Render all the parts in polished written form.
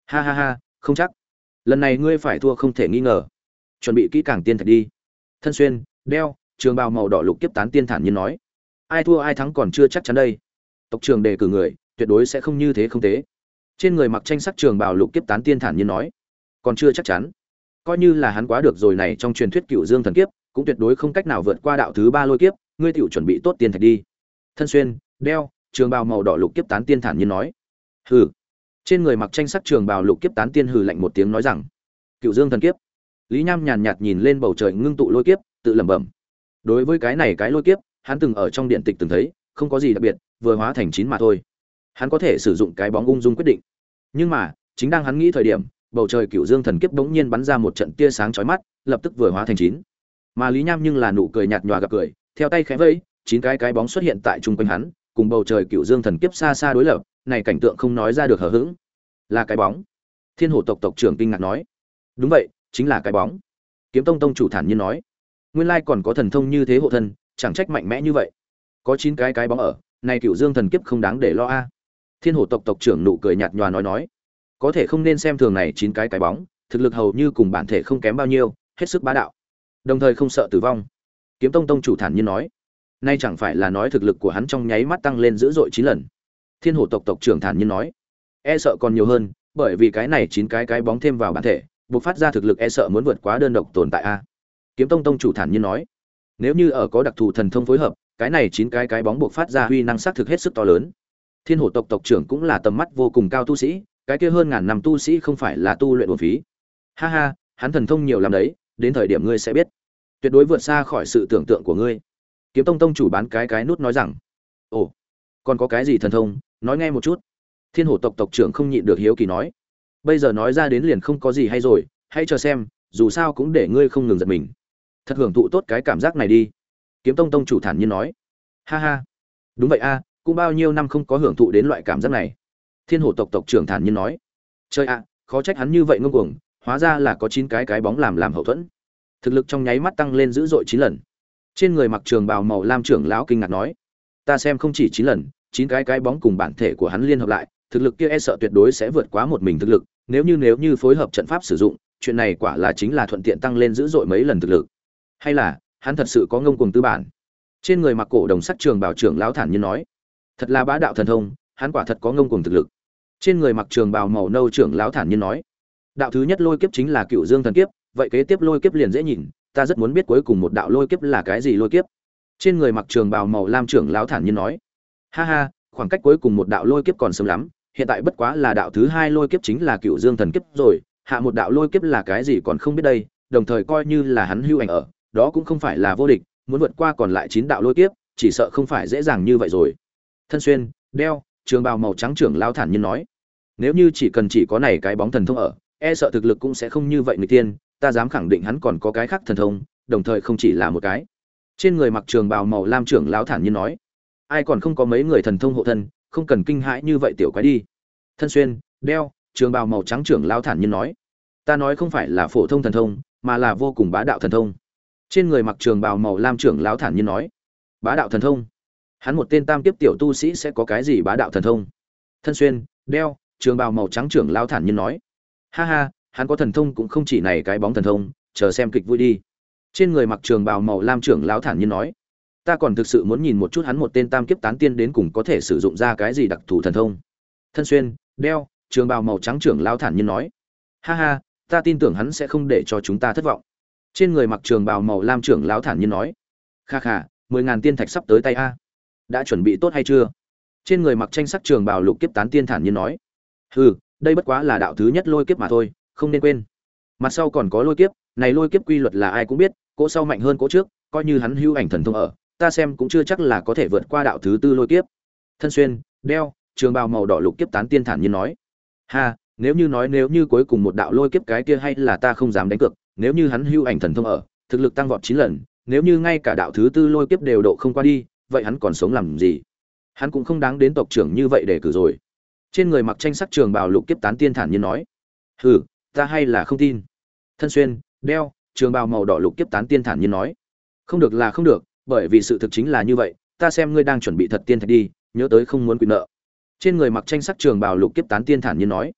Ha ha ha, không chắc. Lần này ngươi phải thua không thể nghi ngờ. Chuẩn bị kỹ càng tiên thạch đi. Thân xuyên, đeo, trường bào màu đỏ lục kiếp tán tiên thản nhiên nói. Ai thua ai thắng còn chưa chắc chắn đây. Tộc trưởng đề cử người, tuyệt đối sẽ không như thế không tế. Trên người mặc tranh sắc trường bào lục kiếp tán tiên thản nhiên nói. Còn chưa chắc chắn. Coi như là hắn quá được rồi này, trong truyền thuyết Cựu Dương thần kiếp, cũng tuyệt đối không cách nào vượt qua đạo thứ 3 lôi kiếp, ngươi tiểu chuẩn bị tốt tiên thạch đi. Thân xuyên, đeo, trường bào màu đỏ lục kiếp tán tiên thản nhiên nói. Hừ. Trên người mặc tranh sắc trường bào lục kiếp tán tiên hừ lạnh một tiếng nói rằng, Cựu Dương thần kiếp. Lý Nham nhàn nhạt nhìn lên bầu trời ngưng tụ lôi kiếp, tự lẩm bẩm. Đối với cái này cái lôi kiếp, hắn từng ở trong điện tịch từng thấy, không có gì đặc biệt, vừa hóa thành 9 mà thôi. Hắn có thể sử dụng cái bóng ung dung quyết định. Nhưng mà, chính đang hắn nghĩ thời điểm, bầu trời Cựu Dương thần kiếp bỗng nhiên bắn ra một trận tia sáng chói mắt, lập tức vừa hóa thành 9. Mà Lý Nham nhưng là nụ cười nhạt nhòa gặp cười, theo tay khẽ vẫy, 9 cái bóng xuất hiện tại trung quanh hắn, cùng bầu trời Cựu Dương thần kiếp xa xa đối lập, này cảnh tượng không nói ra được hờ hững. Là cái bóng. Thiên Hổ tộc tộc trưởng kinh ngạc nói. Đúng vậy, chính là cái bóng. Kiếm Tông tông chủ thản nhiên nói. Nguyên lai còn có thần thông như thế hộ thân, chẳng trách mạnh mẽ như vậy. Có 9 cái bóng ở, này Cựu Dương thần kiếp không đáng để lo a. Thiên Hổ tộc tộc trưởng nụ cười nhạt nhòa nói. Có thể không nên xem thường này 9 cái bóng, thực lực hầu như cùng bản thể không kém bao nhiêu, hết sức bá đạo. Đồng thời không sợ tử vong. Kiếm Tông tông chủ thản nhiên nói. Nay chẳng phải là nói thực lực của hắn trong nháy mắt tăng lên dữ dội 9 lần. Thiên Hổ tộc tộc trưởng thản nhiên nói. E sợ còn nhiều hơn, bởi vì cái này 9 cái bóng thêm vào bản thể, bộc phát ra thực lực e sợ muốn vượt quá đơn độc tồn tại a. Kiếm Tông tông chủ thản nhiên nói. Nếu như ở có đặc thù thần thông phối hợp, cái này 9 cái bóng bộc phát ra huy năng sắc thực hết sức to lớn. Thiên Hổ tộc tộc trưởng cũng là tầm mắt vô cùng cao tu sĩ, cái kia hơn ngàn năm tu sĩ không phải là tu luyện uổng phí. Ha ha, hắn thần thông nhiều lắm đấy, đến thời điểm ngươi sẽ biết. Tuyệt đối vượt xa khỏi sự tưởng tượng của ngươi. Kiếm Tông tông chủ bán cái nút nói rằng. Ồ, còn có cái gì thần thông, nói nghe một chút. Thiên Hổ tộc tộc trưởng không nhịn được hiếu kỳ nói. Bây giờ nói ra đến liền không có gì hay rồi, hãy chờ xem, dù sao cũng để ngươi không ngừng giật mình. Thật hưởng thụ tốt cái cảm giác này đi. Kiếm Tông tông chủ thản nhiên nói. Ha ha, đúng vậy a, cũng bao nhiêu năm không có hưởng thụ đến loại cảm giác này. Thiên Hổ tộc tộc trưởng thản nhiên nói. Trời ạ, khó trách hắn như vậy ngông cuồng, hóa ra là có 9 cái bóng làm hậu thuẫn. Thực lực trong nháy mắt tăng lên dữ dội 9 lần. Trên người mặc trường bào màu lam trưởng lão kinh ngạc nói, ta xem không chỉ 9 lần, 9 cái bóng cùng bản thể của hắn liên hợp lại, thực lực kia e sợ tuyệt đối sẽ vượt quá một mình thực lực, nếu như phối hợp trận pháp sử dụng, chuyện này quả là chính là thuận tiện tăng lên dữ dội mấy lần thực lực. Hay là, hắn thật sự có ngông cuồng tư bản. Trên người mặc cổ đồng sắc trường bào trưởng lão thản nhiên nói, thật là bá đạo thần thông, hắn quả thật có ngông cuồng thực lực. Trên người mặc trường bào màu nâu trưởng lão thản nhiên nói, đạo thứ nhất lôi kiếp chính là Cựu Dương thần kiếp, vậy kế tiếp lôi kiếp liền dễ nhìn, ta rất muốn biết cuối cùng một đạo lôi kiếp là cái gì lôi kiếp. Trên người mặc trường bào màu lam trưởng lão thản nhiên nói, ha ha, khoảng cách cuối cùng một đạo lôi kiếp còn sớm lắm, hiện tại bất quá là đạo thứ 2 lôi kiếp chính là Cựu Dương thần kiếp rồi, hạ một đạo lôi kiếp là cái gì còn không biết đây, đồng thời coi như là hắn hưu ảnh ở, đó cũng không phải là vô địch, muốn vượt qua còn lại 9 đạo lôi kiếp, chỉ sợ không phải dễ dàng như vậy rồi. Thân xuyên, đeo, trường bào màu trắng trưởng lão thản nhiên nói, nếu như chỉ có này cái bóng thần thông ở, e sợ thực lực cũng sẽ không như vậy người tiên, ta dám khẳng định hắn còn có cái khác thần thông, đồng thời không chỉ là một cái. Trên người mặc trường bào màu lam trưởng lão thản nhiên nói, ai còn không có mấy người thần thông hộ thân, không cần kinh hãi như vậy tiểu quái đi. Thân xuyên, đeo, trường bào màu trắng trưởng lão thản nhiên nói, ta nói không phải là phổ thông thần thông, mà là vô cùng bá đạo thần thông. Trên người mặc trường bào màu lam trưởng lão thản nhiên nói, bá đạo thần thông? Hắn một tên tam kiếp tiểu tu sĩ sẽ có cái gì bá đạo thần thông? Thân xuyên, đeo, trường bào màu trắng trưởng lão thản nhiên nói, ha ha, hắn có thần thông cũng không chỉ này cái bóng thần thông, chờ xem kịch vui đi. Trên người mặc trường bào màu lam trưởng lão thản nhiên nói, ta còn thực sự muốn nhìn một chút hắn một tên tam kiếp tán tiên đến cùng có thể sử dụng ra cái gì đặc thù thần thông. Thân xuyên, đeo, trường bào màu trắng trưởng lão thản nhiên nói, ha ha, ta tin tưởng hắn sẽ không để cho chúng ta thất vọng. Trên người mặc trường bào màu lam trưởng lão thản nhiên nói, kha kha, 10.000 tiên thạch sắp tới tay a, đã chuẩn bị tốt hay chưa? Trên người mặc tranh sắc trường bào lục kiếp tán tiên thản nhiên nói, hừ, đây bất quá là đạo thứ nhất lôi kiếp mà thôi, không nên quên, mặt sau còn có lôi kiếp, này lôi kiếp quy luật là ai cũng biết, cỗ sau mạnh hơn cỗ trước, coi như hắn hưu ảnh thần thông ở, ta xem cũng chưa chắc là có thể vượt qua đạo thứ 4 lôi kiếp. Thân xuyên, đeo, trường bào màu đỏ lục kiếp tán tiên thản nhiên nói, ha, nếu như cuối cùng một đạo lôi kiếp cái kia hay là ta không dám đánh cược, nếu như hắn hưu ảnh thần thông ở, thực lực tăng vọt 9 lần, nếu như ngay cả đạo thứ 4 lôi kiếp đều độ không qua đi, vậy hắn còn sống làm gì? Hắn cũng không đáng đến tộc trưởng như vậy để cử rồi. Trên người mặc tranh sắc trường bào lục kiếp tán tiên thản nhiên nói, hừ, ta hay là không tin. Thân xuyên, đeo, trường bào màu đỏ lục kiếp tán tiên thản nhiên nói, không được là không được, bởi vì sự thực chính là như vậy, ta xem ngươi đang chuẩn bị thật tiên thạch đi, nhớ tới không muốn quỵt nợ. Trên người mặc tranh sắc trường bào lục kiếp tán tiên thản nhiên nói,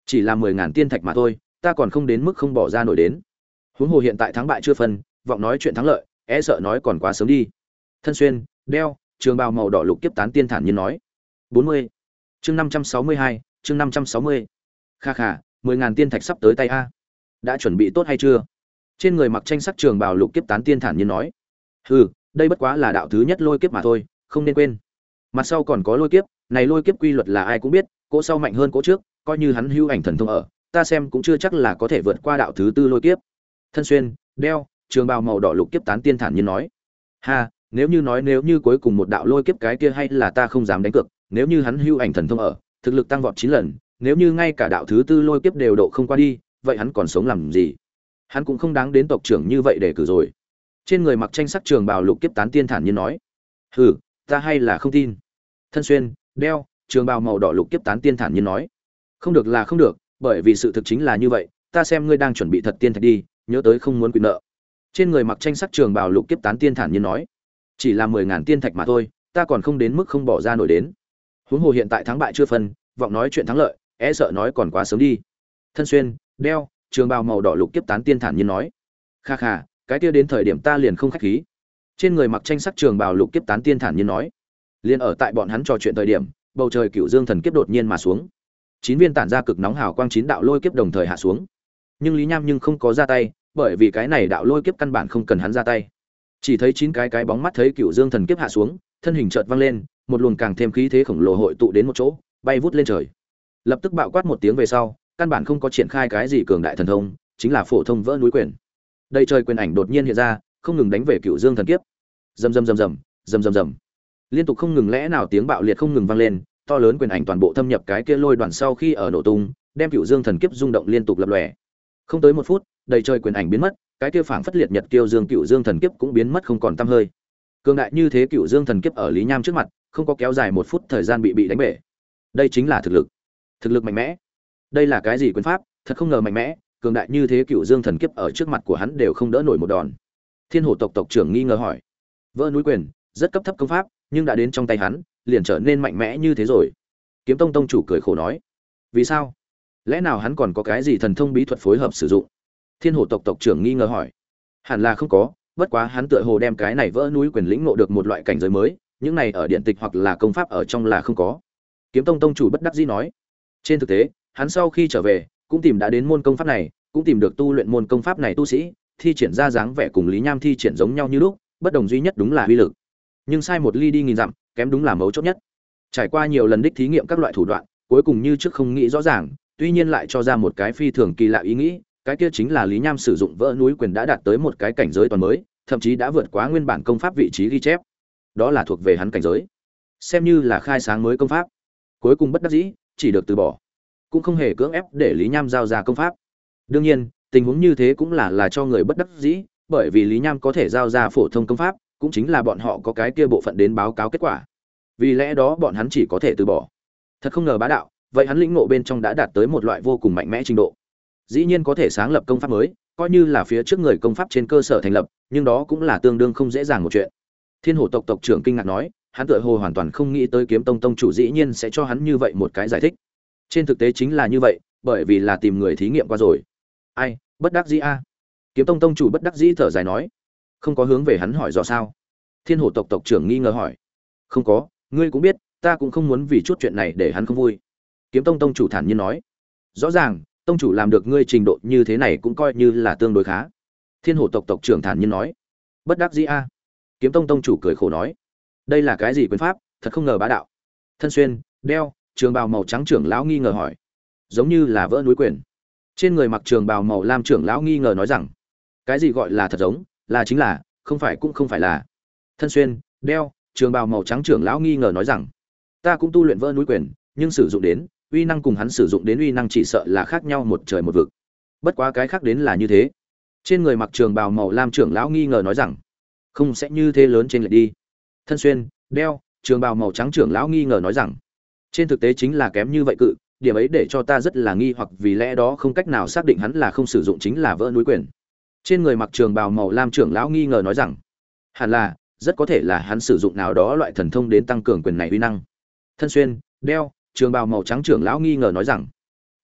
chỉ là 10.000 tiên thạch mà thôi, ta còn không đến mức không bỏ ra nổi đến. Huống hồ hiện tại thắng bại chưa phân, vọng nói chuyện thắng lợi, e sợ nói còn quá sớm đi. Thân xuyên, đeo, trường bào màu đỏ lục kiếp tán tiên thản nhiên nói. 40. Chương 562, chương 560. Kha kha, 10.000 tiên thạch sắp tới tay a. Đã chuẩn bị tốt hay chưa? Trên người mặc tranh sắc trường bào lục kiếp tán tiên thản nhiên nói. Hừ, đây bất quá là đạo thứ nhất lôi kiếp mà thôi, không nên quên. Mặt sau còn có lôi kiếp, này lôi kiếp quy luật là ai cũng biết, cỗ sau mạnh hơn cỗ trước, coi như hắn hưu ảnh thần thông ở, ta xem cũng chưa chắc là có thể vượt qua đạo thứ tư lôi kiếp. Thân xuyên, đeo, trường bào màu đỏ lục kiếp tán tiên thản nhiên nói. Ha, nếu như cuối cùng một đạo lôi kiếp cái kia hay là ta không dám đánh cược, nếu như hắn hưu ảnh thần thông ở, thực lực tăng vọt 9 lần, nếu như ngay cả đạo thứ tư lôi kiếp đều độ không qua đi, vậy hắn còn sống làm gì? Hắn cũng không đáng đến tộc trưởng như vậy để cử rồi. Trên người mặc tranh sắc trường bào lục kiếp tán tiên thản nhiên nói. Hừ, ta hay là không tin. Thân xuyên, đeo, trường bào màu đỏ lục kiếp tán tiên thản nhiên nói. Không được là không được, bởi vì sự thực chính là như vậy, ta xem ngươi đang chuẩn bị thật tiên thạch đi, nhớ tới không muốn quyền nợ. Trên người mặc tranh sắc trường bào lục kiếp tán tiên thản nhiên nói. Chỉ là 10.000 tiên thạch mà thôi, ta còn không đến mức không bỏ ra nổi đến. Huống hồ hiện tại thắng bại chưa phân, vọng nói chuyện thắng lợi, e sợ nói còn quá sớm đi. Thân xuyên, đeo, trường bào màu đỏ lục kiếp tán tiên thản nhiên nói. Kha kha, cái kia đến thời điểm ta liền không khách khí. Trên người mặc tranh sắc trường bào lục kiếp tán tiên thản nhiên nói. Liên ở tại bọn hắn trò chuyện thời điểm, bầu trời cựu dương thần kiếp đột nhiên mà xuống. 9 viên tản ra cực nóng hào quang 9 đạo lôi kiếp đồng thời hạ xuống. Nhưng Lý Nham nhưng không có ra tay, bởi vì cái này đạo lôi kiếp căn bản không cần hắn ra tay. Chỉ thấy 9 cái bóng mắt thấy cựu dương thần kiếp hạ xuống, thân hình chợt văng lên, một luồng càng thêm khí thế khổng lồ hội tụ đến một chỗ, bay vút lên trời. Lập tức bạo quát một tiếng về sau, căn bản không có triển khai cái gì cường đại thần thông, chính là phổ thông vỡ núi quyền. Đây trời quyền ảnh đột nhiên hiện ra, không ngừng đánh về cựu dương thần kiếp. Rầm rầm rầm rầm, rầm rầm rầm. Liên tục không ngừng lẽ nào tiếng bạo liệt không ngừng vang lên, to lớn quyền ảnh toàn bộ thâm nhập cái kia lôi đoàn sau khi ở nổ tung, đem cựu dương thần kiếp rung động liên tục lập lòe. Không tới 1 phút, đầy trời quyền ảnh biến mất, cái kia phảng phất liệt nhật kiêu dương cựu dương thần kiếp cũng biến mất không còn tăm hơi. Cường đại như thế cựu dương thần kiếp ở Lý Nham trước mặt, không có kéo dài 1 phút thời gian bị đánh bể. Đây chính là thực lực mạnh mẽ. Đây là cái gì quyền pháp, thật không ngờ mạnh mẽ, cường đại như thế cựu dương thần kiếp ở trước mặt của hắn đều không đỡ nổi một đòn. Thiên Hổ tộc tộc trưởng nghi ngờ hỏi. Vỡ núi quyền, rất cấp thấp công pháp, nhưng đã đến trong tay hắn, liền trở nên mạnh mẽ như thế rồi. Kiếm Tông tông chủ cười khổ nói. Vì sao? Lẽ nào hắn còn có cái gì thần thông bí thuật phối hợp sử dụng? Thiên Hổ tộc tộc trưởng nghi ngờ hỏi. Hẳn là không có, bất quá hắn tựa hồ đem cái này vỡ núi quyền lĩnh ngộ được một loại cảnh giới mới, những này ở điện tịch hoặc là công pháp ở trong là không có. Kiếm Tông tông chủ bất đắc dĩ nói. Trên thực tế, hắn sau khi trở về, cũng tìm đã đến môn công pháp này, cũng tìm được tu luyện môn công pháp này tu sĩ, thi triển ra dáng vẻ cùng Lý Nham thi triển giống nhau như lúc, bất đồng duy nhất đúng là uy lực. Nhưng sai một ly đi nghìn dặm, kém đúng là mấu chốt nhất. Trải qua nhiều lần đích thí nghiệm các loại thủ đoạn, cuối cùng như trước không nghĩ rõ ràng, tuy nhiên lại cho ra một cái phi thường kỳ lạ ý nghĩ, cái kia chính là Lý Nham sử dụng vỡ núi quyền đã đạt tới một cái cảnh giới toàn mới, thậm chí đã vượt quá nguyên bản công pháp vị trí ghi chép. Đó là thuộc về hắn cảnh giới, xem như là khai sáng mới công pháp. Cuối cùng bất đắc dĩ, chỉ được từ bỏ, cũng không hề cưỡng ép để Lý Nham giao ra công pháp. Đương nhiên, tình huống như thế cũng là cho người bất đắc dĩ, bởi vì Lý Nham có thể giao ra phổ thông công pháp, cũng chính là bọn họ có cái kia bộ phận đến báo cáo kết quả. Vì lẽ đó bọn hắn chỉ có thể từ bỏ. Thật không ngờ bá đạo, vậy hắn lĩnh ngộ bên trong đã đạt tới một loại vô cùng mạnh mẽ trình độ. Dĩ nhiên có thể sáng lập công pháp mới, coi như là phía trước người công pháp trên cơ sở thành lập, nhưng đó cũng là tương đương không dễ dàng một chuyện. Thiên Hổ tộc tộc trưởng kinh ngạc nói, hắn tựa hồ hoàn toàn không nghĩ tới Kiếm Tông tông chủ dĩ nhiên sẽ cho hắn như vậy một cái giải thích. Trên thực tế chính là như vậy, bởi vì là tìm người thí nghiệm qua rồi. Ai, bất đắc dĩ a. Kiếm Tông tông chủ bất đắc dĩ thở dài nói, không có hướng về hắn hỏi rõ sao? Thiên Hổ tộc tộc trưởng nghi ngờ hỏi. Không có, ngươi cũng biết, ta cũng không muốn vì chút chuyện này để hắn không vui. Kiếm Tông tông chủ thản nhiên nói. Rõ ràng, tông chủ làm được ngươi trình độ như thế này cũng coi như là tương đối khá. Thiên Hổ tộc tộc trưởng thản nhiên nói. Bất đắc dĩ a. Kiếm Tông tông chủ cười khổ nói. Đây là cái gì quyền pháp, thật không ngờ bá đạo. Thân xuyên, đeo, trường bào màu trắng trưởng lão nghi ngờ hỏi. Giống như là vỡ núi quyền. Trên người mặc trường bào màu lam trưởng lão nghi ngờ nói rằng, cái gì gọi là thật giống, là chính là, không phải cũng không phải là. Thân xuyên, đeo, trường bào màu trắng trưởng lão nghi ngờ nói rằng, ta cũng tu luyện vỡ núi quyền, nhưng sử dụng đến uy năng cùng hắn sử dụng đến uy năng chỉ sợ là khác nhau một trời một vực. Bất quá cái khác đến là như thế. Trên người mặc trường bào màu lam trưởng lão nghi ngờ nói rằng, không sẽ như thế lớn trên lệch đi. Thân xuyên, đeo, trường bào màu trắng trưởng lão nghi ngờ nói rằng, trên thực tế chính là kém như vậy cự, điểm ấy để cho ta rất là nghi hoặc, vì lẽ đó không cách nào xác định hắn là không sử dụng chính là vỡ núi quyền. Trên người mặc trường bào màu lam trưởng lão nghi ngờ nói rằng, hẳn là, rất có thể là hắn sử dụng nào đó loại thần thông đến tăng cường quyền này uy năng. Thân xuyên, đeo, trường bào màu trắng trưởng lão nghi ngờ nói rằng,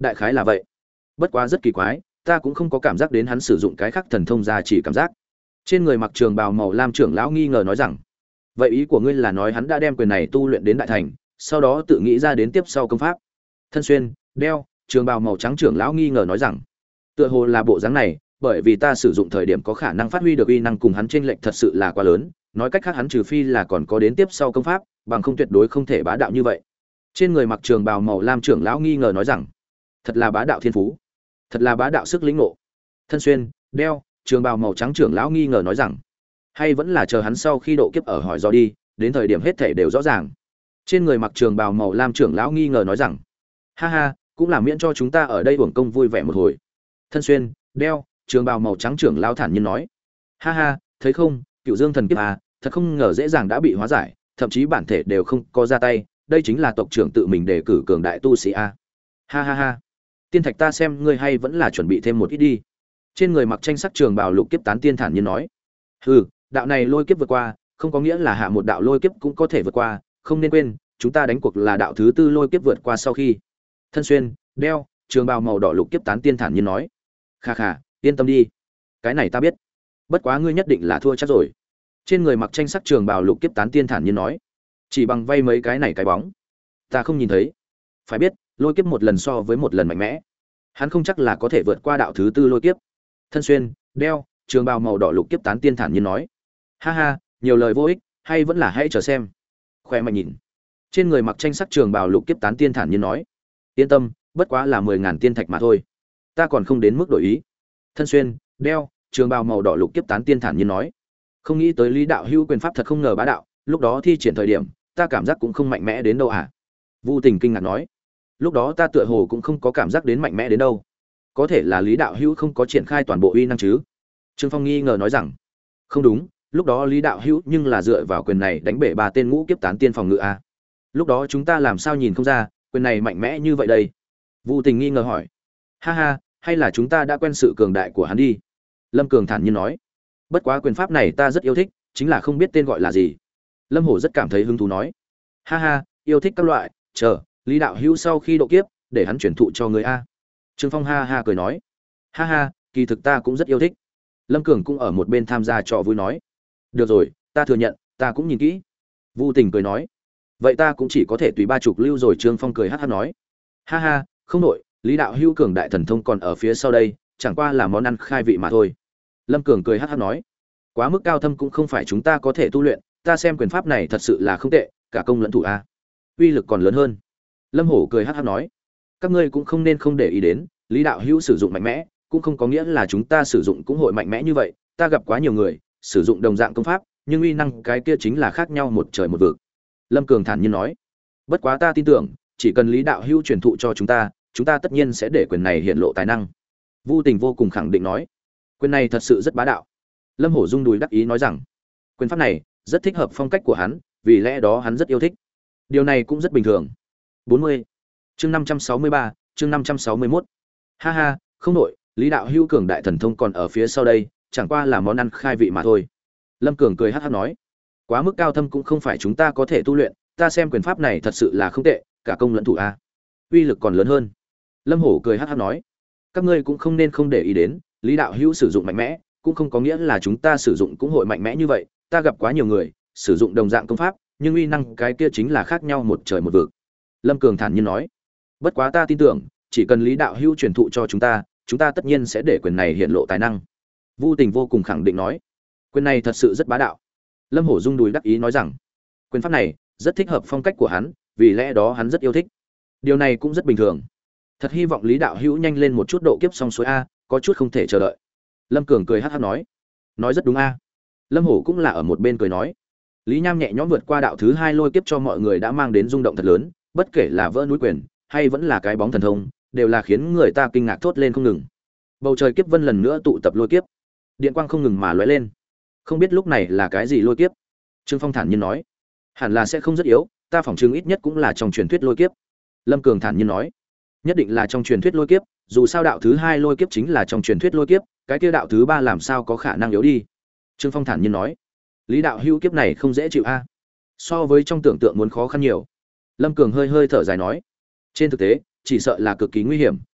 đại khái là vậy. Bất quá rất kỳ quái, ta cũng không có cảm giác đến hắn sử dụng cái khác thần thông gia chỉ cảm giác. Trên người mặc trường bào màu lam trưởng lão nghi ngờ nói rằng, vậy ý của ngươi là nói hắn đã đem quyền này tu luyện đến đại thành, sau đó tự nghĩ ra đến tiếp sau công pháp? Thân xuyên đeo trường bào màu trắng trưởng lão nghi ngờ nói rằng, tựa hồ là bộ dáng này, bởi vì ta sử dụng thời điểm có khả năng phát huy được uy năng cùng hắn chênh lệch thật sự là quá lớn, nói cách khác hắn trừ phi là còn có đến tiếp sau công pháp, bằng không tuyệt đối không thể bá đạo như vậy. Trên người mặc trường bào màu lam trưởng lão nghi ngờ nói rằng, thật là bá đạo thiên phú, thật là bá đạo sức lĩnh ngộ. Thân xuyên đeo trường bào màu trắng trưởng lão nghi ngờ nói rằng, hay vẫn là chờ hắn sau khi độ kiếp ở hỏi do đi, đến thời điểm hết thể đều rõ ràng. Trên người mặc trường bào màu lam trưởng lão nghi ngờ nói rằng, ha ha, cũng là miễn cho chúng ta ở đây uổng công vui vẻ một hồi. Thân xuyên đeo trường bào màu trắng trưởng lão thản nhiên nói, ha ha, thấy không, Cựu Dương thần kiếp à, thật không ngờ dễ dàng đã bị hóa giải, thậm chí bản thể đều không có ra tay, đây chính là tộc trưởng tự mình đề cử cường đại tu sĩ a. Ha ha ha. Tiên Thạch, ta xem ngươi hay vẫn là chuẩn bị thêm một ít đi. Trên người mặc tranh sắc trường bào lục kiếp tán tiên thản nhiên nói, hừ, đạo này lôi kiếp vượt qua, không có nghĩa là hạ một đạo lôi kiếp cũng có thể vượt qua, không nên quên, chúng ta đánh cuộc là đạo thứ tư lôi kiếp vượt qua sau khi. Thân xuyên đeo trường bào màu đỏ lục kiếp tán tiên thản nhiên nói, kha kha, yên tâm đi, cái này ta biết. Bất quá ngươi nhất định là thua chắc rồi. Trên người mặc tranh sắc trường bào lục kiếp tán tiên thản nhiên nói, chỉ bằng vay mấy cái này cái bóng, ta không nhìn thấy. Phải biết, lôi kiếp một lần so với một lần mạnh mẽ, hắn không chắc là có thể vượt qua đạo thứ tư lôi kiếp. Thân xuyên đeo trường bào màu đỏ lục kiếp tán tiên thản nhiên nói, ha ha, nhiều lời vô ích, hay vẫn là hãy chờ xem. Khoe mạnh nhìn. Trên người mặc tranh sắc trường bào lục kiếp tán tiên thản nhiên nói, yên tâm, bất quá là 10.000 tiên thạch mà thôi, ta còn không đến mức đổi ý. Thân xuyên đeo trường bào màu đỏ lục kiếp tán tiên thản nhiên nói, không nghĩ tới Lý đạo hữu quyền pháp thật không ngờ bá đạo, lúc đó thi triển thời điểm ta cảm giác cũng không mạnh mẽ đến đâu à. Vu Tình kinh ngạc nói, lúc đó ta tựa hồ cũng không có cảm giác đến mạnh mẽ đến đâu, có thể là Lý đạo hữu không có triển khai toàn bộ uy năng chứ? Trương Phong nghi ngờ nói rằng, không đúng, lúc đó Lý đạo hữu nhưng là dựa vào quyền này đánh bể 3 tên ngũ kiếp tán tiên phòng ngự à. Lúc đó chúng ta làm sao nhìn không ra quyền này mạnh mẽ như vậy đây? Vu Tình nghi ngờ hỏi. Ha ha, hay là chúng ta đã quen sự cường đại của hắn đi? Lâm Cường thản nhiên nói, bất quá quyền pháp này ta rất yêu thích, chính là không biết tên gọi là gì. Lâm Hổ rất cảm thấy hứng thú nói, ha ha, yêu thích các loại, chờ Lý đạo hữu sau khi độ kiếp để hắn chuyển thụ cho người a. Trương Phong ha ha cười nói, ha ha, kỳ thực ta cũng rất yêu thích. Lâm Cường cũng ở một bên tham gia trò vui nói, được rồi, ta thừa nhận, ta cũng nhìn kỹ. Vu Tình cười nói, vậy ta cũng chỉ có thể tùy 30 lưu rồi. Trương Phong cười hắc hắc nói, ha ha, không nội, Lý đạo hữu cường đại thần thông còn ở phía sau đây, chẳng qua là món ăn khai vị mà thôi. Lâm Cường cười hắc hắc nói, quá mức cao thâm cũng không phải chúng ta có thể tu luyện, ta xem quyền pháp này thật sự là không tệ, cả công lẫn thủ a, uy lực còn lớn hơn. Lâm Hổ cười hắc hắc nói, các ngươi cũng không nên không để ý đến, Lý đạo hữu sử dụng mạnh mẽ, cũng không có nghĩa là chúng ta sử dụng cũng hội mạnh mẽ như vậy, ta gặp quá nhiều người sử dụng đồng dạng công pháp, nhưng uy năng cái kia chính là khác nhau một trời một vực. Lâm Cường thản nhiên nói, bất quá ta tin tưởng, chỉ cần Lý đạo hữu truyền thụ cho chúng ta tất nhiên sẽ để quyền này hiện lộ tài năng. Vu Tình vô cùng khẳng định nói, quyền này thật sự rất bá đạo. Lâm Hổ rung đùi đắc ý nói rằng, quyền pháp này rất thích hợp phong cách của hắn, vì lẽ đó hắn rất yêu thích. Điều này cũng rất bình thường. 40. Chương 563, chương 561. Ha ha, không nội, Lý đạo hữu cường đại thần thông còn ở phía sau đây, chẳng qua là món ăn khai vị mà thôi. Lâm Cường cười hắc hắc nói, quá mức cao thâm cũng không phải chúng ta có thể tu luyện, ta xem quyền pháp này thật sự là không tệ, cả công lẫn thủ a, uy lực còn lớn hơn. Lâm Hổ cười hắc hắc nói, các ngươi cũng không nên không để ý đến, Lý đạo hữu sử dụng mạnh mẽ, cũng không có nghĩa là chúng ta sử dụng cũng hội mạnh mẽ như vậy, ta gặp quá nhiều người sử dụng đồng dạng công pháp, nhưng uy năng cái kia chính là khác nhau một trời một vực. Lâm Cường thản nhiên nói, bất quá ta tin tưởng, chỉ cần Lý đạo hữu truyền thụ cho chúng ta tất nhiên sẽ để quyền này hiện lộ tài năng. Vu Tình vô cùng khẳng định nói, quyền này thật sự rất bá đạo. Lâm Hổ rung đùi đắc ý nói rằng, quyền pháp này rất thích hợp phong cách của hắn, vì lẽ đó hắn rất yêu thích. Điều này cũng rất bình thường. Thật hy vọng Lý đạo hữu nhanh lên một chút độ kiếp xong xuôi a, có chút không thể chờ đợi. Lâm Cường cười hắc hắc nói rất đúng a. Lâm Hổ cũng là ở một bên cười nói, Lý Nham nhẹ nhõm vượt qua đạo thứ 2 lôi kiếp cho mọi người đã mang đến rung động thật lớn, bất kể là vỡ núi quyền hay vẫn là cái bóng thần thông, đều là khiến người ta kinh ngạc thốt lên không ngừng. Bầu trời kiếp vân lần nữa tụ tập lôi kiếp, điện quang không ngừng mà lóe lên. Không biết lúc này là cái gì lôi kiếp? Trương Phong thản nhiên nói, hẳn là sẽ không rất yếu, ta phỏng chừng ít nhất cũng là trong truyền thuyết lôi kiếp. Lâm Cường thản nhiên nói, nhất định là trong truyền thuyết lôi kiếp, dù sao đạo thứ 2 lôi kiếp chính là trong truyền thuyết lôi kiếp, cái kia đạo thứ 3 làm sao có khả năng yếu đi. Trương Phong thản nhiên nói, Lý đạo hữu kiếp này không dễ chịu a, so với trong tưởng tượng muốn khó khăn nhiều. Lâm Cường hơi hơi thở dài nói, trên thực tế chỉ sợ là cực kỳ nguy hiểm,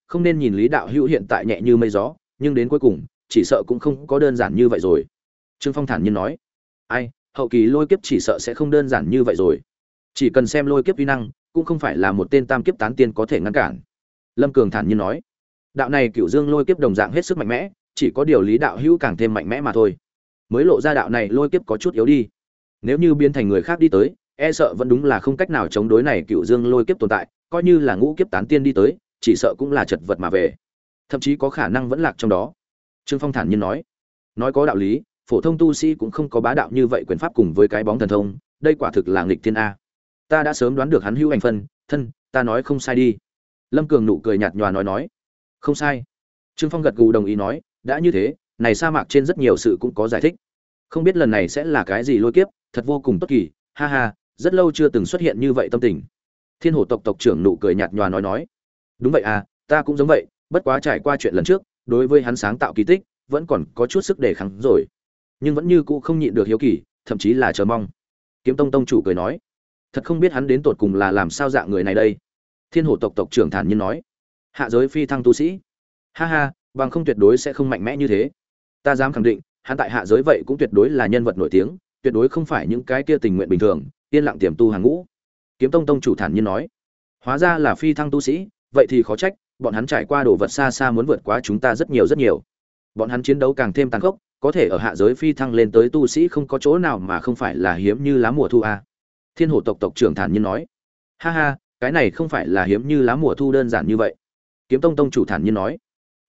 không nên nhìn Lý đạo hữu hiện tại nhẹ như mây gió, nhưng đến cuối cùng, chỉ sợ cũng không có đơn giản như vậy rồi. Trương Phong thản nhiên nói. Ai, hậu kỳ lôi kiếp chỉ sợ sẽ không đơn giản như vậy rồi. Chỉ cần xem lôi kiếp uy năng, cũng không phải là một tên tam kiếp tán tiên có thể ngăn cản. Lâm Cường thản nhiên nói. Đạo này Cửu Dương lôi kiếp đồng dạng hết sức mạnh mẽ, chỉ có điều Lý đạo hữu càng thêm mạnh mẽ mà thôi. Mới lộ ra đạo này lôi kiếp có chút yếu đi. Nếu như biến thành người khác đi tới, e sợ vẫn đúng là không cách nào chống đối này Cửu Dương lôi kiếp tồn tại, coi như là ngũ kiếp tán tiên đi tới, chỉ sợ cũng là chật vật mà về, thậm chí có khả năng vẫn lạc trong đó. Trương Phong thản nhiên nói có đạo lý, phổ thông tu sĩ cũng không có bá đạo như vậy quyền pháp cùng với cái bóng thần thông, đây quả thực là nghịch thiên a. Ta đã sớm đoán được hắn hữu hành phân thân, ta nói không sai đi. Lâm Cường nụ cười nhạt nhòa nói không sai. Trương Phong gật gù đồng ý nói, đã như thế, này sa mạc trên rất nhiều sự cũng có giải thích. Không biết lần này sẽ là cái gì lôi kiếp, thật vô cùng tốt kỳ, ha ha, rất lâu chưa từng xuất hiện như vậy tâm tình. Thiên Hổ tộc tộc trưởng nụ cười nhạt nhòa nói, đúng vậy à, ta cũng giống vậy, bất quá trải qua chuyện lần trước, đối với hắn sáng tạo kỳ tích, vẫn còn có chút sức đề kháng rồi, nhưng vẫn như cũ không nhịn được hiếu kỳ, thậm chí là chờ mong. Kiếm Tông tông chủ cười nói, thật không biết hắn đến tột cùng là làm sao dạng người này đây. Thiên Hổ tộc tộc trưởng thản nhiên nói, hạ giới phi thăng tu sĩ, ha ha, bằng không tuyệt đối sẽ không mạnh mẽ như thế. Ta dám khẳng định, hắn tại hạ giới vậy cũng tuyệt đối là nhân vật nổi tiếng, tuyệt đối không phải những cái kia tình nguyện bình thường, yên lặng tiềm tu hàng ngũ. Kiếm Tông tông chủ thản nhiên nói, hóa ra là phi thăng tu sĩ, vậy thì khó trách, bọn hắn trải qua đồ vật xa xa muốn vượt quá chúng ta rất nhiều. Bọn hắn chiến đấu càng thêm tàn khốc, có thể ở hạ giới phi thăng lên tới tu sĩ không có chỗ nào mà không phải là hiếm như lá mùa thu a. Thiên Hổ tộc tộc trưởng thản nhiên nói, ha ha, cái này không phải là hiếm như lá mùa thu đơn giản như vậy. Kiếm Tông tông chủ thản nhiên nói,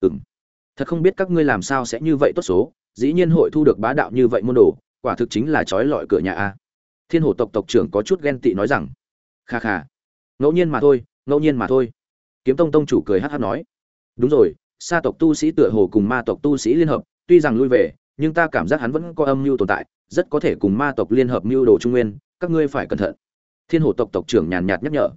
thật không biết các ngươi làm sao sẽ như vậy tốt số, dĩ nhiên hội thu được bá đạo như vậy môn đồ, quả thực chính là trói lọi cửa nhà a. Thiên Hổ tộc tộc trưởng có chút ghen tị nói rằng, kha kha, ngẫu nhiên mà thôi. Kiếm Tông tông chủ cười hắc hắc nói, đúng rồi, sa tộc tu sĩ tựa hồ cùng ma tộc tu sĩ liên hợp, tuy rằng lui về, nhưng ta cảm giác hắn vẫn có âm mưu tồn tại, rất có thể cùng ma tộc liên hợp mưu đồ trung nguyên, các ngươi phải cẩn thận. Thiên Hổ tộc tộc trưởng nhàn nhạt nhắc nhở.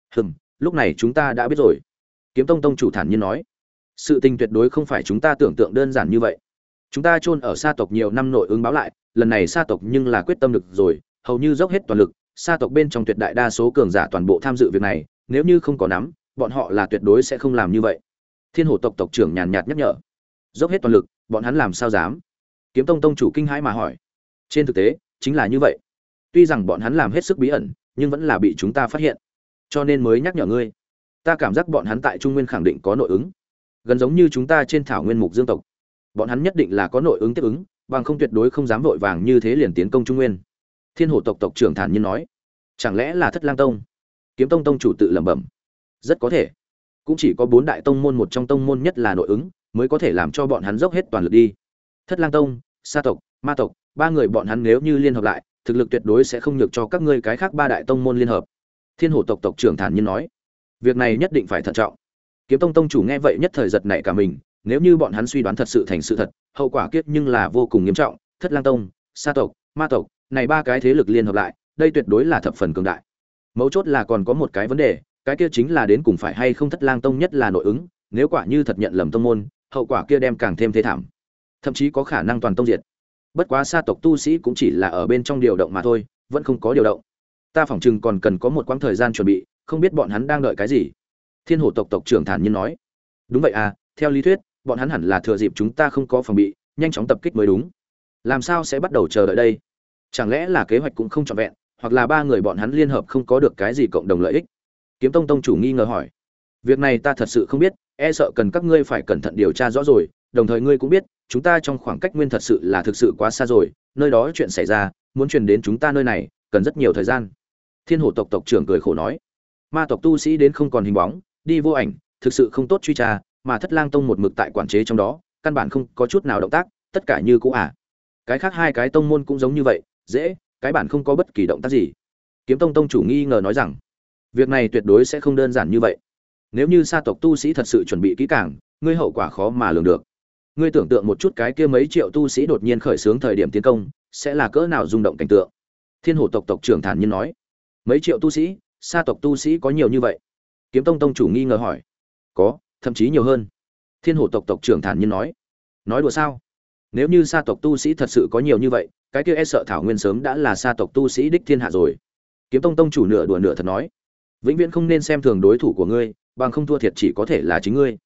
Lúc này chúng ta đã biết rồi. Kiếm Tông tông chủ thản nhiên nói, sự tình tuyệt đối không phải chúng ta tưởng tượng đơn giản như vậy. Chúng ta chôn ở sa tộc nhiều năm nội ứng báo lại, lần này sa tộc nhưng là quyết tâm được rồi, hầu như dốc hết toàn lực, sa tộc bên trong tuyệt đại đa số cường giả toàn bộ tham dự việc này, nếu như không có nắm, bọn họ là tuyệt đối sẽ không làm như vậy. Thiên Hổ tộc tộc trưởng nhàn nhạt nhắc nhở, dốc hết toàn lực, bọn hắn làm sao dám? Kiếm Tông tông chủ kinh hãi mà hỏi. Trên thực tế, chính là như vậy. Tuy rằng bọn hắn làm hết sức bí ẩn, nhưng vẫn là bị chúng ta phát hiện, cho nên mới nhắc nhở ngươi. Ta cảm giác bọn hắn tại Trung Nguyên khẳng định có nội ứng, gần giống như chúng ta trên thảo nguyên mục dương tộc. Bọn hắn nhất định là có nội ứng tiếp ứng, bằng không tuyệt đối không dám vội vàng như thế liền tiến công Trung Nguyên. Thiên Hổ tộc tộc trưởng thản nhiên nói, chẳng lẽ là Thất Lang tông? Kiếm Tông tông chủ tự lẩm bẩm, rất có thể. Cũng chỉ có 4 đại tông môn một trong tông môn nhất là nội ứng, mới có thể làm cho bọn hắn dốc hết toàn lực đi. Thất Lang tông, sa tộc, ma tộc, 3 người bọn hắn nếu như liên hợp lại, thực lực tuyệt đối sẽ không nhược cho các ngươi cái khác 3 đại tông môn liên hợp. Thiên Hổ tộc tộc trưởng thản nhiên nói, việc này nhất định phải thận trọng. Kiếm Tông tông chủ nghe vậy nhất thời giật nảy cả mình, nếu như bọn hắn suy đoán thật sự thành sự thật, hậu quả kiếp nhưng là vô cùng nghiêm trọng. Thất Lang tông, sa tộc, ma tộc, này 3 cái thế lực liên hợp lại, đây tuyệt đối là thập phần cường đại. Mấu chốt là còn có một cái vấn đề, cái kia chính là đến cùng phải hay không Thất Lang tông nhất là nội ứng, nếu quả như thật nhận lầm tông môn, hậu quả kia đem càng thêm thê thảm, thậm chí có khả năng toàn tông diệt. Bất quá sa tộc tu sĩ cũng chỉ là ở bên trong điều động mà thôi, vẫn không có điều động. Ta phỏng chừng còn cần có một quãng thời gian chuẩn bị, không biết bọn hắn đang đợi cái gì. Thiên Hổ tộc tộc trưởng thản nhiên nói, đúng vậy à, theo lý thuyết, bọn hắn hẳn là thừa dịp chúng ta không có phòng bị, nhanh chóng tập kích mới đúng. Làm sao sẽ bắt đầu chờ đợi đây? Chẳng lẽ là kế hoạch cũng không trọn vẹn, hoặc là 3 người bọn hắn liên hợp không có được cái gì cộng đồng lợi ích? Kiếm Tông tông chủ nghi ngờ hỏi. Việc này ta thật sự không biết, e sợ cần các ngươi phải cẩn thận điều tra rõ rồi, đồng thời ngươi cũng biết, chúng ta trong khoảng cách nguyên thật sự là thực sự quá xa rồi, nơi đó chuyện xảy ra, muốn truyền đến chúng ta nơi này, cần rất nhiều thời gian. Thiên Hổ tộc tộc trưởng cười khổ nói. Ma tộc tu sĩ đến không còn hình bóng, đi vô ảnh, thực sự không tốt truy tra, mà Thất Lang tông một mực tại quản chế trong đó, căn bản không có chút nào động tác, tất cả như cũ à. Cái khác 2 cái tông môn cũng giống như vậy, dễ, cái bản không có bất kỳ động tác gì. Kiếm Tông tông chủ nghi ngờ nói rằng, việc này tuyệt đối sẽ không đơn giản như vậy. Nếu như sa tộc tu sĩ thật sự chuẩn bị kỹ càng, ngươi hậu quả khó mà lường được. Ngươi tưởng tượng một chút cái kia mấy triệu tu sĩ đột nhiên khởi xướng thời điểm tiến công, sẽ là cỡ nào rung động cảnh tượng. Thiên Hổ tộc tộc trưởng thản nhiên nói, mấy triệu tu sĩ, sa tộc tu sĩ có nhiều như vậy? Kiếm Tông tông chủ nghi ngờ hỏi. Có, thậm chí nhiều hơn. Thiên Hổ tộc tộc trưởng thản nhiên nói đùa sao? Nếu như sa tộc tu sĩ thật sự có nhiều như vậy, cái kia e sợ thảo nguyên sớm đã là sa tộc tu sĩ đích thiên hạ rồi. Kiếm Tông tông chủ nửa đùa nửa thật nói, vĩnh viễn không nên xem thường đối thủ của ngươi, bằng không thua thiệt chỉ có thể là chính ngươi.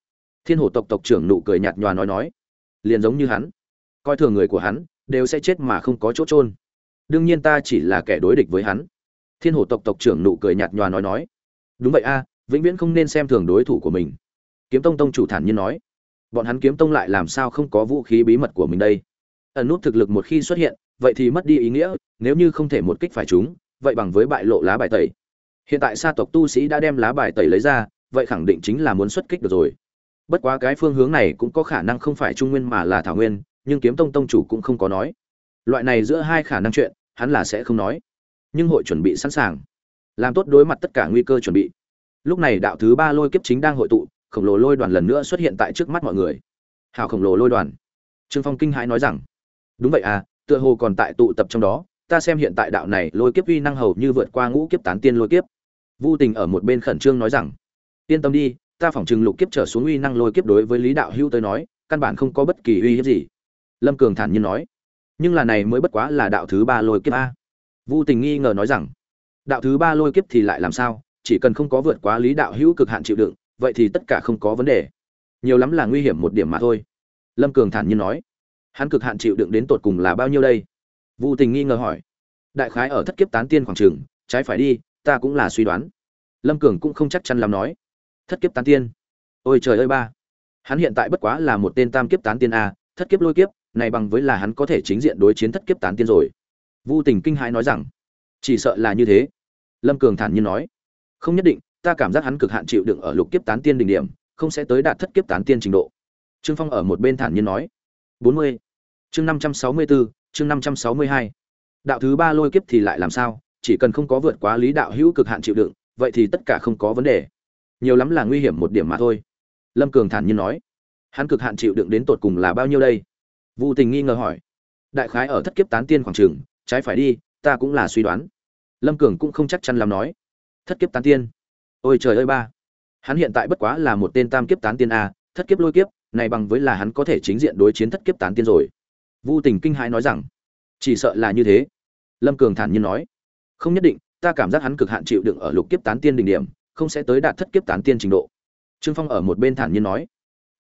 Thiên Hổ tộc tộc trưởng nụ cười nhạt nhòa nói, liền giống như hắn, coi thường người của hắn đều sẽ chết mà không có chỗ chôn. Đương nhiên ta chỉ là kẻ đối địch với hắn. Thiên Hổ tộc tộc trưởng nụ cười nhạt nhòa nói, đúng vậy a, vĩnh viễn không nên xem thường đối thủ của mình. Kiếm Tông tông chủ thản nhiên nói, bọn hắn Kiếm Tông lại làm sao không có vũ khí bí mật của mình đây? Ẩn nút thực lực một khi xuất hiện, vậy thì mất đi ý nghĩa, nếu như không thể một kích phải chúng, vậy bằng với bại lộ lá bài tẩy. Hiện tại sa tộc tu sĩ đã đem lá bài tẩy lấy ra, vậy khẳng định chính là muốn xuất kích được rồi. Bất quá cái phương hướng này cũng có khả năng không phải trung nguyên mà là thảo nguyên, nhưng Kiếm Tông tông chủ cũng không có nói. Loại này giữa hai khả năng chuyện, hắn là sẽ không nói. Nhưng hội chuẩn bị sẵn sàng, làm tốt đối mặt tất cả nguy cơ chuẩn bị. Lúc này đạo thứ 3 lôi kiếp chính đang hội tụ, khổng lồ lôi đoàn lần nữa xuất hiện tại trước mắt mọi người. Hào khổng lồ lôi đoàn. Trương Phong kinh hãi nói rằng, đúng vậy à, tựa hồ còn tại tụ tập trong đó, ta xem hiện tại đạo này lôi kiếp uy năng hầu như vượt qua ngũ kiếp tán tiên lôi kiếp. Vu Tình ở một bên khẩn trương nói rằng, yên tâm đi, ta phỏng chừng lục kiếp trở xuống uy năng lôi kiếp đối với Lý đạo hữu tới nói, căn bản không có bất kỳ uy hiếp gì. Lâm Cường thản nhiên nói, nhưng là này mới bất quá là đạo thứ 3 lôi kiếp a. Vu Tình nghi ngờ nói rằng, đạo thứ 3 lôi kiếp thì lại làm sao, chỉ cần không có vượt quá Lý đạo hữu cực hạn chịu đựng, vậy thì tất cả không có vấn đề. Nhiều lắm là nguy hiểm một điểm mà thôi. Lâm Cường thản nhiên nói, hắn cực hạn chịu đựng đến tột cùng là bao nhiêu đây? Vu Tình nghi ngờ hỏi. Đại khái ở thất kiếp tán tiên khoảng chừng, trái phải đi, ta cũng là suy đoán. Lâm Cường cũng không chắc chắn lắm nói. Thất kiếp tán tiên? Ôi trời ơi ba. Hắn hiện tại bất quá là một tên tam kiếp tán tiên a, thất kiếp lôi kiếp, này bằng với là hắn có thể chính diện đối chiến thất kiếp tán tiên rồi. Vu Tình kinh hãi nói rằng, chỉ sợ là như thế. Lâm Cường thản nhiên nói, không nhất định, ta cảm giác hắn cực hạn chịu đựng ở lục kiếp tán tiên đỉnh điểm, không sẽ tới đạt thất kiếp tán tiên trình độ. Trương Phong ở một bên thản nhiên nói, 40. Chương 564, chương 562. Đạo thứ 3 lôi kiếp thì lại làm sao, chỉ cần không có vượt quá Lý đạo hữu cực hạn chịu đựng, vậy thì tất cả không có vấn đề. Nhiều lắm là nguy hiểm một điểm mà thôi. Lâm Cường thản nhiên nói, hắn cực hạn chịu đựng đến tột cùng là bao nhiêu đây? Vu Tình nghi ngờ hỏi. Đại khái ở thất kiếp tán tiên khoảng chừng, trái phải đi, ta cũng là suy đoán. Lâm Cường cũng không chắc chắn lắm nói. Thất kiếp tán tiên? Ôi trời ơi ba. Hắn hiện tại bất quá là một tên tam kiếp tán tiên a, thất kiếp lôi kiếp, này bằng với là hắn có thể chính diện đối chiến thất kiếp tán tiên rồi. Vu Tình kinh hãi nói rằng, chỉ sợ là như thế. Lâm Cường thản nhiên nói, không nhất định, ta cảm giác hắn cực hạn chịu đựng ở lục kiếp tán tiên đỉnh điểm, không sẽ tới đạt thất kiếp tán tiên trình độ. Trương Phong ở một bên thản nhiên nói,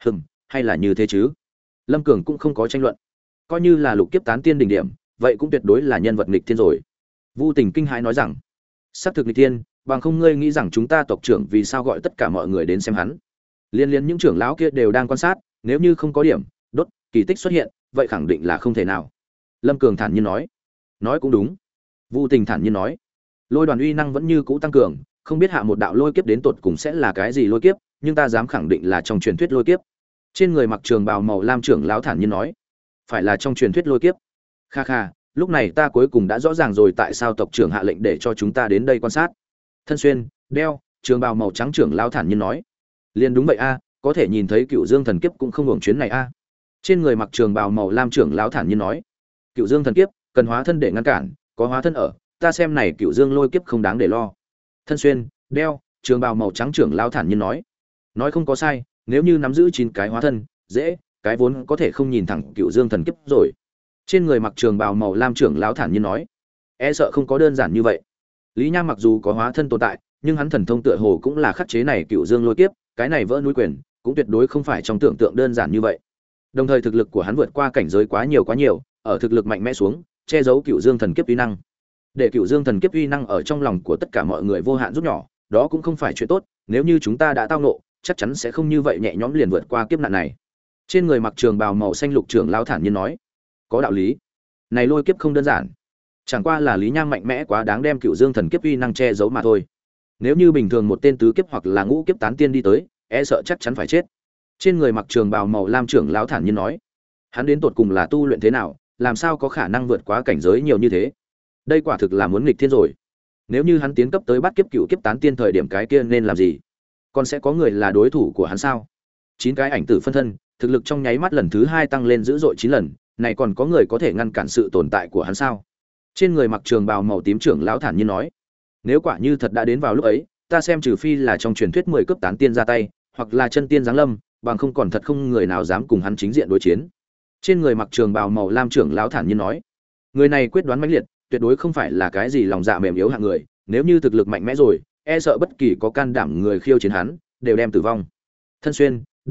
hay là như thế chứ? Lâm Cường cũng không có tranh luận, coi như là lục kiếp tán tiên đỉnh điểm, vậy cũng tuyệt đối là nhân vật nghịch thiên rồi. Vu Tình kinh hãi nói rằng, xác thực nghịch thiên, bằng không ngươi nghĩ rằng chúng ta tộc trưởng vì sao gọi tất cả mọi người đến xem hắn? Liên liên những trưởng lão kia đều đang quan sát, nếu như không có điểm đốt kỳ tích xuất hiện, vậy khẳng định là không thể nào. Lâm Cường thản nhiên nói cũng đúng. Vu Tình thản nhiên nói, lôi đoàn uy năng vẫn như cũ tăng cường, không biết hạ một đạo lôi kiếp đến tột cùng sẽ là cái gì lôi kiếp, nhưng ta dám khẳng định là trong truyền thuyết lôi kiếp. Trên người mặc trường bào màu lam trưởng lão thản nhiên nói, phải là trong truyền thuyết lôi kiếp. Kha kha, lúc này ta cuối cùng đã rõ ràng rồi tại sao tộc trưởng hạ lệnh để cho chúng ta đến đây quan sát. Thân xuyên đeo trường bào màu trắng trưởng lão thản nhiên nói, liền đúng vậy a, có thể nhìn thấy Cựu Dương thần kiếp cũng không hưởng chuyến này a. Trên người mặc trường bào màu lam trưởng lão thản nhiên nói, Cựu Dương thần kiếp cần hóa thân để ngăn cản, có hóa thân ở, ta xem này Cựu Dương lôi kiếp không đáng để lo. Thân xuyên đeo trường bào màu trắng trưởng lão thản nhiên nói không có sai, nếu như nắm giữ 9 cái hóa thân, dễ, cái vốn có thể không nhìn thẳng Cựu Dương thần kiếp rồi. Trên người mặc trường bào màu lam trưởng lão thản nhiên nói, e sợ không có đơn giản như vậy. Lý Nham mặc dù có hóa thân tồn tại, nhưng hắn thần thông tựa hồ cũng là khắc chế này Cựu Dương lôi kiếp, cái này vỡ núi quyền, cũng tuyệt đối không phải trong tưởng tượng đơn giản như vậy. Đồng thời thực lực của hắn vượt qua cảnh giới quá nhiều, ở thực lực mạnh mẽ xuống, che giấu Cựu Dương thần kiếp uy năng. Để Cựu Dương thần kiếp uy năng ở trong lòng của tất cả mọi người vô hạn rút nhỏ, đó cũng không phải chuyện tốt, nếu như chúng ta đã tao ngộ, chắc chắn sẽ không như vậy nhẹ nhõm liền vượt qua kiếp nạn này. Trên người mặc trường bào màu xanh lục trưởng lão thản nhiên nói, có đạo lý. Này lôi kiếp không đơn giản, chẳng qua là Lý Nham mạnh mẽ quá đáng đem Cựu Dương thần kiếp uy năng che giấu mà thôi. Nếu như bình thường một tên tứ kiếp hoặc là ngũ kiếp tán tiên đi tới, e sợ chắc chắn phải chết. Trên người mặc trường bào màu lam trưởng lão thản nhiên nói, hắn đến tột cùng là tu luyện thế nào, làm sao có khả năng vượt quá cảnh giới nhiều như thế? Đây quả thực là muốn nghịch thiên rồi. Nếu như hắn tiến cấp tới bắt kiếp cựu kiếp tán tiên thời điểm cái kia nên làm gì? Còn sẽ có người là đối thủ của hắn sao? 9 cái ảnh tử phân thân, thực lực trong nháy mắt lần thứ 2 tăng lên dữ dội 9 lần, này còn có người có thể ngăn cản sự tồn tại của hắn sao? Trên người mặc trường bào màu tím trưởng lão thản nhiên nói, nếu quả như thật đã đến vào lúc ấy, ta xem trừ phi là trong truyền thuyết 10 cấp tán tiên ra tay, hoặc là chân tiên giáng lâm, bằng không còn thật không người nào dám cùng hắn chính diện đối chiến. Trên người mặc trường bào màu lam trưởng lão thản nhiên nói, người này quyết đoán mãnh liệt, tuyệt đối không phải là cái gì lòng dạ mềm yếu hạng người, nếu như thực lực mạnh mẽ rồi, e sợ bất kỳ có can đảm người khiêu chiến hắn đều đem tử vong. Thân xuyên đeo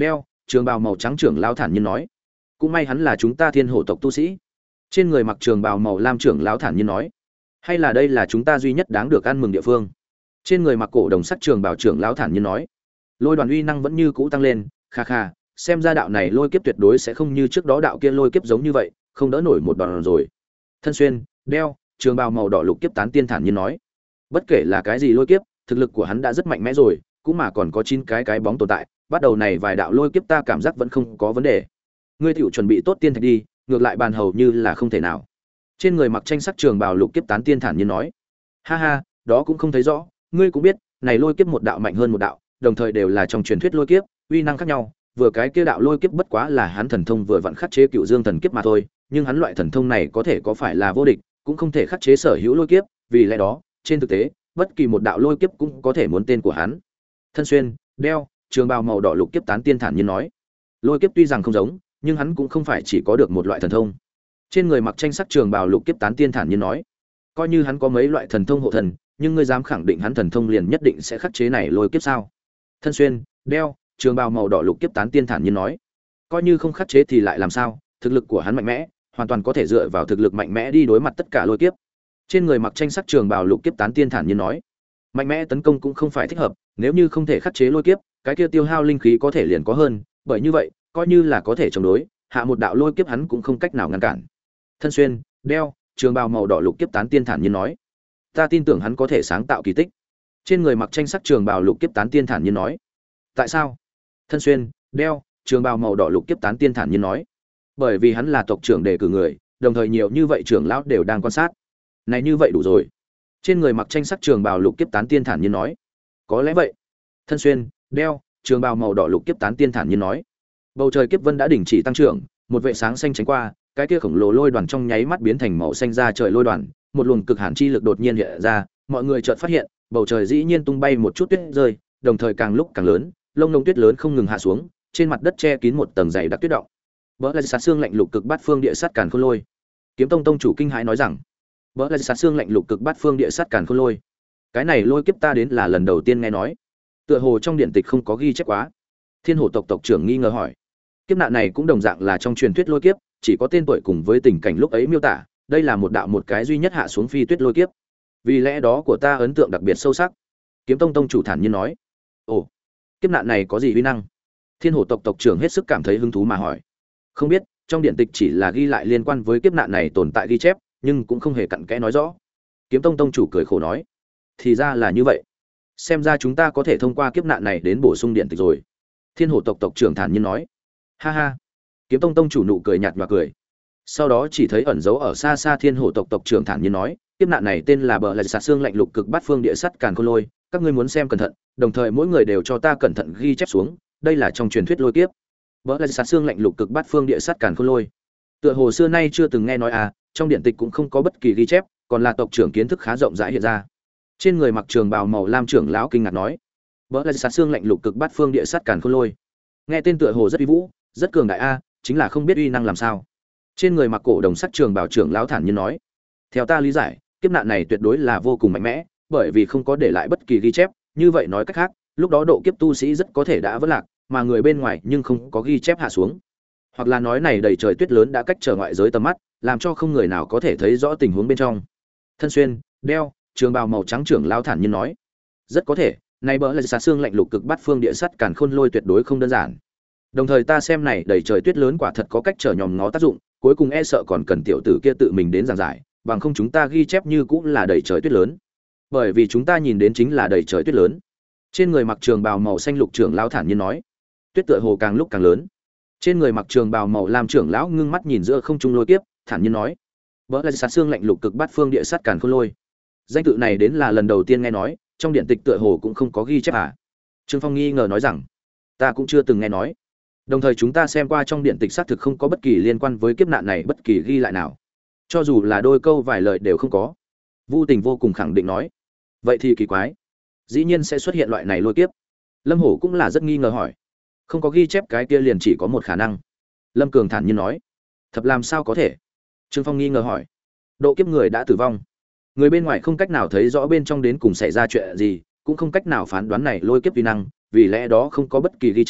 trường bào màu trắng trưởng lão thản nhiên nói. Cũng may hắn là chúng ta Thiên Hổ tộc tu sĩ. Trên người mặc trường bào màu lam trưởng lão thản nhiên nói. Hay là đây là chúng ta duy nhất đáng được ăn mừng địa phương. Trên người mặc cổ đồng sắc trường bào trưởng lão thản nhiên nói. Lôi đoàn uy năng vẫn như cũ tăng lên, kha kha, xem ra đạo này lôi kiếp tuyệt đối sẽ không như trước đó đạo kia lôi kiếp giống như vậy, không đỡ nổi một đòn rồi. Thân xuyên, đeo, trường bào màu đỏ lục kiếp tán tiên thản nhiên nói. Bất kể là cái gì lôi kiếp, thực lực của hắn đã rất mạnh mẽ rồi, cũng mà còn có 9 cái bóng tồn tại, bắt đầu này vài đạo lôi kiếp ta cảm giác vẫn không có vấn đề. Ngươi tiểu chuẩn bị tốt tiên thạch đi, ngược lại bàn hầu như là không thể nào. Trên người mặc tranh sắc trường bào lục kiếp tán tiên thản nhiên nói. Ha ha, đó cũng không thấy rõ, ngươi cũng biết, này lôi kiếp một đạo mạnh hơn một đạo, đồng thời đều là trong truyền thuyết lôi kiếp, uy năng khác nhau, vừa cái kia đạo lôi kiếp bất quá là hắn thần thông vừa vặn khắc chế Cựu Dương thần kiếp mà thôi, nhưng hắn loại thần thông này có thể có phải là vô địch, cũng không thể khắc chế sở hữu lôi kiếp, vì lẽ đó, trên thực tế, bất kỳ một đạo lôi kiếp cũng có thể muốn tên của hắn. Thân xuyên, đeo, trường bào màu đỏ lục kiếp tán tiên thản nhiên nói. Lôi kiếp tuy rằng không giống, nhưng hắn cũng không phải chỉ có được một loại thần thông. Trên người mặc tranh sắc trường bào lục kiếp tán tiên thản nhiên nói, coi như hắn có mấy loại thần thông hộ thần, nhưng ngươi dám khẳng định hắn thần thông liền nhất định sẽ khắc chế này lôi kiếp sao? Thân xuyên, đeo, trường bào màu đỏ lục kiếp tán tiên thản nhiên nói, coi như không khắc chế thì lại làm sao? Thực lực của hắn mạnh mẽ, hoàn toàn có thể dựa vào thực lực mạnh mẽ đi đối mặt tất cả lôi kiếp. Trên người mặc tranh sắc trường bào lục kiếp tán tiên thản nhiên nói, mạnh mẽ tấn công cũng không phải thích hợp, nếu như không thể khắc chế lôi kiếp, cái kia tiêu hao linh khí có thể liền có hơn, bởi như vậy, coi như là có thể chống đối, hạ một đạo lôi kiếp hắn cũng không cách nào ngăn cản. Thân xuyên, đeo, trường bào màu đỏ lục kiếp tán tiên thản nhiên nói, ta tin tưởng hắn có thể sáng tạo kỳ tích. Trên người mặc tranh sắc trường bào lục kiếp tán tiên thản nhiên nói, tại sao? Thân xuyên, đeo, trường bào màu đỏ lục kiếp tán tiên thản nhiên nói, bởi vì hắn là tộc trưởng đề cử người, đồng thời nhiều như vậy trưởng lão đều đang quan sát. Này như vậy đủ rồi. Trên người mặc tranh sắc trường bào lục kiếp tán tiên thản nhiên nói, có lẽ vậy. Thân xuyên, đeo, trường bào màu đỏ lục kiếp tán tiên thản nhiên nói, bầu trời kiếp vân đã đình chỉ tăng trưởng, một vệ sáng xanh tránh qua, cái kia khổng lồ lôi đoàn trong nháy mắt biến thành màu xanh ra trời lôi đoàn, một luồng cực hàn chi lực đột nhiên hiện ra, mọi người chợt phát hiện, bầu trời dĩ nhiên tung bay một chút tuyết rơi, đồng thời càng lúc càng lớn, lông lông tuyết lớn không ngừng hạ xuống, trên mặt đất che kín một tầng dày đặc tuyết động. Bỡ lại sát xương lạnh lục cực bát phương địa sát càn khôn lôi. Kiếm Tông tông chủ kinh hãi nói rằng, bỡ lại sát xương lạnh lục cực bát phương địa sát càn khôn lôi. Cái này lôi kiếp ta đến là lần đầu tiên nghe nói. Tựa hồ trong điện tịch không có ghi chép quá. Thiên Hổ tộc tộc trưởng nghi ngờ hỏi. Kiếp nạn này cũng đồng dạng là trong truyền thuyết lôi kiếp, chỉ có tên tuổi cùng với tình cảnh lúc ấy miêu tả, đây là một đạo một cái duy nhất hạ xuống phi tuyết lôi kiếp. Vì lẽ đó của ta ấn tượng đặc biệt sâu sắc. Kiếm Tông tông chủ thản nhiên nói. Ồ, kiếp nạn này có gì uy năng? Thiên Hổ tộc tộc trưởng hết sức cảm thấy hứng thú mà hỏi. Không biết, trong điện tịch chỉ là ghi lại liên quan với kiếp nạn này tồn tại ghi chép, nhưng cũng không hề cặn kẽ nói rõ. Kiếm Tông tông chủ cười khổ nói, thì ra là như vậy. Xem ra chúng ta có thể thông qua kiếp nạn này đến bổ sung điện tịch rồi. Thiên Hổ tộc tộc trưởng thản nhiên nói. Ha ha. Kiếm Tông tông chủ nụ cười nhạt nhòa cười. Sau đó chỉ thấy ẩn giấu ở xa xa Thiên Hổ tộc tộc trưởng thản nhiên nói, kiếp nạn này tên là bờ lại sạt xương lạnh lục cực bát phương địa sắt càn khôn lôi, các ngươi muốn xem cẩn thận, đồng thời mỗi người đều cho ta cẩn thận ghi chép xuống, đây là trong truyền thuyết lôi kiếp. Bỡ lại sát xương lạnh lục cực bát phương địa sát càn khôn lôi. Tựa hồ xưa nay chưa từng nghe nói à, trong điện tịch cũng không có bất kỳ ghi chép, còn là tộc trưởng kiến thức khá rộng rãi hiện ra. Trên người mặc trường bào màu lam trưởng lão kinh ngạc nói, bỡ lại sát xương lạnh lục cực bát phương địa sát càn khôn lôi. Nghe tên tựa hồ rất uy vũ, rất cường đại a, chính là không biết uy năng làm sao. Trên người mặc cổ đồng sắc trường bào trưởng lão thản nhiên nói, theo ta lý giải, kiếp nạn này tuyệt đối là vô cùng mạnh mẽ, bởi vì không có để lại bất kỳ ghi chép, như vậy nói cách khác, lúc đó độ kiếp tu sĩ rất có thể đã vỡ lạc, mà người bên ngoài nhưng không có ghi chép hạ xuống, hoặc là nói này đầy trời tuyết lớn đã cách trở ngoại giới tầm mắt, làm cho không người nào có thể thấy rõ tình huống bên trong. Thân xuyên, đeo, trường bào màu trắng trưởng lão thản nhiên nói, rất có thể, này bỡ là sát xương lạnh lục cực bát phương địa sắt càn khôn lôi tuyệt đối không đơn giản. Đồng thời ta xem này đầy trời tuyết lớn quả thật có cách trở nhòm ngó tác dụng, cuối cùng e sợ còn cần tiểu tử kia tự mình đến giảng giải, bằng không chúng ta ghi chép như cũng là đầy trời tuyết lớn. Bởi vì chúng ta nhìn đến chính là đầy trời tuyết lớn. Trên người mặc trường bào màu xanh lục trưởng lão thản nhiên nói, tuyết tựa hồ càng lúc càng lớn. Trên người mặc trường bào màu lam trưởng lão ngưng mắt nhìn giữa không trung lôi kiếp, thản nhiên nói, bỡ là sát xương lạnh lục cực bát phương địa sát càn khôn lôi. Danh tự này đến là lần đầu tiên nghe nói, trong điện tịch tựa hồ cũng không có ghi chép à? Trương Phong nghi ngờ nói rằng, ta cũng chưa từng nghe nói. Đồng thời chúng ta xem qua trong điện tịch xác thực không có bất kỳ liên quan với kiếp nạn này bất kỳ ghi lại nào, cho dù là đôi câu vài lời đều không có. Vu Tình vô cùng khẳng định nói, vậy thì kỳ quái, dĩ nhiên sẽ xuất hiện loại này lôi kiếp. Lâm Hổ cũng là rất nghi ngờ hỏi, không có ghi chép cái kia liền chỉ có một khả năng. Lâm Cường thản nhiên nói, thật làm sao có thể? Trương Phong nghi ngờ hỏi, độ kiếp người đã tử vong, người bên ngoài không cách nào thấy rõ bên trong đến cùng xảy ra chuyện gì, cũng không cách nào phán đoán này lôi kiếp vi năng, vì lẽ đó không có bất kỳ ghi chép,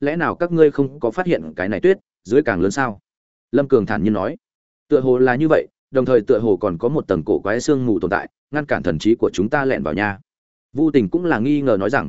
lẽ nào các ngươi không có phát hiện cái này tuyết dưới càng lớn sao? Lâm Cường thản nhiên nói. Tựa hồ là như vậy, đồng thời tựa hồ còn có một tầng cổ quái xương mù tồn tại, ngăn cản thần trí của chúng ta lẻn vào nha. Vu Tình cũng là nghi ngờ nói rằng,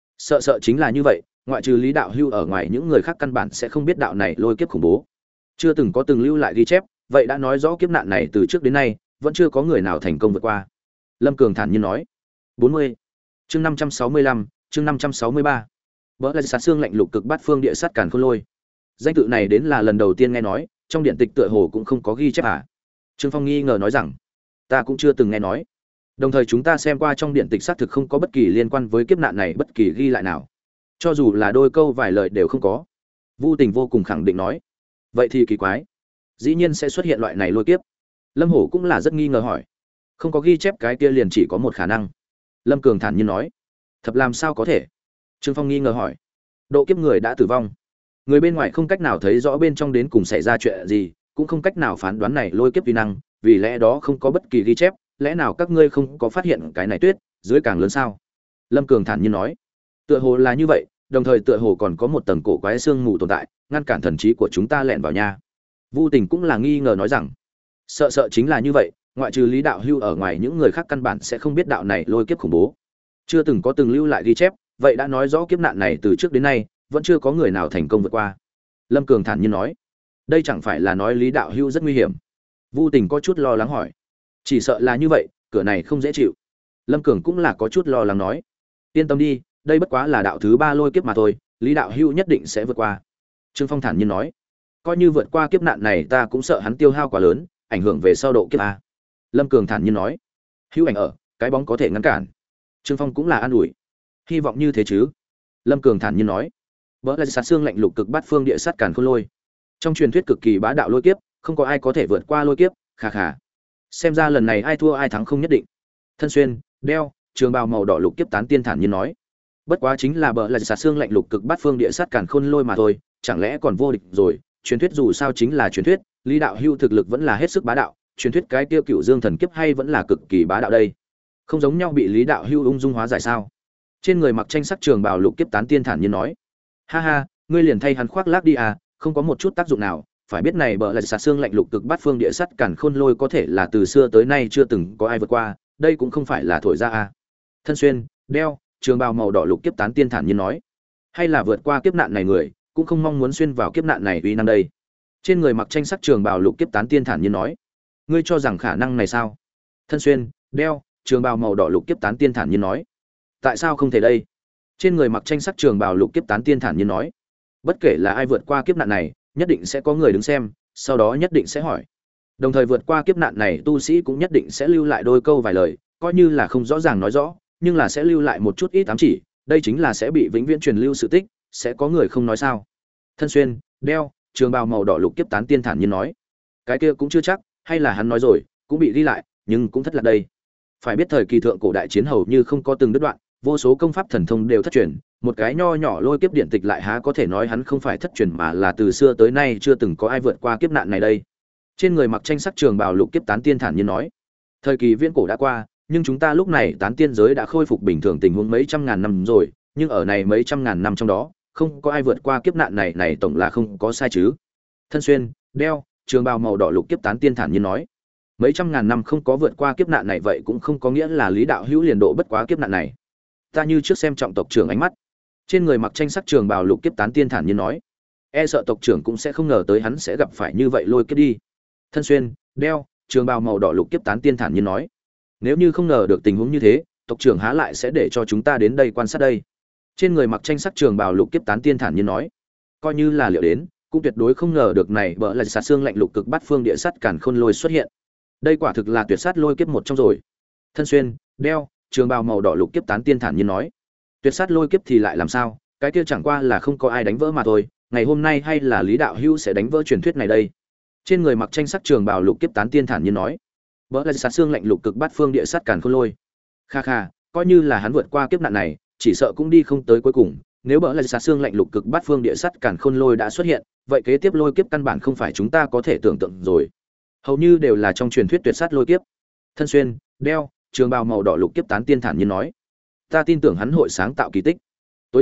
sợ chính là như vậy, ngoại trừ Lý Đạo Hưu ở ngoài những người khác căn bản sẽ không biết đạo này lôi kiếp khủng bố. Chưa từng có từng lưu lại ghi chép, vậy đã nói rõ kiếp nạn này từ trước đến nay vẫn chưa có người nào thành công vượt qua. Lâm Cường thản nhiên nói. 40. Chương 565, chương 563. Bỡ là sát xương lạnh lục cực bát phương địa sát càn khôn lôi. Danh tự này đến là lần đầu tiên nghe nói, trong điện tịch tựa hồ cũng không có ghi chép à? Trương Phong nghi ngờ nói rằng, ta cũng chưa từng nghe nói. Đồng thời chúng ta xem qua trong điện tịch xác thực không có bất kỳ liên quan với kiếp nạn này bất kỳ ghi lại nào. Cho dù là đôi câu vài lời đều không có. Vu Tình vô cùng khẳng định nói. Vậy thì kỳ quái, dĩ nhiên sẽ xuất hiện loại này lôi kiếp. Lâm Hổ cũng là rất nghi ngờ hỏi. Không có ghi chép cái kia liền chỉ có một khả năng. Lâm Cường thản nhiên nói. Thật làm sao có thể? Trương Phong nghi ngờ hỏi. Độ kiếp người đã tử vong, người bên ngoài không cách nào thấy rõ bên trong đến cùng xảy ra chuyện gì, cũng không cách nào phán đoán này lôi kiếp vi năng, vì lẽ đó không có bất kỳ ghi chép. Lẽ nào các ngươi không có phát hiện cái này tuyết dưới càng lớn sao? Lâm Cường thản nhiên nói. Tựa hồ là như vậy, đồng thời tựa hồ còn có một tầng cổ quái xương mù tồn tại, ngăn cản thần trí của chúng ta lẻn vào nha. Vu Tình cũng là nghi ngờ nói rằng, sợ chính là như vậy, ngoại trừ Lý Đạo Hưu ở ngoài những người khác căn bản sẽ không biết đạo này lôi kiếp khủng bố. Chưa từng có từng lưu lại ghi chép, vậy đã nói rõ kiếp nạn này từ trước đến nay vẫn chưa có người nào thành công vượt qua. Lâm Cường thản nhiên nói. Đây chẳng phải là nói Lý Đạo Hưu rất nguy hiểm? Vu Tình có chút lo lắng hỏi. Chỉ sợ là như vậy, cửa này không dễ chịu. Lâm Cường cũng là có chút lo lắng nói. Yên tâm đi, đây bất quá là đạo thứ 3 lôi kiếp mà thôi, Lý Đạo Hưu nhất định sẽ vượt qua. Trương Phong thản nhiên nói. Coi như vượt qua kiếp nạn này ta cũng sợ hắn tiêu hao quá lớn, ảnh hưởng về sau độ kiếp a. Lâm Cường thản nhiên nói. Hưu ảnh ở, cái bóng có thể ngăn cản. Trương Phong cũng là an ủi. Hy vọng như thế chứ. Lâm Cường thản nhiên nói. Bỡ là sát xương lạnh lục cực bát phương địa sát càn khôn lôi. Trong truyền thuyết cực kỳ bá đạo lôi kiếp, không có ai có thể vượt qua lôi kiếp, khà khà. Xem ra lần này ai thua ai thắng không nhất định. Thân xuyên, đeo, trường bào màu đỏ lục kiếp tán tiên thản nhiên nói. Bất quá chính là bỡ là sát xương lạnh lục cực bát phương địa sát càn khôn lôi mà thôi, chẳng lẽ còn vô địch rồi? Truyền thuyết dù sao chính là truyền thuyết, Lý Đạo Hưu thực lực vẫn là hết sức bá đạo, truyền thuyết cái tiêu cựu dương thần kiếp hay vẫn là cực kỳ bá đạo đây. Không giống nhau bị Lý Đạo Hưu ung dung hóa giải sao? Trên người mặc tranh sắc trường bào lục kiếp tán tiên thản nhiên nói. Ha ha, ngươi liền thay hắn khoác lác đi à, không có một chút tác dụng nào, phải biết này bỡ là sát xương lạnh lục cực bát phương địa sắt càn khôn lôi có thể là từ xưa tới nay chưa từng có ai vượt qua, đây cũng không phải là thổi ra à. Thân xuyên, đeo, trường bào màu đỏ lục kiếp tán tiên thản nhiên nói. Hay là vượt qua kiếp nạn này người, cũng không mong muốn xuyên vào kiếp nạn này uy năng đây. Trên người mặc tranh sắc trường bào lục kiếp tán tiên thản nhiên nói. Ngươi cho rằng khả năng này sao? Thân xuyên, đeo, trường bào màu đỏ lục kiếp tán tiên thản nhiên nói. Tại sao không thể đây? Trên người mặc tranh sắc trường bào lục kiếp tán tiên thản nhiên nói. Bất kể là ai vượt qua kiếp nạn này, nhất định sẽ có người đứng xem, sau đó nhất định sẽ hỏi. Đồng thời vượt qua kiếp nạn này tu sĩ cũng nhất định sẽ lưu lại đôi câu vài lời, coi như là không rõ ràng nói rõ, nhưng là sẽ lưu lại một chút ít ám chỉ, đây chính là sẽ bị vĩnh viễn truyền lưu sự tích, sẽ có người không nói sao? Thân xuyên, đeo, trường bào màu đỏ lục kiếp tán tiên thản nhiên nói. Cái kia cũng chưa chắc, hay là hắn nói rồi, cũng bị ghi lại, nhưng cũng thất lạc đây. Phải biết thời kỳ thượng cổ đại chiến hầu như không có từng đứt đoạn, vô số công pháp thần thông đều thất truyền, một cái nho nhỏ lôi kiếp điện tịch lại há có thể nói hắn không phải thất truyền mà là từ xưa tới nay chưa từng có ai vượt qua kiếp nạn này đây. Trên người mặc tranh sắc trường bào lục kiếp tán tiên thản nhiên nói. Thời kỳ viễn cổ đã qua, nhưng chúng ta lúc này tán tiên giới đã khôi phục bình thường tình huống mấy trăm ngàn năm rồi, nhưng ở này mấy trăm ngàn năm trong đó, không có ai vượt qua kiếp nạn này tổng là không có sai chứ. Thân xuyên, đeo, trường bào màu đỏ lục kiếp tán tiên thản nhiên nói. Mấy trăm ngàn năm không có vượt qua kiếp nạn này vậy cũng không có nghĩa là Lý Đạo Hữu liền độ bất quá kiếp nạn này. Ta như trước xem trọng tộc trưởng ánh mắt. Trên người mặc tranh sắc trường bào lục kiếp tán tiên thản nhiên nói. E sợ tộc trưởng cũng sẽ không ngờ tới hắn sẽ gặp phải như vậy lôi kiếp đi. Thân xuyên, đeo, trường bào màu đỏ lục kiếp tán tiên thản nhiên nói. Nếu như không ngờ được tình huống như thế, tộc trưởng há lại sẽ để cho chúng ta đến đây quan sát đây. Trên người mặc tranh sắc trường bào lục kiếp tán tiên thản nhiên nói. Coi như là liệu đến, cũng tuyệt đối không ngờ được này bỡ là sát xương lạnh lục cực bát phương địa sắt càn khôn lôi xuất hiện. Đây quả thực là tuyệt sát lôi kiếp một trong rồi. Thân xuyên, đeo, trường bào màu đỏ lục kiếp tán tiên thản nhiên nói. Tuyệt sát lôi kiếp thì lại làm sao, cái kia chẳng qua là không có ai đánh vỡ mà thôi, ngày hôm nay hay là Lý Đạo Hữu sẽ đánh vỡ truyền thuyết này đây. Trên người mặc tranh sắc trường bào lục kiếp tán tiên thản nhiên nói. Bỡ là sát xương lạnh lục cực bát phương địa sắt càn khôn lôi. Kha kha, coi như là hắn vượt qua kiếp nạn này, chỉ sợ cũng đi không tới cuối cùng, nếu bỡ là sát xương lạnh lục cực bát phương địa sắt càn khôn lôi đã xuất hiện, vậy kế tiếp lôi kiếp căn bản không phải chúng ta có thể tưởng tượng rồi. Hầu như đều là trong truyền thuyết tuyệt sát lôi kiếp. Thân xuyên, đeo, trường bào màu đỏ lục kiếp tán tiên thản nhiên nói. Ta tin tưởng hắn hội sáng tạo kỳ tích. Tối thiểu,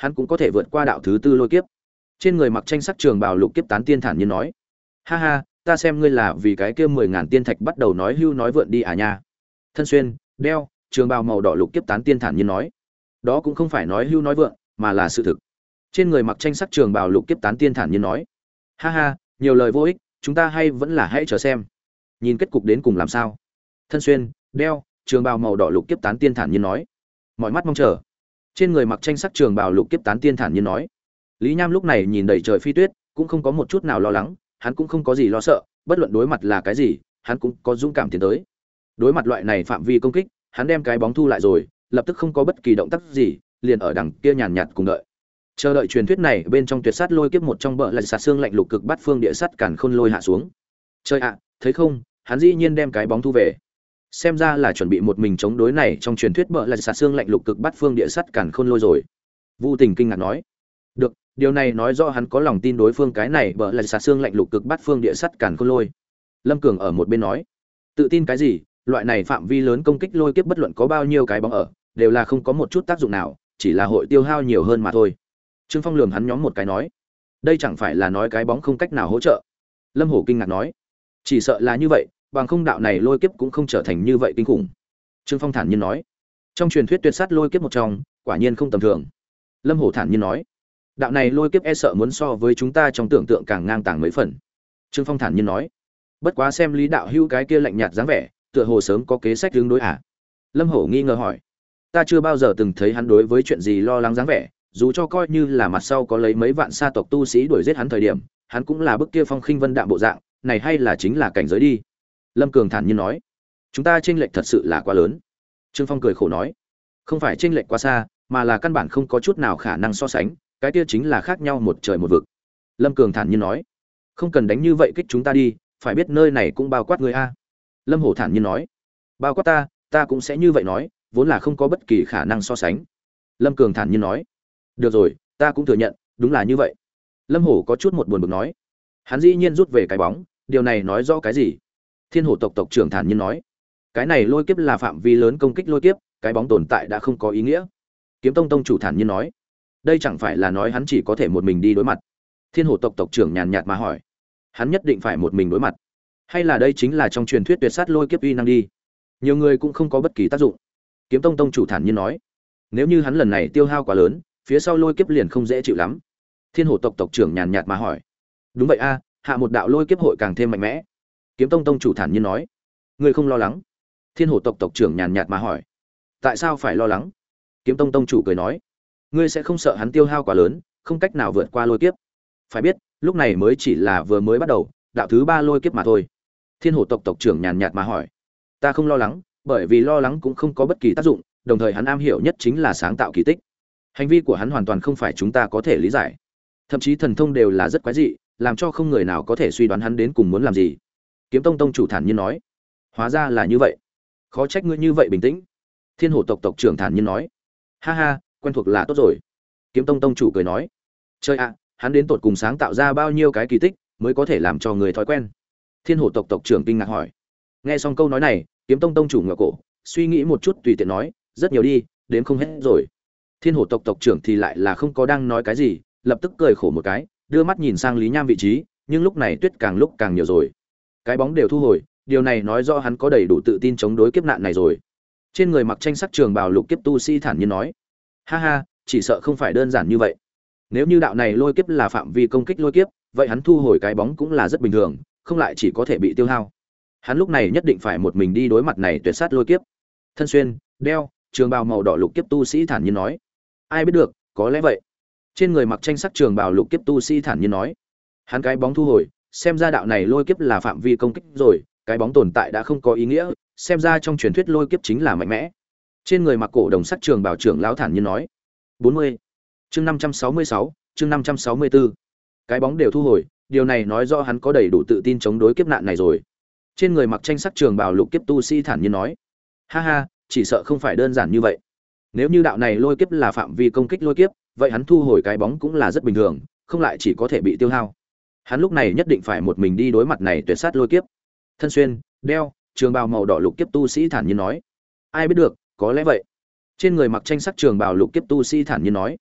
hắn cũng có thể vượt qua đạo thứ tư lôi kiếp. Trên người mặc tranh sắc trường bào lục kiếp tán tiên thản nhiên nói: "Ha ha, ta xem ngươi là vì cái kia 10.000 tiên thạch bắt đầu nói hưu nói vượn đi à nha." Thân xuyên, đeo, trường bào màu đỏ lục kiếp tán tiên thản nhiên nói: "Đó cũng không phải nói hưu nói vượn, mà là sự thực." Trên người mặc tranh sắc trường bào lục kiếp tán tiên thản nhiên nói: "Ha ha, nhiều lời vô ích, chúng ta hay vẫn là hãy chờ xem, nhìn kết cục đến cùng làm sao." Thân xuyên, đeo, trường bào màu đỏ lục kiếp tán tiên thản nhiên nói: "Mọi mắt mong chờ." Trên người mặc tranh sắc trường bào lục kiếp tán tiên thản nhiên nói: Lý Nham lúc này nhìn đầy trời phi tuyết, cũng không có một chút nào lo lắng, hắn cũng không có gì lo sợ, bất luận đối mặt là cái gì, hắn cũng có dũng cảm tiến tới. Đối mặt loại này phạm vi công kích, hắn đem cái bóng thu lại rồi, lập tức không có bất kỳ động tác gì, liền ở đằng kia nhàn nhạt cùng đợi. Chờ đợi truyền thuyết này bên trong tuyệt sát lôi kiếp một trong bờ lại sạt xương lạnh lục cực bắt phương địa sắt càn khôn lôi hạ xuống. Chơi ạ, thấy không, hắn dĩ nhiên đem cái bóng thu về. Xem ra là chuẩn bị một mình chống đối này trong truyền thuyết bờ lại sạt xương lạnh lục cực bắt phương địa sắt càn khôn lôi rồi. Vu Tình kinh ngạc nói: "Được, điều này nói rõ hắn có lòng tin đối phương cái này bờ lại sạt xương lạnh lục cực bắt phương địa sắt càn khôn lôi." Lâm Cường ở một bên nói: "Tự tin cái gì, loại này phạm vi lớn công kích lôi kiếp bất luận có bao nhiêu cái bóng ở, đều là không có một chút tác dụng nào, chỉ là hội tiêu hao nhiều hơn mà thôi." Trương Phong lườm hắn nhóm một cái nói: "Đây chẳng phải là nói cái bóng không cách nào hỗ trợ?" Lâm Hổ kinh ngạc nói: "Chỉ sợ là như vậy, bằng không đạo này lôi kiếp cũng không trở thành như vậy kinh khủng." Trương Phong thản nhiên nói: "Trong truyền thuyết tuyệt sát lôi kiếp một trong, quả nhiên không tầm thường." Lâm Hổ thản nhiên nói: "Đạo này lôi kiếp e sợ muốn so với chúng ta trong tưởng tượng càng ngang tàng mấy phần." Trương Phong thản nhiên nói: "Bất quá xem Lý đạo hữu cái kia lạnh nhạt dáng vẻ, tựa hồ sớm có kế sách ứng đối à?" Lâm Hổ nghi ngờ hỏi: "Ta chưa bao giờ từng thấy hắn đối với chuyện gì lo lắng dáng vẻ, dù cho coi như là mặt sau có lấy mấy vạn sa tộc tu sĩ đuổi giết hắn thời điểm, hắn cũng là bức kia phong khinh vân đạm bộ dạng, này hay là chính là cảnh giới đi." Lâm Cường thản nhiên nói: "Chúng ta chênh lệch thật sự là quá lớn." Trương Phong cười khổ nói: "Không phải chênh lệch quá xa, mà là căn bản không có chút nào khả năng so sánh, cái kia chính là khác nhau một trời một vực." Lâm Cường thản nhiên nói: "Không cần đánh như vậy kích chúng ta đi, phải biết nơi này cũng bao quát người a." Lâm Hổ thản nhiên nói: "Bao quát ta cũng sẽ như vậy nói, vốn là không có bất kỳ khả năng so sánh." Lâm Cường thản nhiên nói: "Được rồi, ta cũng thừa nhận, đúng là như vậy." Lâm Hổ có chút một buồn bực nói: "Hắn dĩ nhiên rút về cái bóng, điều này nói rõ cái gì?" Thiên Hổ tộc tộc trưởng thản nhiên nói: "Cái này lôi kiếp là phạm vi lớn công kích lôi kiếp, cái bóng tồn tại đã không có ý nghĩa." Kiếm Tông tông chủ thản nhiên nói: "Đây chẳng phải là nói hắn chỉ có thể một mình đi đối mặt?" Thiên Hổ tộc tộc trưởng nhàn nhạt mà hỏi: "Hắn nhất định phải một mình đối mặt, hay là đây chính là trong truyền thuyết tuyệt sát lôi kiếp uy năng đi? Nhiều người cũng không có bất kỳ tác dụng." Kiếm Tông tông chủ thản nhiên nói: "Nếu như hắn lần này tiêu hao quá lớn, phía sau lôi kiếp liền không dễ chịu lắm." Thiên Hổ tộc tộc trưởng nhàn nhạt mà hỏi: "Đúng vậy a, hạ một đạo lôi kiếp hội càng thêm mạnh mẽ." Kiếm Tông tông chủ thản nhiên nói: "Ngươi không lo lắng?" Thiên Hổ tộc tộc trưởng nhàn nhạt mà hỏi: "Tại sao phải lo lắng?" Kiếm Tông tông chủ cười nói: "Ngươi sẽ không sợ hắn tiêu hao quá lớn, không cách nào vượt qua lôi kiếp? Phải biết, lúc này mới chỉ là vừa mới bắt đầu, đạo thứ 3 lôi kiếp mà thôi." Thiên Hổ tộc tộc trưởng nhàn nhạt mà hỏi: "Ta không lo lắng, bởi vì lo lắng cũng không có bất kỳ tác dụng, đồng thời hắn am hiểu nhất chính là sáng tạo kỳ tích. Hành vi của hắn hoàn toàn không phải chúng ta có thể lý giải, thậm chí thần thông đều là rất quái dị, làm cho không người nào có thể suy đoán hắn đến cùng muốn làm gì." Kiếm Tông tông chủ thản nhiên nói: "Hóa ra là như vậy, khó trách ngươi như vậy bình tĩnh." Thiên Hổ tộc tộc trưởng thản nhiên nói: "Ha ha, quen thuộc là tốt rồi." Kiếm Tông tông chủ cười nói: "Chơi ạ, hắn đến tột cùng sáng tạo ra bao nhiêu cái kỳ tích mới có thể làm cho người thói quen?" Thiên Hổ tộc tộc trưởng kinh ngạc hỏi. Nghe xong câu nói này, Kiếm Tông tông chủ ngửa cổ, suy nghĩ một chút tùy tiện nói: "Rất nhiều đi, đến không hết rồi." Thiên Hổ tộc tộc trưởng thì lại là không có đang nói cái gì, lập tức cười khổ một cái, đưa mắt nhìn sang Lý Nham vị trí, nhưng lúc này tuyết càng lúc càng nhiều rồi. Cái bóng đều thu hồi, điều này nói rõ hắn có đầy đủ tự tin chống đối kiếp nạn này rồi. Trên người mặc tranh sắc trường bào lục kiếp tu sĩ thản nhiên nói: "Ha ha, chỉ sợ không phải đơn giản như vậy. Nếu như đạo này lôi kiếp là phạm vi công kích lôi kiếp, vậy hắn thu hồi cái bóng cũng là rất bình thường, không lại chỉ có thể bị tiêu hao. Hắn lúc này nhất định phải một mình đi đối mặt này tuyệt sát lôi kiếp." Thân xuyên, đeo, trường bào màu đỏ lục kiếp tu sĩ thản nhiên nói: "Ai biết được, có lẽ vậy." Trên người mặc tranh sắc trường bào lục kiếp tu sĩ thản nhiên nói: "Hắn cái bóng thu hồi, xem ra đạo này lôi kiếp là phạm vi công kích rồi, cái bóng tồn tại đã không có ý nghĩa, xem ra trong truyền thuyết lôi kiếp chính là mạnh mẽ." Trên người mặc cổ đồng sắc trường bào trưởng lão thản nhiên nói: 40. Chương 566, chương 564. Cái bóng đều thu hồi, điều này nói rõ hắn có đầy đủ tự tin chống đối kiếp nạn này rồi. Trên người mặc tranh sắc trường bào lục kiếp tu sĩ thản nhiên nói: "Ha ha, chỉ sợ không phải đơn giản như vậy. Nếu như đạo này lôi kiếp là phạm vi công kích lôi kiếp, vậy hắn thu hồi cái bóng cũng là rất bình thường, không lại chỉ có thể bị tiêu hao. Hắn lúc này nhất định phải một mình đi đối mặt này tuyệt sát lôi kiếp." Thân xuyên, đeo, trường bào màu đỏ lục kiếp tu sĩ thản nhiên nói: "Ai biết được, có lẽ vậy." Trên người mặc tranh sắc trường bào lục kiếp tu sĩ thản nhiên nói: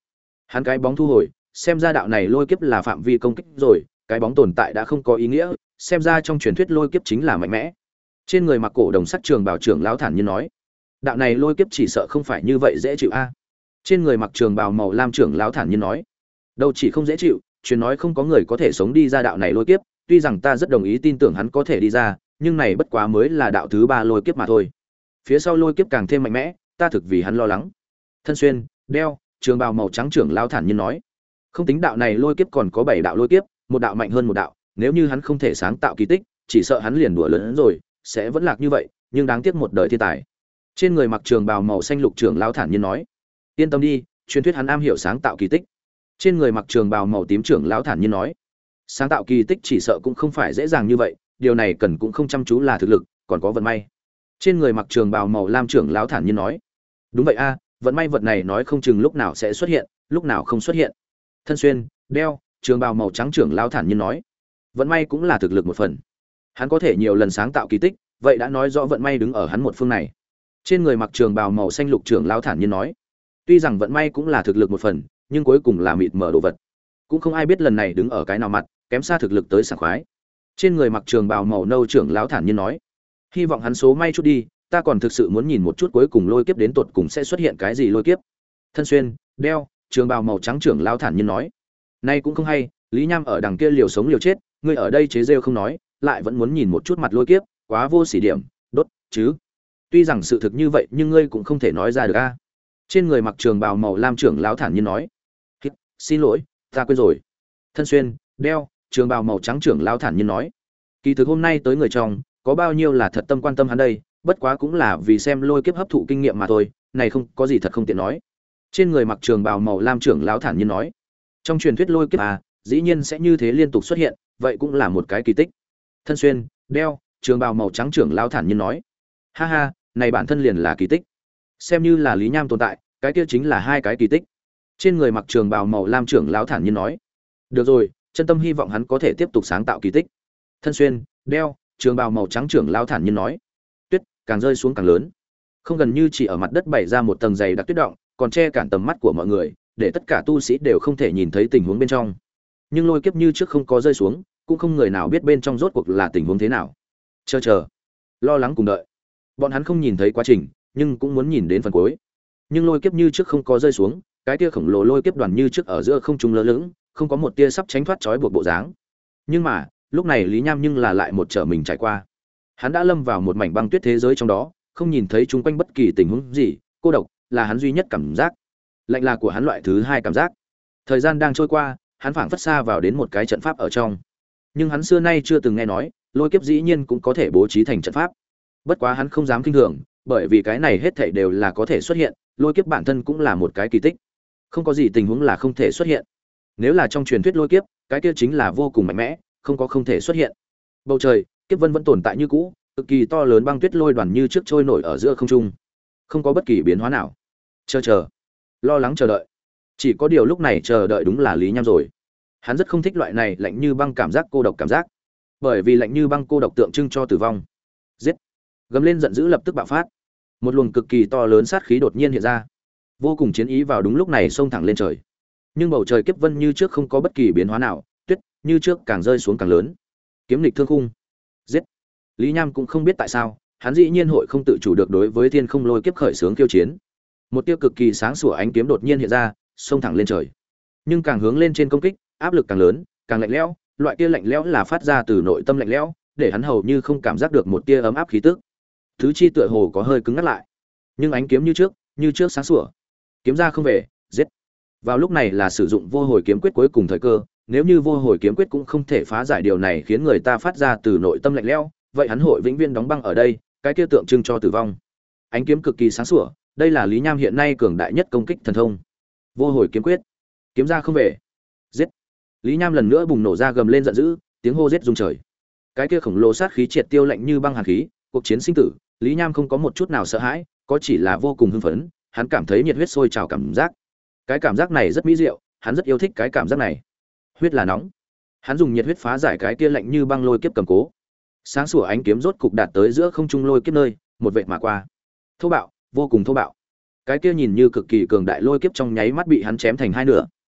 Hắn cái bóng thu hồi, xem ra đạo này lôi kiếp là phạm vi công kích rồi, cái bóng tồn tại đã không có ý nghĩa, xem ra trong truyền thuyết lôi kiếp chính là mạnh mẽ. Trên người mặc cổ đồng sắc trường bào trưởng lão thản nhiên nói, đạo này lôi kiếp chỉ sợ không phải như vậy dễ chịu a. Trên người mặc trường bào màu lam trưởng lão thản nhiên nói, đâu chỉ không dễ chịu, truyền nói không có người có thể sống đi ra đạo này lôi kiếp, tuy rằng ta rất đồng ý tin tưởng hắn có thể đi ra, nhưng này bất quá mới là đạo thứ 3 lôi kiếp mà thôi. Phía sau lôi kiếp càng thêm mạnh mẽ, ta thực vì hắn lo lắng. Thân xuyên, đeo, trường bào màu trắng trưởng lão thản nhiên nói, không tính đạo này lôi kiếp còn có 7 đạo lôi kiếp, một đạo mạnh hơn một đạo, nếu như hắn không thể sáng tạo kỳ tích, chỉ sợ hắn liền đùa lớn rồi, sẽ vẫn lạc như vậy, nhưng đáng tiếc một đời thiên tài. Trên người mặc trường bào màu xanh lục trưởng lão thản nhiên nói, yên tâm đi, truyền thuyết hắn am hiểu sáng tạo kỳ tích. Trên người mặc trường bào màu tím trưởng lão thản nhiên nói, sáng tạo kỳ tích chỉ sợ cũng không phải dễ dàng như vậy, điều này cần cũng không chăm chú là thực lực, còn có vận may. Trên người mặc trường bào màu lam trưởng lão thản nhiên nói, đúng vậy a, vận may vật này nói không chừng lúc nào sẽ xuất hiện, lúc nào không xuất hiện. Thân xuyên, đeo, trường bào màu trắng trưởng lão thản nhiên nói, vận may cũng là thực lực một phần. Hắn có thể nhiều lần sáng tạo kỳ tích, vậy đã nói rõ vận may đứng ở hắn một phương này. Trên người mặc trường bào màu xanh lục trưởng lão thản nhiên nói, tuy rằng vận may cũng là thực lực một phần, nhưng cuối cùng là mịt mờ đồ vật, cũng không ai biết lần này đứng ở cái nào mặt, kém xa thực lực tới sảng khoái. Trên người mặc trường bào màu nâu trưởng lão thản nhiên nói, hy vọng hắn số may chút đi, ta còn thực sự muốn nhìn một chút cuối cùng lôi kiếp đến tột cùng sẽ xuất hiện cái gì lôi kiếp. Thân xuyên, đeo, trường bào màu trắng trưởng lão thản nhiên nói, nay cũng không hay, Lý Nham ở đằng kia liều sống liều chết, ngươi ở đây chế rêu không nói, lại vẫn muốn nhìn một chút mặt lôi kiếp, quá vô sỉ điểm, đốt chứ. Tuy rằng sự thực như vậy nhưng ngươi cũng không thể nói ra được a. Trên người mặc trường bào màu lam trưởng lão thản nhiên nói, xin lỗi, ta quên rồi. Thân xuyên, đeo, trường bào màu trắng trưởng lão thản nhiên nói, kỳ thực hôm nay tới người trong, có bao nhiêu là thật tâm quan tâm hắn đây, bất quá cũng là vì xem lôi kiếp hấp thụ kinh nghiệm mà thôi, này không có gì thật không tiện nói. Trên người mặc trường bào màu lam trưởng lão thản nhiên nói, trong truyền thuyết lôi kiếp dĩ nhiên sẽ như thế liên tục xuất hiện, vậy cũng là một cái kỳ tích. Thân xuyên, đeo, trường bào màu trắng trưởng lão thản nhiên nói, ha ha, này bản thân liền là kỳ tích. Xem như là Lý Nham tồn tại, cái kia chính là hai cái kỳ tích. Trên người mặc trường bào màu lam trưởng lão thản nhiên nói, được rồi, chân tâm hy vọng hắn có thể tiếp tục sáng tạo kỳ tích. Thân xuyên, đeo, trường bào màu trắng trưởng lão thản nhiên nói, tuyết càng rơi xuống càng lớn, không gần như chỉ ở mặt đất bày ra một tầng dày đặc tuyết động, còn che cản tầm mắt của mọi người, để tất cả tu sĩ đều không thể nhìn thấy tình huống bên trong. Nhưng lôi kiếp như trước không có rơi xuống, cũng không người nào biết bên trong rốt cuộc là tình huống thế nào. Chờ, lo lắng cùng đợi. Bọn hắn không nhìn thấy quá trình, nhưng cũng muốn nhìn đến phần cuối. Nhưng lôi kiếp như trước không có rơi xuống, cái tia khổng lồ lôi kiếp đoàn như trước ở giữa không trung lơ lửng, không có một tia sắp tránh thoát trói buộc bộ dáng. Nhưng mà, lúc này Lý Nham nhưng là lại một trở mình trải qua. Hắn đã lâm vào một mảnh băng tuyết thế giới trong đó, không nhìn thấy chung quanh bất kỳ tình huống gì, cô độc là hắn duy nhất cảm giác. Lạnh là của hắn loại thứ hai cảm giác. Thời gian đang trôi qua, hắn phảng phất xa vào đến một cái trận pháp ở trong. Nhưng hắn xưa nay chưa từng nghe nói, lôi kiếp dĩ nhiên cũng có thể bố trí thành trận pháp. Bất quá hắn không dám kinh thường, bởi vì cái này hết thảy đều là có thể xuất hiện, lôi kiếp bản thân cũng là một cái kỳ tích. Không có gì tình huống là không thể xuất hiện. Nếu là trong truyền thuyết lôi kiếp, cái kia chính là vô cùng mạnh mẽ, không thể xuất hiện. Bầu trời, kiếp vân vẫn tồn tại như cũ, cực kỳ to lớn băng tuyết lôi đoàn như trước trôi nổi ở giữa không trung, không có bất kỳ biến hóa nào. Chờ, lo lắng chờ đợi. Chỉ có điều lúc này chờ đợi đúng là Lý Nham rồi. Hắn rất không thích loại này lạnh như băng cảm giác cô độc cảm giác, bởi vì lạnh như băng cô độc tượng trưng cho tử vong. Giết! Gầm lên giận dữ lập tức bạo phát. Một luồng cực kỳ to lớn sát khí đột nhiên hiện ra, vô cùng chiến ý vào đúng lúc này xông thẳng lên trời. Nhưng bầu trời kiếp vân như trước không có bất kỳ biến hóa nào, tuyết như trước càng rơi xuống càng lớn. Kiếm lịch thương khung. Giết! Lý Nham cũng không biết tại sao, hắn dĩ nhiên hội không tự chủ được đối với thiên không lôi kiếp khởi xướng khiêu chiến. Một tia cực kỳ sáng sủa ánh kiếm đột nhiên hiện ra, xông thẳng lên trời. Nhưng càng hướng lên trên công kích, áp lực càng lớn, càng lạnh lẽo, loại tia lạnh lẽo là phát ra từ nội tâm lạnh lẽo, để hắn hầu như không cảm giác được một tia ấm áp khí tức. Thứ chi tựa hồ có hơi cứng ngắt lại. Nhưng ánh kiếm như trước sáng sủa. Kiếm ra không về, giết. Vào lúc này là sử dụng vô hồi kiếm quyết cuối cùng thời cơ, nếu như vô hồi kiếm quyết cũng không thể phá giải điều này khiến người ta phát ra từ nội tâm lạnh lẽo, vậy hắn hội vĩnh viễn đóng băng ở đây, cái kia tượng trưng cho tử vong. Ánh kiếm cực kỳ sáng sủa, đây là Lý Nham hiện nay cường đại nhất công kích thần thông. Vô hồi kiếm quyết, kiếm ra không về, giết. Lý Nham lần nữa bùng nổ ra gầm lên giận dữ, tiếng hô giết rung trời. Cái kia khổng lồ sát khí triệt tiêu lạnh như băng hàn khí, cuộc chiến sinh tử, Lý Nham không có một chút nào sợ hãi, có chỉ là vô cùng hưng phấn, hắn cảm thấy nhiệt huyết sôi trào cảm giác. Cái cảm giác này rất mỹ diệu, hắn rất yêu thích cái cảm giác này. Huyết là nóng. Hắn dùng nhiệt huyết phá giải cái kia lạnh như băng lôi kiếp cầm cố. Sáng sủa ánh kiếm rốt cục đạt tới giữa không trung lôi kiếp nơi, một vệt mà qua. Thô bạo, vô cùng thô bạo. Cái kia nhìn như cực kỳ cường đại lôi kiếp trong nháy mắt bị hắn chém thành hai nửa,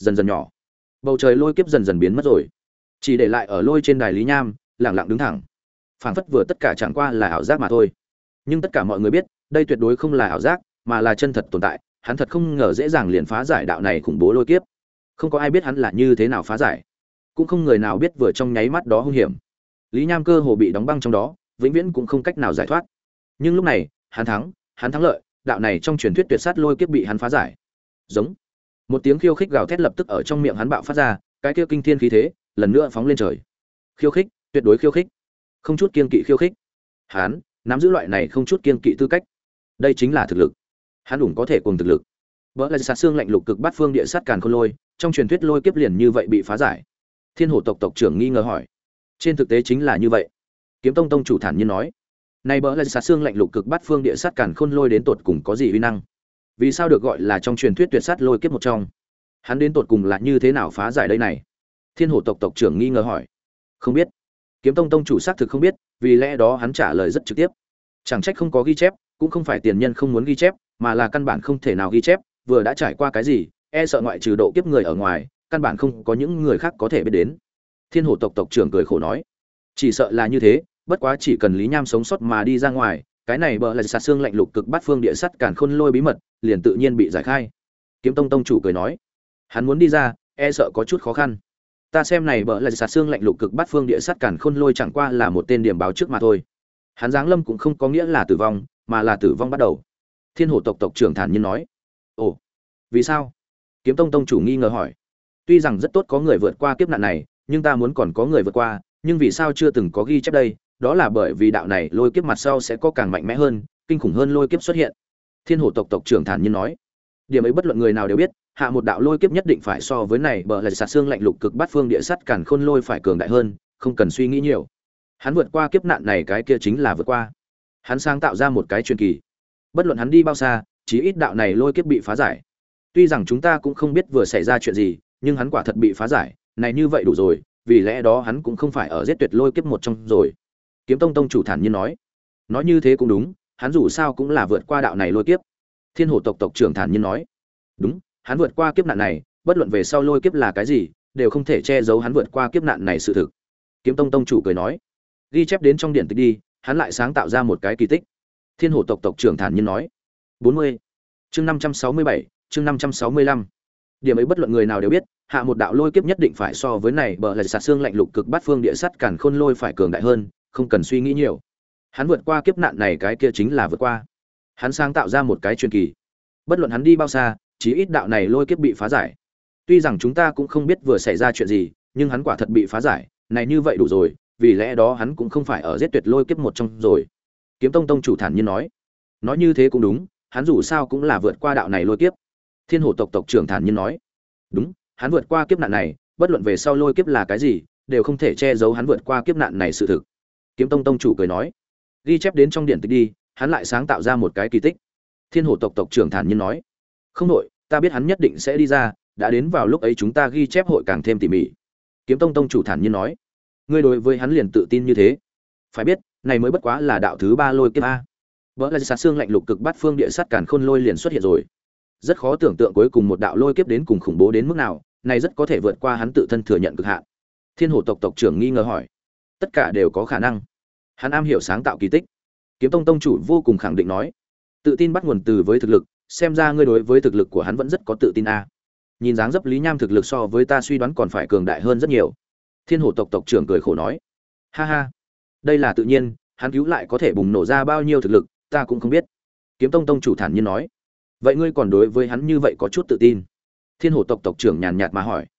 dần dần nhỏ. Bầu trời lôi kiếp dần dần biến mất rồi, chỉ để lại ở lôi trên đài Lý Nham lẳng lặng đứng thẳng, phảng phất vừa tất cả chẳng qua là ảo giác mà thôi. Nhưng tất cả mọi người biết đây tuyệt đối không là ảo giác, mà là chân thật tồn tại. Hắn thật không ngờ dễ dàng liền phá giải đạo này khủng bố lôi kiếp. Không có ai biết hắn là như thế nào phá giải, cũng không người nào biết vừa trong nháy mắt đó hung hiểm. Lý Nham cơ hồ bị đóng băng trong đó, vĩnh viễn cũng không cách nào giải thoát. Nhưng lúc này hắn thắng lợi, đạo này trong truyền thuyết tuyệt sát lôi kiếp bị hắn phá giải. Giống một tiếng khiêu khích gào thét lập tức ở trong miệng hắn bạo phát ra, cái kia kinh thiên khí thế lần nữa phóng lên trời. Khiêu khích, tuyệt đối khiêu khích, không chút kiên kỵ khiêu khích. Hắn nắm giữ loại này không chút kiên kỵ tư cách, đây chính là thực lực. Hắn đủ có thể cùng thực lực. Vỡ là sát xương lạnh lục cực bát phương địa sát càn khôn lôi, trong truyền thuyết lôi kiếp liền như vậy bị phá giải. Thiên Hổ tộc tộc trưởng nghi ngờ hỏi. Trên thực tế chính là như vậy. Kiếm Tông tông chủ thản nhiên nói. Này bỡ là sát xương lạnh lục cực bát phương địa sát càn khôn lôi đến tột cùng có gì uy năng? Vì sao được gọi là trong truyền thuyết tuyệt sát lôi kiếp một trong? Hắn đến tột cùng là như thế nào phá giải đây này? Thiên Hổ tộc tộc trưởng nghi ngờ hỏi. Không biết. Kiếm Tông tông chủ xác thực không biết, vì lẽ đó hắn trả lời rất trực tiếp. Chẳng trách không có ghi chép, cũng không phải tiền nhân không muốn ghi chép, mà là căn bản không thể nào ghi chép, vừa đã trải qua cái gì, e sợ ngoại trừ độ kiếp người ở ngoài, căn bản không có những người khác có thể biết đến. Thiên Hổ tộc tộc trưởng cười khổ nói, chỉ sợ là như thế, bất quá chỉ cần Lý Nham sống sót mà đi ra ngoài, cái này bờ là sát xương lạnh lục cực bát phương địa sắt càn khôn lôi bí mật, liền tự nhiên bị giải khai. Kiếm Tông tông chủ cười nói, hắn muốn đi ra, e sợ có chút khó khăn. Ta xem này bờ là sát xương lạnh lục cực bát phương địa sắt càn khôn lôi chẳng qua là một tên điểm báo trước mà thôi. Hắn giáng lâm cũng không có nghĩa là tử vong, mà là tử vong bắt đầu. Thiên Hổ tộc tộc trưởng thản nhiên nói. Ồ, vì sao? Kiếm Tông tông chủ nghi ngờ hỏi. Tuy rằng rất tốt có người vượt qua kiếp nạn này, nhưng ta muốn còn có người vượt qua, nhưng vì sao chưa từng có ghi chép đây? Đó là bởi vì đạo này lôi kiếp mặt sau sẽ có càng mạnh mẽ hơn, kinh khủng hơn lôi kiếp xuất hiện. Thiên Hổ tộc tộc trưởng thản nhiên nói. Điểm ấy bất luận người nào đều biết, hạ một đạo lôi kiếp nhất định phải so với này bờ là sát xương lạnh lục cực bát phương địa sắt càn khôn lôi phải cường đại hơn, không cần suy nghĩ nhiều. Hắn vượt qua kiếp nạn này, cái kia chính là vượt qua. Hắn sáng tạo ra một cái truyền kỳ. Bất luận hắn đi bao xa, chí ít đạo này lôi kiếp bị phá giải. Tuy rằng chúng ta cũng không biết vừa xảy ra chuyện gì, nhưng hắn quả thật bị phá giải, này như vậy đủ rồi, vì lẽ đó hắn cũng không phải ở giết tuyệt lôi kiếp một trong rồi. Kiếm Tông tông chủ thản nhiên nói. Nói như thế cũng đúng, hắn dù sao cũng là vượt qua đạo này lôi kiếp. Thiên Hổ tộc tộc trưởng thản nhiên nói. Đúng, hắn vượt qua kiếp nạn này, bất luận về sau lôi kiếp là cái gì, đều không thể che giấu hắn vượt qua kiếp nạn này sự thực. Kiếm Tông tông chủ cười nói. Ghi chép đến trong điện tịch đi, hắn lại sáng tạo ra một cái kỳ tích. Thiên Hổ tộc tộc trưởng thản nhiên nói. 40. Chương 567, chương 565. Điểm ấy bất luận người nào đều biết, hạ một đạo lôi kiếp nhất định phải so với này bờ là sát xương lạnh lục cực bát phương địa sắt càn khôn lôi phải cường đại hơn, không cần suy nghĩ nhiều. Hắn vượt qua kiếp nạn này, cái kia chính là vượt qua. Hắn sáng tạo ra một cái truyền kỳ. Bất luận hắn đi bao xa, chí ít đạo này lôi kiếp bị phá giải. Tuy rằng chúng ta cũng không biết vừa xảy ra chuyện gì, nhưng hắn quả thật bị phá giải, này như vậy đủ rồi, vì lẽ đó hắn cũng không phải ở giết tuyệt lôi kiếp một trong rồi. Kiếm Tông tông chủ thản nhiên nói. Nói như thế cũng đúng, hắn dù sao cũng là vượt qua đạo này lôi kiếp. Thiên Hổ tộc tộc trưởng thản nhiên nói. Đúng, hắn vượt qua kiếp nạn này, bất luận về sau lôi kiếp là cái gì, đều không thể che giấu hắn vượt qua kiếp nạn này sự thực. Kiếm Tông tông chủ cười nói. Ghi chép đến trong điện tịch đi, hắn lại sáng tạo ra một cái kỳ tích. Thiên Hổ tộc tộc trưởng thản nhiên nói. Không nội, ta biết hắn nhất định sẽ đi ra, đã đến vào lúc ấy chúng ta ghi chép hội càng thêm tỉ mỉ. Kiếm Tông tông chủ thản nhiên nói. Ngươi đối với hắn liền tự tin như thế? Phải biết, này mới bất quá là đạo thứ 3 lôi kiếp a. Vỡ là sát xương lạnh lục cực bát phương địa sắt càn khôn lôi liền xuất hiện rồi. Rất khó tưởng tượng cuối cùng một đạo lôi kiếp đến cùng khủng bố đến mức nào, này rất có thể vượt qua hắn tự thân thừa nhận cực hạn. Thiên Hổ tộc tộc trưởng nghi ngờ hỏi. Tất cả đều có khả năng. Hắn am hiểu sáng tạo kỳ tích. Kiếm Tông tông chủ vô cùng khẳng định nói. Tự tin bắt nguồn từ với thực lực, xem ra ngươi đối với thực lực của hắn vẫn rất có tự tin a. Nhìn dáng dấp Lý Nham thực lực so với ta suy đoán còn phải cường đại hơn rất nhiều. Thiên Hổ tộc tộc trưởng cười khổ nói. Ha ha, đây là tự nhiên, hắn cứu lại có thể bùng nổ ra bao nhiêu thực lực, ta cũng không biết. Kiếm Tông tông chủ thản nhiên nói. Vậy ngươi còn đối với hắn như vậy có chút tự tin? Thiên Hổ tộc tộc trưởng nhàn nhạt mà hỏi.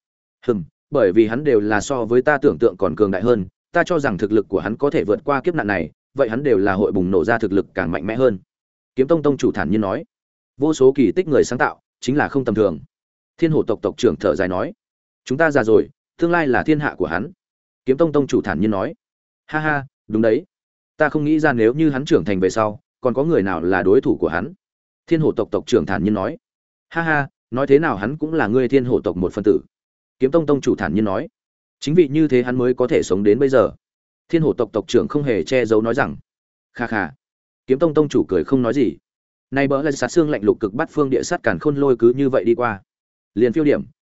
Bởi vì hắn đều là so với ta tưởng tượng còn cường đại hơn, ta cho rằng thực lực của hắn có thể vượt qua kiếp nạn này, vậy hắn đều là hội bùng nổ ra thực lực càng mạnh mẽ hơn. Kiếm Tông tông chủ thản nhiên nói. Vô số kỳ tích người sáng tạo, chính là không tầm thường. Thiên Hổ tộc tộc trưởng thở dài nói. Chúng ta già rồi, tương lai là thiên hạ của hắn. Kiếm Tông tông chủ thản nhiên nói. Ha ha, đúng đấy. Ta không nghĩ ra nếu như hắn trưởng thành về sau, còn có người nào là đối thủ của hắn. Thiên Hổ tộc tộc trưởng thản nhiên nói. Ha ha, nói thế nào hắn cũng là ngươi Thiên Hổ tộc một phân tử. Kiếm Tông tông chủ thản nhiên nói. Chính vì như thế hắn mới có thể sống đến bây giờ. Thiên Hổ tộc tộc trưởng không hề che giấu nói rằng. Kha kha. Kiếm Tông tông chủ cười không nói gì. Này bỡ là sát xương lạnh lục cực bát phương địa sát càn khôn lôi cứ như vậy đi qua. Liền phiêu điểm,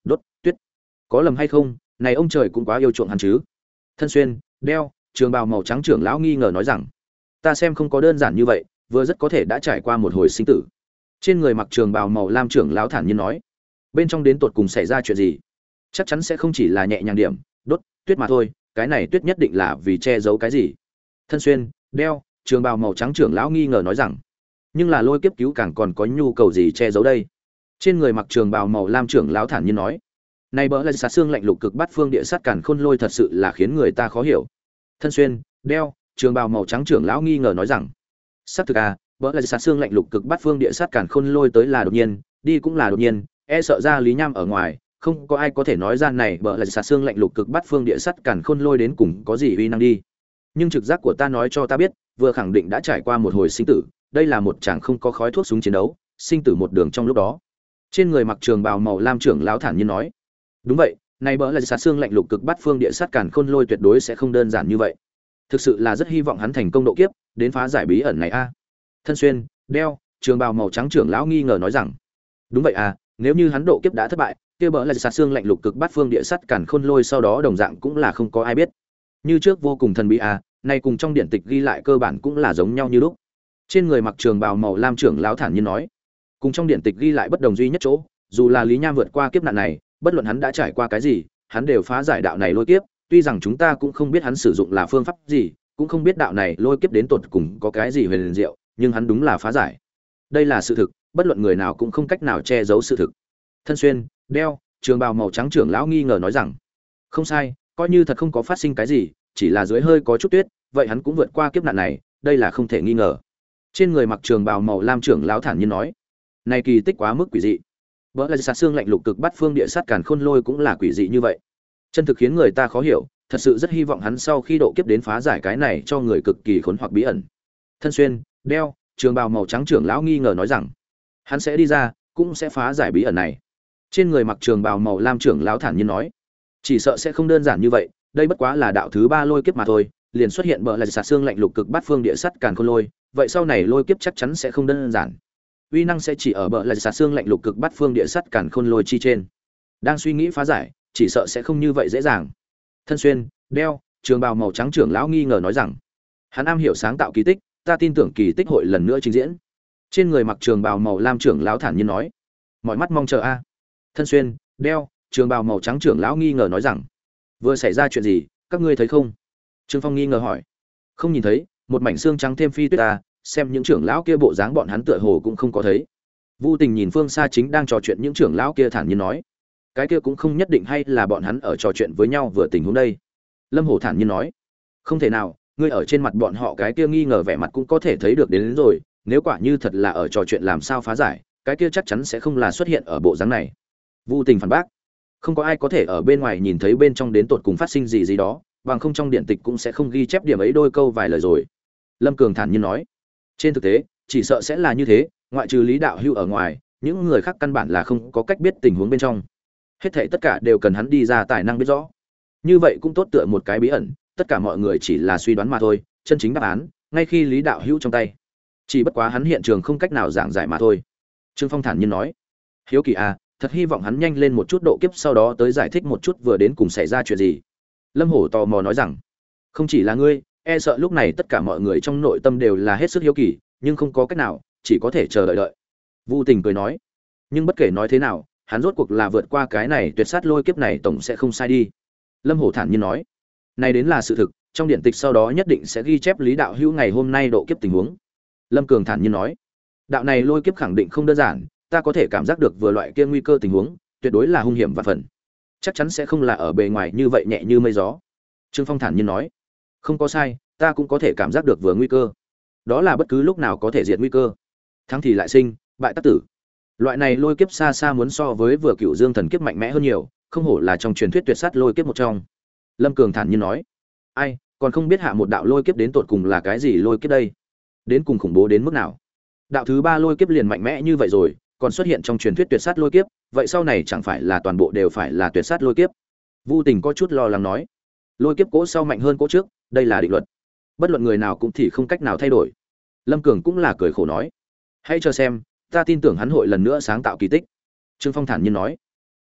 đốt tuyết. Có lầm hay không, này ông trời cũng quá yêu chuộng hắn chứ. Thân xuyên đeo trường bào màu trắng trưởng lão nghi ngờ nói rằng, ta xem không có đơn giản như vậy, vừa rất có thể đã trải qua một hồi sinh tử. Trên người mặc trường bào màu lam trưởng lão thản nhiên nói, bên trong đến tột cùng xảy ra chuyện gì? Chắc chắn sẽ không chỉ là nhẹ nhàng điểm đốt tuyết mà thôi, cái này tuyết nhất định là vì che giấu cái gì. Thân xuyên đeo trường bào màu trắng trưởng lão nghi ngờ nói rằng, nhưng là lôi kiếp cứu càng còn có nhu cầu gì che giấu đây? Trên người mặc trường bào màu lam trưởng lão thản nhiên nói, này bỡ là sát xương lạnh lục cực bát phương địa sát càn khôn lôi thật sự là khiến người ta khó hiểu. Thân xuyên đeo trường bào màu trắng trưởng lão nghi ngờ nói rằng, xác thực à, bỡ là sát xương lạnh lục cực bát phương địa sát càn khôn lôi tới là đột nhiên, đi cũng là đột nhiên, e sợ ra Lý Nham ở ngoài, không có ai có thể nói ra này bỡ là sát xương lạnh lục cực bát phương địa sát càn khôn lôi đến cùng có gì uy năng đi. Nhưng trực giác của ta nói cho ta biết, vừa khẳng định đã trải qua một hồi sinh tử, đây là một chàng không có khói thuốc súng chiến đấu, sinh tử một đường trong lúc đó. Trên người mặc trường bào màu lam trưởng lão thản nhiên nói, đúng vậy, này bỡ là sát xương lạnh lục cực bát phương địa sát càn khôn lôi tuyệt đối sẽ không đơn giản như vậy. Thực sự là rất hy vọng hắn thành công độ kiếp, đến phá giải bí ẩn này a. Thân xuyên đeo trường bào màu trắng trưởng lão nghi ngờ nói rằng, đúng vậy à, nếu như hắn độ kiếp đã thất bại, kia bỡ là sát xương lạnh lục cực bát phương địa sát càn khôn lôi sau đó đồng dạng cũng là không có ai biết. Như trước vô cùng thần bí à, này cùng trong điển tịch ghi lại cơ bản cũng là giống nhau như lúc. Trên người mặc trường bào màu lam trưởng lão thản nhiên nói, cùng trong điển tịch ghi lại bất đồng duy nhất chỗ, dù là Lý Nham vượt qua kiếp nạn này, bất luận hắn đã trải qua cái gì, hắn đều phá giải đạo này lôi kiếp, tuy rằng chúng ta cũng không biết hắn sử dụng là phương pháp gì, cũng không biết đạo này lôi kiếp đến tột cùng có cái gì huyền diệu, nhưng hắn đúng là phá giải. Đây là sự thực, bất luận người nào cũng không cách nào che giấu sự thực. Thân xuyên đeo trường bào màu trắng trưởng lão nghi ngờ nói rằng, không sai, coi như thật không có phát sinh cái gì, chỉ là dưới hơi có chút tuyết, vậy hắn cũng vượt qua kiếp nạn này, đây là không thể nghi ngờ. Trên người mặc trường bào màu lam trưởng lão thản nhiên nói, này kỳ tích quá mức quỷ dị. Bỡ là sát xương lạnh lục cực bát phương địa sát càn khôn lôi cũng là quỷ dị như vậy, chân thực khiến người ta khó hiểu, thật sự rất hy vọng hắn sau khi độ kiếp đến phá giải cái này cho người cực kỳ khốn hoặc bí ẩn. Thân xuyên đeo trường bào màu trắng trưởng lão nghi ngờ nói rằng, hắn sẽ đi ra, cũng sẽ phá giải bí ẩn này. Trên người mặc trường bào màu lam trưởng lão thản nhiên nói, chỉ sợ sẽ không đơn giản như vậy, đây bất quá là đạo thứ 3 lôi kiếp mà thôi, liền xuất hiện bỡ là sát xương lạnh lục cực bát phương địa sát càn khôn lôi, vậy sau này lôi kiếp chắc chắn sẽ không đơn giản. Uy năng sẽ chỉ ở bỡ là sát xương lạnh lục cực bát phương địa sát càn khôn lôi chi trên. Đang suy nghĩ phá giải, chỉ sợ sẽ không như vậy dễ dàng. Thân xuyên đeo trường bào màu trắng trưởng lão nghi ngờ nói rằng, hắn am hiểu sáng tạo kỳ tích, ta tin tưởng kỳ tích hội lần nữa trình diễn. Trên người mặc trường bào màu lam trưởng lão thản nhiên nói, mọi mắt mong chờ a. Thân xuyên đeo trường bào màu trắng trưởng lão nghi ngờ nói rằng, vừa xảy ra chuyện gì, các ngươi thấy không? Trương Phong nghi ngờ hỏi. Không nhìn thấy, một mảnh xương trắng thêm phi tuyết ta, xem những trưởng lão kia bộ dáng bọn hắn tựa hồ cũng không có thấy. Vu Tình nhìn phương xa chính đang trò chuyện những trưởng lão kia thản nhiên nói, cái kia cũng không nhất định, hay là bọn hắn ở trò chuyện với nhau vừa tình huống đây. Lâm Hổ thản nhiên nói, không thể nào, ngươi ở trên mặt bọn họ cái kia nghi ngờ vẻ mặt cũng có thể thấy được đến rồi, nếu quả như thật là ở trò chuyện làm sao phá giải, cái kia chắc chắn sẽ không là xuất hiện ở bộ dáng này. Vu Tình phản bác, không có ai có thể ở bên ngoài nhìn thấy bên trong đến tột cùng phát sinh gì gì đó, bằng không trong điện tịch cũng sẽ không ghi chép điểm ấy đôi câu vài lời rồi. Lâm Cường thản nhiên nói, trên thực tế chỉ sợ sẽ là như thế, ngoại trừ Lý Đạo Hưu ở ngoài, những người khác căn bản là không có cách biết tình huống bên trong, hết thảy tất cả đều cần hắn đi ra tài năng biết rõ. Như vậy cũng tốt tựa một cái bí ẩn, tất cả mọi người chỉ là suy đoán mà thôi, chân chính đáp án ngay khi Lý Đạo Hưu trong tay, chỉ bất quá hắn hiện trường không cách nào giảng giải mà thôi. Trương Phong thản nhiên nói, hiếu kỳ à, thật hy vọng hắn nhanh lên một chút độ kiếp, sau đó tới giải thích một chút vừa đến cùng xảy ra chuyện gì. Lâm Hổ tò mò nói rằng, không chỉ là ngươi, e sợ lúc này tất cả mọi người trong nội tâm đều là hết sức hiếu kỳ, nhưng không có cách nào, chỉ có thể chờ đợi. Vu Tình cười nói, nhưng bất kể nói thế nào, hắn rốt cuộc là vượt qua cái này tuyệt sát lôi kiếp này tổng sẽ không sai đi. Lâm Hổ thản nhiên nói, này đến là sự thực, trong điện tịch sau đó nhất định sẽ ghi chép Lý Đạo Hữu ngày hôm nay độ kiếp tình huống. Lâm Cường thản nhiên nói, đạo này lôi kiếp khẳng định không đơn giản, ta có thể cảm giác được vừa loại kia nguy cơ tình huống, tuyệt đối là hung hiểm và phần, chắc chắn sẽ không là ở bề ngoài như vậy nhẹ như mây gió. Trương Phong thản nhiên nói, không có sai, ta cũng có thể cảm giác được vừa nguy cơ, đó là bất cứ lúc nào có thể diệt nguy cơ, thắng thì lại sinh, bại tắc tử. Loại này lôi kiếp xa xa muốn so với vừa Cửu Dương thần kiếp mạnh mẽ hơn nhiều, không hổ là trong truyền thuyết tuyệt sát lôi kiếp một trong. Lâm Cường thản nhiên nói, ai còn không biết hạ một đạo lôi kiếp đến tột cùng là cái gì lôi kiếp đây, đến cùng khủng bố đến mức nào. Đạo thứ 3 lôi kiếp liền mạnh mẽ như vậy rồi, còn xuất hiện trong truyền thuyết tuyệt sát lôi kiếp, vậy sau này chẳng phải là toàn bộ đều phải là tuyệt sát lôi kiếp. Vu Tình có chút lo lắng nói, lôi kiếp cỗ sau mạnh hơn cỗ trước, đây là định luật, bất luận người nào cũng thì không cách nào thay đổi. Lâm Cường cũng là cười khổ nói, hãy chờ xem, ta tin tưởng hắn hội lần nữa sáng tạo kỳ tích. Trương Phong thản nhiên nói,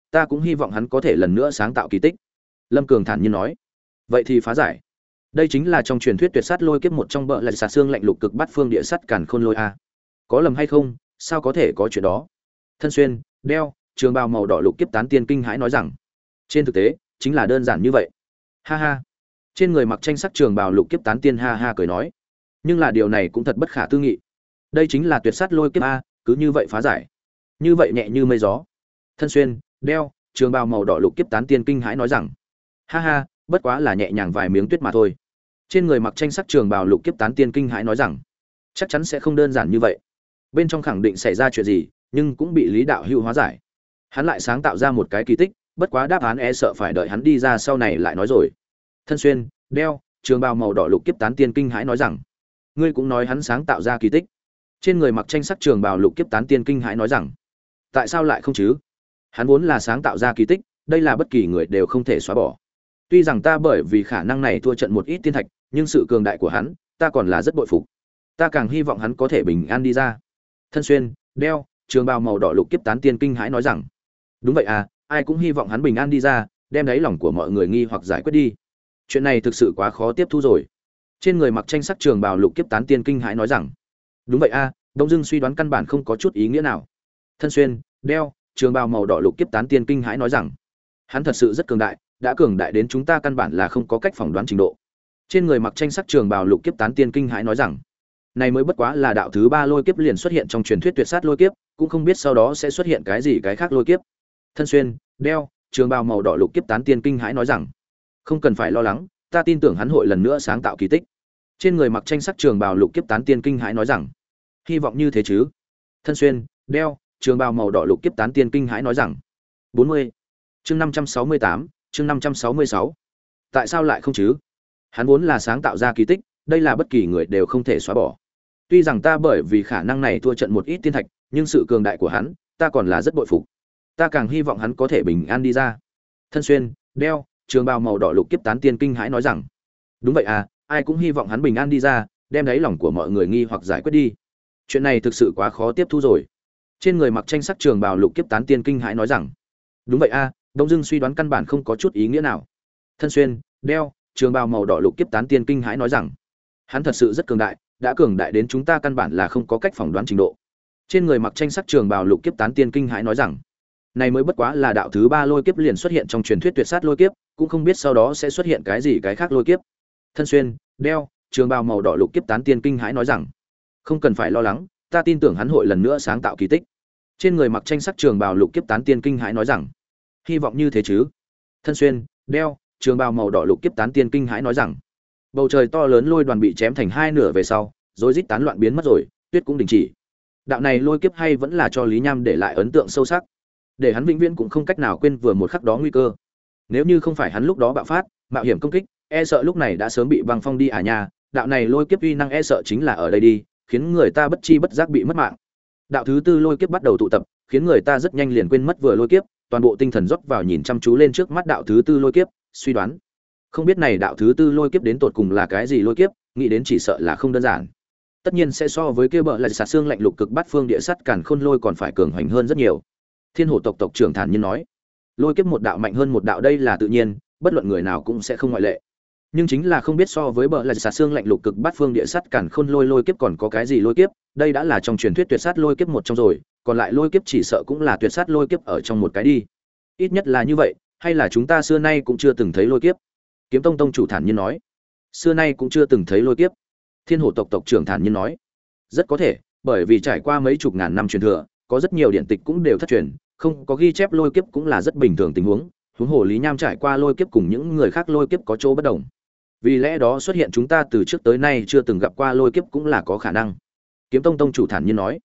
ta cũng hy vọng hắn có thể lần nữa sáng tạo kỳ tích. Lâm Cường thản nhiên nói. Vậy thì phá giải. Đây chính là trong truyền thuyết tuyệt sát lôi kiếp một trong bợ lại xà xương lạnh lục cực bát phương địa sắt càn khôn lôi a. Có lầm hay không, sao có thể có chuyện đó? Thân xuyên, đeo, trường bào màu đỏ lục kiếp tán tiên kinh hãi nói rằng, trên thực tế, chính là đơn giản như vậy. Ha ha. Trên người mặc tranh sắc trường bào lục kiếp tán tiên ha ha cười nói, nhưng là điều này cũng thật bất khả tư nghị. Đây chính là tuyệt sát lôi kiếp a, cứ như vậy phá giải. Như vậy nhẹ như mây gió. Thân xuyên, đeo, trường bào màu đỏ lục kiếp tán tiên kinh hãi nói rằng, ha ha, bất quá là nhẹ nhàng vài miếng tuyết mà thôi. Trên người mặc tranh sắc trường bào lục kiếp tán tiên kinh hãi nói rằng, chắc chắn sẽ không đơn giản như vậy. Bên trong khẳng định xảy ra chuyện gì, nhưng cũng bị Lý Đạo Hữu hóa giải. Hắn lại sáng tạo ra một cái kỳ tích, bất quá đáp án e sợ phải đợi hắn đi ra sau này lại nói rồi. Thân xuyên, đeo, trường bào màu đỏ lục kiếp tán tiên kinh hãi nói rằng, ngươi cũng nói hắn sáng tạo ra kỳ tích. Trên người mặc tranh sắc trường bào lục kiếp tán tiên kinh hãi nói rằng, tại sao lại không chứ? Hắn vốn là sáng tạo ra kỳ tích, đây là bất kỳ người đều không thể xóa bỏ. Tuy rằng ta bởi vì khả năng này thua trận một ít tiên thạch, nhưng sự cường đại của hắn, ta còn là rất bội phục. Ta càng hy vọng hắn có thể bình an đi ra. Thân xuyên, đeo, trường bào màu đỏ lục kiếp tán tiên kinh hãi nói rằng, đúng vậy à, ai cũng hy vọng hắn bình an đi ra, đem đáy lòng của mọi người nghi hoặc giải quyết đi. Chuyện này thực sự quá khó tiếp thu rồi. Trên người mặc tranh sắc trường bào lục kiếp tán tiên kinh hãi nói rằng, đúng vậy a, Đông Dương suy đoán căn bản không có chút ý nghĩa nào. Thân xuyên, đeo, trường bào màu đỏ lục kiếp tán tiên kinh hãi nói rằng, hắn thật sự rất cường đại, đã cường đại đến chúng ta căn bản là không có cách phỏng đoán trình độ. Trên người mặc tranh sắc trường bào lục kiếp tán tiên kinh hãi nói rằng, này mới bất quá là đạo thứ 3 lôi kiếp liền xuất hiện trong truyền thuyết tuyệt sát lôi kiếp, cũng không biết sau đó sẽ xuất hiện cái gì cái khác lôi kiếp. Thân xuyên, đeo, trường bào màu đỏ lục kiếp tán tiên kinh hãi nói rằng, không cần phải lo lắng, ta tin tưởng hắn hội lần nữa sáng tạo kỳ tích. Trên người mặc tranh sắc trường bào lục kiếp tán tiên kinh hãi nói rằng, hy vọng như thế chứ. Thân xuyên, đeo, trường bào màu đỏ lục kiếp tán tiên kinh hãi nói rằng, 40. Chương 568, chương 566. Tại sao lại không chứ? Hắn vốn là sáng tạo ra kỳ tích, đây là bất kỳ người đều không thể xóa bỏ. Tuy rằng ta bởi vì khả năng này thua trận một ít tiên thạch, nhưng sự cường đại của hắn, ta còn là rất bội phục. Ta càng hy vọng hắn có thể bình an đi ra. Thân xuyên, đeo, trường bào màu đỏ lục kiếp tán tiên kinh hãi nói rằng, đúng vậy à, ai cũng hy vọng hắn bình an đi ra, đem đáy lòng của mọi người nghi hoặc giải quyết đi. Chuyện này thực sự quá khó tiếp thu rồi. Trên người mặc tranh sắc trường bào lục kiếp tán tiên kinh hãi nói rằng, đúng vậy a, Đông Dương suy đoán căn bản không có chút ý nghĩa nào. Thân xuyên, đeo, trường bào màu đỏ lục kiếp tán tiên kinh hãi nói rằng, hắn thật sự rất cường đại, đã cường đại đến chúng ta căn bản là không có cách phỏng đoán trình độ. Trên người mặc tranh sắc trường bào lục kiếp tán tiên kinh hãi nói rằng, này mới bất quá là đạo thứ 3 lôi kiếp liền xuất hiện trong truyền thuyết tuyệt sát lôi kiếp, cũng không biết sau đó sẽ xuất hiện cái gì cái khác lôi kiếp. Thân xuyên, đeo, trường bào màu đỏ lục kiếp tán tiên kinh hãi nói rằng, không cần phải lo lắng, ta tin tưởng hắn hội lần nữa sáng tạo kỳ tích. Trên người mặc tranh sắc trường bào lục kiếp tán tiên kinh hãi nói rằng, hy vọng như thế chứ. Thân xuyên, đeo, trường bào màu đỏ lục kiếp tán tiên kinh hãi nói rằng, bầu trời to lớn lôi đoàn bị chém thành hai nửa về sau, rối rít tán loạn biến mất rồi, tuyết cũng đình chỉ. Đạo này lôi kiếp hay vẫn là cho Lý Nham để lại ấn tượng sâu sắc, để hắn vĩnh viễn cũng không cách nào quên vừa một khắc đó nguy cơ. Nếu như không phải hắn lúc đó bạo phát, mạo hiểm công kích, e sợ lúc này đã sớm bị băng phong đi à nha. Đạo này lôi kiếp uy năng e sợ chính là ở đây đi, khiến người ta bất chi bất giác bị mất mạng. Đạo thứ 4 lôi kiếp bắt đầu tụ tập, khiến người ta rất nhanh liền quên mất vừa lôi kiếp, toàn bộ tinh thần dốc vào nhìn chăm chú lên trước mắt đạo thứ 4 lôi kiếp, suy đoán. Không biết này đạo thứ 4 lôi kiếp đến tột cùng là cái gì lôi kiếp, nghĩ đến chỉ sợ là không đơn giản. Tất nhiên sẽ so với kia bợ là xà xương lạnh lục cực bát phương địa sắt càn khôn lôi còn phải cường hoành hơn rất nhiều. Thiên Hổ tộc tộc trưởng thản nhiên nói, lôi kiếp một đạo mạnh hơn một đạo đây là tự nhiên, bất luận người nào cũng sẽ không ngoại lệ. Nhưng chính là không biết so với bợ là xà xương lạnh lục cực bát phương địa sắt càn khôn lôi kiếp còn có cái gì lôi kiếp, đây đã là trong truyền thuyết tuyệt sát lôi kiếp một trong rồi, còn lại lôi kiếp chỉ sợ cũng là tuyệt sát lôi kiếp ở trong một cái đi. Ít nhất là như vậy, hay là chúng ta xưa nay cũng chưa từng thấy lôi kiếp? Kiếm Tông tông chủ thản nhiên nói, xưa nay cũng chưa từng thấy lôi kiếp. Thiên Hổ tộc tộc trưởng thản nhiên nói, rất có thể, bởi vì trải qua mấy chục ngàn năm truyền thừa, có rất nhiều điện tịch cũng đều thất truyền, không có ghi chép lôi kiếp cũng là rất bình thường tình huống. Huống hồ Lý Nham trải qua lôi kiếp cùng những người khác lôi kiếp có chỗ bất đồng. Vì lẽ đó xuất hiện chúng ta từ trước tới nay chưa từng gặp qua lôi kiếp cũng là có khả năng. Kiếm Tông tông chủ thản nhiên nói,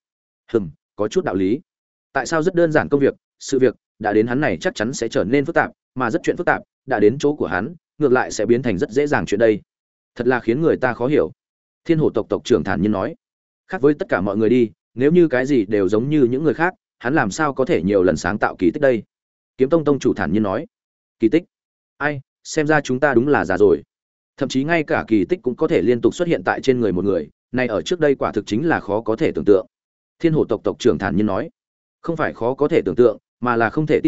có chút đạo lý. Tại sao rất đơn giản công việc, sự việc đã đến hắn này chắc chắn sẽ trở nên phức tạp, mà rất chuyện phức tạp đã đến chỗ của hắn, ngược lại sẽ biến thành rất dễ dàng chuyện đây. Thật là khiến người ta khó hiểu. Thiên Hổ tộc tộc trưởng thản nhiên nói, khác với tất cả mọi người đi, nếu như cái gì đều giống như những người khác, hắn làm sao có thể nhiều lần sáng tạo kỳ tích đây? Kiếm Tông tông chủ thản nhiên nói, kỳ tích? Ai, xem ra chúng ta đúng là già rồi. Thậm chí ngay cả kỳ tích cũng có thể liên tục xuất hiện tại trên người một người, này ở trước đây quả thực chính là khó có thể tưởng tượng. Thiên Hổ tộc tộc trưởng thản nhiên nói, không phải khó có thể tưởng tượng, mà là không thể tin được,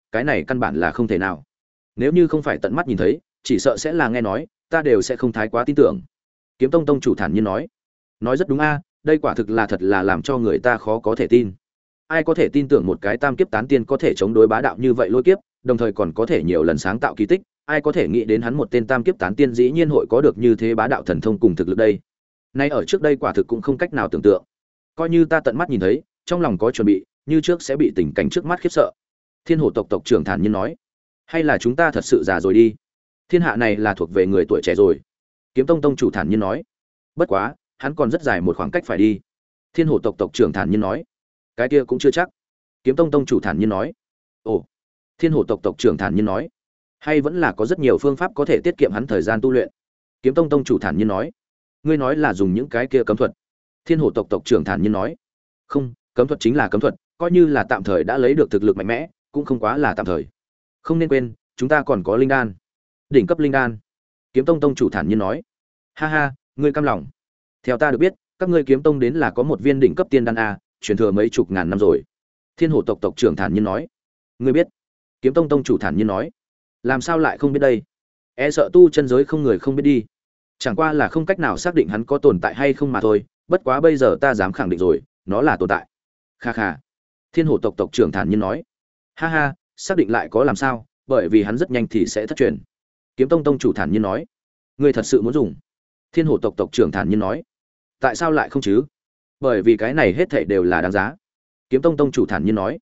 cái này căn bản là không thể nào. Nếu như không phải tận mắt nhìn thấy, chỉ sợ sẽ là nghe nói, ta đều sẽ không thái quá tin tưởng. Kiếm Tông tông chủ thản nhiên nói rất đúng a, đây quả thực là thật là làm cho người ta khó có thể tin. Ai có thể tin tưởng một cái tam kiếp tán tiên có thể chống đối bá đạo như vậy lôi kiếp, đồng thời còn có thể nhiều lần sáng tạo kỳ tích, ai có thể nghĩ đến hắn một tên tam kiếp tán tiên dĩ nhiên hội có được như thế bá đạo thần thông cùng thực lực đây. Nay ở trước đây quả thực cũng không cách nào tưởng tượng. Coi như ta tận mắt nhìn thấy, trong lòng có chuẩn bị, như trước sẽ bị tình cảnh trước mắt khiếp sợ. Thiên Hổ tộc tộc trưởng thản nhiên nói, hay là chúng ta thật sự già rồi đi? Thiên hạ này là thuộc về người tuổi trẻ rồi. Kiếm Tông tông chủ thản nhiên nói, bất quá, hắn còn rất dài một khoảng cách phải đi. Thiên Hổ tộc tộc trưởng thản nhiên nói, cái kia cũng chưa chắc. Kiếm Tông tông chủ thản nhiên nói, ồ. Thiên Hổ tộc tộc trưởng thản nhiên nói, hay vẫn là có rất nhiều phương pháp có thể tiết kiệm hắn thời gian tu luyện. Kiếm Tông tông chủ thản nhiên nói, ngươi nói là dùng những cái kia cấm thuật? Thiên Hổ tộc tộc trưởng thản nhiên nói, không, cấm thuật chính là cấm thuật, coi như là tạm thời đã lấy được thực lực mạnh mẽ, cũng không quá là tạm thời. Không nên quên, chúng ta còn có linh đan, đỉnh cấp linh đan. Kiếm Tông tông chủ thản nhiên nói, ha ha, ngươi cam lòng? Theo ta được biết, các ngươi Kiếm Tông đến là có một viên đỉnh cấp tiên đan a, truyền thừa mấy chục ngàn năm rồi. Thiên Hổ tộc tộc trưởng thản nhiên nói, ngươi biết? Kiếm Tông tông chủ thản nhiên nói, làm sao lại không biết đây? E sợ tu chân giới không người không biết đi. Chẳng qua là không cách nào xác định hắn có tồn tại hay không mà thôi, bất quá bây giờ ta dám khẳng định rồi, nó là tồn tại. Kha kha. Thiên Hổ tộc tộc trưởng thản nhiên nói, ha ha, xác định lại có làm sao, bởi vì hắn rất nhanh thì sẽ thất truyền. Kiếm Tông tông chủ thản nhiên nói, ngươi thật sự muốn dùng? Thiên Hổ tộc tộc trưởng thản nhiên nói, tại sao lại không chứ? Bởi vì cái này hết thảy đều là đáng giá. Kiếm Tông tông chủ thản nhiên nói,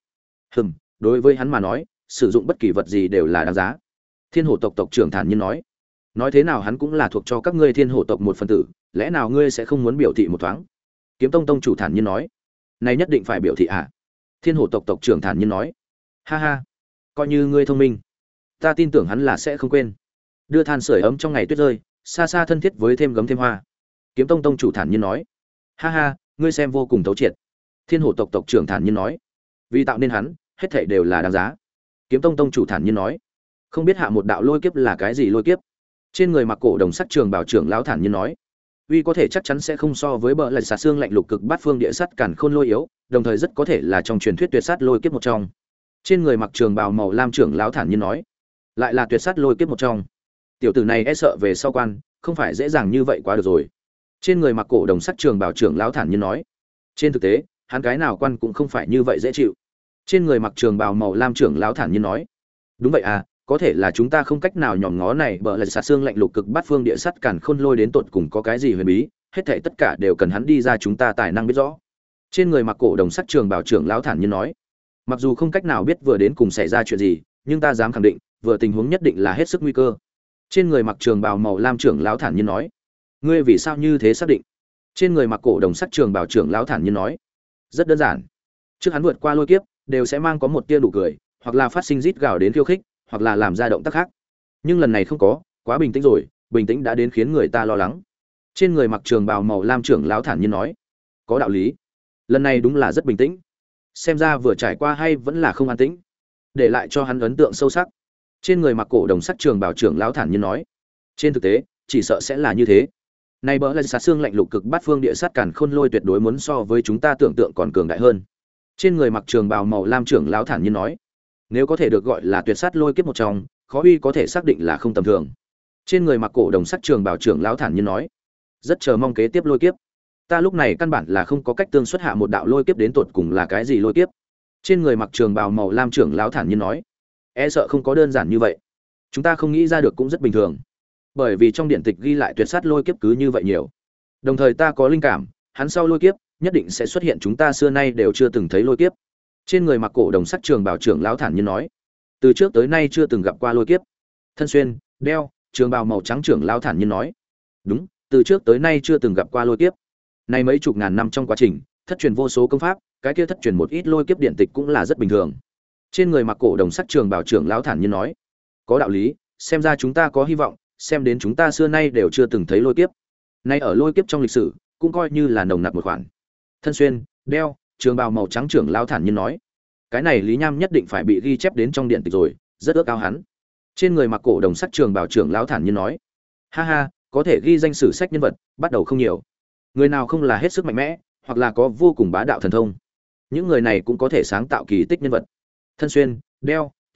đối với hắn mà nói, sử dụng bất kỳ vật gì đều là đáng giá. Thiên Hổ tộc tộc trưởng thản nhiên nói thế nào hắn cũng là thuộc cho các ngươi Thiên Hổ tộc một phần tử, lẽ nào ngươi sẽ không muốn biểu thị một thoáng? Kiếm Tông tông chủ thản nhiên nói, này nhất định phải biểu thị à? Thiên Hổ tộc tộc trưởng thản nhiên nói, ha ha, coi như ngươi thông minh, ta tin tưởng hắn là sẽ không quên. Đưa than sưởi ấm trong ngày tuyết rơi, xa xa thân thiết với thêm gấm thêm hoa. Kiếm Tông tông chủ thản nhiên nói, ha ha, ngươi xem vô cùng thấu triệt. Thiên Hổ tộc tộc trưởng thản nhiên nói, vì tạo nên hắn, hết thảy đều là đáng giá. Kiếm Tông tông chủ thản nhiên nói, không biết hạ một đạo lôi kiếp là cái gì lôi kiếp? Trên người mặc cổ đồng sắc trường bảo trưởng lão thản nhiên nói, uy có thể chắc chắn sẽ không so với bờ lạch xà xương lạnh lục cực bát phương địa sắt cản khôn lôi yếu, đồng thời rất có thể là trong truyền thuyết tuyệt sát lôi kiếp một trong. Trên người mặc trường bào màu lam trưởng lão thản nhiên nói, lại là tuyệt sát lôi kiếp một trong. Tiểu tử này e sợ về sau quan, không phải dễ dàng như vậy quá được rồi. Trên người mặc cổ đồng sắc trường bảo trưởng lão thản nhiên nói, trên thực tế, hắn cái nào quan cũng không phải như vậy dễ chịu. Trên người mặc trường bào màu lam trưởng lão thản nhiên nói, đúng vậy à, có thể là chúng ta không cách nào nhòm ngó này bờ lạch xà xương lạnh lục cực bát phương địa sắt cản khôn lôi đến tột cùng có cái gì huyền bí, hết thảy tất cả đều cần hắn đi ra chúng ta tài năng biết rõ. Trên người mặc cổ đồng sắc trường bảo trưởng lão thản nhiên nói, mặc dù không cách nào biết vừa đến cùng xảy ra chuyện gì, nhưng ta dám khẳng định, vừa tình huống nhất định là hết sức nguy cơ. Trên người mặc trường bào màu lam trưởng lão thản nhiên nói, ngươi vì sao như thế xác định? Trên người mặc cổ đồng sắc trường bảo trưởng lão thản nhiên nói, rất đơn giản, trước hắn vượt qua lôi kiếp, đều sẽ mang có một tia nụ cười, hoặc là phát sinh rít gào đến khiêu khích, hoặc là làm ra động tác khác. Nhưng lần này không có, quá bình tĩnh rồi, bình tĩnh đã đến khiến người ta lo lắng. Trên người mặc trường bào màu lam trưởng lão thản nhiên nói, có đạo lý, lần này đúng là rất bình tĩnh, xem ra vừa trải qua hay vẫn là không an tĩnh, để lại cho hắn ấn tượng sâu sắc. Trên người mặc cổ đồng sắc trường bảo trưởng lão thản nhiên nói, trên thực tế chỉ sợ sẽ là như thế. Này bỡ là sát xương lạnh lục cực bát phương địa sát càn khôn lôi tuyệt đối muốn so với chúng ta tưởng tượng còn cường đại hơn. Trên người mặc trường bào màu lam trưởng lão thản nhiên nói, nếu có thể được gọi là tuyệt sát lôi kiếp một trong, khó uy có thể xác định là không tầm thường. Trên người mặc cổ đồng sắc trường bảo trưởng lão thản nhiên nói, rất chờ mong kế tiếp lôi kiếp. Ta lúc này căn bản là không có cách tương xuất hạ một đạo lôi kiếp đến tột cùng là cái gì lôi kiếp. Trên người mặc trường bào màu lam trưởng lão thản nhiên nói, e sợ không có đơn giản như vậy. Chúng ta không nghĩ ra được cũng rất bình thường, bởi vì trong điện tịch ghi lại tuyệt sát lôi kiếp cứ như vậy nhiều. Đồng thời ta có linh cảm, hắn sau lôi kiếp nhất định sẽ xuất hiện chúng ta xưa nay đều chưa từng thấy lôi kiếp. Trên người mặc cổ đồng sắc trường bào trưởng lão thản nhiên nói, từ trước tới nay chưa từng gặp qua lôi kiếp. Thân xuyên đeo trường bào màu trắng trưởng lão thản nhiên nói, đúng, từ trước tới nay chưa từng gặp qua lôi kiếp. Nay mấy chục ngàn năm trong quá trình thất truyền vô số công pháp, cái kia thất truyền một ít lôi kiếp điện tịch cũng là rất bình thường. Trên người mặc cổ đồng sắc trường bào trưởng lão thản nhiên nói, có đạo lý, xem ra chúng ta có hy vọng, xem đến chúng ta xưa nay đều chưa từng thấy lôi kiếp. Nay ở lôi kiếp trong lịch sử cũng coi như là nồng nặc một khoản. Thân xuyên đeo trường bào màu trắng trưởng lão thản nhiên nói, cái này Lý Nham nhất định phải bị ghi chép đến trong điện tịch rồi, rất ước ao hắn. Trên người mặc cổ đồng sắc trường bào trưởng lão thản nhiên nói, ha ha, có thể ghi danh sử sách nhân vật bắt đầu không nhiều, người nào không là hết sức mạnh mẽ, hoặc là có vô cùng bá đạo thần thông, những người này cũng có thể sáng tạo kỳ tích nhân vật. Thân xuyên đeo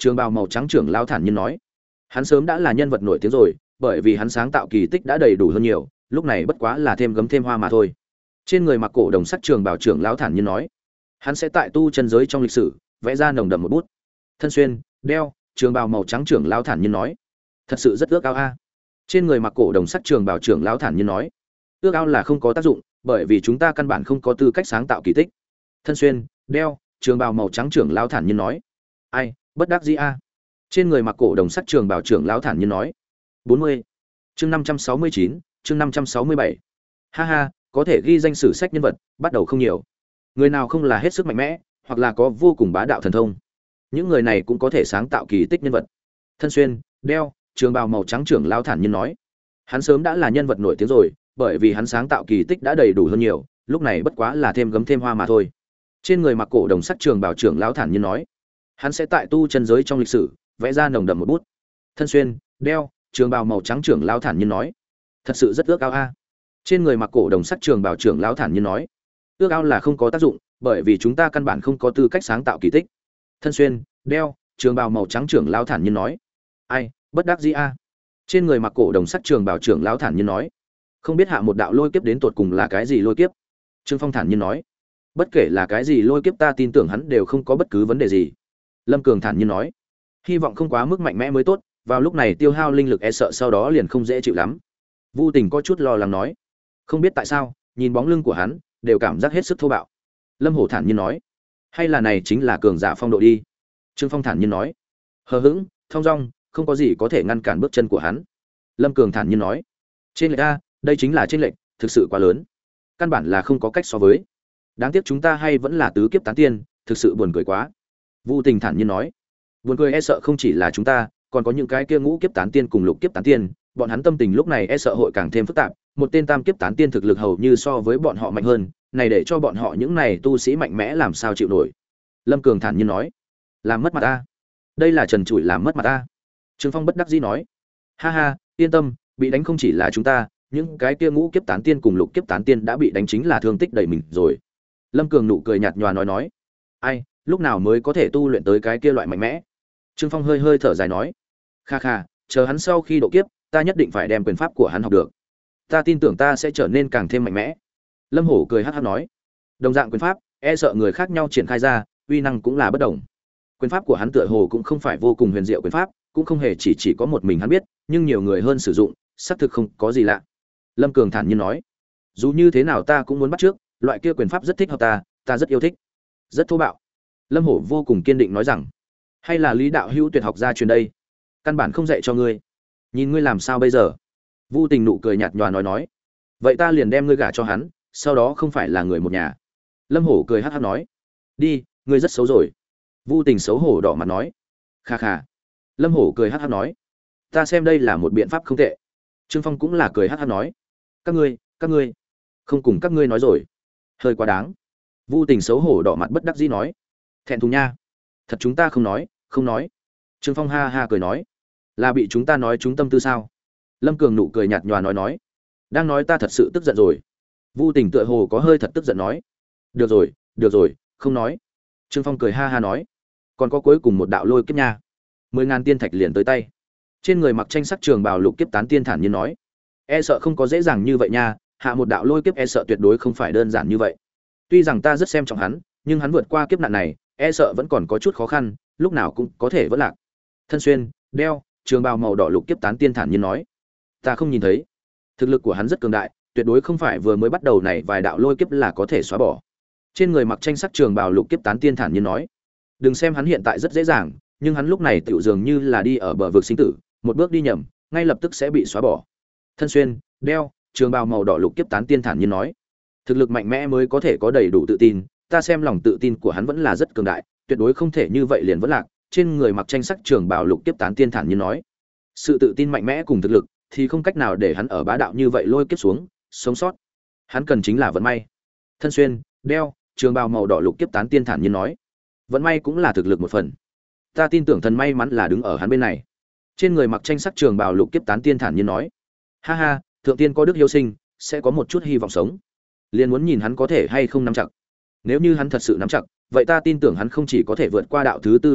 trường bào màu trắng trưởng lão thản nhiên nói. Hắn sớm đã là nhân vật nổi tiếng rồi, bởi vì hắn sáng tạo kỳ tích đã đầy đủ hơn nhiều, lúc này bất quá là thêm gấm thêm hoa mà thôi. Trên người mặc cổ đồng sắc trường bào trưởng lão thản nhiên nói, hắn sẽ tại tu chân giới trong lịch sử vẽ ra nồng đậm một bút. Thân xuyên đeo trường bào màu trắng trưởng lão thản nhiên nói, thật sự rất ước ao a. Trên người mặc cổ đồng sắc trường bào trưởng lão thản nhiên nói, ước ao là không có tác dụng, bởi vì chúng ta căn bản không có tư cách sáng tạo kỳ tích. Thân xuyên đeo trường bào màu trắng trưởng lão thản nhiên nói, ai bất đắc dĩ a. Trên người mặc cổ đồng sắc trường bào trưởng lão thản nhiên nói, 40. Chương 569, chương 567. Ha ha, có thể ghi danh sử sách nhân vật, bắt đầu không nhiều. Người nào không là hết sức mạnh mẽ, hoặc là có vô cùng bá đạo thần thông. Những người này cũng có thể sáng tạo kỳ tích nhân vật. Thân xuyên đeo trường bào màu trắng trưởng lão thản nhiên nói, hắn sớm đã là nhân vật nổi tiếng rồi, bởi vì hắn sáng tạo kỳ tích đã đầy đủ hơn nhiều, lúc này bất quá là thêm gấm thêm hoa mà thôi. Trên người mặc cổ đồng sắc trường bào trưởng lão thản nhiên nói, hắn sẽ tại tu chân giới trong lịch sử vẽ ra nồng đậm một bút. Thân xuyên đeo trường bào màu trắng trưởng lão thản nhiên nói, thật sự rất ước ao a. Trên người mặc cổ đồng sắc trường bào trưởng lão thản nhiên nói, ước ao là không có tác dụng, bởi vì chúng ta căn bản không có tư cách sáng tạo kỳ tích. Thân xuyên đeo trường bào màu trắng trưởng lão thản nhiên nói, ai bất đắc dĩ a. Trên người mặc cổ đồng sắc trường bào trưởng lão thản nhiên nói, không biết hạ một đạo lôi kiếp đến tột cùng là cái gì lôi kiếp. Trương Phong thản nhiên nói, bất kể là cái gì lôi kiếp ta tin tưởng hắn đều không có bất cứ vấn đề gì. Lâm Cường thản nhiên nói, hy vọng không quá mức mạnh mẽ mới tốt, vào lúc này tiêu hao linh lực e sợ sau đó liền không dễ chịu lắm. Vu Tình có chút lo lắng nói, không biết tại sao nhìn bóng lưng của hắn đều cảm giác hết sức thô bạo. Lâm Hổ thản nhiên nói, hay là này chính là cường giả phong độ đi. Trương Phong thản nhiên nói, hờ hững thong dong, không có gì có thể ngăn cản bước chân của hắn. Lâm Cường thản nhiên nói, trên lệch a, đây chính là trên lệch, thực sự quá lớn, căn bản là không có cách so với. Đáng tiếc chúng ta hay vẫn là tứ kiếp tán tiên, thực sự buồn cười quá. Vu Tình thản nhiên nói, buồn cười e sợ không chỉ là chúng ta, còn có những cái kia ngũ kiếp tán tiên cùng lục kiếp tán tiên, bọn hắn tâm tình lúc này e sợ hội càng thêm phức tạp, một tên tam kiếp tán tiên thực lực hầu như so với bọn họ mạnh hơn, này để cho bọn họ những này tu sĩ mạnh mẽ làm sao chịu nổi. Lâm Cường thản nhiên nói, làm mất mặt ta, đây là trần trụi làm mất mặt ta. Trương Phong bất đắc dĩ nói, ha ha, yên tâm, bị đánh không chỉ là chúng ta, những cái kia ngũ kiếp tán tiên cùng lục kiếp tán tiên đã bị đánh chính là thương tích đầy mình rồi. Lâm Cường nụ cười nhạt nhòa nói, ai lúc nào mới có thể tu luyện tới cái kia loại mạnh mẽ. Trương Phong hơi hơi thở dài nói, kha kha, chờ hắn sau khi độ kiếp, ta nhất định phải đem quyền pháp của hắn học được, ta tin tưởng ta sẽ trở nên càng thêm mạnh mẽ. Lâm Hổ cười hắc hắc nói, đồng dạng quyền pháp e sợ người khác nhau triển khai ra uy năng cũng là bất đồng. Quyền pháp của hắn tựa hồ cũng không phải vô cùng huyền diệu quyền pháp, cũng không hề chỉ có một mình hắn biết, nhưng nhiều người hơn sử dụng xác thực không có gì lạ. Lâm Cường thản nhiên nói, dù như thế nào ta cũng muốn bắt trước, loại kia quyền pháp rất thích hợp ta rất yêu thích. Rất thô bạo. Lâm Hổ vô cùng kiên định nói rằng, hay là Lý đạo hữu tuyệt học gia truyền đây, căn bản không dạy cho ngươi, nhìn ngươi làm sao bây giờ. Vu Tình nụ cười nhạt nhòa nói, vậy ta liền đem ngươi gả cho hắn, sau đó không phải là người một nhà. Lâm Hổ cười hắc hắc nói, đi, ngươi rất xấu rồi. Vu Tình xấu hổ đỏ mặt nói, kha kha. Lâm Hổ cười hắc hắc nói, ta xem đây là một biện pháp không tệ. Trương Phong cũng là cười hắc hắc nói, các ngươi không cùng các ngươi nói rồi, hơi quá đáng. Vu Tình xấu hổ đỏ mặt bất đắc dĩ nói, thẹn thùng nha, thật chúng ta không nói. Trương Phong ha ha cười nói, là bị chúng ta nói chúng tâm tư sao. Lâm Cường nụ cười nhạt nhòa nói, đang nói ta thật sự tức giận rồi. Vu Tình tựa hồ có hơi thật tức giận nói, được rồi, không nói. Trương Phong cười ha ha nói, còn có cuối cùng một đạo lôi kiếp nha, 10.000 tiên thạch liền tới tay. Trên người mặc tranh sắc trường bào lục kiếp tán tiên thản nhiên nói, e sợ không có dễ dàng như vậy nha, hạ một đạo lôi kiếp e sợ tuyệt đối không phải đơn giản như vậy. Tuy rằng ta rất xem trọng hắn, nhưng hắn vượt qua kiếp nạn này e sợ vẫn còn có chút khó khăn, lúc nào cũng có thể vỡ lạc. Thân xuyên đeo trường bào màu đỏ lục kiếp tán tiên thản nhiên nói, ta không nhìn thấy, thực lực của hắn rất cường đại, tuyệt đối không phải vừa mới bắt đầu này vài đạo lôi kiếp là có thể xóa bỏ. Trên người mặc tranh sắc trường bào lục kiếp tán tiên thản nhiên nói, đừng xem hắn hiện tại rất dễ dàng, nhưng hắn lúc này tựu dường như là đi ở bờ vực sinh tử, một bước đi nhầm ngay lập tức sẽ bị xóa bỏ. Thân xuyên đeo trường bào màu đỏ lục kiếp tán tiên thản nhiên nói, thực lực mạnh mẽ mới có thể có đầy đủ tự tin, ta xem lòng tự tin của hắn vẫn là rất cường đại, tuyệt đối không thể như vậy liền vẫn lạc. Trên người mặc tranh sắc trường bào lục kiếp tán tiên thản nhiên nói, sự tự tin mạnh mẽ cùng thực lực thì không cách nào để hắn ở bá đạo như vậy lôi kiếp xuống sống sót, hắn cần chính là vận may. Thân xuyên đeo trường bào màu đỏ lục kiếp tán tiên thản nhiên nói, vận may cũng là thực lực một phần, ta tin tưởng thần may mắn là đứng ở hắn bên này. Trên người mặc tranh sắc trường bào lục kiếp tán tiên thản nhiên nói, ha ha, thượng tiên có đức hiếu sinh, sẽ có một chút hy vọng sống, liền muốn nhìn hắn có thể hay không nắm chặt. Nếu như hắn thật sự nắm chặt, vậy ta tin tưởng hắn không chỉ có thể vượt qua đạo thứ tư lôi kiếp,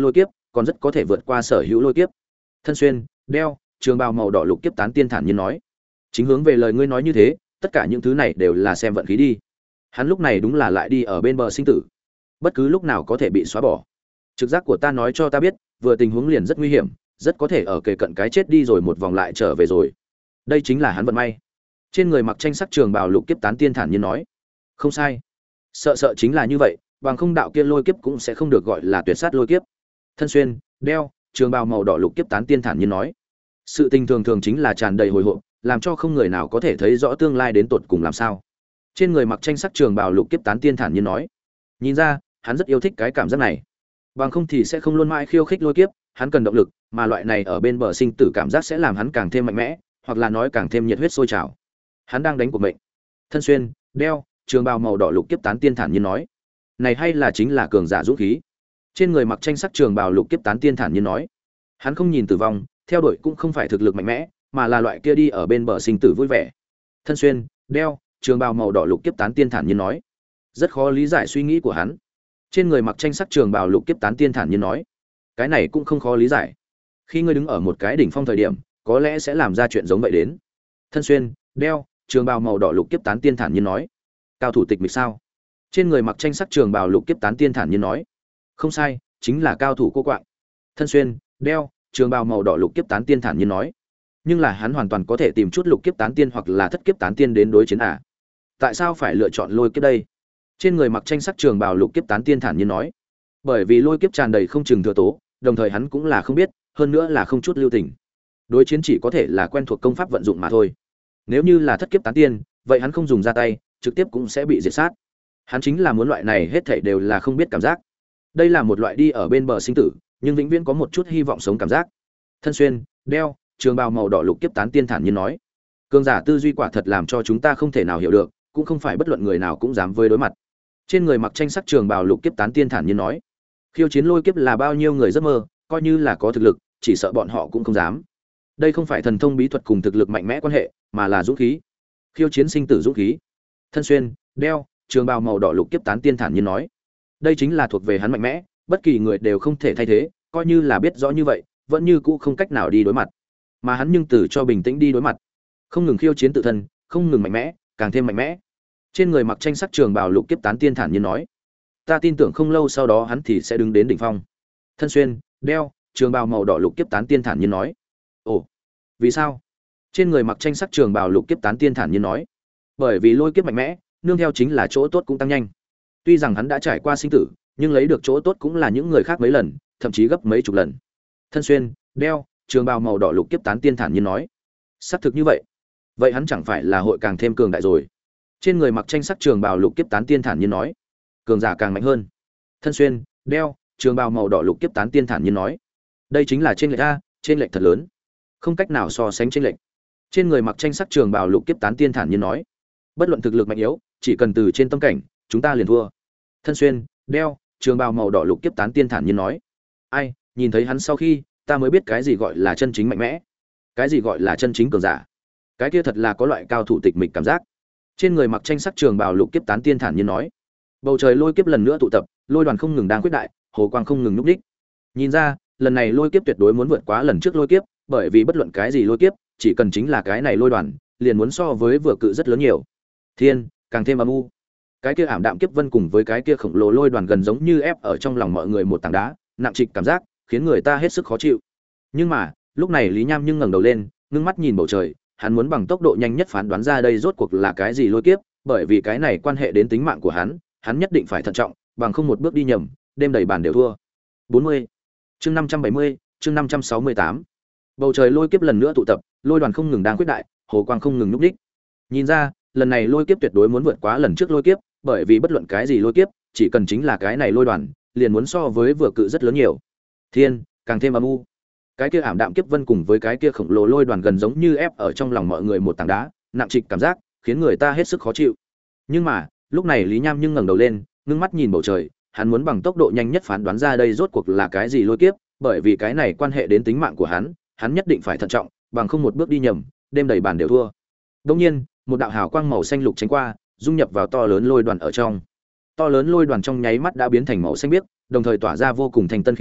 còn rất có thể vượt qua sở hữu lôi kiếp. Thân xuyên, đeo, trường bào màu đỏ lục kiếp tán tiên thản nhiên nói. Chính hướng về lời ngươi nói như thế, tất cả những thứ này đều là xem vận khí đi. Hắn lúc này đúng là lại đi ở bên bờ sinh tử, bất cứ lúc nào có thể bị xóa bỏ. Trực giác của ta nói cho ta biết, vừa tình huống liền rất nguy hiểm, rất có thể ở kề cận cái chết đi rồi một vòng lại trở về rồi. Đây chính là hắn vận may. Trên người mặc tranh sắc trường bào lục kiếp tán tiên thản nhiên nói. Không sai, sợ chính là như vậy, bằng không đạo kia lôi kiếp cũng sẽ không được gọi là tuyệt sát lôi kiếp. Thân xuyên, đeo, trường bào màu đỏ lục kiếp tán tiên thản nhiên nói. Sự tình thường thường chính là tràn đầy hồi hộp, làm cho không người nào có thể thấy rõ tương lai đến tột cùng làm sao. Trên người mặc tranh sắc trường bào lục kiếp tán tiên thản nhiên nói. Nhìn ra, hắn rất yêu thích cái cảm giác này. Bằng không thì sẽ không luôn mãi khiêu khích lôi kiếp, hắn cần động lực, mà loại này ở bên bờ sinh tử cảm giác sẽ làm hắn càng thêm mạnh mẽ, hoặc là nói càng thêm nhiệt huyết sôi trào. Hắn đang đánh cuộc mệnh. Thân xuyên, đeo, trường bào màu đỏ lục kiếp tán tiên thản nhiên nói. Này hay là chính là cường giả dũng khí. Trên người mặc tranh sắc trường bào lục kiếp tán tiên thản nhiên nói. Hắn không nhìn tử vong, theo đuổi cũng không phải thực lực mạnh mẽ, mà là loại kia đi ở bên bờ sinh tử vui vẻ. Thân xuyên, đeo, trường bào màu đỏ lục kiếp tán tiên thản nhiên nói. Rất khó lý giải suy nghĩ của hắn. Trên người mặc tranh sắc trường bào lục kiếp tán tiên thản nhiên nói. Cái này cũng không khó lý giải. Khi ngươi đứng ở một cái đỉnh phong thời điểm, có lẽ sẽ làm ra chuyện giống vậy đến. Thân xuyên, đeo, trường bào màu đỏ lục kiếp tán tiên thản nhiên nói. Cao thủ tịch mịch sao? Trên người mặc tranh sắc trường bào lục kiếp tán tiên thản nhiên nói. Không sai, chính là cao thủ cô quạng. Thân xuyên, đeo, trường bào màu đỏ lục kiếp tán tiên thản nhiên nói. Nhưng là hắn hoàn toàn có thể tìm chút lục kiếp tán tiên hoặc là thất kiếp tán tiên đến đối chiến à? Tại sao phải lựa chọn lôi kiếp đây? Trên người mặc tranh sắc trường bào lục kiếp tán tiên thản nhiên nói. Bởi vì lôi kiếp tràn đầy không chừng thừa tố, đồng thời hắn cũng là không biết, hơn nữa là không chút lưu tình. Đối chiến chỉ có thể là quen thuộc công pháp vận dụng mà thôi. Nếu như là thất kiếp tán tiên, vậy hắn không dùng ra tay, trực tiếp cũng sẽ bị diệt sát. Hắn chính là muốn loại này hết thảy đều là không biết cảm giác. Đây là một loại đi ở bên bờ sinh tử, nhưng vĩnh viễn có một chút hy vọng sống cảm giác. Thân xuyên, đeo, trường bào màu đỏ lục kiếp tán tiên thản nhiên nói. Cường giả tư duy quả thật làm cho chúng ta không thể nào hiểu được, cũng không phải bất luận người nào cũng dám với đối mặt. Trên người mặc tranh sắc trường bào lục kiếp tán tiên thản nhiên nói. Khiêu chiến lôi kiếp là bao nhiêu người giấc mơ, coi như là có thực lực, chỉ sợ bọn họ cũng không dám. Đây không phải thần thông bí thuật cùng thực lực mạnh mẽ quan hệ, mà là dũng khí. Khiêu chiến sinh tử dũng khí. Thân xuyên, đeo, trường bào màu đỏ lục kiếp tán tiên thản nhiên nói. Đây chính là thuộc về hắn mạnh mẽ, bất kỳ người đều không thể thay thế, coi như là biết rõ như vậy, vẫn như cũ không cách nào đi đối mặt. Mà hắn nhưng từ cho bình tĩnh đi đối mặt, không ngừng khiêu chiến tự thân, không ngừng mạnh mẽ, càng thêm mạnh mẽ. Trên người mặc tranh sắc trường bào lục kiếp tán tiên thản nhiên nói. Ta tin tưởng không lâu sau đó hắn thì sẽ đứng đến đỉnh phong. Thân xuyên, đeo, trường bào màu đỏ lục kiếp tán tiên thản nhiên nói. Ồ, vì sao? Trên người mặc tranh sắc trường bào lục kiếp tán tiên thản nhiên nói. Bởi vì lôi kiếp mạnh mẽ, nương theo chính là chỗ tốt cũng tăng nhanh. Tuy rằng hắn đã trải qua sinh tử, nhưng lấy được chỗ tốt cũng là những người khác mấy lần, thậm chí gấp mấy chục lần. Thân xuyên, đeo, trường bào màu đỏ lục kiếp tán tiên thản nhiên nói. Xác thực như vậy. Vậy hắn chẳng phải là hội càng thêm cường đại rồi? Trên người mặc tranh sắc trường bào lục kiếp tán tiên thản nhiên nói. Cường giả càng mạnh hơn. Thân xuyên, đeo, trường bào màu đỏ lục kiếp tán tiên thản nhiên nói. Đây chính là trên lệch a, trên lệch thật lớn, không cách nào so sánh trên lệch. Trên người mặc tranh sắc trường bào lục kiếp tán tiên thản nhiên nói. Bất luận thực lực mạnh yếu, chỉ cần từ trên tâm cảnh, chúng ta liền thua. Thân xuyên, đeo, trường bào màu đỏ lục kiếp tán tiên thản nhiên nói. Ai, nhìn thấy hắn sau khi, ta mới biết cái gì gọi là chân chính mạnh mẽ, cái gì gọi là chân chính cường giả. Cái kia thật là có loại cao thủ tịch mịch cảm giác. Trên người mặc tranh sắc trường bào lục kiếp tán tiên thản nhiên nói. Bầu trời lôi kiếp lần nữa tụ tập, lôi đoàn không ngừng đang quyết đại, hồ quang không ngừng nhúc nhích. Nhìn ra, lần này lôi kiếp tuyệt đối muốn vượt quá lần trước lôi kiếp, bởi vì bất luận cái gì lôi kiếp, chỉ cần chính là cái này lôi đoàn, liền muốn so với vừa cự rất lớn nhiều. Thiên, càng thêm âm u. Cái kia ảm đạm kiếp vân cùng với cái kia khổng lồ lôi đoàn gần giống như ép ở trong lòng mọi người một tảng đá, nặng trịch cảm giác, khiến người ta hết sức khó chịu. Nhưng mà, lúc này Lý Nham nhưng ngẩng đầu lên, ngưng mắt nhìn bầu trời, hắn muốn bằng tốc độ nhanh nhất phán đoán ra đây rốt cuộc là cái gì lôi kiếp, bởi vì cái này quan hệ đến tính mạng của hắn nhất định phải thận trọng, bằng không một bước đi nhầm, đêm đầy bàn đều thua. 40. Chương 570, chương 568. Bầu trời lôi kiếp lần nữa tụ tập, lôi đoàn không ngừng đang quyết đại, hồ quang không ngừng nhúc nhích. Nhìn ra, lần này lôi kiếp tuyệt đối muốn vượt quá lần trước lôi kiếp, bởi vì bất luận cái gì lôi kiếp, chỉ cần chính là cái này lôi đoàn, liền muốn so với vừa cự rất lớn nhiều. Thiên, càng thêm âm u. Cái kia ảm đạm kiếp vân cùng với cái kia khổng lồ lôi đoàn gần giống như ép ở trong lòng mọi người một tảng đá, nặng trịch cảm giác, khiến người ta hết sức khó chịu. Nhưng mà, lúc này Lý Nham nhưng ngẩng đầu lên, ngưng mắt nhìn bầu trời, hắn muốn bằng tốc độ nhanh nhất phán đoán ra đây rốt cuộc là cái gì lôi kiếp, bởi vì cái này quan hệ đến tính mạng của hắn nhất định phải thận trọng, bằng không một bước đi nhầm, đêm đầy bàn đều thua. Đương nhiên, một đạo hào quang màu xanh lục tránh qua, dung nhập vào to lớn lôi đoàn ở trong. To lớn lôi đoàn trong nháy mắt đã biến thành màu xanh biếc, đồng thời tỏa ra vô cùng thành tân khí tức,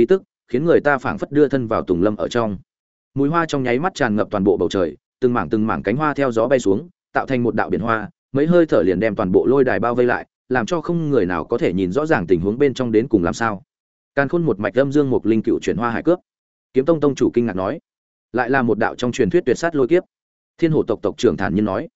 khiến người ta phảng phất đưa thân vào tùng lâm ở trong. Mùi hoa trong nháy mắt tràn ngập toàn bộ bầu trời, từng mảng cánh hoa theo gió bay xuống, tạo thành một đạo biển hoa, mấy hơi thở liền đem toàn bộ lôi đài bao vây lại, làm cho không người nào có thể nhìn rõ ràng tình huống bên trong đến cùng làm sao. Càn Khôn một mạch âm dương một linh cựu chuyển hoa hải cướp. Kiếm Tông tông chủ kinh ngạc nói, lại là một đạo trong truyền thuyết tuyệt sát lôi kiếp. Thiên Hổ tộc tộc trưởng thản nhiên nói,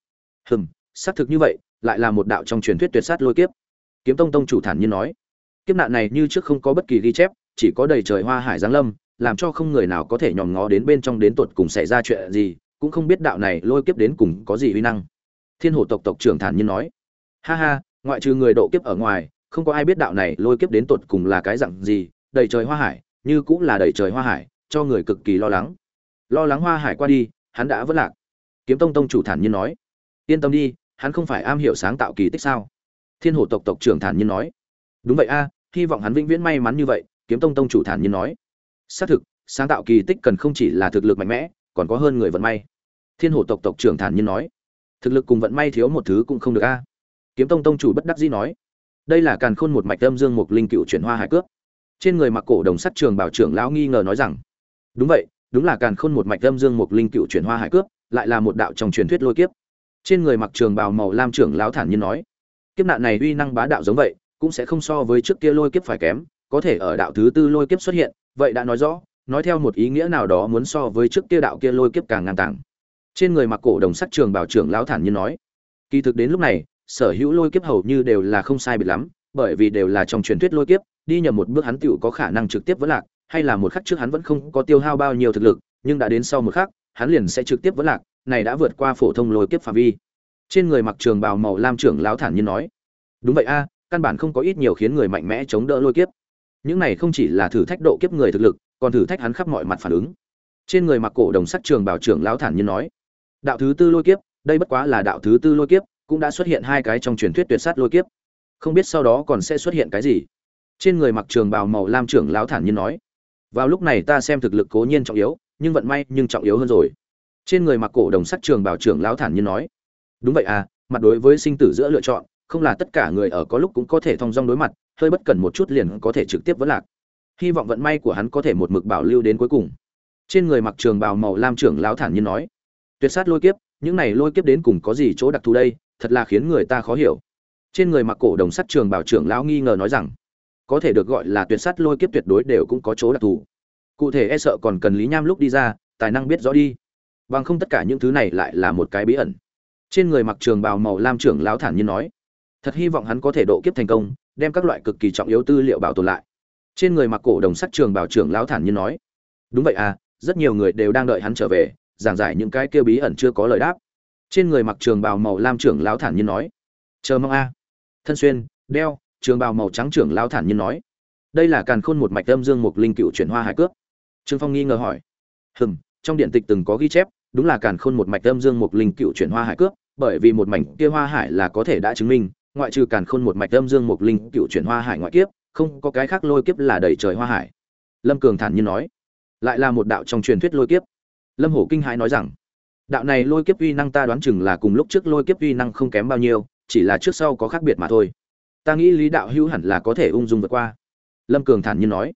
xác thực như vậy, lại là một đạo trong truyền thuyết tuyệt sát lôi kiếp. Kiếm Tông tông chủ thản nhiên nói, kiếp nạn này như trước không có bất kỳ ghi chép, chỉ có đầy trời hoa hải giáng lâm, làm cho không người nào có thể nhòm ngó đến bên trong đến tột cùng xảy ra chuyện gì, cũng không biết đạo này lôi kiếp đến cùng có gì uy năng. Thiên Hổ tộc tộc trưởng thản nhiên nói, ha ha, ngoại trừ người độ kiếp ở ngoài, không có ai biết đạo này lôi kiếp đến tột cùng là cái dạng gì, đầy trời hoa hải, như cũng là đầy trời hoa hải, cho người cực kỳ lo lắng. Lo lắng hoa hải qua đi, hắn đã vỡ lạc. Kiếm Tông tông chủ thản nhiên nói, yên tâm đi, hắn không phải am hiểu sáng tạo kỳ tích sao? Thiên Hổ tộc tộc trưởng thản nhiên nói, đúng vậy a, hy vọng hắn vĩnh viễn may mắn như vậy. Kiếm Tông tông chủ thản nhiên nói, xác thực, sáng tạo kỳ tích cần không chỉ là thực lực mạnh mẽ, còn có hơn người vận may. Thiên Hổ tộc tộc trưởng thản nhiên nói, thực lực cùng vận may thiếu một thứ cũng không được a. Kiếm Tông tông chủ bất đắc dĩ nói, đây là Càn Khôn một mạch âm dương một linh cựu chuyển hoa hải cướp. Trên người mặc cổ đồng sắt trường bảo trưởng lão nghi ngờ nói rằng, đúng vậy, đúng là Càn Khôn một mạch âm dương một linh cựu chuyển hoa hải cướp, lại là một đạo trong truyền thuyết lôi kiếp. Trên người mặc trường bào màu lam trưởng lão thản nhiên nói, kiếp nạn này uy năng bá đạo giống vậy, cũng sẽ không so với trước kia lôi kiếp phải kém, có thể ở đạo thứ tư lôi kiếp xuất hiện, vậy đã nói rõ, nói theo một ý nghĩa nào đó muốn so với trước kia đạo kia lôi kiếp càng ngang tàng. Trên người mặc cổ đồng sắt trường bảo trưởng lão thản nhiên nói, kỳ thực đến lúc này, sở hữu lôi kiếp hầu như đều là không sai biệt lắm, bởi vì đều là trong truyền thuyết lôi kiếp, đi nhầm một bước hắn tựu có khả năng trực tiếp vỡ lạc, hay là một khắc trước hắn vẫn không có tiêu hao bao nhiêu thực lực, nhưng đã đến sau một khắc, hắn liền sẽ trực tiếp vỡ lạc, này đã vượt qua phổ thông lôi kiếp phạm vi. Trên người mặc trường bào màu lam trưởng lão thản nhiên nói, đúng vậy a, căn bản không có ít nhiều khiến người mạnh mẽ chống đỡ lôi kiếp. Những này không chỉ là thử thách độ kiếp người thực lực, còn thử thách hắn khắp mọi mặt phản ứng. Trên người mặc cổ đồng sắt trường bào trưởng lão thản nhiên nói, đạo thứ tư lôi kiếp, đây bất quá là đạo thứ tư lôi kiếp, cũng đã xuất hiện hai cái trong truyền thuyết tuyệt sát lôi kiếp, không biết sau đó còn sẽ xuất hiện cái gì. Trên người mặc trường bào màu lam trưởng lão thản nhiên nói, vào lúc này ta xem thực lực cố nhiên trọng yếu, nhưng vận may nhưng trọng yếu hơn rồi. Trên người mặc cổ đồng sắt trường bào trưởng lão thản nhiên nói, đúng vậy à, mặt đối với sinh tử giữa lựa chọn, không là tất cả người ở có lúc cũng có thể thong dong đối mặt, hơi bất cẩn một chút liền có thể trực tiếp vỡ lạc. Hy vọng vận may của hắn có thể một mực bảo lưu đến cuối cùng. Trên người mặc trường bào màu lam trưởng lão thản nhiên nói, tuyệt sát lôi kiếp, những này lôi kiếp đến cùng có gì chỗ đặc thù đây, thật là khiến người ta khó hiểu. Trên người mặc cổ đồng sắt trường bào trưởng lão nghi ngờ nói rằng, có thể được gọi là tuyệt sát lôi kiếp tuyệt đối đều cũng có chỗ đặc thù. Cụ thể e sợ còn cần Lý Nham lúc đi ra, tài năng biết rõ đi. Bằng không tất cả những thứ này lại là một cái bí ẩn. Trên người mặc trường bào màu lam trưởng lão thản nhiên nói, thật hy vọng hắn có thể độ kiếp thành công, đem các loại cực kỳ trọng yếu tư liệu bảo tồn lại. Trên người mặc cổ đồng sắt trường bào trưởng lão thản nhiên nói, đúng vậy à, rất nhiều người đều đang đợi hắn trở về, giảng giải những cái kia bí ẩn chưa có lời đáp. Trên người mặc trường bào màu lam trưởng lão thản nhiên nói, chờ mong a. Thân xuyên đeo trường bào màu trắng trưởng lão thản nhiên nói, đây là Càn Khôn một mạch âm dương một linh cựu chuyển hoa hải cướp. Trương Phong nghi ngờ hỏi, trong điện tịch từng có ghi chép, đúng là Càn Khôn một mạch âm dương một linh cựu chuyển hoa hải cướp, bởi vì một mảnh kia hoa hải là có thể đã chứng minh, ngoại trừ Càn Khôn một mạch âm dương một linh cựu chuyển hoa hải ngoại kiếp, không có cái khác lôi kiếp là đầy trời hoa hải. Lâm Cường thản nhiên nói, lại là một đạo trong truyền thuyết lôi kiếp. Lâm Hổ kinh hãi nói rằng, đạo này lôi kiếp uy năng ta đoán chừng là cùng lúc trước lôi kiếp uy năng không kém bao nhiêu, chỉ là trước sau có khác biệt mà thôi. Ta nghĩ Lý đạo hữu hẳn là có thể ung dung vượt qua. Lâm Cường thản nhiên nói,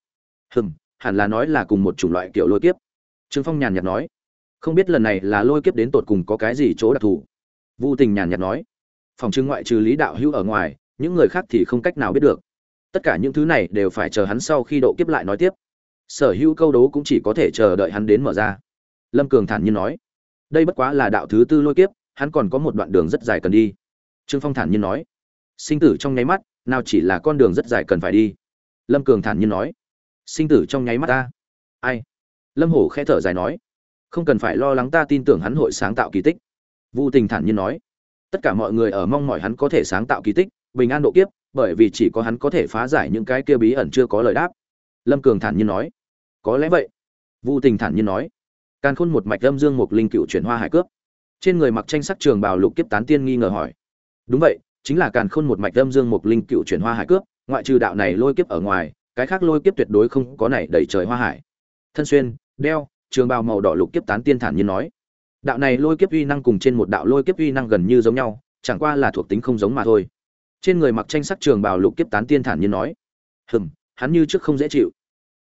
hẳn là nói là cùng một chủng loại kiểu lôi kiếp. Trương Phong nhàn nhạt nói, không biết lần này là lôi kiếp đến tột cùng có cái gì chỗ đặc thù. Vu Tình nhàn nhạt nói, phòng trưng ngoại trừ Lý đạo hữu ở ngoài, những người khác thì không cách nào biết được. Tất cả những thứ này đều phải chờ hắn sau khi độ kiếp lại nói tiếp. Sở hữu câu đố cũng chỉ có thể chờ đợi hắn đến mở ra. Lâm Cường thản nhiên nói, đây bất quá là đạo thứ tư lôi kiếp, hắn còn có một đoạn đường rất dài cần đi. Trương Phong thản nhiên nói, sinh tử trong nháy mắt, nào chỉ là con đường rất dài cần phải đi. Lâm Cường thản nhiên nói, sinh tử trong nháy mắt ta. Ai? Lâm Hổ khẽ thở dài nói, không cần phải lo lắng, ta tin tưởng hắn hội sáng tạo kỳ tích. Vu Tình thản nhiên nói, tất cả mọi người ở mong mỏi hắn có thể sáng tạo kỳ tích, bình an độ kiếp, bởi vì chỉ có hắn có thể phá giải những cái kia bí ẩn chưa có lời đáp. Lâm Cường thản nhiên nói, có lẽ vậy. Vu Tình thản nhiên nói, Càn Khôn một mạch âm dương một linh cựu chuyển hoa hải cướp. Trên người mặc tranh sắc trường bào lục kiếp tán tiên nghi ngờ hỏi, đúng vậy, chính là Càn Khôn một mạch âm dương một linh cựu chuyển hoa hải cướp, ngoại trừ đạo này lôi kiếp ở ngoài, cái khác lôi kiếp tuyệt đối không có này đầy trời hoa hải. Thân xuyên đeo trường bào màu đỏ lục kiếp tán tiên thản nhiên nói, đạo này lôi kiếp uy năng cùng trên một đạo lôi kiếp uy năng gần như giống nhau, chẳng qua là thuộc tính không giống mà thôi. Trên người mặc tranh sắc trường bào lục kiếp tán tiên thản nhiên nói, hắn như trước không dễ chịu.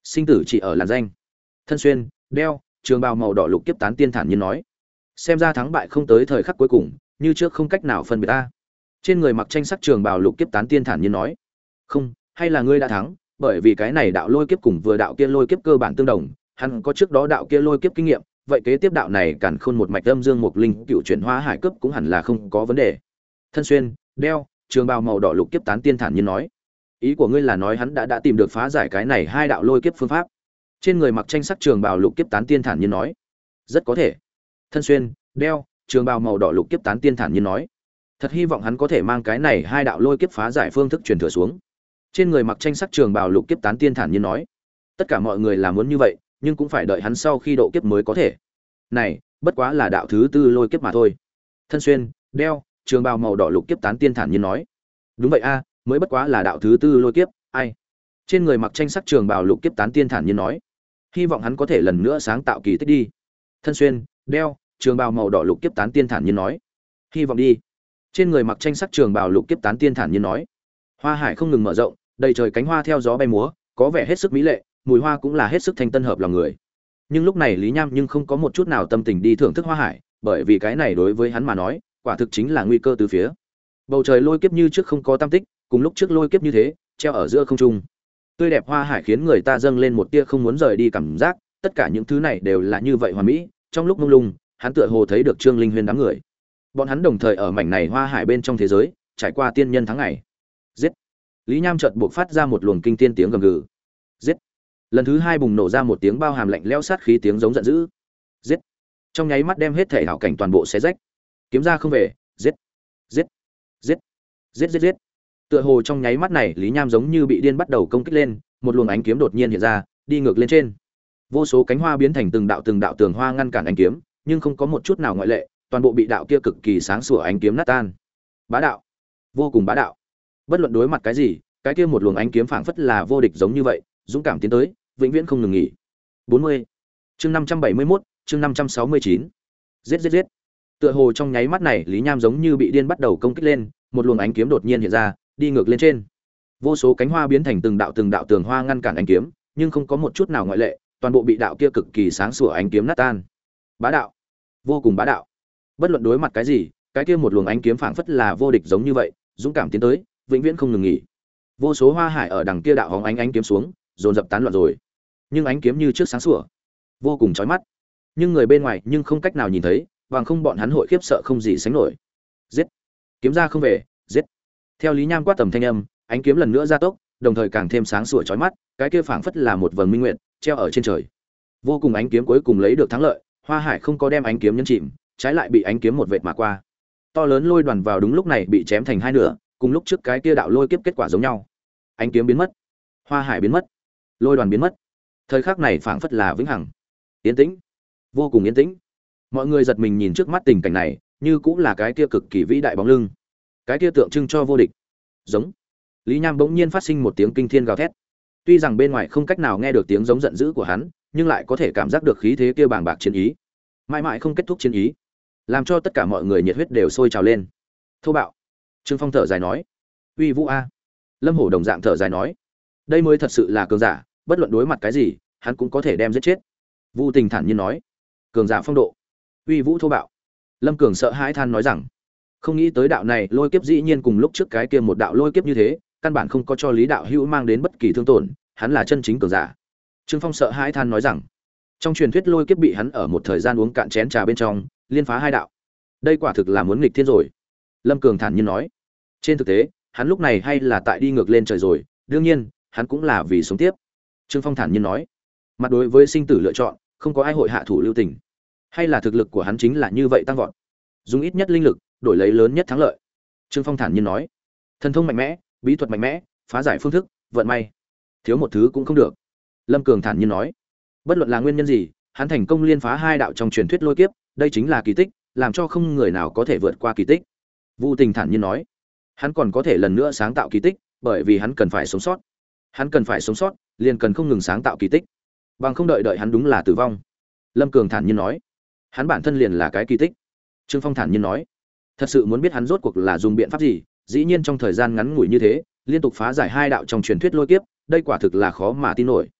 Sinh tử chỉ ở làn danh. Thân xuyên, đeo, trường bào màu đỏ lục kiếp tán tiên thản nhiên nói. Xem ra thắng bại không tới thời khắc cuối cùng, như trước không cách nào phân biệt ta. Trên người mặc tranh sắc trường bào lục kiếp tán tiên thản nhiên nói. Không, hay là ngươi đã thắng, bởi vì cái này đạo lôi kiếp cùng vừa đạo kia lôi kiếp cơ bản tương đồng, hắn có trước đó đạo kia lôi kiếp kinh nghiệm, vậy kế tiếp đạo này càn khôn một mạch âm dương mục linh cựu chuyển hóa hải cấp cũng hẳn là không có vấn đề. Thân xuyên, đeo, trường bào màu đỏ lục kiếp tán tiên thản nhiên nói. Ý của ngươi là nói hắn đã tìm được phá giải cái này hai đạo lôi kiếp phương pháp? Trên người mặc tranh sắc trường bào lục kiếp tán tiên thản nhiên nói. Rất có thể. Thân xuyên, đeo, trường bào màu đỏ lục kiếp tán tiên thản nhiên nói. Thật hy vọng hắn có thể mang cái này hai đạo lôi kiếp phá giải phương thức truyền thừa xuống. Trên người mặc tranh sắc trường bào lục kiếp tán tiên thản nhiên nói. Tất cả mọi người là muốn như vậy, nhưng cũng phải đợi hắn sau khi độ kiếp mới có thể. Này, bất quá là đạo thứ tư lôi kiếp mà thôi. Thân xuyên, đeo, trường bào màu đỏ lục kiếp tán tiên thản nhiên nói. Đúng vậy a, mới bất quá là đạo thứ tư lôi kiếp, ai? Trên người mặc tranh sắc trường bào lục kiếp tán tiên thản nhiên nói. Hy vọng hắn có thể lần nữa sáng tạo kỳ tích đi. Thân xuyên, đeo, trường bào màu đỏ lục kiếp tán tiên thản nhiên nói. Hy vọng đi. Trên người mặc tranh sắc trường bào lục kiếp tán tiên thản nhiên nói. Hoa hải không ngừng mở rộng, đầy trời cánh hoa theo gió bay múa, có vẻ hết sức mỹ lệ, mùi hoa cũng là hết sức thanh tân hợp lòng người. Nhưng lúc này Lý Nham nhưng không có một chút nào tâm tình đi thưởng thức hoa hải, bởi vì cái này đối với hắn mà nói, quả thực chính là nguy cơ từ phía. Bầu trời lôi kiếp như trước không có tâm tích, cùng lúc trước lôi kiếp như thế, treo ở giữa không trung. Tươi đẹp hoa hải khiến người ta dâng lên một tia không muốn rời đi cảm giác, tất cả những thứ này đều là như vậy hoàn mỹ. Trong lúc mông lung, hắn tựa hồ thấy được Trương Linh Huyên đám người. Bọn hắn đồng thời ở mảnh này hoa hải bên trong thế giới, trải qua tiên nhân tháng ngày. Giết! Lý Nham chợt buộc phát ra một luồng kinh tiên tiếng gầm gừ. Giết! Lần thứ hai bùng nổ ra một tiếng bao hàm lạnh lẽo sát khí tiếng giống giận dữ. Giết! Trong nháy mắt đem hết thể hảo cảnh toàn bộ xé rách. Kiếm ra không về, giết! Giết! Giết! Giết giết giết! Tựa hồ trong nháy mắt này, Lý Nham giống như bị điên bắt đầu công kích lên, một luồng ánh kiếm đột nhiên hiện ra, đi ngược lên trên. Vô số cánh hoa biến thành từng đạo tường hoa ngăn cản ánh kiếm, nhưng không có một chút nào ngoại lệ, toàn bộ bị đạo kia cực kỳ sáng sủa ánh kiếm nát tan. Bá đạo, vô cùng bá đạo. Bất luận đối mặt cái gì, cái kia một luồng ánh kiếm phảng phất là vô địch giống như vậy, dũng cảm tiến tới, vĩnh viễn không ngừng nghỉ. 40. Chương 571, chương 569. Giết giết giết. Tựa hồ trong nháy mắt này, Lý Nham giống như bị điên bắt đầu công kích lên, một luồng ánh kiếm đột nhiên hiện ra, đi ngược lên trên. Vô số cánh hoa biến thành từng đạo tường hoa ngăn cản ánh kiếm, nhưng không có một chút nào ngoại lệ, toàn bộ bị đạo kia cực kỳ sáng sủa ánh kiếm nát tan. Bá đạo, vô cùng bá đạo. Bất luận đối mặt cái gì, cái kia một luồng ánh kiếm phảng phất là vô địch giống như vậy, dũng cảm tiến tới, vĩnh viễn không ngừng nghỉ. Vô số hoa hải ở đằng kia đạo hóng ánh kiếm xuống, dồn dập tán loạn rồi. Nhưng ánh kiếm như trước sáng sủa, vô cùng chói mắt. Nhưng người bên ngoài nhưng không cách nào nhìn thấy, bằng không bọn hắn hội khiếp sợ không gì sánh nổi. Giết! Kiếm ra không về, giết! Theo Lý Nham quát tầm thanh âm, ánh kiếm lần nữa gia tốc, đồng thời càng thêm sáng sủa chói mắt, cái kia phảng phất là một vầng minh nguyệt treo ở trên trời. Vô cùng ánh kiếm cuối cùng lấy được thắng lợi, Hoa Hải không có đem ánh kiếm nhấn chìm, trái lại bị ánh kiếm một vệt mà qua. To lớn lôi đoàn vào đúng lúc này bị chém thành hai nửa, cùng lúc trước cái kia đạo lôi kiếp kết quả giống nhau. Ánh kiếm biến mất, Hoa Hải biến mất, lôi đoàn biến mất. Thời khắc này phảng phất là vĩnh hằng. Yên tĩnh, vô cùng yên tĩnh. Mọi người giật mình nhìn trước mắt tình cảnh này, như cũng là cái kia cực kỳ vĩ đại bóng lưng, cái kia tượng trưng cho vô địch. Giống. Lý Nham bỗng nhiên phát sinh một tiếng kinh thiên gào thét. Tuy rằng bên ngoài không cách nào nghe được tiếng giống giận dữ của hắn, nhưng lại có thể cảm giác được khí thế kia bàng bạc chiến ý. Mãi mãi không kết thúc chiến ý, làm cho tất cả mọi người nhiệt huyết đều sôi trào lên. Thô bạo. Trương Phong thở dài nói. Uy vũ a. Lâm Hổ đồng dạng thở dài nói. Đây mới thật sự là cường giả, bất luận đối mặt cái gì, hắn cũng có thể đem giết chết. Vu Tình thản nhiên nói. Cường giả phong độ. Uy vũ thô bạo. Lâm Cường sợ hãi than nói rằng, không nghĩ tới đạo này lôi kiếp dĩ nhiên cùng lúc trước cái kia một đạo lôi kiếp như thế, căn bản không có cho Lý đạo hữu mang đến bất kỳ thương tổn, hắn là chân chính cường giả. Trương Phong sợ hãi than nói rằng, trong truyền thuyết lôi kiếp bị hắn ở một thời gian uống cạn chén trà bên trong, liên phá hai đạo. Đây quả thực là muốn nghịch thiên rồi. Lâm Cường thản nhiên nói, trên thực tế, hắn lúc này hay là tại đi ngược lên trời rồi, đương nhiên, hắn cũng là vì sống tiếp. Trương Phong thản nhiên nói, mặt đối với sinh tử lựa chọn, không có ai hội hạ thủ lưu tình. Hay là thực lực của hắn chính là như vậy tăng vọt, dùng ít nhất linh lực đổi lấy lớn nhất thắng lợi. Trương Phong thản nhiên nói, thần thông mạnh mẽ, bí thuật mạnh mẽ, phá giải phương thức, vận may, thiếu một thứ cũng không được. Lâm Cường thản nhiên nói, bất luận là nguyên nhân gì, hắn thành công liên phá hai đạo trong truyền thuyết lôi kiếp, đây chính là kỳ tích, làm cho không người nào có thể vượt qua kỳ tích. Vu Tình thản nhiên nói, hắn còn có thể lần nữa sáng tạo kỳ tích, bởi vì hắn cần phải sống sót. Hắn cần phải sống sót, liền cần không ngừng sáng tạo kỳ tích. Bằng không đợi hắn đúng là tử vong. Lâm Cường thản nhiên nói, hắn bản thân liền là cái kỳ tích. Trương Phong thản nhiên nói, thật sự muốn biết hắn rốt cuộc là dùng biện pháp gì, dĩ nhiên trong thời gian ngắn ngủi như thế, liên tục phá giải hai đạo trong truyền thuyết lôi kiếp, đây quả thực là khó mà tin nổi.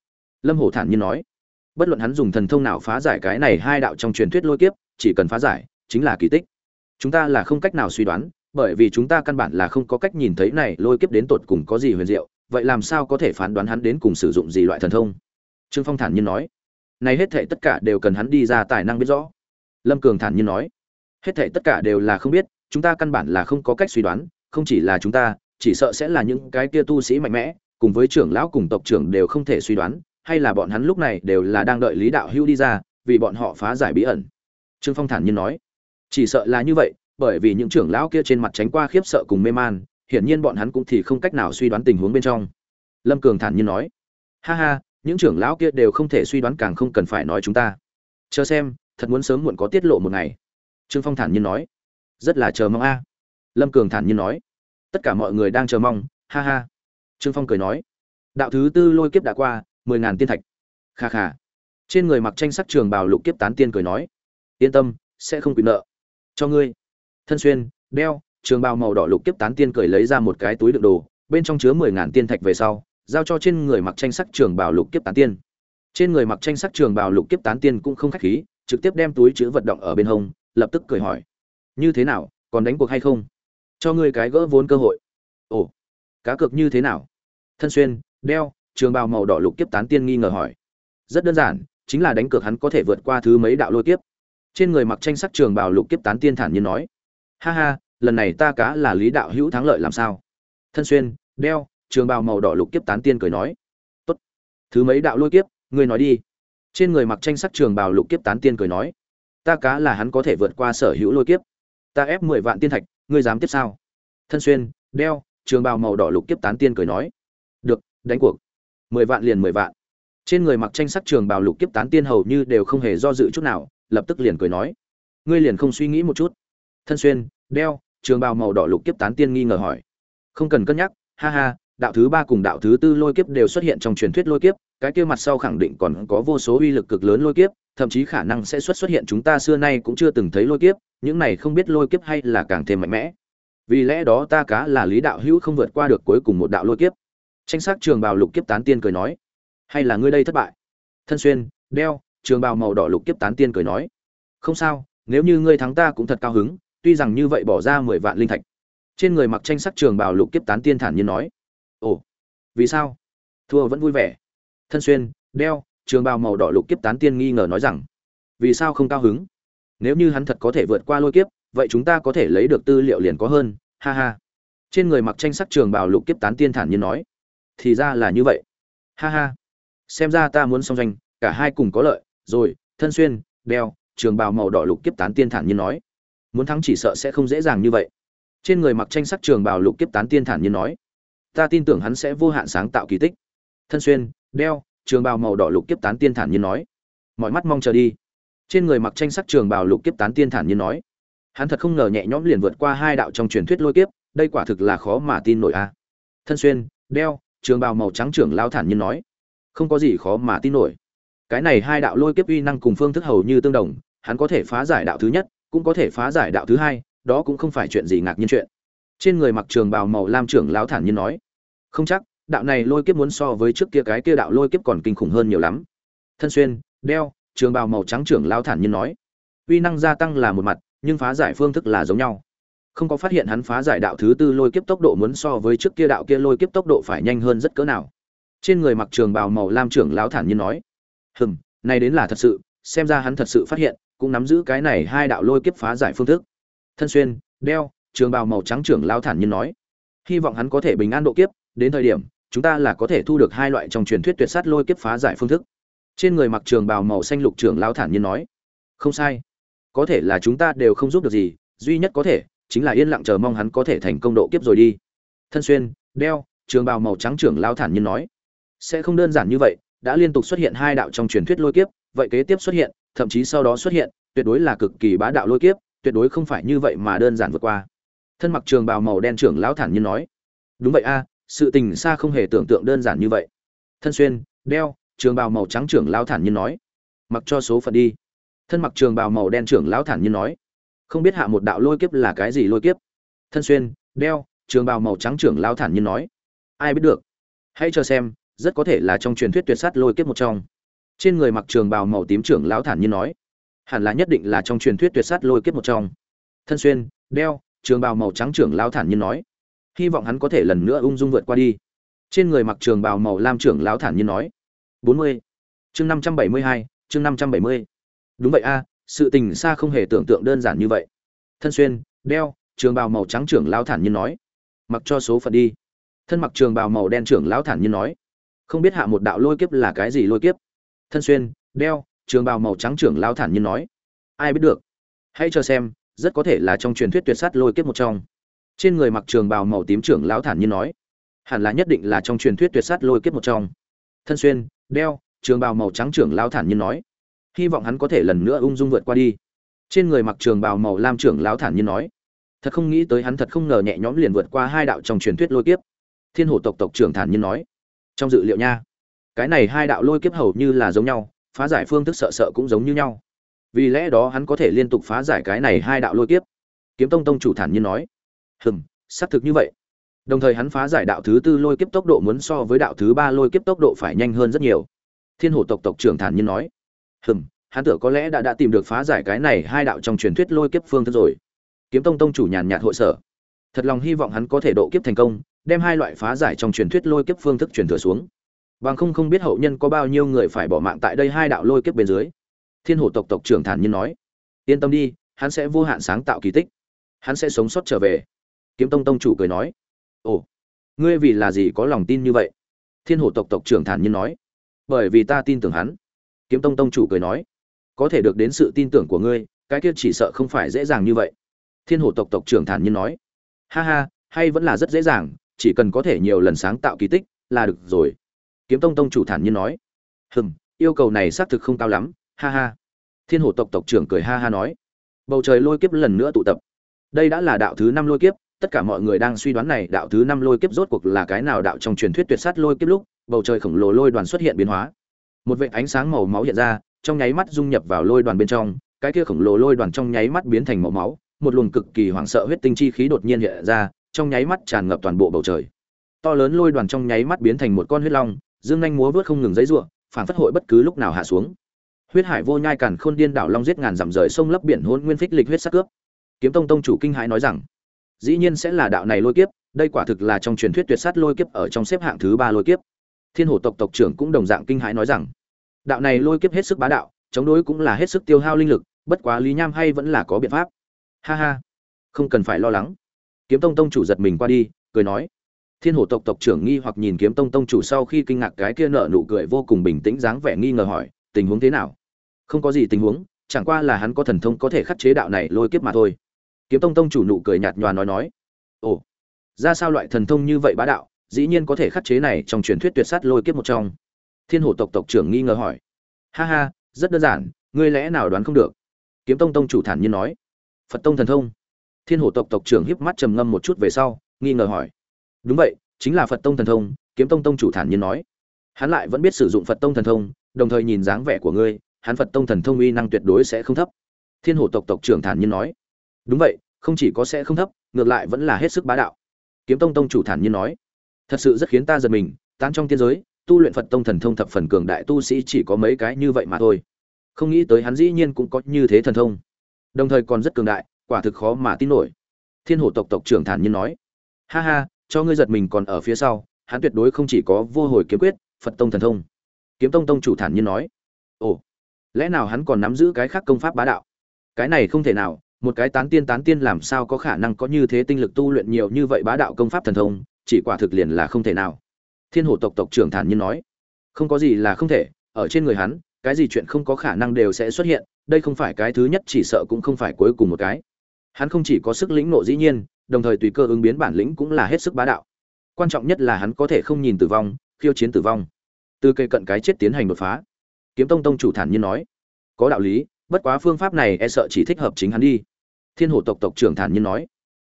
Lâm Hổ thản nhiên nói. Bất luận hắn dùng thần thông nào phá giải cái này hai đạo trong truyền thuyết lôi kiếp, chỉ cần phá giải chính là kỳ tích. Chúng ta là không cách nào suy đoán, bởi vì chúng ta căn bản là không có cách nhìn thấy này lôi kiếp đến tột cùng có gì huyền diệu, vậy làm sao có thể phán đoán hắn đến cùng sử dụng gì loại thần thông? Trương Phong thản nhiên nói. Này hết thảy tất cả đều cần hắn đi ra tài năng biết rõ. Lâm Cường thản nhiên nói. Hết thảy tất cả đều là không biết, chúng ta căn bản là không có cách suy đoán, không chỉ là chúng ta, chỉ sợ sẽ là những cái kia tu sĩ mạnh mẽ, cùng với trưởng lão cùng tộc trưởng đều không thể suy đoán, hay là bọn hắn lúc này đều là đang đợi Lý đạo hữu đi ra, vì bọn họ phá giải bí ẩn. Trương Phong thản nhiên nói. Chỉ sợ là như vậy, bởi vì những trưởng lão kia trên mặt tránh qua khiếp sợ cùng mê man, hiển nhiên bọn hắn cũng thì không cách nào suy đoán tình huống bên trong. Lâm Cường thản nhiên nói. Ha ha, những trưởng lão kia đều không thể suy đoán, càng không cần phải nói chúng ta. Chờ xem, thật muốn sớm muộn có tiết lộ một ngày. Trương Phong thản nhiên nói. Rất là chờ mong a. Lâm Cường thản nhiên nói. Tất cả mọi người đang chờ mong, ha ha. Trương Phong cười nói. Đạo thứ tư lôi kiếp đã qua, 10.000 tiên thạch. Kha kha. Trên người mặc tranh sắc trường bào lục kiếp tán tiên cười nói. Yên tâm, sẽ không quỵt nợ. Cho ngươi. Thân xuyên, đeo, trường bào màu đỏ lục kiếp tán tiên cười lấy ra một cái túi đựng đồ, bên trong chứa 10.000 tiên thạch về sau, giao cho trên người mặc tranh sắc trường bào lục kiếp tán tiên. Trên người mặc tranh sắc trường bào lục kiếp tán tiên cũng không khách khí, trực tiếp đem túi chứa vật động ở bên hông, lập tức cười hỏi: "Như thế nào, còn đánh cuộc hay không? Cho ngươi cái gỡ vốn cơ hội." "Ồ, cá cược như thế nào?" Thân xuyên, đeo, trường bào màu đỏ lục kiếp tán tiên nghi ngờ hỏi. "Rất đơn giản, chính là đánh cược hắn có thể vượt qua thứ mấy đạo lôi kiếp." Trên người mặc tranh sắc trường bào lục kiếp tán tiên thản nhiên nói. "Ha ha, lần này ta cá là Lý đạo hữu thắng lợi làm sao?" Thân xuyên, đeo, trường bào màu đỏ lục kiếp tán tiên cười nói. "Tốt, thứ mấy đạo lôi kiếp, ngươi nói đi." Trên người mặc tranh sắc trường bào lục kiếp tán tiên cười nói. "Ta cá là hắn có thể vượt qua sở hữu lôi kiếp. Ta ép 10 vạn tiên thạch, ngươi dám tiếp sao?" Thân xuyên, đeo, trường bào màu đỏ lục kiếp tán tiên cười nói. "Được, đánh cuộc. 10 vạn liền 10 vạn." Trên người mặc tranh sắc trường bào lục kiếp tán tiên hầu như đều không hề do dự chút nào, lập tức liền cười nói. "Ngươi liền không suy nghĩ một chút?" Thân xuyên, đeo, trường bào màu đỏ lục kiếp tán tiên nghi ngờ hỏi. "Không cần cân nhắc, ha ha, đạo thứ ba cùng đạo thứ tư lôi kiếp đều xuất hiện trong truyền thuyết lôi kiếp, cái kia mặt sau khẳng định còn có vô số uy lực cực lớn lôi kiếp, thậm chí khả năng sẽ xuất hiện chúng ta xưa nay cũng chưa từng thấy lôi kiếp, những này không biết lôi kiếp hay là càng thêm mạnh mẽ. Vì lẽ đó ta cá là Lý đạo hữu không vượt qua được cuối cùng một đạo lôi kiếp." Tranh sắc trường bào lục kiếp tán tiên cười nói. "Hay là ngươi đây thất bại?" Thân xuyên, đeo, trường bào màu đỏ lục kiếp tán tiên cười nói. "Không sao, nếu như ngươi thắng ta cũng thật cao hứng, tuy rằng như vậy bỏ ra 10 vạn linh thạch." Trên người mặc tranh sắc trường bào lục kiếp tán tiên thản nhiên nói. "Ồ, vì sao? Thua vẫn vui vẻ." Thân xuyên, đeo, trường bào màu đỏ lục kiếp tán tiên nghi ngờ nói rằng. "Vì sao không cao hứng? Nếu như hắn thật có thể vượt qua lôi kiếp, vậy chúng ta có thể lấy được tư liệu liền có hơn, ha ha." Trên người mặc tranh sắc trường bào lục kiếp tán tiên thản nhiên nói. "Thì ra là như vậy, ha ha. Xem ra ta muốn song doanh, cả hai cùng có lợi rồi." Thân xuyên, đeo, trường bào màu đỏ lục kiếp tán tiên thản nhiên nói. "Muốn thắng chỉ sợ sẽ không dễ dàng như vậy." Trên người mặc tranh sắc trường bào lục kiếp tán tiên thản nhiên nói. "Ta tin tưởng hắn sẽ vô hạn sáng tạo kỳ tích." Thân xuyên, đeo, trường bào màu đỏ lục kiếp tán tiên thản nhiên nói. "Mọi mắt mong chờ đi." Trên người mặc tranh sắc trường bào lục kiếp tán tiên thản nhiên nói. Hắn thật không ngờ nhẹ nhõm liền vượt qua hai đạo trong truyền thuyết lôi kiếp, đây quả thực là khó mà tin nổi a. Thân xuyên, đeo, trường bào màu trắng trưởng lão thản nhiên nói. "Không có gì khó mà tin nổi. Cái này hai đạo lôi kiếp uy năng cùng phương thức hầu như tương đồng, hắn có thể phá giải đạo thứ nhất, cũng có thể phá giải đạo thứ hai, đó cũng không phải chuyện gì ngạc nhiên chuyện." Trên người mặc trường bào màu lam trưởng lão thản nhiên nói. "Không chắc, đạo này lôi kiếp muốn so với trước kia cái kia đạo lôi kiếp còn kinh khủng hơn nhiều lắm." Thân xuyên, đeo, trường bào màu trắng trưởng lão thản nhiên nói. "Uy năng gia tăng là một mặt, nhưng phá giải phương thức là giống nhau. Không có phát hiện hắn phá giải đạo thứ tư lôi kiếp tốc độ muốn so với trước kia đạo kia lôi kiếp tốc độ phải nhanh hơn rất cỡ nào." Trên người mặc trường bào màu lam trưởng lão thản nhiên nói. Này đến là thật sự, xem ra hắn thật sự phát hiện, cũng nắm giữ cái này hai đạo lôi kiếp phá giải phương thức." Thân xuyên, đeo, trường bào màu trắng trưởng lão thản nhiên nói. "Hy vọng hắn có thể bình an độ kiếp, đến thời điểm chúng ta là có thể thu được hai loại trong truyền thuyết tuyệt sát lôi kiếp phá giải phương thức." Trên người mặc trường bào màu xanh lục trưởng lão thản nhiên nói. "Không sai, có thể là chúng ta đều không giúp được gì, duy nhất có thể chính là yên lặng chờ mong hắn có thể thành công độ kiếp rồi đi." Thân xuyên, đeo, trường bào màu trắng trưởng lão thản nhiên nói. "Sẽ không đơn giản như vậy, đã liên tục xuất hiện hai đạo trong truyền thuyết lôi kiếp, vậy kế tiếp xuất hiện, thậm chí sau đó xuất hiện, tuyệt đối là cực kỳ bá đạo lôi kiếp, tuyệt đối không phải như vậy mà đơn giản vượt qua." Thân mặc trường bào màu đen trưởng lão thản nhiên nói. "Đúng vậy a, sự tình xa không hề tưởng tượng đơn giản như vậy." Thân xuyên, đeo, trường bào màu trắng trưởng lão thản nhiên nói. "Mặc cho số phận đi." Thân mặc trường bào màu đen trưởng lão thản nhiên nói. "Không biết hạ một đạo lôi kiếp là cái gì lôi kiếp." Thân xuyên, đeo, trường bào màu trắng trưởng lão thản nhiên nói. "Ai biết được, hãy chờ xem, rất có thể là trong truyền thuyết tuyệt sát lôi kiếp một trong. Trên người mặc trường bào màu tím trưởng lão thản nhiên nói, hẳn là nhất định là trong truyền thuyết tuyệt sát lôi kiếp một trong. Thân xuyên đeo trường bào màu trắng trưởng lão thản nhiên nói, hy vọng hắn có thể lần nữa ung dung vượt qua đi. Trên người mặc trường bào màu lam trưởng lão thản nhiên nói, 40. Chương 572, chương 570. Đúng vậy a, sự tình xa không hề tưởng tượng đơn giản như vậy. Thân xuyên đeo trường bào màu trắng trưởng lão thản nhiên nói, mặc cho số phận đi. Thân mặc trường bào màu đen trưởng lão thản nhiên nói, không biết hạ một đạo lôi kiếp là cái gì lôi kiếp. Thân xuyên đeo trường bào màu trắng trưởng lão thản nhiên nói, ai biết được, hãy chờ xem, rất có thể là trong truyền thuyết tuyệt sát lôi kiếp một trong. Trên người mặc trường bào màu tím trưởng lão thản nhiên nói, hẳn là nhất định là trong truyền thuyết tuyệt sát lôi kiếp một trong. Thân xuyên đeo trường bào màu trắng trưởng lão thản nhiên nói, hy vọng hắn có thể lần nữa ung dung vượt qua đi. Trên người mặc trường bào màu lam trưởng lão thản nhiên nói, thật không nghĩ tới hắn thật không ngờ nhẹ nhõm liền vượt qua hai đạo trong truyền thuyết lôi kiếp. Thiên hổ tộc tộc trưởng thản nhiên nói, trong dự liệu nha, cái này hai đạo lôi kiếp hầu như là giống nhau, phá giải phương thức sợ sợ cũng giống như nhau, vì lẽ đó hắn có thể liên tục phá giải cái này hai đạo lôi kiếp. Kiếm tông tông chủ thản nhiên nói, xác thực như vậy. Đồng thời hắn phá giải đạo thứ tư lôi kiếp tốc độ muốn so với đạo thứ ba lôi kiếp tốc độ phải nhanh hơn rất nhiều. Thiên hổ tộc tộc trưởng thản nhiên nói, hắn tưởng có lẽ đã tìm được phá giải cái này hai đạo trong truyền thuyết lôi kiếp phương thức rồi. Kiếm tông tông chủ nhàn nhạt hội sở, thật lòng hy vọng hắn có thể độ kiếp thành công, đem hai loại phá giải trong truyền thuyết lôi kiếp phương thức truyền thừa xuống. Bằng không biết hậu nhân có bao nhiêu người phải bỏ mạng tại đây hai đạo lôi kiếp bên dưới. Thiên hổ tộc tộc trưởng thản nhiên nói, yên tâm đi, hắn sẽ vô hạn sáng tạo kỳ tích, hắn sẽ sống sót trở về. Kiếm tông tông chủ cười nói, ồ, ngươi vì là gì có lòng tin như vậy? Thiên hổ tộc tộc trưởng thản nhiên nói, bởi vì ta tin tưởng hắn. Kiếm tông tông chủ cười nói, có thể được đến sự tin tưởng của ngươi, cái kia chỉ sợ không phải dễ dàng như vậy. Thiên hổ tộc tộc trưởng thản nhiên nói, ha ha, hay vẫn là rất dễ dàng, chỉ cần có thể nhiều lần sáng tạo kỳ tích là được rồi. Kiếm tông tông chủ thản nhiên nói, yêu cầu này xác thực không cao lắm, ha ha. Thiên hổ tộc tộc trưởng cười ha ha nói, bầu trời lôi kiếp lần nữa tụ tập. Đây đã là đạo thứ 5 lôi kiếp, tất cả mọi người đang suy đoán này đạo thứ 5 lôi kiếp rốt cuộc là cái nào đạo trong truyền thuyết tuyệt sát lôi kiếp lúc, bầu trời khổng lồ lôi đoàn xuất hiện biến hóa. Một vệt ánh sáng màu máu hiện ra, trong nháy mắt dung nhập vào lôi đoàn bên trong, cái kia khổng lồ lôi đoàn trong nháy mắt biến thành màu máu, một luồng cực kỳ hoảng sợ huyết tinh chi khí đột nhiên hiện ra, trong nháy mắt tràn ngập toàn bộ bầu trời. To lớn lôi đoàn trong nháy mắt biến thành một con huyết long, dương nhanh múa vớt không ngừng giãy giụa, phản phất hội bất cứ lúc nào hạ xuống. Huyết hải vô nhai càn khôn điên đảo long giết ngàn dặm rời sông lấp biển hỗn nguyên phích lịch huyết sắc cướp. Kiếm tông tông chủ kinh hãi nói rằng, dĩ nhiên sẽ là đạo này lôi kiếp, đây quả thực là trong truyền thuyết tuyệt sát lôi kiếp ở trong xếp hạng thứ 3 lôi kiếp. Thiên hổ tộc tộc trưởng cũng đồng dạng kinh hãi nói rằng, đạo này lôi kiếp hết sức bá đạo, chống đối cũng là hết sức tiêu hao linh lực, bất quá Lý Nham hay vẫn là có biện pháp. Ha ha, không cần phải lo lắng. Kiếm tông tông chủ giật mình qua đi, cười nói. Thiên hổ tộc tộc trưởng nghi hoặc nhìn Kiếm tông tông chủ, sau khi kinh ngạc cái kia nở nụ cười vô cùng bình tĩnh dáng vẻ nghi ngờ hỏi, tình huống thế nào? Không có gì tình huống, chẳng qua là hắn có thần thông có thể khắc chế đạo này lôi kiếp mà thôi. Kiếm tông tông chủ nụ cười nhạt nhòa nói, ồ, ra sao loại thần thông như vậy bá đạo, dĩ nhiên có thể khắc chế này trong truyền thuyết tuyệt sát lôi kiếp một trong. Thiên hổ tộc tộc trưởng nghi ngờ hỏi. Ha ha, rất đơn giản, ngươi lẽ nào đoán không được? Kiếm tông tông chủ thản nhiên nói, Phật tông thần thông. Thiên hổ tộc tộc trưởng híp mắt trầm ngâm một chút về sau, nghi ngờ hỏi. Đúng vậy, chính là Phật tông thần thông. Kiếm tông tông chủ thản nhiên nói, hắn lại vẫn biết sử dụng Phật tông thần thông, đồng thời nhìn dáng vẻ của ngươi, hắn Phật tông thần thông uy năng tuyệt đối sẽ không thấp. Thiên hổ tộc tộc trưởng thản nhiên nói, đúng vậy, không chỉ có sẽ không thấp, ngược lại vẫn là hết sức bá đạo. Kiếm tông tông chủ thản nhiên nói, thật sự rất khiến ta giật mình, tán trong tiên giới tu luyện Phật tông thần thông thập phần cường đại tu sĩ chỉ có mấy cái như vậy mà thôi, không nghĩ tới hắn dĩ nhiên cũng có như thế thần thông, đồng thời còn rất cường đại, quả thực khó mà tin nổi. Thiên hổ tộc tộc trưởng thản nhiên nói, ha ha, cho ngươi giật mình còn ở phía sau, hắn tuyệt đối không chỉ có vô hồi kiếm quyết, Phật tông thần thông. Kiếm tông tông chủ thản nhiên nói, ồ, lẽ nào hắn còn nắm giữ cái khác công pháp bá đạo? Cái này không thể nào, một cái tán tiên làm sao có khả năng có như thế tinh lực tu luyện nhiều như vậy bá đạo công pháp thần thông, chỉ quả thực liền là không thể nào. Thiên hổ tộc tộc trưởng thản nhiên nói, không có gì là không thể, ở trên người hắn, cái gì chuyện không có khả năng đều sẽ xuất hiện, đây không phải cái thứ nhất, chỉ sợ cũng không phải cuối cùng một cái. Hắn không chỉ có sức lĩnh ngộ dĩ nhiên, đồng thời tùy cơ ứng biến bản lĩnh cũng là hết sức bá đạo. Quan trọng nhất là hắn có thể không nhìn tử vong, khiêu chiến tử vong, từ cây cận cái chết tiến hành đột phá. Kiếm tông tông chủ thản nhiên nói, có đạo lý, bất quá phương pháp này e sợ chỉ thích hợp chính hắn đi. Thiên hổ tộc tộc trưởng thản nhiên nói,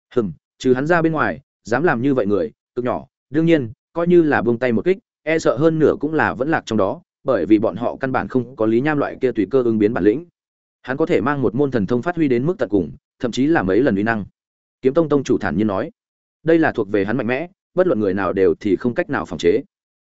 trừ hắn ra bên ngoài, dám làm như vậy người cực nhỏ, đương nhiên coi như là buông tay một kích, e sợ hơn nửa cũng là vẫn lạc trong đó, bởi vì bọn họ căn bản không có Lý Nham loại kia tùy cơ ứng biến bản lĩnh. Hắn có thể mang một môn thần thông phát huy đến mức tận cùng, thậm chí là mấy lần uy năng. Kiếm tông tông chủ thản nhiên nói, đây là thuộc về hắn mạnh mẽ, bất luận người nào đều thì không cách nào phòng chế.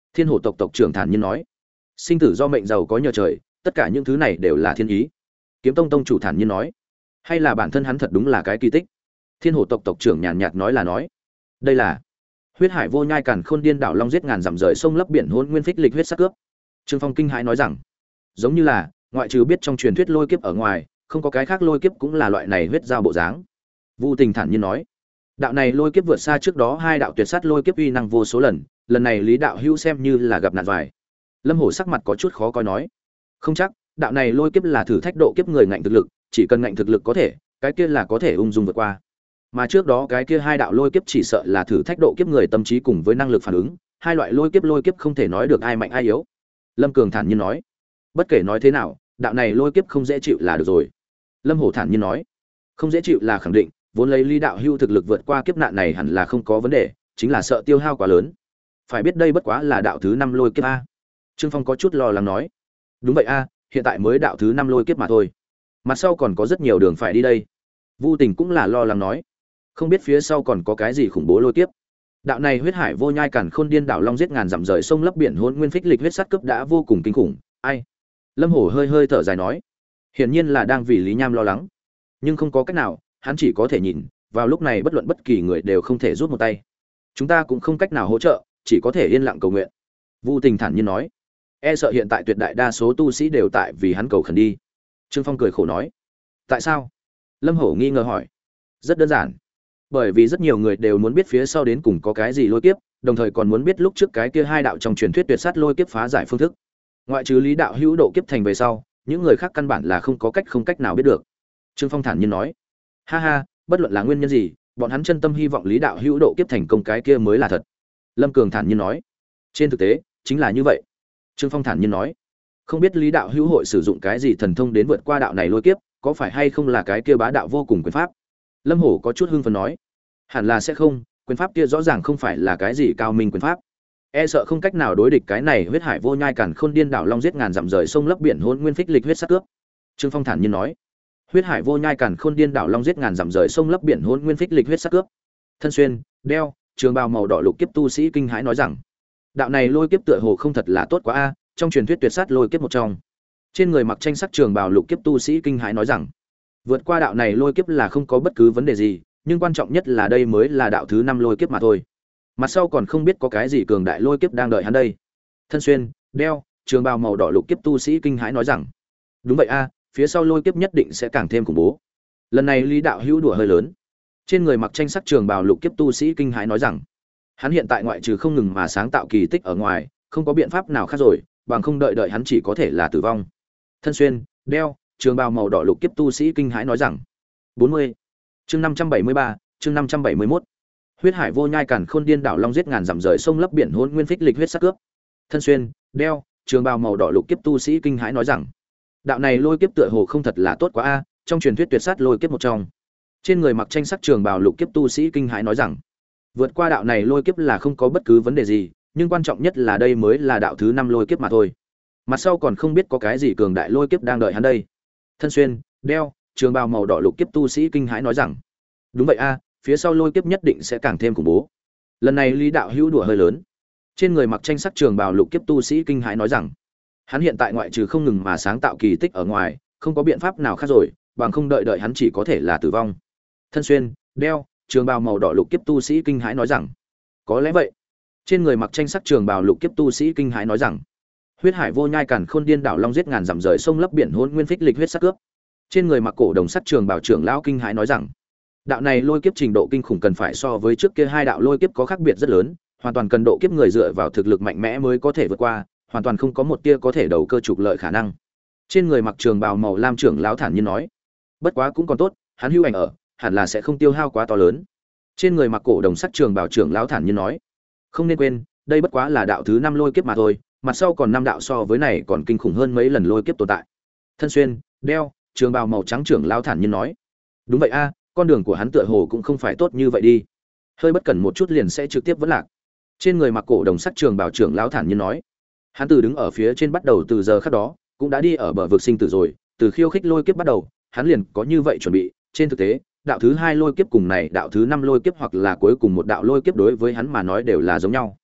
Thiên Hổ tộc tộc trưởng thản nhiên nói. Sinh tử do mệnh giàu có nhờ trời, tất cả những thứ này đều là thiên ý. Kiếm Tông tông chủ thản nhiên nói. Hay là bản thân hắn thật đúng là cái kỳ tích? Thiên Hổ tộc tộc trưởng nhàn nhạt nói là nói. Đây là huyết hải vô nhai càn khôn điên đảo long giết ngàn dặm rời sông lấp biển hôn nguyên phích lịch huyết sắc cướp. Trương Phong kinh hãi nói rằng, giống như là ngoại trừ biết trong truyền thuyết lôi kiếp ở ngoài, không có cái khác lôi kiếp cũng là loại này huyết giao bộ dáng. Vu Tình thản nhiên nói, đạo này lôi kiếp vượt xa trước đó hai đạo tuyệt sát lôi kiếp uy năng vô số lần, lần này Lý đạo hữu xem như là gặp nạn vải. Lâm Hổ sắc mặt có chút khó coi nói, không chắc, đạo này lôi kiếp là thử thách độ kiếp người ngạnh thực lực, chỉ cần ngạnh thực lực có thể, cái kia là có thể ung dung vượt qua. Mà trước đó cái kia hai đạo lôi kiếp chỉ sợ là thử thách độ kiếp người tâm trí cùng với năng lực phản ứng, hai loại lôi kiếp không thể nói được ai mạnh ai yếu. Lâm Cường thản nhiên nói, bất kể nói thế nào, đạo này lôi kiếp không dễ chịu là được rồi. Lâm Hổ thản nhiên nói, không dễ chịu là khẳng định, vốn lấy Lý đạo hưu thực lực vượt qua kiếp nạn này hẳn là không có vấn đề, chính là sợ tiêu hao quá lớn. Phải biết đây bất quá là đạo thứ 5 lôi kiếp a. Trương Phong có chút lo lắng nói, đúng vậy a, hiện tại mới đạo thứ 5 lôi kiếp mà thôi. Mặt sau còn có rất nhiều đường phải đi đây. Vu Tình cũng là lo lắng nói, không biết phía sau còn có cái gì khủng bố lôi kiếp. Đạo này huyết hải vô nhai càn khôn điên đảo long giết ngàn dặm rời sông lấp biển hôn nguyên phích lịch huyết sắt cấp đã vô cùng kinh khủng. Ai? Lâm Hổ hơi hơi thở dài nói, hiển nhiên là đang vì Lý Nham lo lắng, nhưng không có cách nào, hắn chỉ có thể nhìn, vào lúc này bất luận bất kỳ người đều không thể rút một tay. Chúng ta cũng không cách nào hỗ trợ, chỉ có thể yên lặng cầu nguyện. Vu Tình thản nhiên nói, e sợ hiện tại tuyệt đại đa số tu sĩ đều tại vì hắn cầu khẩn đi. Trương Phong cười khổ nói, tại sao? Lâm Hổ nghi ngờ hỏi, rất đơn giản, bởi vì rất nhiều người đều muốn biết phía sau đến cùng có cái gì lôi kiếp, đồng thời còn muốn biết lúc trước cái kia hai đạo trong truyền thuyết tuyệt sát lôi kiếp phá giải phương thức. Ngoại trừ Lý đạo hữu độ kiếp thành về sau, những người khác căn bản là không có cách nào biết được. Trương Phong thản nhiên nói, ha ha, bất luận là nguyên nhân gì, bọn hắn chân tâm hy vọng Lý đạo hữu độ kiếp thành công cái kia mới là thật. Lâm Cường thản nhiên nói, trên thực tế chính là như vậy. Trương Phong thản nhiên nói, không biết Lý đạo hữu hội sử dụng cái gì thần thông đến vượt qua đạo này lôi kiếp, có phải hay không là cái kia bá đạo vô cùng quyền pháp? Lâm Hổ có chút hưng phấn nói, hẳn là sẽ không, quyền pháp kia rõ ràng không phải là cái gì cao minh quyền pháp, e sợ không cách nào đối địch cái này huyết hải vô nhai càn khôn điên đảo long giết ngàn dặm rời sông lấp biển hôn nguyên phích lịch huyết sắc cướp. Trương Phong thản nhiên nói, huyết hải vô nhai càn khôn điên đảo long giết ngàn dặm rời sông lấp biển hôn nguyên phích lịch huyết sắc cướp. Thân xuyên đeo trường bào màu đỏ lục kiếp tu sĩ kinh hãi nói rằng, đạo này lôi kiếp tựa hồ không thật là tốt quá a, trong truyền thuyết tuyệt sát lôi kiếp một trong. Trên người mặc tranh sắc trường bào lục kiếp tu sĩ kinh hãi nói rằng, vượt qua đạo này lôi kiếp là không có bất cứ vấn đề gì, nhưng quan trọng nhất là đây mới là đạo thứ 5 lôi kiếp mà thôi. Mặt sau còn không biết có cái gì cường đại lôi kiếp đang đợi hắn đây. Thân xuyên đeo trường bào màu đỏ lục kiếp tu sĩ kinh hãi nói rằng, đúng vậy a, phía sau lôi kiếp nhất định sẽ càng thêm khủng bố. Lần này Lý đạo hữu đùa hơi lớn. Trên người mặc tranh sắc trường bào lục kiếp tu sĩ kinh hãi nói rằng, hắn hiện tại ngoại trừ không ngừng mà sáng tạo kỳ tích ở ngoài, không có biện pháp nào khác rồi, bằng không đợi hắn chỉ có thể là tử vong. Thân xuyên đeo trường bào màu đỏ lục kiếp tu sĩ kinh hãi nói rằng, 40. Chương 573, chương 571. Huyết hải vô nhai càn khôn điên đảo long giết ngàn dặm rời sông lấp biển hôn nguyên phích lịch huyết sắc cướp. Thân xuyên đeo trường bào màu đỏ lục kiếp tu sĩ kinh hãi nói rằng, đạo này lôi kiếp tựa hồ không thật là tốt quá a, trong truyền thuyết tuyệt sát lôi kiếp một trong. Trên người mặc tranh sắc trường bào lục kiếp tu sĩ kinh hãi nói rằng, vượt qua đạo này lôi kiếp là không có bất cứ vấn đề gì, nhưng quan trọng nhất là đây mới là đạo thứ 5 lôi kiếp mà thôi. Mặt sau còn không biết có cái gì cường đại lôi kiếp đang đợi hắn đây. Thân xuyên đeo trường bào màu đỏ lục kiếp tu sĩ kinh hãi nói rằng, đúng vậy a, phía sau lôi kiếp nhất định sẽ càng thêm khủng bố. Lần này Lý đạo hữu đùa hơi lớn. Trên người mặc tranh sắc trường bào lục kiếp tu sĩ kinh hãi nói rằng, hắn hiện tại ngoại trừ không ngừng mà sáng tạo kỳ tích ở ngoài, không có biện pháp nào khác rồi, bằng không đợi hắn chỉ có thể là tử vong. Thân xuyên đeo trường bào màu đỏ lục kiếp tu sĩ kinh hãi nói rằng, có lẽ vậy. Trên người mặc tranh sắc trường bào lục kiếp tu sĩ kinh hãi nói rằng, huyết hải vô nhai càn khôn điên đảo long giết ngàn dặm rời sông lấp biển hôn nguyên phích lịch huyết sắc cướp. Trên người mặc cổ đồng sắt trường bào trưởng lão kinh hãi nói rằng, đạo này lôi kiếp trình độ kinh khủng cần phải so với trước kia hai đạo lôi kiếp có khác biệt rất lớn, hoàn toàn cần độ kiếp người dựa vào thực lực mạnh mẽ mới có thể vượt qua, hoàn toàn không có một tia có thể đầu cơ trục lợi khả năng. Trên người mặc trường bào màu lam trưởng lão thản nhiên nói, bất quá cũng còn tốt, hắn hưu ảnh ở, hẳn là sẽ không tiêu hao quá to lớn. Trên người mặc cổ đồng sắt trường bào trưởng lão thản nhiên nói, không nên quên, đây bất quá là đạo thứ 5 lôi kiếp mà thôi, mặt sau còn 5 đạo so với này còn kinh khủng hơn mấy lần lôi kiếp tồn tại. Thân xuyên đeo trường bào màu trắng trưởng lão thản nhiên nói, đúng vậy a, con đường của hắn tựa hồ cũng không phải tốt như vậy đi, hơi bất cẩn một chút liền sẽ trực tiếp vẫn lạc. Trên người mặc cổ đồng sắt trường bào trưởng lão thản nhiên nói, hắn từ đứng ở phía trên bắt đầu từ giờ khắc đó cũng đã đi ở bờ vực sinh tử rồi, từ khiêu khích lôi kiếp bắt đầu hắn liền có như vậy chuẩn bị. Trên thực tế đạo thứ 2 lôi kiếp cùng này đạo thứ 5 lôi kiếp hoặc là cuối cùng một đạo lôi kiếp đối với hắn mà nói đều là giống nhau.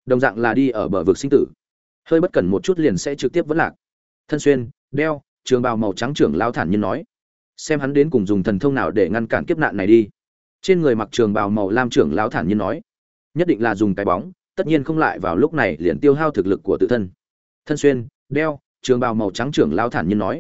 đồng dạng là đi ở bờ vực sinh tử, hơi bất cẩn một chút liền sẽ trực tiếp vẫn lạc. Thân xuyên đeo trường bào màu trắng trưởng lão thản nhiên nói, xem hắn đến cùng dùng thần thông nào để ngăn cản kiếp nạn này đi. Trên người mặc trường bào màu lam trưởng lão thản nhiên nói, nhất định là dùng cái bóng, tất nhiên không lại vào lúc này liền tiêu hao thực lực của tự thân. Thân xuyên đeo trường bào màu trắng trưởng lão thản nhiên nói,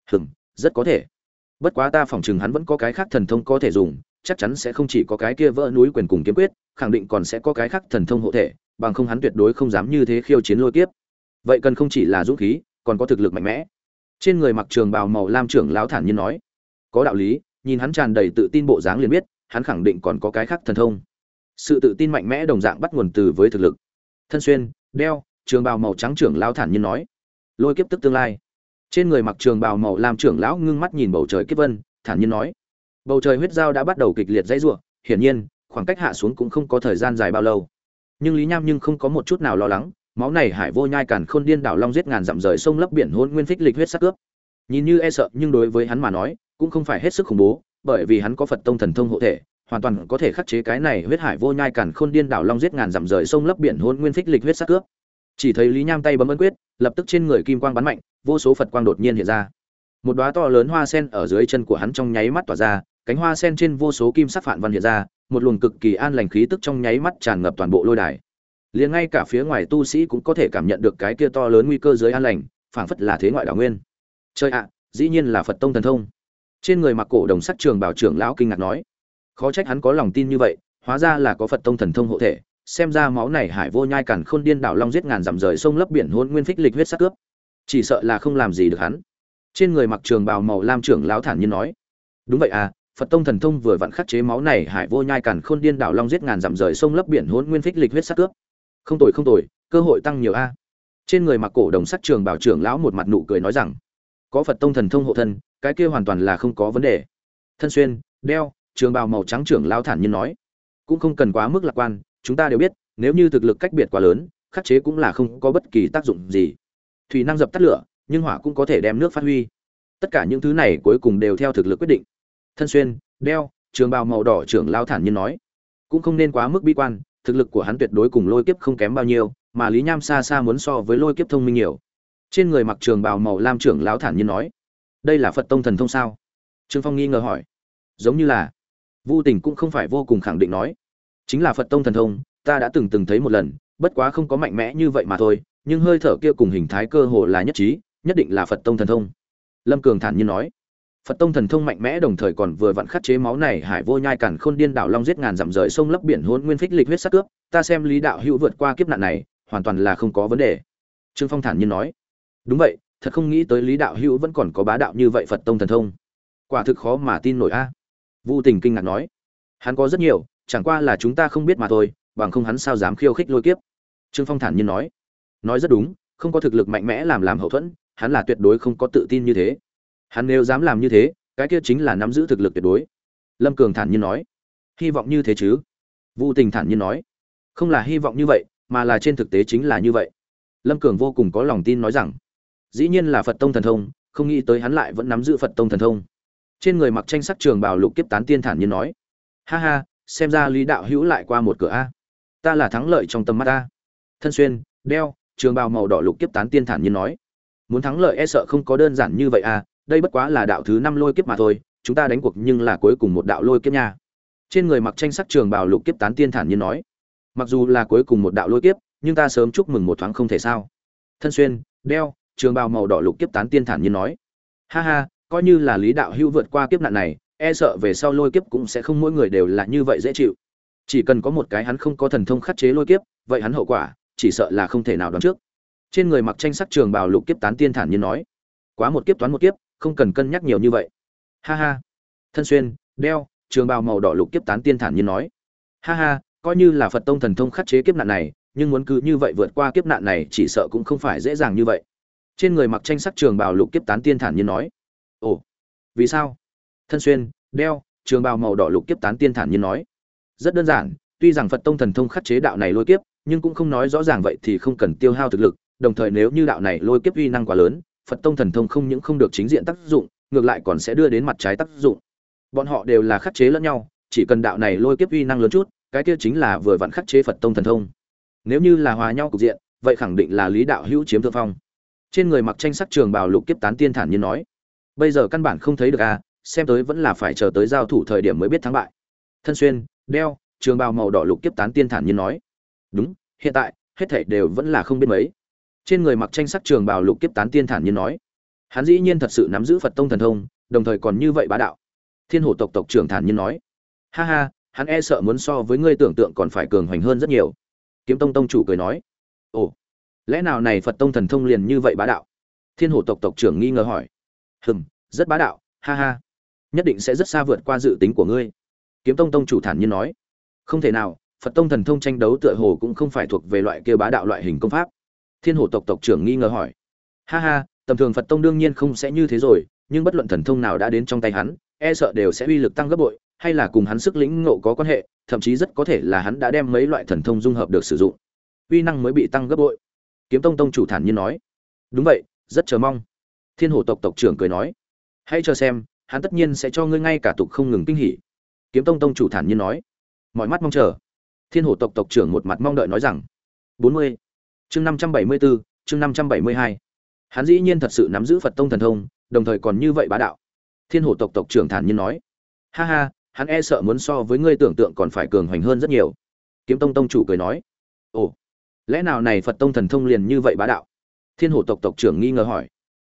rất có thể, bất quá ta phỏng chừng hắn vẫn có cái khác thần thông có thể dùng, chắc chắn sẽ không chỉ có cái kia vỡ núi quyền cùng kiếm quyết, khẳng định còn sẽ có cái khác thần thông hộ thể, bằng không hắn tuyệt đối không dám như thế khiêu chiến lôi kiếp. Vậy cần không chỉ là dũng khí, còn có thực lực mạnh mẽ. Trên người mặc trường bào màu lam trưởng lão thản nhiên nói, có đạo lý, nhìn hắn tràn đầy tự tin bộ dáng liền biết, hắn khẳng định còn có cái khác thần thông. Sự tự tin mạnh mẽ đồng dạng bắt nguồn từ với thực lực. Thân xuyên đeo trường bào màu trắng trưởng lão thản nhiên nói, lôi kiếp tức tương lai. Trên người mặc trường bào màu lam trưởng lão ngưng mắt nhìn bầu trời kiếp vân, thản nhiên nói, bầu trời huyết giao đã bắt đầu kịch liệt dãy rủa, hiển nhiên, khoảng cách hạ xuống cũng không có thời gian dài bao lâu. Nhưng Lý Nham nhưng không có một chút nào lo lắng, máu này hải vô nhai càn khôn điên đảo long giết ngàn dặm rời sông lấp biển hôn nguyên phích lịch huyết sắc cướp. Nhìn như e sợ, nhưng đối với hắn mà nói, cũng không phải hết sức khủng bố, bởi vì hắn có Phật tông thần thông hộ thể, hoàn toàn có thể khắc chế cái này huyết hải vô nhai càn khôn điên đảo long giết ngàn dặm rời sông lấp biển hôn nguyên phích lịch huyết sắc cướp. Chỉ thấy Lý Nham tay bấm ấn quyết, lập tức trên người kim quang bắn mạnh, vô số Phật quang đột nhiên hiện ra. Một đóa to lớn hoa sen ở dưới chân của hắn trong nháy mắt tỏa ra, cánh hoa sen trên vô số kim sắc phản văn hiện ra, một luồng cực kỳ an lành khí tức trong nháy mắt tràn ngập toàn bộ lôi đài. Liền ngay cả phía ngoài tu sĩ cũng có thể cảm nhận được cái kia to lớn nguy cơ dưới an lành, phảng phất là thế ngoại đảo nguyên. Chơi ạ, dĩ nhiên là Phật tông thần thông. Trên người mặc cổ đồng sắc trường bảo trưởng lão kinh ngạc nói, khó trách hắn có lòng tin như vậy, hóa ra là có Phật tông thần thông hộ thể, xem ra máu này hải vô nhai càn khôn điên đảo long giết ngàn dặm rời sông lấp biển hôn nguyên phích lịch huyết sắc cướp, chỉ sợ là không làm gì được hắn. Trên người mặc trường bào màu lam trưởng lão thản nhiên nói, đúng vậy à, Phật tông thần thông vừa vặn khắc chế máu này hải vô nhai càn khôn điên đảo long giết ngàn dặm rời sông lấp biển hôn nguyên phích lịch huyết sắc cướp. Không tồi, cơ hội tăng nhiều a. Trên người mặc cổ đồng sắc trường bảo trưởng lão một mặt nụ cười nói rằng, có Phật tông thần thông hộ thân, cái kia hoàn toàn là không có vấn đề. Thân xuyên đeo trường bào màu trắng trưởng lão thản nhiên nói, cũng không cần quá mức lạc quan, chúng ta đều biết, nếu như thực lực cách biệt quá lớn, khắc chế cũng là không có bất kỳ tác dụng gì. Thủy năng dập tắt lửa, nhưng hỏa cũng có thể đem nước phát huy. Tất cả những thứ này cuối cùng đều theo thực lực quyết định. Thân xuyên đeo trường bào màu đỏ trưởng lão thản nhiên nói, cũng không nên quá mức bi quan, thực lực của hắn tuyệt đối cùng lôi kiếp không kém bao nhiêu, mà Lý Nham xa xa muốn so với lôi kiếp thông minh nhiều. Trên người mặc trường bào màu lam trưởng lão thản nhiên nói, đây là Phật tông thần thông sao? Trương Phong nghi ngờ hỏi. Giống như là. Vu Tình cũng không phải vô cùng khẳng định nói, chính là Phật tông thần thông, ta đã từng thấy một lần, bất quá không có mạnh mẽ như vậy mà thôi, nhưng hơi thở kia cùng hình thái cơ hồ là nhất trí, nhất định là Phật tông thần thông. Lâm Cường thản nhiên nói, Phật tông thần thông mạnh mẽ đồng thời còn vừa vặn khắc chế máu này hải vô nhai càn khôn điên đảo long giết ngàn dặm rời sông lấp biển hôn nguyên phích lịch huyết sắc cướp, ta xem Lý đạo hữu vượt qua kiếp nạn này, hoàn toàn là không có vấn đề. Trương Phong thản nhiên nói, đúng vậy, thật không nghĩ tới Lý đạo hữu vẫn còn có bá đạo như vậy Phật tông thần thông, quả thực khó mà tin nổi a. Vu Tình kinh ngạc nói, hắn có rất nhiều, chẳng qua là chúng ta không biết mà thôi, bằng không hắn sao dám khiêu khích lôi kiếp. Trương Phong thản nhiên nói rất đúng, không có thực lực mạnh mẽ làm hậu thuẫn, hắn là tuyệt đối không có tự tin như thế. Hắn nếu dám làm như thế, cái kia chính là nắm giữ thực lực tuyệt đối. Lâm Cường thản nhiên nói, hy vọng như thế chứ. Vu Tình thản nhiên nói, không là hy vọng như vậy, mà là trên thực tế chính là như vậy. Lâm Cường vô cùng có lòng tin nói rằng, dĩ nhiên là Phật tông thần thông, không nghĩ tới hắn lại vẫn nắm giữ Phật tông thần thông. Trên người mặc tranh sắc trường bào lục kiếp tán tiên thản nhiên nói, ha ha, xem ra Lý đạo hữu lại qua một cửa a, ta là thắng lợi trong tầm mắt ta. Thân xuyên đeo trường bào màu đỏ lục kiếp tán tiên thản nhiên nói, muốn thắng lợi e sợ không có đơn giản như vậy a, đây bất quá là đạo thứ 5 lôi kiếp mà thôi, chúng ta đánh cuộc nhưng là cuối cùng một đạo lôi kiếp nha. Trên người mặc tranh sắc trường bào lục kiếp tán tiên thản nhiên nói, mặc dù là cuối cùng một đạo lôi kiếp, nhưng ta sớm chúc mừng một thoáng không thể sao. Thân xuyên đeo trường bào màu đỏ lục kiếp tán tiên thản nhiên nói, ha ha, coi như là Lý đạo hữu vượt qua kiếp nạn này, e sợ về sau lôi kiếp cũng sẽ không mỗi người đều là như vậy dễ chịu. Chỉ cần có một cái hắn không có thần thông khắc chế lôi kiếp, vậy hắn hậu quả chỉ sợ là không thể nào đoán trước. Trên người mặc tranh sắc trường bào lục kiếp tán tiên thản nhiên nói, quá một kiếp toán một kiếp, không cần cân nhắc nhiều như vậy. Ha ha. Thân xuyên đeo trường bào màu đỏ lục kiếp tán tiên thản nhiên nói, ha ha, coi như là Phật tông thần thông khắc chế kiếp nạn này, nhưng muốn cứ như vậy vượt qua kiếp nạn này chỉ sợ cũng không phải dễ dàng như vậy. Trên người mặc tranh sắc trường bào lục kiếp tán tiên thản nhiên nói, ồ, vì sao? Thân xuyên đeo trường bào màu đỏ lục kiếp tán tiên thản nhiên nói, rất đơn giản, tuy rằng Phật tông thần thông khắc chế đạo này lôi kiếp, nhưng cũng không nói rõ ràng vậy thì không cần tiêu hao thực lực, đồng thời nếu như đạo này lôi kiếp uy năng quá lớn, Phật tông thần thông không những không được chính diện tác dụng, ngược lại còn sẽ đưa đến mặt trái tác dụng. Bọn họ đều là khắc chế lẫn nhau, chỉ cần đạo này lôi kiếp uy năng lớn chút, cái kia chính là vừa vặn khắc chế Phật tông thần thông. Nếu như là hòa nhau cục diện, vậy khẳng định là Lý đạo hữu chiếm thượng phong. Trên người mặc tranh sắc trường bào lục kiếp tán tiên thản nhiên nói, bây giờ căn bản không thấy được à, xem tới vẫn là phải chờ tới giao thủ thời điểm mới biết thắng bại. Thân xuyên đeo trường bào màu đỏ lục kiếp tán tiên thản nhiên nói, đúng, hiện tại hết thảy đều vẫn là không biết mấy. Trên người mặc tranh sắc trường bào lục kiếp tán tiên thản nhiên nói, hắn dĩ nhiên thật sự nắm giữ Phật tông thần thông, đồng thời còn như vậy bá đạo. Thiên Hổ tộc tộc trưởng thản nhiên nói, ha ha, hắn e sợ muốn so với ngươi tưởng tượng còn phải cường hoành hơn rất nhiều. Kiếm tông tông chủ cười nói, ồ, lẽ nào này Phật tông thần thông liền như vậy bá đạo? Thiên Hổ tộc tộc trưởng nghi ngờ hỏi, rất bá đạo, ha ha, nhất định sẽ rất xa vượt qua dự tính của ngươi. Kiếm tông tông chủ thản nhiên nói, không thể nào, Phật tông thần thông tranh đấu tựa hồ cũng không phải thuộc về loại kia bá đạo loại hình công pháp. Thiên Hổ tộc tộc trưởng nghi ngờ hỏi, ha ha, tầm thường Phật tông đương nhiên không sẽ như thế rồi, nhưng bất luận thần thông nào đã đến trong tay hắn, e sợ đều sẽ uy lực tăng gấp bội, hay là cùng hắn sức lĩnh ngộ có quan hệ, thậm chí rất có thể là hắn đã đem mấy loại thần thông dung hợp được sử dụng, uy năng mới bị tăng gấp bội. Kiếm tông tông chủ thản nhiên nói, đúng vậy, rất chờ mong. Thiên Hổ tộc tộc trưởng cười nói, hãy chờ xem, hắn tất nhiên sẽ cho ngươi ngay cả tục không ngừng kinh hỉ. Kiếm tông tông chủ thản nhiên nói, mọi mắt mong chờ. Thiên Hổ tộc tộc trưởng một mặt mong đợi nói rằng, 40. Chương 574, chương 572. Hắn dĩ nhiên thật sự nắm giữ Phật tông thần thông, đồng thời còn như vậy bá đạo. Thiên Hổ tộc tộc trưởng thản nhiên nói, ha ha, hắn e sợ muốn so với ngươi tưởng tượng còn phải cường hoành hơn rất nhiều. Kiếm tông tông chủ cười nói, ồ, lẽ nào này Phật tông thần thông liền như vậy bá đạo? Thiên Hổ tộc tộc trưởng nghi ngờ hỏi,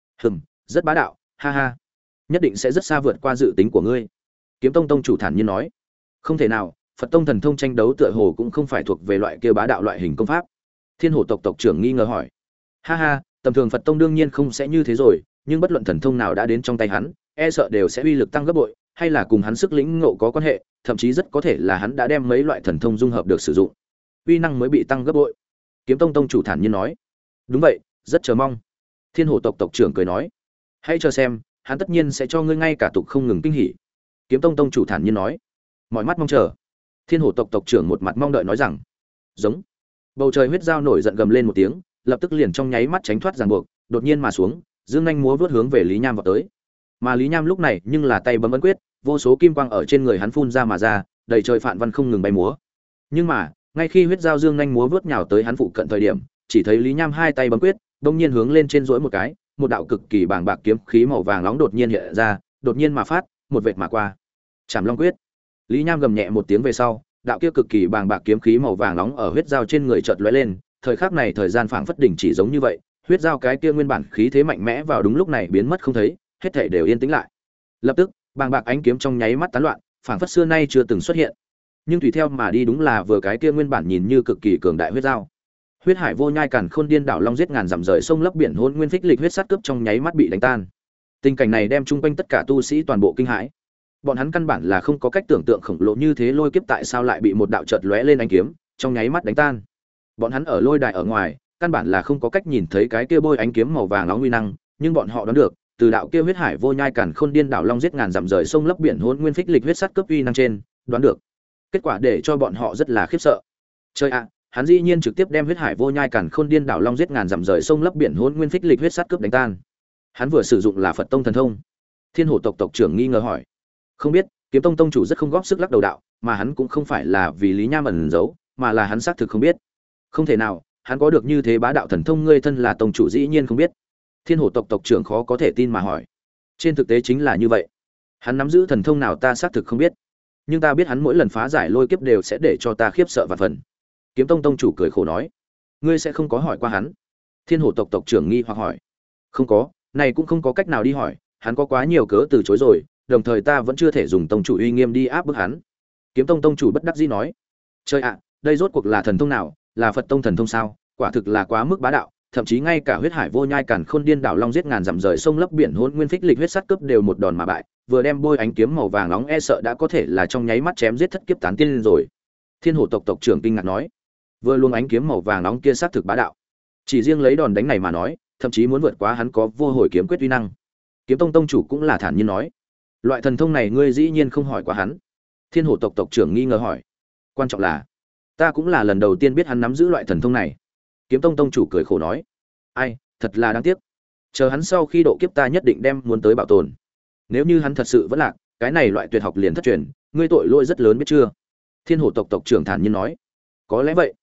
rất bá đạo, ha ha, nhất định sẽ rất xa vượt qua dự tính của ngươi. Kiếm tông tông chủ thản nhiên nói, không thể nào, Phật tông thần thông tranh đấu tựa hồ cũng không phải thuộc về loại kia bá đạo loại hình công pháp. Thiên Hổ tộc tộc trưởng nghi ngờ hỏi, ha ha, tầm thường Phật tông đương nhiên không sẽ như thế rồi, nhưng bất luận thần thông nào đã đến trong tay hắn, e sợ đều sẽ uy lực tăng gấp bội, hay là cùng hắn sức lĩnh ngộ có quan hệ, thậm chí rất có thể là hắn đã đem mấy loại thần thông dung hợp được sử dụng, uy năng mới bị tăng gấp bội. Kiếm tông tông chủ thản nhiên nói, đúng vậy, rất chờ mong. Thiên Hổ tộc tộc trưởng cười nói, hãy chờ xem, hắn tất nhiên sẽ cho ngươi ngay cả tục không ngừng kinh hỉ. Kiếm tông tông chủ thản nhiên nói, mọi mắt mong chờ. Thiên Hổ tộc tộc trưởng một mặt mong đợi nói rằng, giống. Bầu trời huyết dao nổi giận gầm lên một tiếng, lập tức liền trong nháy mắt tránh thoát ràng buộc, đột nhiên mà xuống, dương nhanh múa vớt hướng về Lý Nham vào tới. Mà Lý Nham lúc này nhưng là tay bấm ấn quyết, vô số kim quang ở trên người hắn phun ra mà ra, đầy trời phạn văn không ngừng bay múa. Nhưng mà, ngay khi huyết dao dương nhanh múa vớt nhào tới hắn phụ cận thời điểm, chỉ thấy Lý Nham hai tay bấm quyết, đột nhiên hướng lên trên duỗi một cái, một đạo cực kỳ bàng bạc kiếm khí màu vàng nóng đột nhiên hiện ra, đột nhiên mà phát, một vệt mà qua. Trảm Long quyết. Lý Nham gầm nhẹ một tiếng về sau, đạo kia cực kỳ bàng bạc kiếm khí màu vàng nóng ở huyết dao trên người chợt lóe lên, thời khắc này thời gian phảng phất đỉnh chỉ giống như vậy, huyết dao cái kia nguyên bản khí thế mạnh mẽ vào đúng lúc này biến mất không thấy, hết thảy đều yên tĩnh lại. Lập tức, bàng bạc ánh kiếm trong nháy mắt tán loạn, phảng phất xưa nay chưa từng xuất hiện. Nhưng tùy theo mà đi đúng là vừa cái kia nguyên bản nhìn như cực kỳ cường đại huyết dao. Huyết hải vô nhai càn khôn điên đảo long giết ngàn dặm rời sông lấp biển hôn nguyên phích lịch huyết sát cướp trong nháy mắt bị đánh tan. Tình cảnh này đem chung quanh tất cả tu sĩ toàn bộ kinh hãi. Bọn hắn căn bản là không có cách tưởng tượng khổng lồ như thế lôi kiếp tại sao lại bị một đạo chợt lóe lên ánh kiếm trong nháy mắt đánh tan. Bọn hắn ở lôi đài ở ngoài, căn bản là không có cách nhìn thấy cái kia bôi ánh kiếm màu vàng nóng uy năng, nhưng bọn họ đoán được, từ đạo kia huyết hải vô nhai càn khôn điên đảo long giết ngàn dặm rời sông lấp biển hôn nguyên phích lịch huyết sát cướp uy năng trên, đoán được. Kết quả để cho bọn họ rất là khiếp sợ. Trời ạ, hắn dĩ nhiên trực tiếp đem huyết hải vô nhai càn khôn điên đảo long giết ngàn dặm rời sông lấp biển hôn nguyên phích lịch huyết sát cướp đánh tan. Hắn vừa sử dụng là Phật tông thần thông. Thiên Hổ tộc tộc trưởng nghi ngờ hỏi, không biết. Kiếm tông tông chủ rất không góp sức lắc đầu đạo, mà hắn cũng không phải là vì Lý Nham ẩn giấu, mà là hắn xác thực không biết. Không thể nào, hắn có được như thế bá đạo thần thông, ngươi thân là tông chủ dĩ nhiên không biết. Thiên Hổ tộc tộc trưởng khó có thể tin mà hỏi. Trên thực tế chính là như vậy. Hắn nắm giữ thần thông nào ta xác thực không biết, nhưng ta biết hắn mỗi lần phá giải lôi kiếp đều sẽ để cho ta khiếp sợ vạn phần. Kiếm tông tông chủ cười khổ nói, ngươi sẽ không có hỏi qua hắn? Thiên Hổ tộc tộc trưởng nghi hoặc hỏi. Không có, này cũng không có cách nào đi hỏi, hắn có quá nhiều cớ từ chối rồi, đồng thời ta vẫn chưa thể dùng tông chủ uy nghiêm đi áp bức hắn. Kiếm tông tông chủ bất đắc dĩ nói, trời ạ, đây rốt cuộc là thần thông nào, là Phật tông thần thông sao? Quả thực là quá mức bá đạo, thậm chí ngay cả huyết hải vô nhai càn khôn điên đảo long giết ngàn dặm rời sông lấp biển hôn nguyên phích lịch huyết sát cướp đều một đòn mà bại, vừa đem bôi ánh kiếm màu vàng nóng e sợ đã có thể là trong nháy mắt chém giết thất kiếp tán tiên rồi. Thiên Hổ tộc tộc trưởng kinh ngạc nói, vừa luồng ánh kiếm màu vàng nóng kia sát thực bá đạo, chỉ riêng lấy đòn đánh này mà nói, thậm chí muốn vượt quá hắn có vô hồi kiếm quyết uy năng. Kiếm tông tông chủ cũng là thản nhiên nói, loại thần thông này ngươi dĩ nhiên không hỏi qua hắn? Thiên Hổ tộc tộc trưởng nghi ngờ hỏi. Quan trọng là ta cũng là lần đầu tiên biết hắn nắm giữ loại thần thông này. Kiếm tông tông chủ cười khổ nói, ai, thật là đáng tiếc, chờ hắn sau khi độ kiếp ta nhất định đem muốn tới bảo tồn. Nếu như hắn thật sự vẫn lạc, cái này loại tuyệt học liền thất truyền, ngươi tội lỗi rất lớn biết chưa? Thiên Hổ tộc tộc trưởng thản nhiên nói, có lẽ vậy.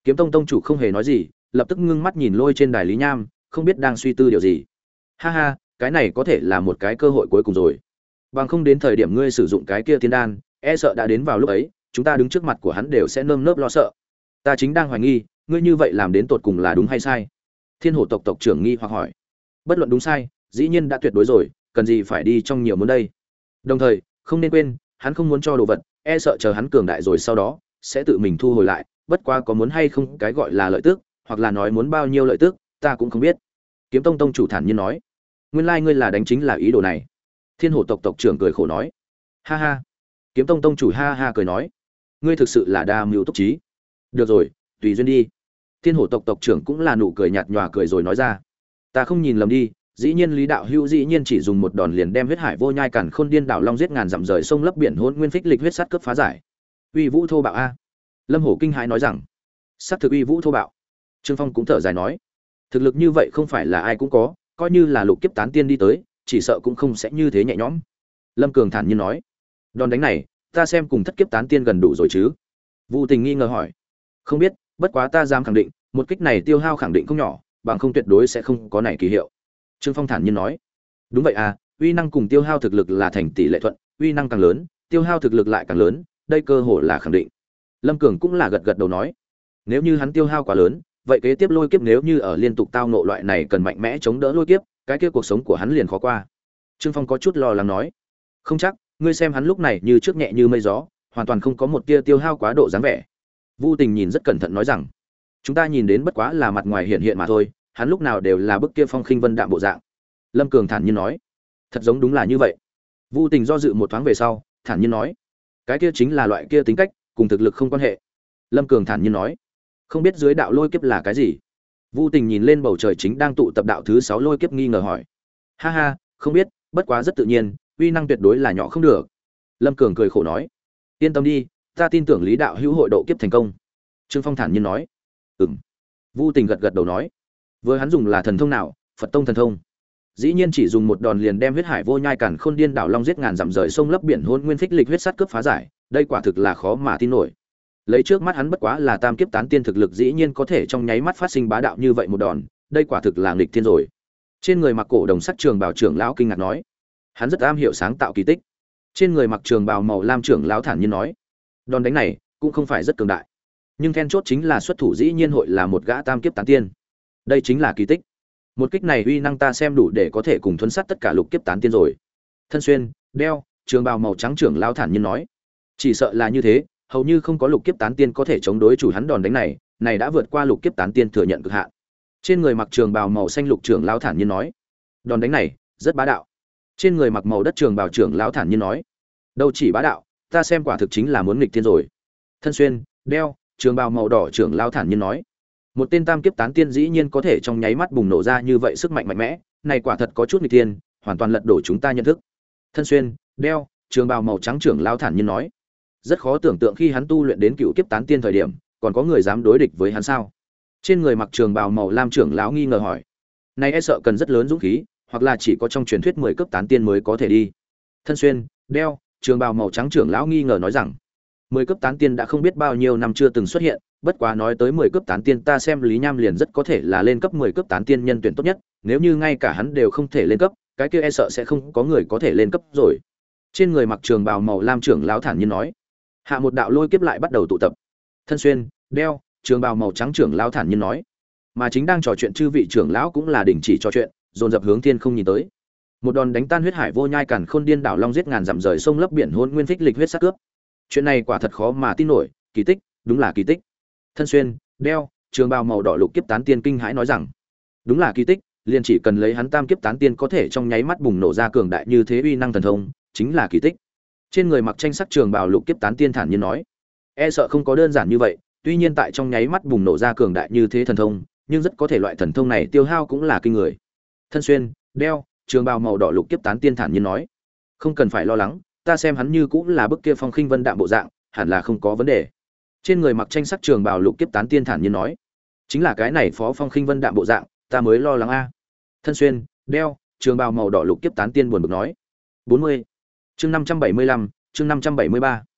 Kiếm Tông tông chủ không hề nói gì, lập tức ngưng mắt nhìn Lôi trên đài Lý Nham, không biết đang suy tư điều gì. Ha ha, cái này có thể là một cái cơ hội cuối cùng rồi. Bằng không đến thời điểm ngươi sử dụng cái kia tiên đan, e sợ đã đến vào lúc ấy, chúng ta đứng trước mặt của hắn đều sẽ nơm nớp lo sợ. Ta chính đang hoài nghi, ngươi như vậy làm đến tột cùng là đúng hay sai? Thiên Hổ tộc tộc trưởng nghi hoặc hỏi. Bất luận đúng sai, dĩ nhiên đã tuyệt đối rồi, cần gì phải đi trong nhiều muốn đây. Đồng thời, không nên quên, hắn không muốn cho đồ vật, e sợ chờ hắn cường đại rồi sau đó sẽ tự mình thu hồi lại, bất quá có muốn hay không cái gọi là lợi tức, hoặc là nói muốn bao nhiêu lợi tức, ta cũng không biết. Kiếm Tông tông chủ thản nhiên nói. Nguyên lai ngươi là đánh chính là ý đồ này. Thiên Hổ tộc tộc trưởng cười khổ nói. Ha ha. Kiếm Tông tông chủ ha ha cười nói. Ngươi thực sự là đa mưu túc trí. Được rồi, tùy duyên đi. Thiên Hổ tộc tộc trưởng cũng là nụ cười nhạt nhòa cười rồi nói ra. Ta không nhìn lầm đi, dĩ nhiên Lý đạo hữu dĩ nhiên chỉ dùng một đòn liền đem huyết hải vô nhai càn khôn điên đảo long giết ngàn dặm rời sông lấp biển hỗn nguyên phích lịch huyết sắt cướp phá giải. Uy vũ thô bạo a. Lâm Hổ kinh hãi nói rằng, sắc thực uy vũ thô bạo. Trương Phong cũng thở dài nói, thực lực như vậy không phải là ai cũng có, coi như là lục kiếp tán tiên đi tới, chỉ sợ cũng không sẽ như thế nhẹ nhõm. Lâm Cường thản nhiên nói, đòn đánh này, ta xem cùng thất kiếp tán tiên gần đủ rồi chứ? Vu Tình nghi ngờ hỏi, không biết, bất quá ta dám khẳng định, một kích này tiêu hao khẳng định không nhỏ, bằng không tuyệt đối sẽ không có này kỳ hiệu. Trương Phong thản nhiên nói, đúng vậy à, uy năng cùng tiêu hao thực lực là thành tỷ lệ thuận, uy năng càng lớn, tiêu hao thực lực lại càng lớn, đây cơ hội là khẳng định. Lâm Cường cũng là gật gật đầu nói, nếu như hắn tiêu hao quá lớn, vậy kế tiếp lôi kiếp nếu như ở liên tục tao nộ loại này cần mạnh mẽ chống đỡ lôi kiếp, cái kia cuộc sống của hắn liền khó qua. Trương Phong có chút lo lắng nói, không chắc, ngươi xem hắn lúc này như trước nhẹ như mây gió, hoàn toàn không có một tia tiêu hao quá độ dáng vẻ. Vu Tình nhìn rất cẩn thận nói rằng, chúng ta nhìn đến bất quá là mặt ngoài hiện hiện mà thôi, hắn lúc nào đều là bức kia phong khinh vân đạm bộ dạng. Lâm Cường thản nhiên nói, thật giống đúng là như vậy. Vu Tình do dự một thoáng về sau, thản nhiên nói, cái kia chính là loại kia tính cách, cùng thực lực không quan hệ. Lâm Cường thản nhiên nói, không biết dưới đạo lôi kiếp là cái gì. Vu Tình nhìn lên bầu trời chính đang tụ tập đạo thứ 6 lôi kiếp nghi ngờ hỏi, ha ha, không biết, bất quá rất tự nhiên, uy năng tuyệt đối là nhỏ không được. Lâm Cường cười khổ nói, yên tâm đi, ta tin tưởng Lý đạo hữu hội độ kiếp thành công. Trương Phong thản nhiên nói, ừm. Vu Tình gật gật đầu nói, vừa hắn dùng là thần thông nào? Phật tông thần thông. Dĩ nhiên chỉ dùng một đòn liền đem huyết hải vô nhai càn khôn điên đảo long giết ngàn dặm rời sông lấp biển hôn nguyên phích lịch huyết sắt cướp phá giải, đây quả thực là khó mà tin nổi. Lấy trước mắt hắn bất quá là tam kiếp tán tiên thực lực, dĩ nhiên có thể trong nháy mắt phát sinh bá đạo như vậy một đòn, đây quả thực là nghịch thiên rồi. Trên người mặc cổ đồng sắc trường bào trưởng lão kinh ngạc nói, hắn rất am hiểu sáng tạo kỳ tích. Trên người mặc trường bào màu lam trưởng lão thản nhiên nói, đòn đánh này cũng không phải rất cường đại, nhưng then chốt chính là xuất thủ dĩ nhiên hội là một gã tam kiếp tán tiên, đây chính là kỳ tích. Một kích này uy năng ta xem đủ để có thể cùng thuấn sát tất cả lục kiếp tán tiên rồi. Thân xuyên đeo trường bào màu trắng trưởng lão thản nhiên nói, chỉ sợ là như thế, hầu như không có lục kiếp tán tiên có thể chống đối chủ hắn đòn đánh này, này đã vượt qua lục kiếp tán tiên thừa nhận cực hạn. Trên người mặc trường bào màu xanh lục trưởng lão thản nhiên nói, đòn đánh này rất bá đạo. Trên người mặc màu đất trường bào trưởng lão thản nhiên nói, đâu chỉ bá đạo, ta xem quả thực chính là muốn nghịch thiên rồi. Thân xuyên đeo trường bào màu đỏ trưởng lão thản nhiên nói, một tên tam kiếp tán tiên dĩ nhiên có thể trong nháy mắt bùng nổ ra như vậy sức mạnh mạnh mẽ, này quả thật có chút nghịch thiên, hoàn toàn lật đổ chúng ta nhận thức. Thân xuyên đeo trường bào màu trắng trưởng lão thản nhiên nói, rất khó tưởng tượng khi hắn tu luyện đến cựu kiếp tán tiên thời điểm, còn có người dám đối địch với hắn sao? Trên người mặc trường bào màu lam trưởng lão nghi ngờ hỏi, này e sợ cần rất lớn dũng khí, hoặc là chỉ có trong truyền thuyết 10 cấp tán tiên mới có thể đi. Thân xuyên đeo trường bào màu trắng trưởng lão nghi ngờ nói rằng, 10 cấp tán tiên đã không biết bao nhiêu năm chưa từng xuất hiện, bất quá nói tới 10 cấp tán tiên, ta xem Lý Nham liền rất có thể là lên cấp 10 cấp tán tiên nhân tuyển tốt nhất, nếu như ngay cả hắn đều không thể lên cấp, cái kia e sợ sẽ không có người có thể lên cấp rồi. Trên người mặc trường bào màu lam trưởng lão thản nhiên nói, hạ một đạo lôi kiếp lại bắt đầu tụ tập. Thân xuyên đeo trường bào màu trắng trưởng lão thản nhiên nói, mà chính đang trò chuyện chư vị trưởng lão cũng là đình chỉ trò chuyện, dồn dập hướng thiên không nhìn tới. Một đòn đánh tan huyết hải vô nhai càn khôn điên đảo long giết ngàn dặm rời sông lấp biển hôn nguyên phích lịch huyết sát cướp. Chuyện này quả thật khó mà tin nổi, kỳ tích, đúng là kỳ tích. Thân xuyên đeo trường bào màu đỏ lục kiếp tán tiên kinh hãi nói rằng, đúng là kỳ tích, liền chỉ cần lấy hắn tam kiếp tán tiên có thể trong nháy mắt bùng nổ ra cường đại như thế uy năng thần thông, chính là kỳ tích. Trên người mặc tranh sắc trường bào lục kiếp tán tiên thản nhiên nói, e sợ không có đơn giản như vậy, tuy nhiên tại trong nháy mắt bùng nổ ra cường đại như thế thần thông, nhưng rất có thể loại thần thông này tiêu hao cũng là kinh người. Thân xuyên đeo trường bào màu đỏ lục kiếp tán tiên thản nhiên nói, không cần phải lo lắng, ta xem hắn như cũng là bức kia phong khinh vân đạm bộ dạng, hẳn là không có vấn đề. Trên người mặc tranh sắc trường bào lục kiếp tán tiên thản nhiên nói, chính là cái này phó phong khinh vân đạm bộ dạng, ta mới lo lắng a. Thân xuyên đeo trường bào màu đỏ lục kiếp tán tiên buồn bực nói. 40. Chương 575, chương 573.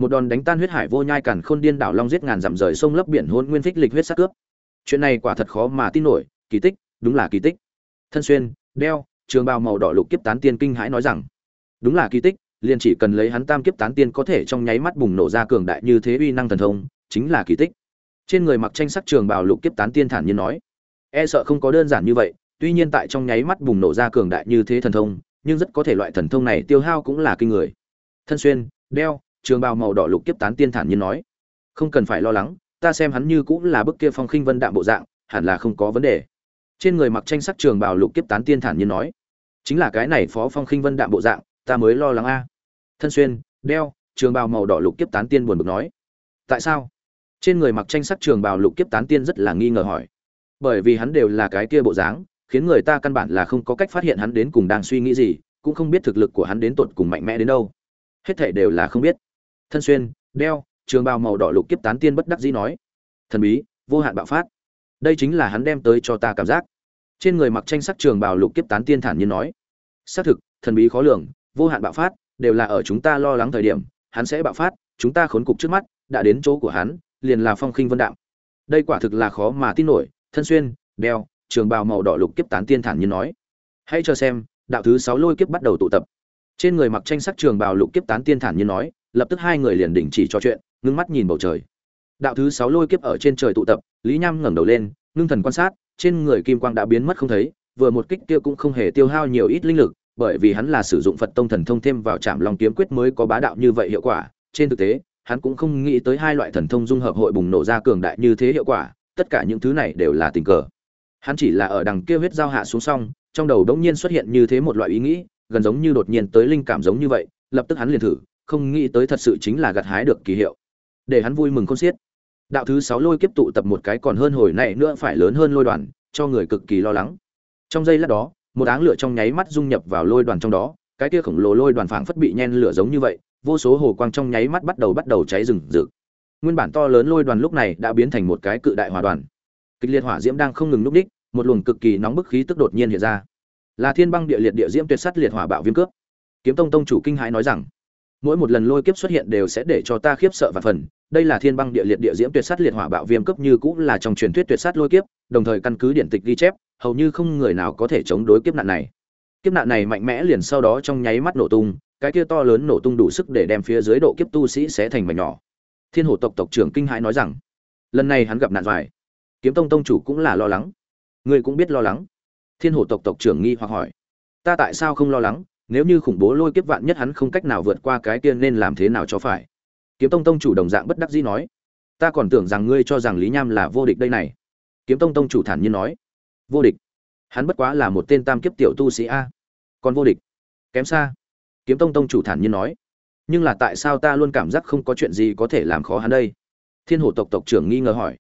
một đòn đánh tan huyết hải vô nhai càn khôn điên đảo long giết ngàn dặm rời sông lấp biển hôn nguyên phích lịch huyết sát cướp. Chuyện này quả thật khó mà tin nổi, kỳ tích, đúng là kỳ tích. Thân xuyên, đeo, trường bào màu đỏ lục kiếp tán tiên kinh hãi nói rằng, đúng là kỳ tích, liền chỉ cần lấy hắn tam kiếp tán tiên có thể trong nháy mắt bùng nổ ra cường đại như thế uy năng thần thông, chính là kỳ tích. Trên người mặc tranh sắc trường bào lục kiếp tán tiên thản nhiên nói, e sợ không có đơn giản như vậy, tuy nhiên tại trong nháy mắt bùng nổ ra cường đại như thế thần thông, nhưng rất có thể loại thần thông này tiêu hao cũng là kinh người. Thân xuyên, đeo, trường bào màu đỏ lục kiếp tán tiên thản nhiên nói, không cần phải lo lắng, ta xem hắn như cũng là bức kia phong khinh vân đạm bộ dạng, hẳn là không có vấn đề. Trên người mặc tranh sắc trường bào lục kiếp tán tiên thản nhiên nói, chính là cái này phó phong khinh vân đạm bộ dạng, ta mới lo lắng a. Thân xuyên, đeo, trường bào màu đỏ lục kiếp tán tiên buồn bực nói, tại sao? Trên người mặc tranh sắc trường bào lục kiếp tán tiên rất là nghi ngờ hỏi, bởi vì hắn đều là cái kia bộ dáng, khiến người ta căn bản là không có cách phát hiện hắn đến cùng đang suy nghĩ gì, cũng không biết thực lực của hắn đến tột cùng mạnh mẽ đến đâu. Hết thảy đều là không biết. Thân xuyên, đeo, trường bào màu đỏ lục kiếp tán tiên bất đắc dĩ nói, thần bí, vô hạn bạo phát. Đây chính là hắn đem tới cho ta cảm giác. Trên người mặc tranh sắc trường bào lục kiếp tán tiên thản nhiên nói, xác thực, thần bí khó lường, vô hạn bạo phát, đều là ở chúng ta lo lắng thời điểm, hắn sẽ bạo phát, chúng ta khốn cục trước mắt, đã đến chỗ của hắn, liền là phong khinh vân đạm. Đây quả thực là khó mà tin nổi. Thân xuyên, đeo, trường bào màu đỏ lục kiếp tán tiên thản nhiên nói, hãy cho xem, đạo thứ 6 lôi kiếp bắt đầu tụ tập. Trên người mặc tranh sắc trường bào lục kiếp tán tiên thản nhiên nói, lập tức hai người liền đình chỉ trò chuyện, ngưng mắt nhìn bầu trời. Đạo thứ 6 lôi kiếp ở trên trời tụ tập, Lý Nham ngẩng đầu lên, ngưng thần quan sát, trên người kim quang đã biến mất không thấy, vừa một kích kia cũng không hề tiêu hao nhiều ít linh lực, bởi vì hắn là sử dụng Phật tông thần thông thêm vào Trảm Long kiếm quyết mới có bá đạo như vậy hiệu quả, trên thực tế, hắn cũng không nghĩ tới hai loại thần thông dung hợp hội bùng nổ ra cường đại như thế hiệu quả, tất cả những thứ này đều là tình cờ. Hắn chỉ là ở đằng kia huyết giao hạ xuống xong, trong đầu đống nhiên xuất hiện như thế một loại ý nghĩ, gần giống như đột nhiên tới linh cảm giống như vậy, lập tức hắn liền thử, không nghĩ tới thật sự chính là gặt hái được kỳ hiệu. Để hắn vui mừng khôn xiết. Đạo thứ 6 lôi kiếp tụ tập một cái còn hơn hồi này nữa phải lớn hơn lôi đoàn, cho người cực kỳ lo lắng. Trong giây lát đó, một áng lửa trong nháy mắt dung nhập vào lôi đoàn trong đó, cái kia khổng lồ lôi đoàn phảng phất bị nhen lửa giống như vậy, vô số hồ quang trong nháy mắt bắt đầu cháy rừng rực. Nguyên bản to lớn lôi đoàn lúc này đã biến thành một cái cự đại hỏa đoàn. Kịch liệt hỏa diễm đang không ngừng núp đích, một luồng cực kỳ nóng bức khí tức đột nhiên hiện ra. Là thiên băng địa liệt địa diễm tuyệt sắt liệt hỏa bạo viêm cướp. Kiếm tông tông chủ kinh hãi nói rằng, mỗi một lần lôi kiếp xuất hiện đều sẽ để cho ta khiếp sợ và phần. Đây là thiên băng địa liệt địa diễm tuyệt sắt liệt hỏa bạo viêm cướp, như cũng là trong truyền thuyết tuyệt sát lôi kiếp, đồng thời căn cứ điển tịch ghi chép, hầu như không người nào có thể chống đối kiếp nạn này. Kiếp nạn này mạnh mẽ liền sau đó trong nháy mắt nổ tung, cái kia to lớn nổ tung đủ sức để đem phía dưới độ kiếp tu sĩ xé thành mảnh nhỏ. Thiên Hổ tộc tộc trưởng kinh hãi nói rằng, lần này hắn gặp nạn dài. Kiếm tông tông chủ cũng là lo lắng. Ngươi cũng biết lo lắng. Thiên Hổ tộc tộc trưởng nghi hoặc hỏi, ta tại sao không lo lắng, nếu như khủng bố lôi kiếp vạn nhất hắn không cách nào vượt qua cái kia nên làm thế nào cho phải. Kiếm tông tông chủ đồng dạng bất đắc dĩ nói, ta còn tưởng rằng ngươi cho rằng Lý Nham là vô địch đây này. Kiếm tông tông chủ thản nhiên nói, vô địch? Hắn bất quá là một tên tam kiếp tiểu tu sĩ a, còn vô địch kém xa. Kiếm tông tông chủ thản nhiên nói, nhưng là tại sao ta luôn cảm giác không có chuyện gì có thể làm khó hắn đây? Thiên Hổ tộc tộc trưởng nghi ngờ hỏi.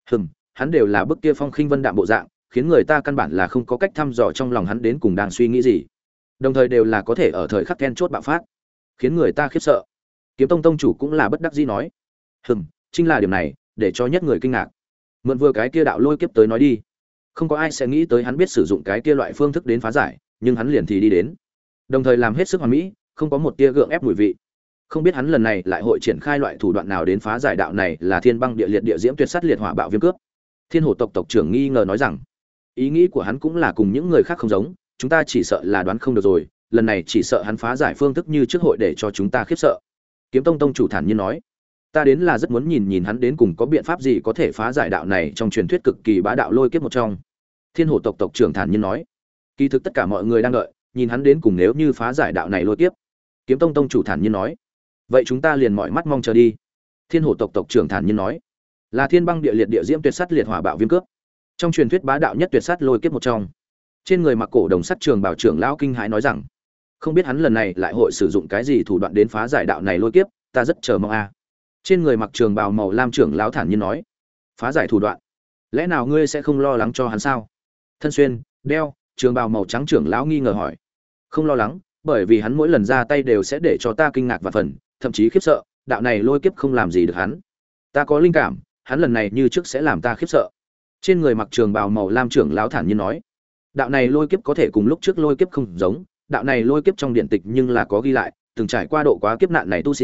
Hắn đều là bức kia phong khinh vân đạm bộ dạng, khiến người ta căn bản là không có cách thăm dò trong lòng hắn đến cùng đang suy nghĩ gì, đồng thời đều là có thể ở thời khắc then chốt bạo phát, khiến người ta khiếp sợ. Kiếm tông tông chủ cũng là bất đắc dĩ nói, chính là điểm này để cho nhất người kinh ngạc. Mượn vừa cái kia đạo lôi kiếp tới nói đi, không có ai sẽ nghĩ tới hắn biết sử dụng cái kia loại phương thức đến phá giải, nhưng hắn liền thì đi đến, đồng thời làm hết sức hoàn mỹ, không có một tia gượng ép mùi vị. Không biết hắn lần này lại hội triển khai loại thủ đoạn nào đến phá giải đạo này là thiên băng địa liệt địa diễm tuyệt sắt liệt hỏa bạo viêm cướp. Thiên Hổ tộc tộc trưởng nghi ngờ nói rằng, ý nghĩ của hắn cũng là cùng những người khác không giống, chúng ta chỉ sợ là đoán không được rồi, lần này chỉ sợ hắn phá giải phương thức như trước hội để cho chúng ta khiếp sợ. Kiếm tông tông chủ thản nhiên nói, ta đến là rất muốn nhìn nhìn hắn đến cùng có biện pháp gì có thể phá giải đạo này trong truyền thuyết cực kỳ bá đạo lôi kiếp một trong. Thiên Hổ tộc tộc trưởng thản nhiên nói, kỳ thực tất cả mọi người đang đợi nhìn hắn đến cùng nếu như phá giải đạo này lôi kiếp. Kiếm tông tông chủ thản nhiên nói, vậy chúng ta liền mọi mắt mong chờ đi. Thiên Hổ tộc tộc trưởng thản nhiên nói, là thiên băng địa liệt địa diễm tuyệt sắt liệt hỏa bạo viêm cướp, trong truyền thuyết bá đạo nhất tuyệt sát lôi kiếp một trong. Trên người mặc cổ đồng sắt trường bảo trưởng lão kinh hãi nói rằng, không biết hắn lần này lại hội sử dụng cái gì thủ đoạn đến phá giải đạo này lôi kiếp, ta rất chờ mong a. Trên người mặc trường bào màu lam trưởng lão thản nhiên nói, phá giải thủ đoạn, lẽ nào ngươi sẽ không lo lắng cho hắn sao? Thân xuyên, đeo, trường bào màu trắng trưởng lão nghi ngờ hỏi, không lo lắng, bởi vì hắn mỗi lần ra tay đều sẽ để cho ta kinh ngạc và phần, thậm chí khiếp sợ, đạo này lôi kiếp không làm gì được hắn. Ta có linh cảm, hắn lần này như trước sẽ làm ta khiếp sợ. Trên người mặc trường bào màu lam trưởng lão thản nhiên nói, đạo này lôi kiếp có thể cùng lúc trước lôi kiếp không giống, đạo này lôi kiếp trong điện tịch nhưng là có ghi lại, từng trải qua độ quá kiếp nạn này tu sĩ,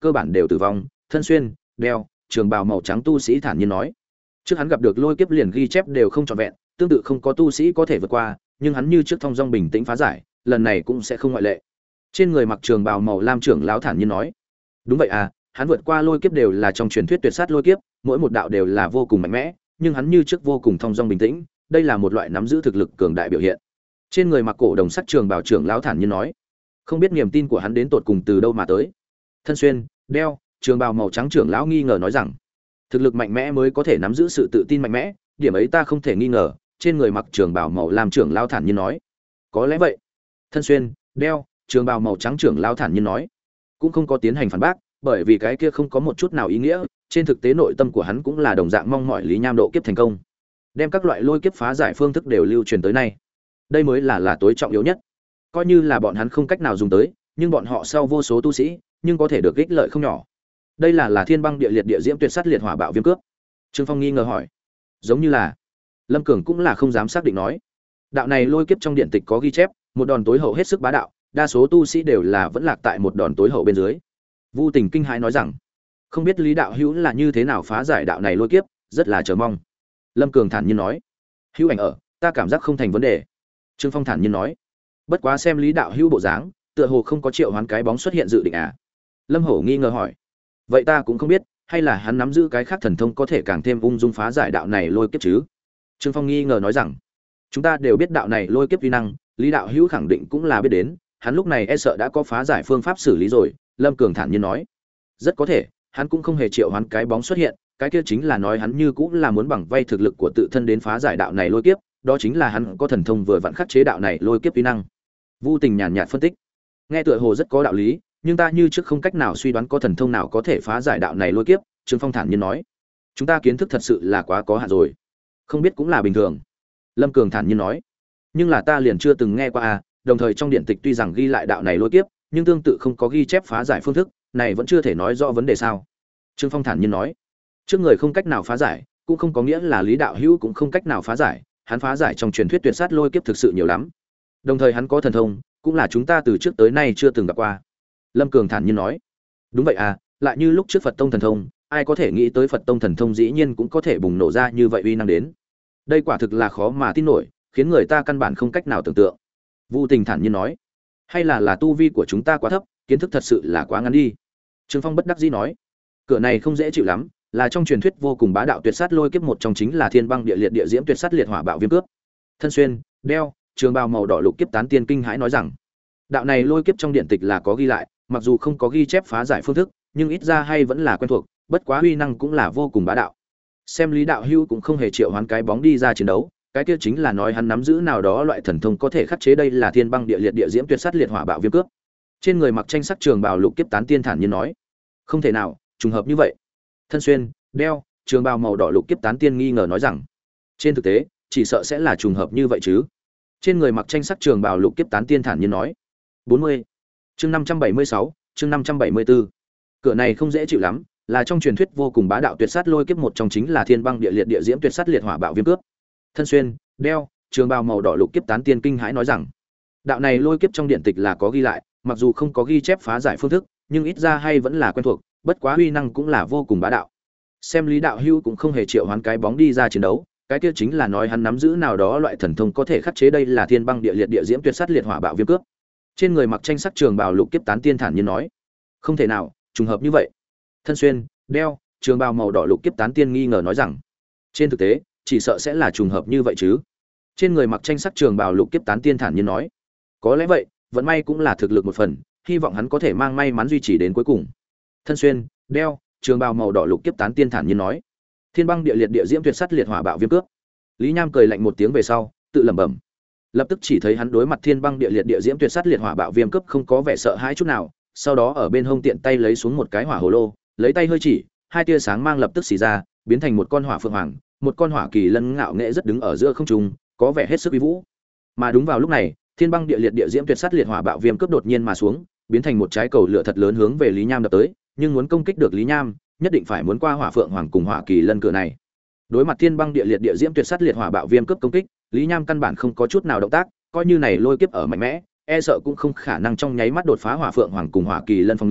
cơ bản đều tử vong. Thân xuyên đeo trường bào màu trắng tu sĩ thản nhiên nói. Trước hắn gặp được lôi kiếp liền ghi chép đều không trọn vẹn, tương tự không có tu sĩ có thể vượt qua, nhưng hắn như trước thong dong bình tĩnh phá giải, lần này cũng sẽ không ngoại lệ. Trên người mặc trường bào màu lam trưởng lão thản nhiên nói. Đúng vậy à, hắn vượt qua lôi kiếp đều là trong truyền thuyết tuyệt sát lôi kiếp, mỗi một đạo đều là vô cùng mạnh mẽ, nhưng hắn như trước vô cùng thong dong bình tĩnh, đây là một loại nắm giữ thực lực cường đại biểu hiện. Trên người mặc cổ đồng sắc trường bào trưởng lão thản nhiên nói. Không biết niềm tin của hắn đến tột cùng từ đâu mà tới. Thân xuyên đeo trường bào màu trắng trưởng lão nghi ngờ nói rằng, thực lực mạnh mẽ mới có thể nắm giữ sự tự tin mạnh mẽ, điểm ấy ta không thể nghi ngờ. Trên người mặc trường bào màu lam trưởng lão thản nhiên nói. Có lẽ vậy. Thân xuyên đeo trường bào màu trắng trưởng lão thản nhiên nói. Cũng không có tiến hành phản bác, bởi vì cái kia không có một chút nào ý nghĩa, trên thực tế nội tâm của hắn cũng là đồng dạng mong mỏi Lý Nham độ kiếp thành công, đem các loại lôi kiếp phá giải phương thức đều lưu truyền tới nay. Đây mới là tối trọng yếu nhất. Coi như là bọn hắn không cách nào dùng tới, nhưng bọn họ sau vô số tu sĩ, nhưng có thể được ích lợi không nhỏ. Đây là Thiên Băng Địa Liệt Địa Diễm Tuyệt Sát Liệt Hỏa Bạo Viêm Cướp. Trương Phong nghi ngờ hỏi. Giống như là. Lâm Cường cũng là không dám xác định nói. Đạo này lôi kiếp trong điện tịch có ghi chép, một đòn tối hậu hết sức bá đạo, đa số tu sĩ đều là vẫn lạc tại một đòn tối hậu bên dưới. Vu Tình kinh hãi nói rằng, không biết Lý đạo hữu là như thế nào phá giải đạo này lôi kiếp, rất là chờ mong. Lâm Cường thản nhiên nói, hữu ảnh ở, ta cảm giác không thành vấn đề. Trương Phong thản nhiên nói, bất quá xem Lý đạo hữu bộ dáng, tựa hồ không có triệu hoán cái bóng xuất hiện dự định à? Lâm Hổ nghi ngờ hỏi, vậy ta cũng không biết, hay là hắn nắm giữ cái khác thần thông có thể càng thêm ung dung phá giải đạo này lôi kiếp chứ? Trương Phong nghi ngờ nói rằng, chúng ta đều biết đạo này lôi kiếp uy năng, Lý đạo hữu khẳng định cũng là biết đến, hắn lúc này e sợ đã có phá giải phương pháp xử lý rồi. Lâm Cường thản nhiên nói, rất có thể, hắn cũng không hề triệu hoán cái bóng xuất hiện, cái kia chính là nói hắn như cũng là muốn bằng vay thực lực của tự thân đến phá giải đạo này lôi kiếp, đó chính là hắn có thần thông vừa vặn khắc chế đạo này lôi kiếp uy năng. Vu Tình nhàn nhạt phân tích, nghe tựa hồ rất có đạo lý, nhưng ta như trước không cách nào suy đoán có thần thông nào có thể phá giải đạo này lôi kiếp. Trương Phong thản nhiên nói, chúng ta kiến thức thật sự là quá có hạn rồi, không biết cũng là bình thường. Lâm Cường thản nhiên nói, nhưng là ta liền chưa từng nghe qua à, đồng thời trong điện tịch tuy rằng ghi lại đạo này lôi kiếp, nhưng tương tự không có ghi chép phá giải phương thức, này vẫn chưa thể nói rõ vấn đề sao? Trương Phong thản nhiên nói, trước người không cách nào phá giải, cũng không có nghĩa là Lý đạo hữu cũng không cách nào phá giải, hắn phá giải trong truyền thuyết tuyệt sát lôi kiếp thực sự nhiều lắm. Đồng thời hắn có thần thông, cũng là chúng ta từ trước tới nay chưa từng gặp qua. Lâm Cường thản nhiên nói, đúng vậy à, lại như lúc trước Phật tông thần thông, ai có thể nghĩ tới Phật tông thần thông dĩ nhiên cũng có thể bùng nổ ra như vậy uy năng đến. Đây quả thực là khó mà tin nổi, khiến người ta căn bản không cách nào tưởng tượng. Vu Tình thản nhiên nói, hay là tu vi của chúng ta quá thấp, kiến thức thật sự là quá ngắn đi. Trương Phong bất đắc dĩ nói, cửa này không dễ chịu lắm, là trong truyền thuyết vô cùng bá đạo tuyệt sát lôi kiếp một trong chính là Thiên Băng Địa Liệt Địa Diễm Tuyệt Sát Liệt Hỏa Bạo Viêm Cướp. Thân xuyên đeo trường bào màu đỏ lục kiếp tán tiên kinh hãi nói rằng, đạo này lôi kiếp trong điện tịch là có ghi lại, mặc dù không có ghi chép phá giải phương thức, nhưng ít ra hay vẫn là quen thuộc, bất quá uy năng cũng là vô cùng bá đạo. Xem Lý đạo hữu cũng không hề triệu hoán cái bóng đi ra chiến đấu, cái kia chính là nói hắn nắm giữ nào đó loại thần thông có thể khắc chế đây là Thiên Băng Địa Liệt Địa Diễm Tuyệt Sát Liệt Hỏa Bạo Viêm Cướp. Trên người mặc tranh sắc trường bào lục kiếp tán tiên thản nhiên nói, không thể nào, trùng hợp như vậy. Thân xuyên đeo trường bào màu đỏ lục kiếp tán tiên nghi ngờ nói rằng, trên thực tế chỉ sợ sẽ là trùng hợp như vậy chứ. Trên người mặc tranh sắc trường bào lục kiếp tán tiên thản nhiên nói, 40. Chương 576, chương 574. Cửa này không dễ chịu lắm, là trong truyền thuyết vô cùng bá đạo tuyệt sát lôi kiếp một trong chính là Thiên Băng Địa Liệt Địa Diễm Tuyệt Sát Liệt Hỏa Bạo Viêm Cướp. Thân xuyên đeo trường bào màu đỏ lục kiếp tán tiên kinh hãi nói rằng, đạo này lôi kiếp trong điện tịch là có ghi lại, mặc dù không có ghi chép phá giải phương thức, nhưng ít ra hay vẫn là quen thuộc, bất quá uy năng cũng là vô cùng bá đạo. Xem Lý đạo hữu cũng không hề triệu hoán cái bóng đi ra chiến đấu, cái kia chính là nói hắn nắm giữ nào đó loại thần thông có thể khắc chế đây là Thiên Băng Địa Liệt Địa Diễm Tuyệt Sát Liệt Hỏa Bạo Viêm Cướp. Trên người mặc tranh sắc trường bào lục kiếp tán tiên thản nhiên nói, không thể nào, trùng hợp như vậy. Thân xuyên đeo trường bào màu đỏ lục kiếp tán tiên nghi ngờ nói rằng, trên thực tế chỉ sợ sẽ là trùng hợp như vậy chứ. Trên người mặc tranh sắc trường bào lục kiếp tán tiên thản nhiên nói, có lẽ vậy, vận may cũng là thực lực một phần, hy vọng hắn có thể mang may mắn duy trì đến cuối cùng. Thân xuyên đeo trường bào màu đỏ lục kiếp tán tiên thản nhiên nói, Thiên Băng Địa Liệt Địa Diễm Tuyệt Sát Liệt Hỏa Bạo Viêm Cướp. Lý Nham cười lạnh một tiếng về sau, tự lẩm bẩm. Lập tức chỉ thấy hắn đối mặt Thiên Băng Địa Liệt Địa Diễm Tuyệt Sát Liệt Hỏa Bạo Viêm Cướp không có vẻ sợ hãi chút nào, sau đó ở bên hông tiện tay lấy xuống một cái hỏa hồ lô, lấy tay hơi chỉ, hai tia sáng mang lập tức xì ra, biến thành một con hỏa phượng hoàng, một con hỏa kỳ lân ngạo nghệ rất đứng ở giữa không trung, có vẻ hết sức uy vũ. Mà đúng vào lúc này, Thiên Băng Địa Liệt Địa Diễm Tuyệt Sát Liệt Hỏa Bạo Viêm Cướp đột nhiên mà xuống, biến thành một trái cầu lửa thật lớn hướng về Lý Nham đập tới, nhưng muốn công kích được Lý Nham, nhất định phải muốn qua hỏa phượng hoàng cùng hỏa kỳ lân cửa này. Đối mặt Thiên Băng Địa Liệt Địa Diễm Tuyệt Sát Liệt Hỏa Bạo Viêm Cướp công kích, Lý Nham căn bản không có chút nào động tác, coi như này lôi kiếp ở mạnh mẽ, e sợ cũng không khả năng trong nháy mắt đột phá hỏa phượng hoàng cùng hỏa kỳ lân phòng ngự,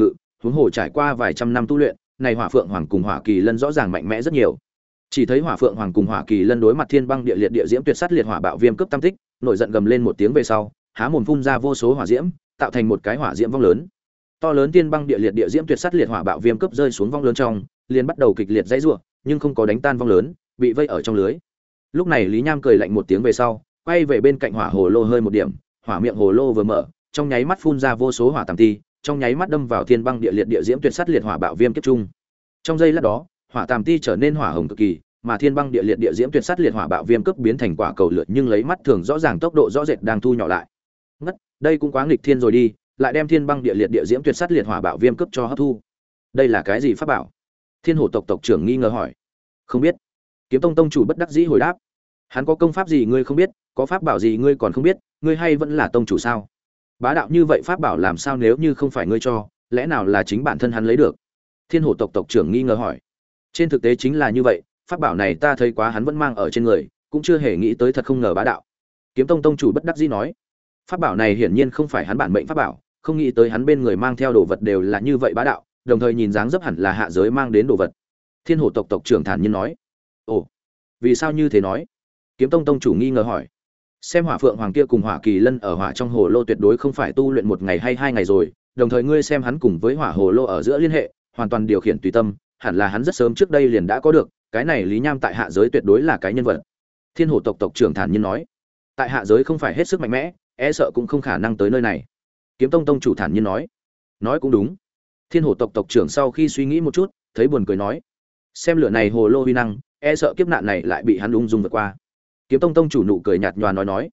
huống hồ trải qua vài trăm năm tu luyện, này Hỏa Phượng Hoàng cùng Hỏa Kỳ Lân rõ ràng mạnh mẽ rất nhiều. Chỉ thấy Hỏa Phượng Hoàng cùng Hỏa Kỳ Lân đối mặt Thiên Băng Địa Liệt Địa Diễm Tuyệt Sắt Liệt Hỏa Bạo Viêm cấp tam tích, nổi giận gầm lên một tiếng về sau, há mồm phun ra vô số hỏa diễm, tạo thành một cái hỏa diễm vong lớn. To lớn Thiên Băng Địa Liệt Địa Diễm Tuyệt Sắt Liệt Hỏa Bạo Viêm cấp rơi xuống vong lớn trong, liền bắt đầu kịch liệt dãy rủa, nhưng không có đánh tan vong lớn, bị vây ở trong lưới. Lúc này Lý Nham cười lạnh một tiếng về sau, quay về bên cạnh hỏa hồ lô hơi một điểm, hỏa miệng hồ lô vừa mở, trong nháy mắt phun ra vô số hỏa tàm ti, trong nháy mắt đâm vào Thiên Băng Địa Liệt Địa Diễm Tuyệt Sắt Liệt Hỏa Bạo Viêm kiếp trung. Trong giây lát đó, hỏa tàm ti trở nên hỏa hồng cực kỳ, mà Thiên Băng Địa Liệt Địa Diễm Tuyệt Sắt Liệt Hỏa Bạo Viêm cấp biến thành quả cầu lửa, nhưng lấy mắt thường rõ ràng tốc độ rõ rệt đang thu nhỏ lại. Ngất, đây cũng quá nghịch thiên rồi đi, lại đem Thiên Băng Địa Liệt Địa Diễm Tuyệt Sắt Liệt Hỏa Bạo Viêm cấp cho hấp thu. Đây là cái gì pháp bảo? Thiên Hổ tộc tộc trưởng nghi ngờ hỏi. Không biết. Kiếm Tông tông chủ bất đắc dĩ hồi đáp. Hắn có công pháp gì ngươi không biết, có pháp bảo gì ngươi còn không biết, ngươi hay vẫn là tông chủ sao? Bá đạo như vậy pháp bảo làm sao nếu như không phải ngươi cho, lẽ nào là chính bản thân hắn lấy được? Thiên Hổ tộc tộc trưởng nghi ngờ hỏi. Trên thực tế chính là như vậy, pháp bảo này ta thấy quá hắn vẫn mang ở trên người, cũng chưa hề nghĩ tới thật không ngờ bá đạo. Kiếm Tông tông chủ bất đắc dĩ nói. Pháp bảo này hiển nhiên không phải hắn bản mệnh pháp bảo, không nghĩ tới hắn bên người mang theo đồ vật đều là như vậy bá đạo, đồng thời nhìn dáng dấp hẳn là hạ giới mang đến đồ vật. Thiên Hổ tộc tộc trưởng thản nhiên nói. Ồ, vì sao như thế nói? Kiếm Tông tông chủ nghi ngờ hỏi. Xem Hỏa Phượng Hoàng kia cùng Hỏa Kỳ Lân ở hỏa trong hồ lô tuyệt đối không phải tu luyện một ngày hay hai ngày rồi, đồng thời ngươi xem hắn cùng với hỏa hồ lô ở giữa liên hệ, hoàn toàn điều khiển tùy tâm, hẳn là hắn rất sớm trước đây liền đã có được, cái này Lý Nham tại hạ giới tuyệt đối là cái nhân vật. Thiên Hổ tộc tộc trưởng thản nhiên nói. Tại hạ giới không phải hết sức mạnh mẽ, e sợ cũng không khả năng tới nơi này. Kiếm Tông tông chủ thản nhiên nói. Nói cũng đúng. Thiên Hổ tộc tộc trưởng sau khi suy nghĩ một chút, thấy buồn cười nói. Xem lửa này hồ lô huy năng, e sợ kiếp nạn này lại bị hắn ung dung vượt qua. Kiếm Tông tông chủ nụ cười nhạt nhòa nói.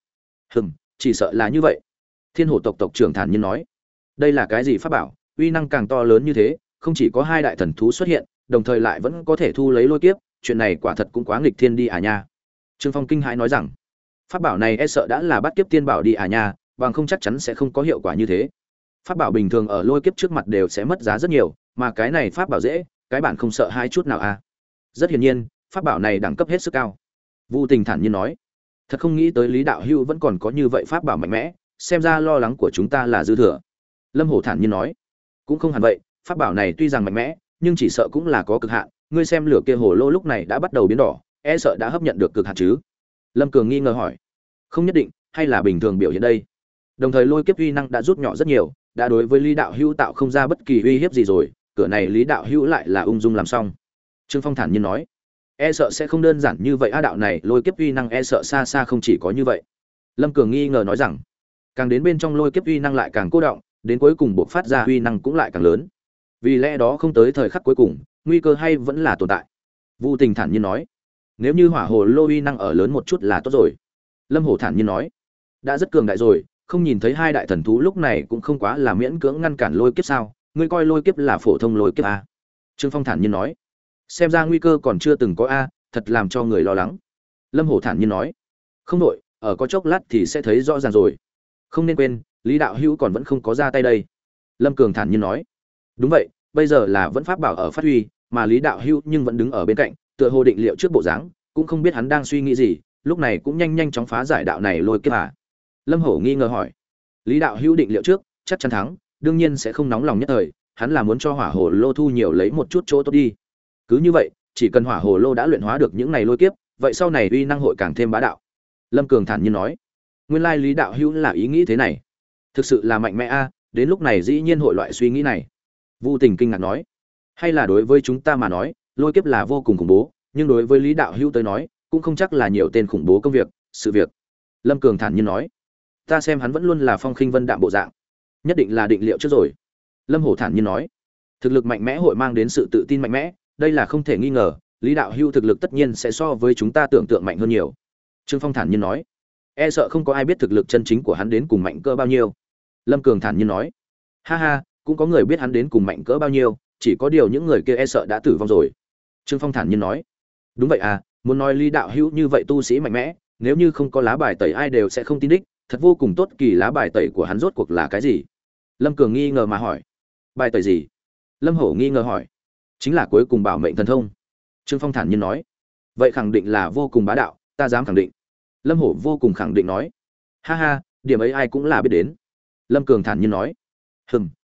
Chỉ sợ là như vậy. Thiên Hổ tộc tộc trưởng thản nhiên nói. Đây là cái gì pháp bảo, uy năng càng to lớn như thế, không chỉ có hai đại thần thú xuất hiện, đồng thời lại vẫn có thể thu lấy lôi kiếp, chuyện này quả thật cũng quá nghịch thiên đi à nha. Trương Phong kinh hãi nói rằng, pháp bảo này e sợ đã là bắt kiếp tiên bảo đi à nha, bằng không chắc chắn sẽ không có hiệu quả như thế. Pháp bảo bình thường ở lôi kiếp trước mặt đều sẽ mất giá rất nhiều, mà cái này pháp bảo dễ, cái bản không sợ hai chút nào à. Rất hiển nhiên, pháp bảo này đẳng cấp hết sức cao. Vu Tình thản nhiên nói, thật không nghĩ tới Lý đạo hữu vẫn còn có như vậy pháp bảo mạnh mẽ, xem ra lo lắng của chúng ta là dư thừa. Lâm Hổ thản nhiên nói, cũng không hẳn vậy, pháp bảo này tuy rằng mạnh mẽ, nhưng chỉ sợ cũng là có cực hạn, ngươi xem lửa kia hồ lô lúc này đã bắt đầu biến đỏ, e sợ đã hấp nhận được cực hạn chứ. Lâm Cường nghi ngờ hỏi, không nhất định, hay là bình thường biểu hiện đây. Đồng thời lôi kiếp uy năng đã rút nhỏ rất nhiều, đã đối với Lý đạo hữu tạo không ra bất kỳ uy hiếp gì rồi, cửa này Lý đạo hữu lại là ung dung làm xong. Trương Phong thản nhiên nói, e sợ sẽ không đơn giản như vậy a, đạo này lôi kiếp uy năng e sợ xa xa không chỉ có như vậy. Lâm Cường nghi ngờ nói rằng, càng đến bên trong lôi kiếp uy năng lại càng cô động, đến cuối cùng buộc phát ra uy năng cũng lại càng lớn. Vì lẽ đó không tới thời khắc cuối cùng, nguy cơ hay vẫn là tồn tại. Vu Tình thản nhiên nói, nếu như hỏa hồ lô uy năng ở lớn một chút là tốt rồi. Lâm Hổ thản nhiên nói, đã rất cường đại rồi, không nhìn thấy hai đại thần thú lúc này cũng không quá là miễn cưỡng ngăn cản lôi kiếp sao? Ngươi coi lôi kiếp là phổ thông lôi kiếp a? Trương Phong thản nhiên nói, xem ra nguy cơ còn chưa từng có a, thật làm cho người lo lắng. Lâm Hổ thản nhiên nói, không đội, ở có chốc lát thì sẽ thấy rõ ràng rồi. Không nên quên, Lý đạo hữu còn vẫn không có ra tay đây. Lâm Cường thản nhiên nói, đúng vậy, bây giờ là vẫn pháp bảo ở phát huy, mà Lý đạo hữu nhưng vẫn đứng ở bên cạnh, tựa hồ định liệu trước bộ dáng, cũng không biết hắn đang suy nghĩ gì, lúc này cũng nhanh chóng phá giải đạo này lôi kiếp à. Lâm Hổ nghi ngờ hỏi, Lý đạo hữu định liệu trước, chắc chắn thắng, đương nhiên sẽ không nóng lòng nhất thời, hắn là muốn cho hỏa hồ lô thu nhiều lấy một chút chỗ tốt đi. Cứ như vậy, chỉ cần hỏa hồ lô đã luyện hóa được những này lôi kiếp, vậy sau này uy năng hội càng thêm bá đạo. Lâm Cường thản nhiên nói, nguyên lai Lý đạo hữu là ý nghĩ thế này, thực sự là mạnh mẽ a, đến lúc này dĩ nhiên hội loại suy nghĩ này. Vu Tình kinh ngạc nói, hay là đối với chúng ta mà nói, lôi kiếp là vô cùng khủng bố, nhưng đối với Lý đạo hữu tới nói, cũng không chắc là nhiều tên khủng bố công việc, sự việc. Lâm Cường thản nhiên nói, ta xem hắn vẫn luôn là phong khinh vân đạm bộ dạng, nhất định là định liệu trước rồi. Lâm Hổ thản nhiên nói, thực lực mạnh mẽ hội mang đến sự tự tin mạnh mẽ, đây là không thể nghi ngờ, Lý đạo hữu thực lực tất nhiên sẽ so với chúng ta tưởng tượng mạnh hơn nhiều. Trương Phong thản nhiên nói, e sợ không có ai biết thực lực chân chính của hắn đến cùng mạnh cỡ bao nhiêu. Lâm Cường thản nhiên nói, ha ha, cũng có người biết hắn đến cùng mạnh cỡ bao nhiêu, chỉ có điều những người kia e sợ đã tử vong rồi. Trương Phong thản nhiên nói, đúng vậy à, muốn nói Lý đạo hữu như vậy tu sĩ mạnh mẽ, nếu như không có lá bài tẩy ai đều sẽ không tin đích, thật vô cùng tốt kỳ, lá bài tẩy của hắn rốt cuộc là cái gì? Lâm Cường nghi ngờ mà hỏi. Bài tẩy gì? Lâm Hổ nghi ngờ hỏi. Chính là cuối cùng bảo mệnh thần thông. Trương Phong thản nhiên nói, vậy khẳng định là vô cùng bá đạo, ta dám khẳng định. Lâm Hổ vô cùng khẳng định nói, ha ha, điểm ấy ai cũng là biết đến. Lâm Cường thản nhiên nói,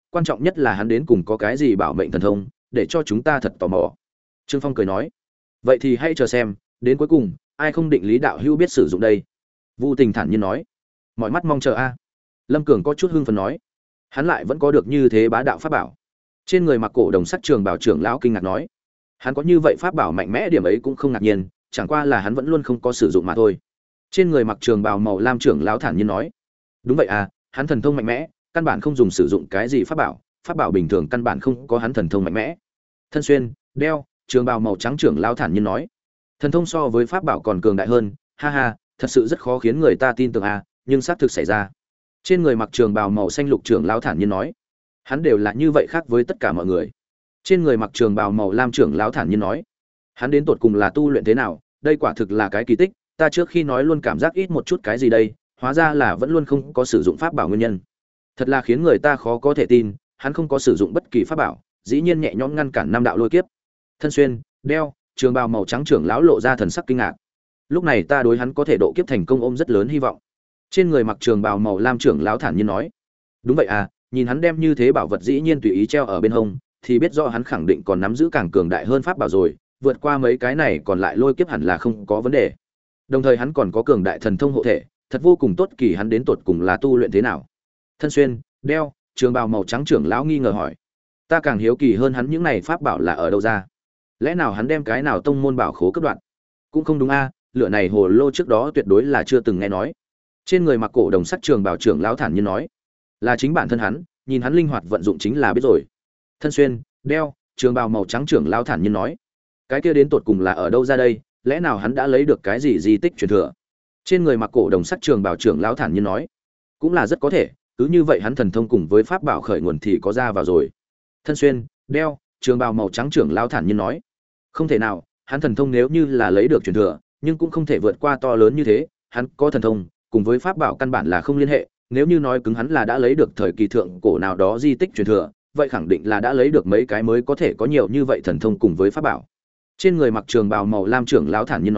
quan trọng nhất là hắn đến cùng có cái gì bảo mệnh thần thông, để cho chúng ta thật tò mò. Trương Phong cười nói, vậy thì hãy chờ xem, đến cuối cùng ai không định Lý đạo hữu biết sử dụng đây. Vu Tình thản nhiên nói, mọi mắt mong chờ a. Lâm Cường có chút hưng phấn nói, hắn lại vẫn có được như thế bá đạo pháp bảo. Trên người mặc cổ đồng sắc trường bảo trưởng lão kinh ngạc nói, hắn có như vậy pháp bảo mạnh mẽ, điểm ấy cũng không ngạc nhiên, chẳng qua là hắn vẫn luôn không có sử dụng mà thôi. Trên người mặc trường bào màu lam trưởng lão thản nhiên nói, đúng vậy à, hắn thần thông mạnh mẽ, căn bản không dùng sử dụng cái gì pháp bảo bình thường căn bản không có hắn thần thông mạnh mẽ. Thân xuyên đeo trường bào màu trắng trưởng lão thản nhiên nói, thần thông so với pháp bảo còn cường đại hơn, ha ha, thật sự rất khó khiến người ta tin tưởng à, nhưng xác thực xảy ra. Trên người mặc trường bào màu xanh lục trưởng lão thản nhiên nói, hắn đều là như vậy khác với tất cả mọi người. Trên người mặc trường bào màu lam trưởng lão thản nhiên nói, hắn đến tột cùng là tu luyện thế nào, đây quả thực là cái kỳ tích, ta trước khi nói luôn cảm giác ít một chút cái gì đây, hóa ra là vẫn luôn không có sử dụng pháp bảo nguyên nhân. Thật là khiến người ta khó có thể tin, hắn không có sử dụng bất kỳ pháp bảo, dĩ nhiên nhẹ nhõm ngăn cản năm đạo lôi kiếp. Thân xuyên đeo trường bào màu trắng trưởng lão lộ ra thần sắc kinh ngạc. Lúc này ta đối hắn có thể độ kiếp thành công ôm rất lớn hy vọng. Trên người mặc trường bào màu lam trưởng lão thản nhiên nói, đúng vậy à, nhìn hắn đem như thế bảo vật dĩ nhiên tùy ý treo ở bên hông, thì biết rõ hắn khẳng định còn nắm giữ càng cường đại hơn pháp bảo rồi, vượt qua mấy cái này còn lại lôi kiếp hẳn là không có vấn đề. Đồng thời hắn còn có cường đại thần thông hộ thể, thật vô cùng tốt kỳ, hắn đến tột cùng là tu luyện thế nào? Thân xuyên đeo trường bào màu trắng trưởng lão nghi ngờ hỏi, ta càng hiếu kỳ hơn hắn những này pháp bảo là ở đâu ra? Lẽ nào hắn đem cái nào tông môn bảo khố cướp đoạt? Cũng không đúng a, lựa này hồ lô trước đó tuyệt đối là chưa từng nghe nói. Trên người mặc cổ đồng sắc trường bào trưởng lão thản nhiên nói, là chính bản thân hắn, nhìn hắn linh hoạt vận dụng chính là biết rồi. Thân xuyên đeo trường bào màu trắng trưởng lão thản nhiên nói, cái kia đến tột cùng là ở đâu ra đây, lẽ nào hắn đã lấy được cái gì di tích truyền thừa? Trên người mặc cổ đồng sắc trường bào trưởng lão thản nhiên nói, cũng là rất có thể, cứ như vậy hắn thần thông cùng với pháp bảo khởi nguồn thì có ra vào rồi. Thân xuyên đeo trường bào màu trắng trưởng lão thản nhiên nói, không thể nào, hắn thần thông nếu như là lấy được truyền thừa, nhưng cũng không thể vượt qua to lớn như thế, hắn có thần thông cùng với pháp bảo căn bản là không liên hệ, nếu như nói cứng hắn là đã lấy được thời kỳ thượng cổ nào đó di tích truyền thừa, vậy khẳng định là đã lấy được mấy cái mới có thể có nhiều như vậy thần thông cùng với pháp bảo. Trên người mặc trường bào màu lam trưởng lão thản nhiên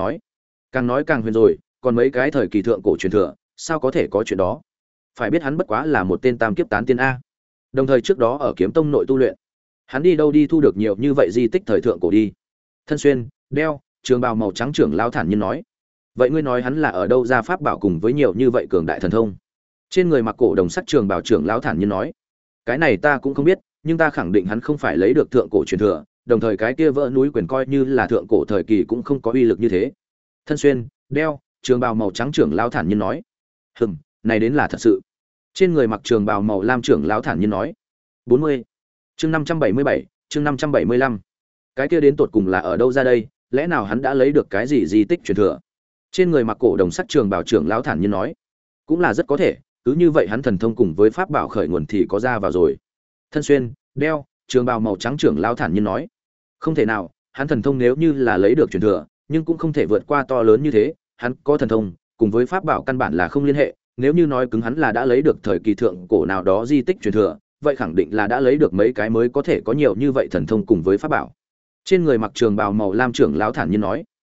nói càng huyền rồi, còn mấy cái thời kỳ thượng cổ truyền thừa, sao có thể có chuyện đó? Phải biết hắn bất quá là một tên tam kiếp tán tiên a. Đồng thời trước đó ở Kiếm Tông nội tu luyện, hắn đi đâu đi thu được nhiều như vậy di tích thời thượng cổ đi? Thân xuyên đeo trường bào màu trắng trưởng lão thản nhiên nói, vậy ngươi nói hắn là ở đâu ra pháp bảo cùng với nhiều như vậy cường đại thần thông? Trên người mặc cổ đồng sắc trường bào trưởng lão thản nhiên nói, cái này ta cũng không biết, nhưng ta khẳng định hắn không phải lấy được thượng cổ truyền thừa, đồng thời cái kia vỡ núi quyền coi như là thượng cổ thời kỳ cũng không có uy lực như thế. Thân xuyên đeo trường bào màu trắng trưởng lão thản nhiên nói, này đến là thật sự. Trên người mặc trường bào màu lam trưởng lão thản nhiên nói, 40. Chương 577, chương 575. Cái kia đến tột cùng là ở đâu ra đây, lẽ nào hắn đã lấy được cái gì di tích truyền thừa? Trên người mặc cổ đồng sắc trường bào trưởng lão thản nhiên nói, cũng là rất có thể, cứ như vậy hắn thần thông cùng với pháp bảo khởi nguồn thì có ra vào rồi. Thân xuyên đeo trường bào màu trắng trưởng lão thản nhiên nói, không thể nào, hắn thần thông nếu như là lấy được truyền thừa, nhưng cũng không thể vượt qua to lớn như thế, hắn có thần thông cùng với pháp bảo căn bản là không liên hệ, nếu như nói cứng hắn là đã lấy được thời kỳ thượng cổ nào đó di tích truyền thừa, vậy khẳng định là đã lấy được mấy cái mới có thể có nhiều như vậy thần thông cùng với pháp bảo. Trên người mặc trường bào màu lam trưởng lão thản nhiên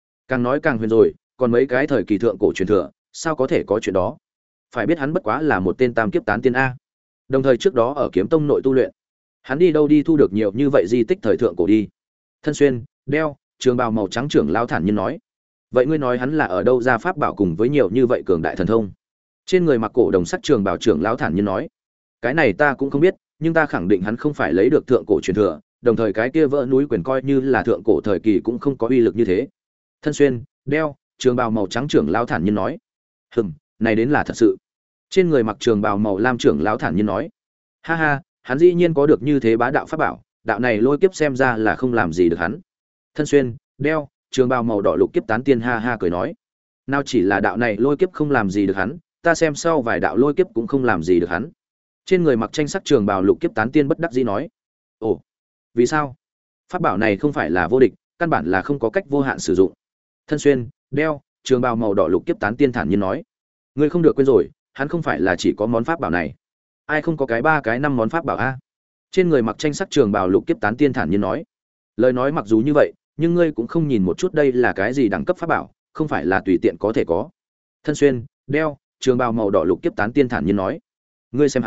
nói càng huyền rồi, còn mấy cái thời kỳ thượng cổ truyền thừa, sao có thể có chuyện đó? Phải biết hắn bất quá là một tên tam kiếp tán tiên a. Đồng thời trước đó ở Kiếm Tông nội tu luyện, hắn đi đâu đi thu được nhiều như vậy di tích thời thượng cổ đi? Thân xuyên đeo trường bào màu trắng trưởng lão thản nhiên nói, vậy ngươi nói hắn là ở đâu ra pháp bảo cùng với nhiều như vậy cường đại thần thông? Trên người mặc cổ đồng sắc trường bào trưởng lão thản nhiên nói, cái này ta cũng không biết, nhưng ta khẳng định hắn không phải lấy được thượng cổ truyền thừa, đồng thời cái kia vỡ núi quyền coi như là thượng cổ thời kỳ cũng không có uy lực như thế. Thân xuyên đeo trường bào màu trắng trưởng lão thản nhiên nói, này đến là thật sự. Trên người mặc trường bào màu lam trưởng lão thản nhiên nói, ha ha, hắn dĩ nhiên có được như thế bá đạo pháp bảo, đạo này lôi kiếp xem ra là không làm gì được hắn. Thân xuyên đeo trường bào màu đỏ lục kiếp tán tiên ha ha cười nói, nào chỉ là đạo này lôi kiếp không làm gì được hắn, ta xem sau vài đạo lôi kiếp cũng không làm gì được hắn. Trên người mặc tranh sắc trường bào lục kiếp tán tiên bất đắc dĩ nói, ồ, vì sao? Pháp bảo này không phải là vô địch, căn bản là không có cách vô hạn sử dụng. Thân xuyên đeo trường bào màu đỏ lục kiếp tán tiên thản nhiên nói, ngươi không được quên rồi, hắn không phải là chỉ có món pháp bảo này, ai không có cái 3 cái 5 món pháp bảo a? Trên người mặc tranh sắc trường bào lục kiếp tán tiên thản nhiên nói, lời nói mặc dù như vậy, nhưng ngươi cũng không nhìn một chút đây là cái gì đẳng cấp pháp bảo, không phải là tùy tiện có thể có. Thân xuyên đeo trường bào màu đỏ lục kiếp tán tiên thản nhiên nói, ngươi xem hắn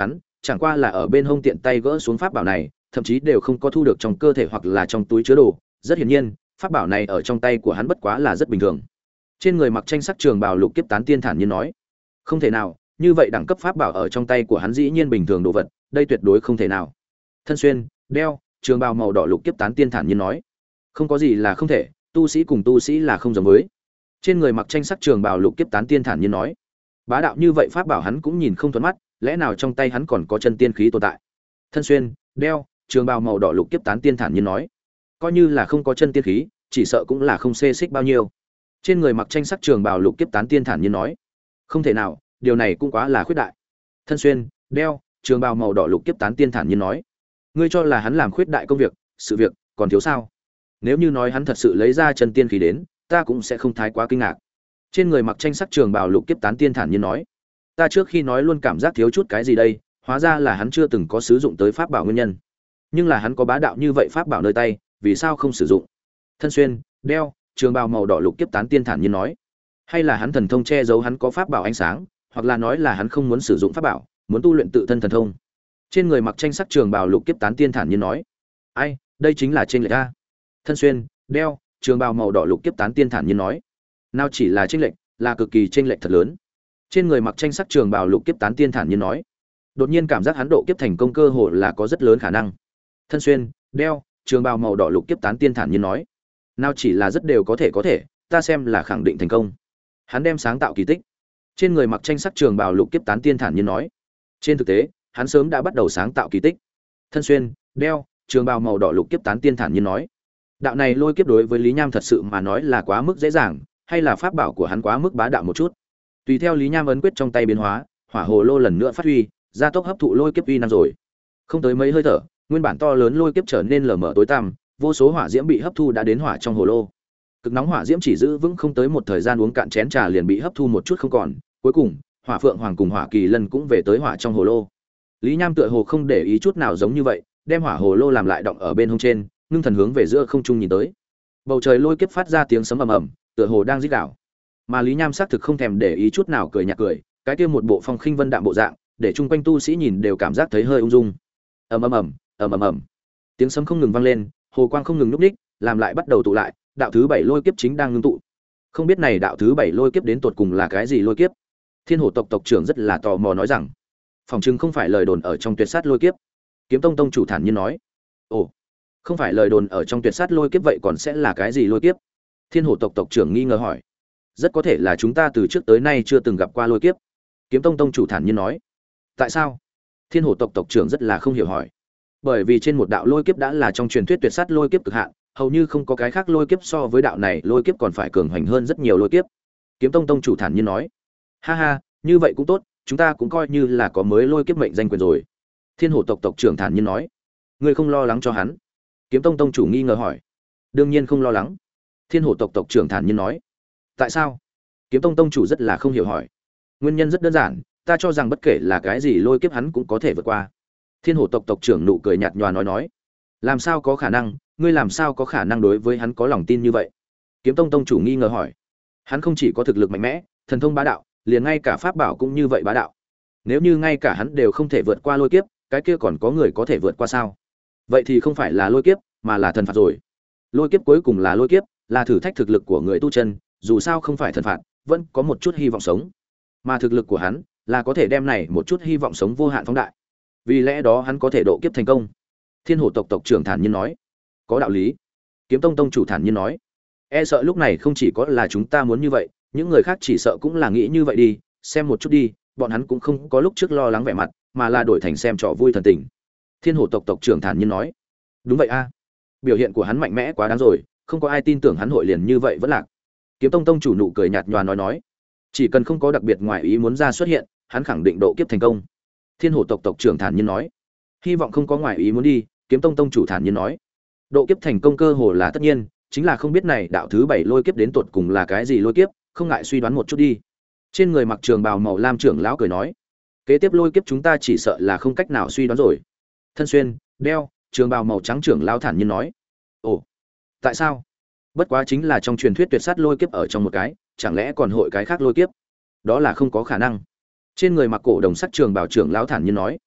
chẳng qua là ở bên hông tiện tay gỡ xuống pháp bảo này, thậm chí đều không có thu được trong cơ thể hoặc là trong túi chứa đồ, rất hiển nhiên, pháp bảo này ở trong tay của hắn bất quá là rất bình thường. Trên người mặc tranh sắc trường bào lục kiếp tán tiên thản nhiên nói, không thể nào, như vậy đẳng cấp pháp bảo ở trong tay của hắn dĩ nhiên bình thường đồ vật, đây tuyệt đối không thể nào. Thân xuyên, đeo, trường bào màu đỏ lục kiếp tán tiên thản nhiên nói, không có gì là không thể, tu sĩ cùng tu sĩ là không giống với. Trên người mặc tranh sắc trường bào lục kiếp tán tiên thản nhiên nói, bá đạo như vậy pháp bảo hắn cũng nhìn không thuận mắt, lẽ nào trong tay hắn còn có chân tiên khí tồn tại. Thân xuyên, đeo, trường bào màu đỏ lục kiếp tán tiên thản nhiên nói, coi như là không có chân tiên khí, chỉ sợ cũng là không xê xích bao nhiêu. Trên người mặc tranh sắc trường bào lục kiếp tán tiên thản nhiên nói, không thể nào, điều này cũng quá là khuyết đại. Thân xuyên, đeo, trường bào màu đỏ lục kiếp tán tiên thản nhiên nói, ngươi cho là hắn làm khuyết đại công việc, sự việc còn thiếu sao? Nếu như nói hắn thật sự lấy ra chân tiên khí đến, ta cũng sẽ không thái quá kinh ngạc. Trên người mặc tranh sắc trường bào lục kiếp tán tiên thản nhiên nói, ta trước khi nói luôn cảm giác thiếu chút cái gì đây, hóa ra là hắn chưa từng có sử dụng tới pháp bảo nguyên nhân. Nhưng là hắn có bá đạo như vậy pháp bảo nơi tay, vì sao không sử dụng? Thân xuyên, đeo, trường bào màu đỏ lục kiếp tán tiên thản nhiên nói, hay là hắn thần thông che giấu hắn có pháp bảo ánh sáng, hoặc là nói là hắn không muốn sử dụng pháp bảo, muốn tu luyện tự thân thần thông. Trên người mặc tranh sắc trường bào lục kiếp tán tiên thản nhiên nói, ai, đây chính là trên lệch a. Thân xuyên, đeo, trường bào màu đỏ lục kiếp tán tiên thản nhiên nói, nào chỉ là chênh lệch, là cực kỳ chênh lệch thật lớn. Trên người mặc tranh sắc trường bào lục kiếp tán tiên thản nhiên nói, đột nhiên cảm giác hắn độ kiếp thành công cơ hội là có rất lớn khả năng. Thân xuyên, đeo, trường bào màu đỏ lục kiếp tán tiên thản nhiên nói, nào chỉ là rất đều có thể, ta xem là khẳng định thành công. Hắn đem sáng tạo kỳ tích. Trên người mặc tranh sắc trường bào lục kiếp tán tiên thản nhiên nói, trên thực tế, hắn sớm đã bắt đầu sáng tạo kỳ tích. Thân xuyên, đeo, trường bào màu đỏ lục kiếp tán tiên thản nhiên nói, đạo này lôi kiếp đối với Lý Nham thật sự mà nói là quá mức dễ dàng, hay là pháp bảo của hắn quá mức bá đạo một chút. Tùy theo Lý Nham ấn quyết trong tay biến hóa, hỏa hồ lô lần nữa phát huy, gia tốc hấp thụ lôi kiếp uy năng rồi. Không tới mấy hơi thở, nguyên bản to lớn lôi kiếp trở nên lờ mờ tối tăm, vô số hỏa diễm bị hấp thu đã đến hỏa trong hồ lô. Cực nóng hỏa diễm chỉ giữ vững không tới một thời gian uống cạn chén trà liền bị hấp thu một chút không còn, cuối cùng, Hỏa Phượng Hoàng cùng Hỏa Kỳ Lân cũng về tới hỏa trong hồ lô. Lý Nham tựa hồ không để ý chút nào giống như vậy, đem hỏa hồ lô làm lại động ở bên hông trên, ngưng thần hướng về giữa không trung nhìn tới. Bầu trời lôi kiếp phát ra tiếng sấm ầm ầm, tựa hồ đang rít gào. Mà Lý Nham xác thực không thèm để ý chút nào, cười nhạt cười, cái kia một bộ phong khinh vân đạm bộ dạng, để chung quanh tu sĩ nhìn đều cảm giác thấy hơi ung dung. Ầm ầm ầm, ầm ầm ầm. Tiếng sấm không ngừng vang lên, hồ quang không ngừng nhúc nhích, làm lại bắt đầu tụ lại, đạo thứ 7 lôi kiếp chính đang ngưng tụ. Không biết này đạo thứ 7 lôi kiếp đến tột cùng là cái gì lôi kiếp? Thiên Hổ tộc tộc trưởng rất là tò mò nói rằng, phòng chừng không phải lời đồn ở trong tuyệt sát lôi kiếp. Kiếm Tông tông chủ thản nhiên nói, ồ, không phải lời đồn ở trong tuyệt sát lôi kiếp vậy còn sẽ là cái gì lôi kiếp? Thiên Hổ tộc tộc trưởng nghi ngờ hỏi. Rất có thể là chúng ta từ trước tới nay chưa từng gặp qua lôi kiếp. Kiếm Tông tông chủ thản nhiên nói. Tại sao? Thiên Hổ tộc tộc trưởng rất là không hiểu hỏi. Bởi vì trên một đạo lôi kiếp đã là trong truyền thuyết tuyệt sát lôi kiếp cực hạn, hầu như không có cái khác lôi kiếp so với đạo này lôi kiếp còn phải cường hoành hơn rất nhiều lôi kiếp. Kiếm Tông tông chủ thản nhiên nói. Ha ha, như vậy cũng tốt, chúng ta cũng coi như là có mới lôi kiếp mệnh danh quyền rồi. Thiên Hổ tộc tộc trưởng thản nhiên nói. Ngươi không lo lắng cho hắn? Kiếm Tông tông chủ nghi ngờ hỏi. Đương nhiên không lo lắng. Thiên Hổ tộc tộc trưởng thản nhiên nói. Tại sao? Kiếm Tông tông chủ rất là không hiểu hỏi. Nguyên nhân rất đơn giản, ta cho rằng bất kể là cái gì lôi kiếp hắn cũng có thể vượt qua. Thiên Hổ tộc tộc trưởng nụ cười nhạt nhòa nói. Làm sao có khả năng, ngươi làm sao có khả năng đối với hắn có lòng tin như vậy? Kiếm Tông tông chủ nghi ngờ hỏi. Hắn không chỉ có thực lực mạnh mẽ, thần thông bá đạo, liền ngay cả pháp bảo cũng như vậy bá đạo. Nếu như ngay cả hắn đều không thể vượt qua lôi kiếp, cái kia còn có người có thể vượt qua sao? Vậy thì không phải là lôi kiếp, mà là thần phạt rồi. Lôi kiếp cuối cùng là lôi kiếp, là thử thách thực lực của người tu chân, dù sao không phải thần phạt, vẫn có một chút hy vọng sống. Mà thực lực của hắn là có thể đem này một chút hy vọng sống vô hạn phóng đại. Vì lẽ đó hắn có thể độ kiếp thành công. Thiên Hổ tộc tộc trưởng thản nhiên nói. Có đạo lý. Kiếm Tông tông chủ thản nhiên nói. E sợ lúc này không chỉ có là chúng ta muốn như vậy, những người khác chỉ sợ cũng là nghĩ như vậy đi, xem một chút đi, bọn hắn cũng không có lúc trước lo lắng vẻ mặt, mà là đổi thành xem trò vui thần tình. Thiên Hổ tộc tộc trưởng thản nhiên nói. Đúng vậy a. Biểu hiện của hắn mạnh mẽ quá đáng rồi, không có ai tin tưởng hắn hội liền như vậy vẫn lạc. Kiếm Tông tông chủ nụ cười nhạt nhòa nói, chỉ cần không có đặc biệt ngoài ý muốn ra xuất hiện, hắn khẳng định độ kiếp thành công. Thiên Hổ tộc tộc trưởng thản nhiên nói, hy vọng không có ngoài ý muốn đi. Kiếm Tông tông chủ thản nhiên nói, độ kiếp thành công cơ hồ là tất nhiên, chính là không biết này đạo thứ 7 lôi kiếp đến tột cùng là cái gì lôi kiếp, không ngại suy đoán một chút đi. Trên người mặc trường bào màu lam trưởng lão cười nói, kế tiếp lôi kiếp chúng ta chỉ sợ là không cách nào suy đoán rồi. Thân xuyên, đeo, trường bào màu trắng trưởng lão thản nhiên nói, ồ, tại sao? Bất quá chính là trong truyền thuyết tuyệt sát lôi kiếp ở trong một cái, chẳng lẽ còn hội cái khác lôi kiếp? Đó là không có khả năng. Trên người mặc cổ đồng sắc trường bào trưởng lão thản nhiên nói,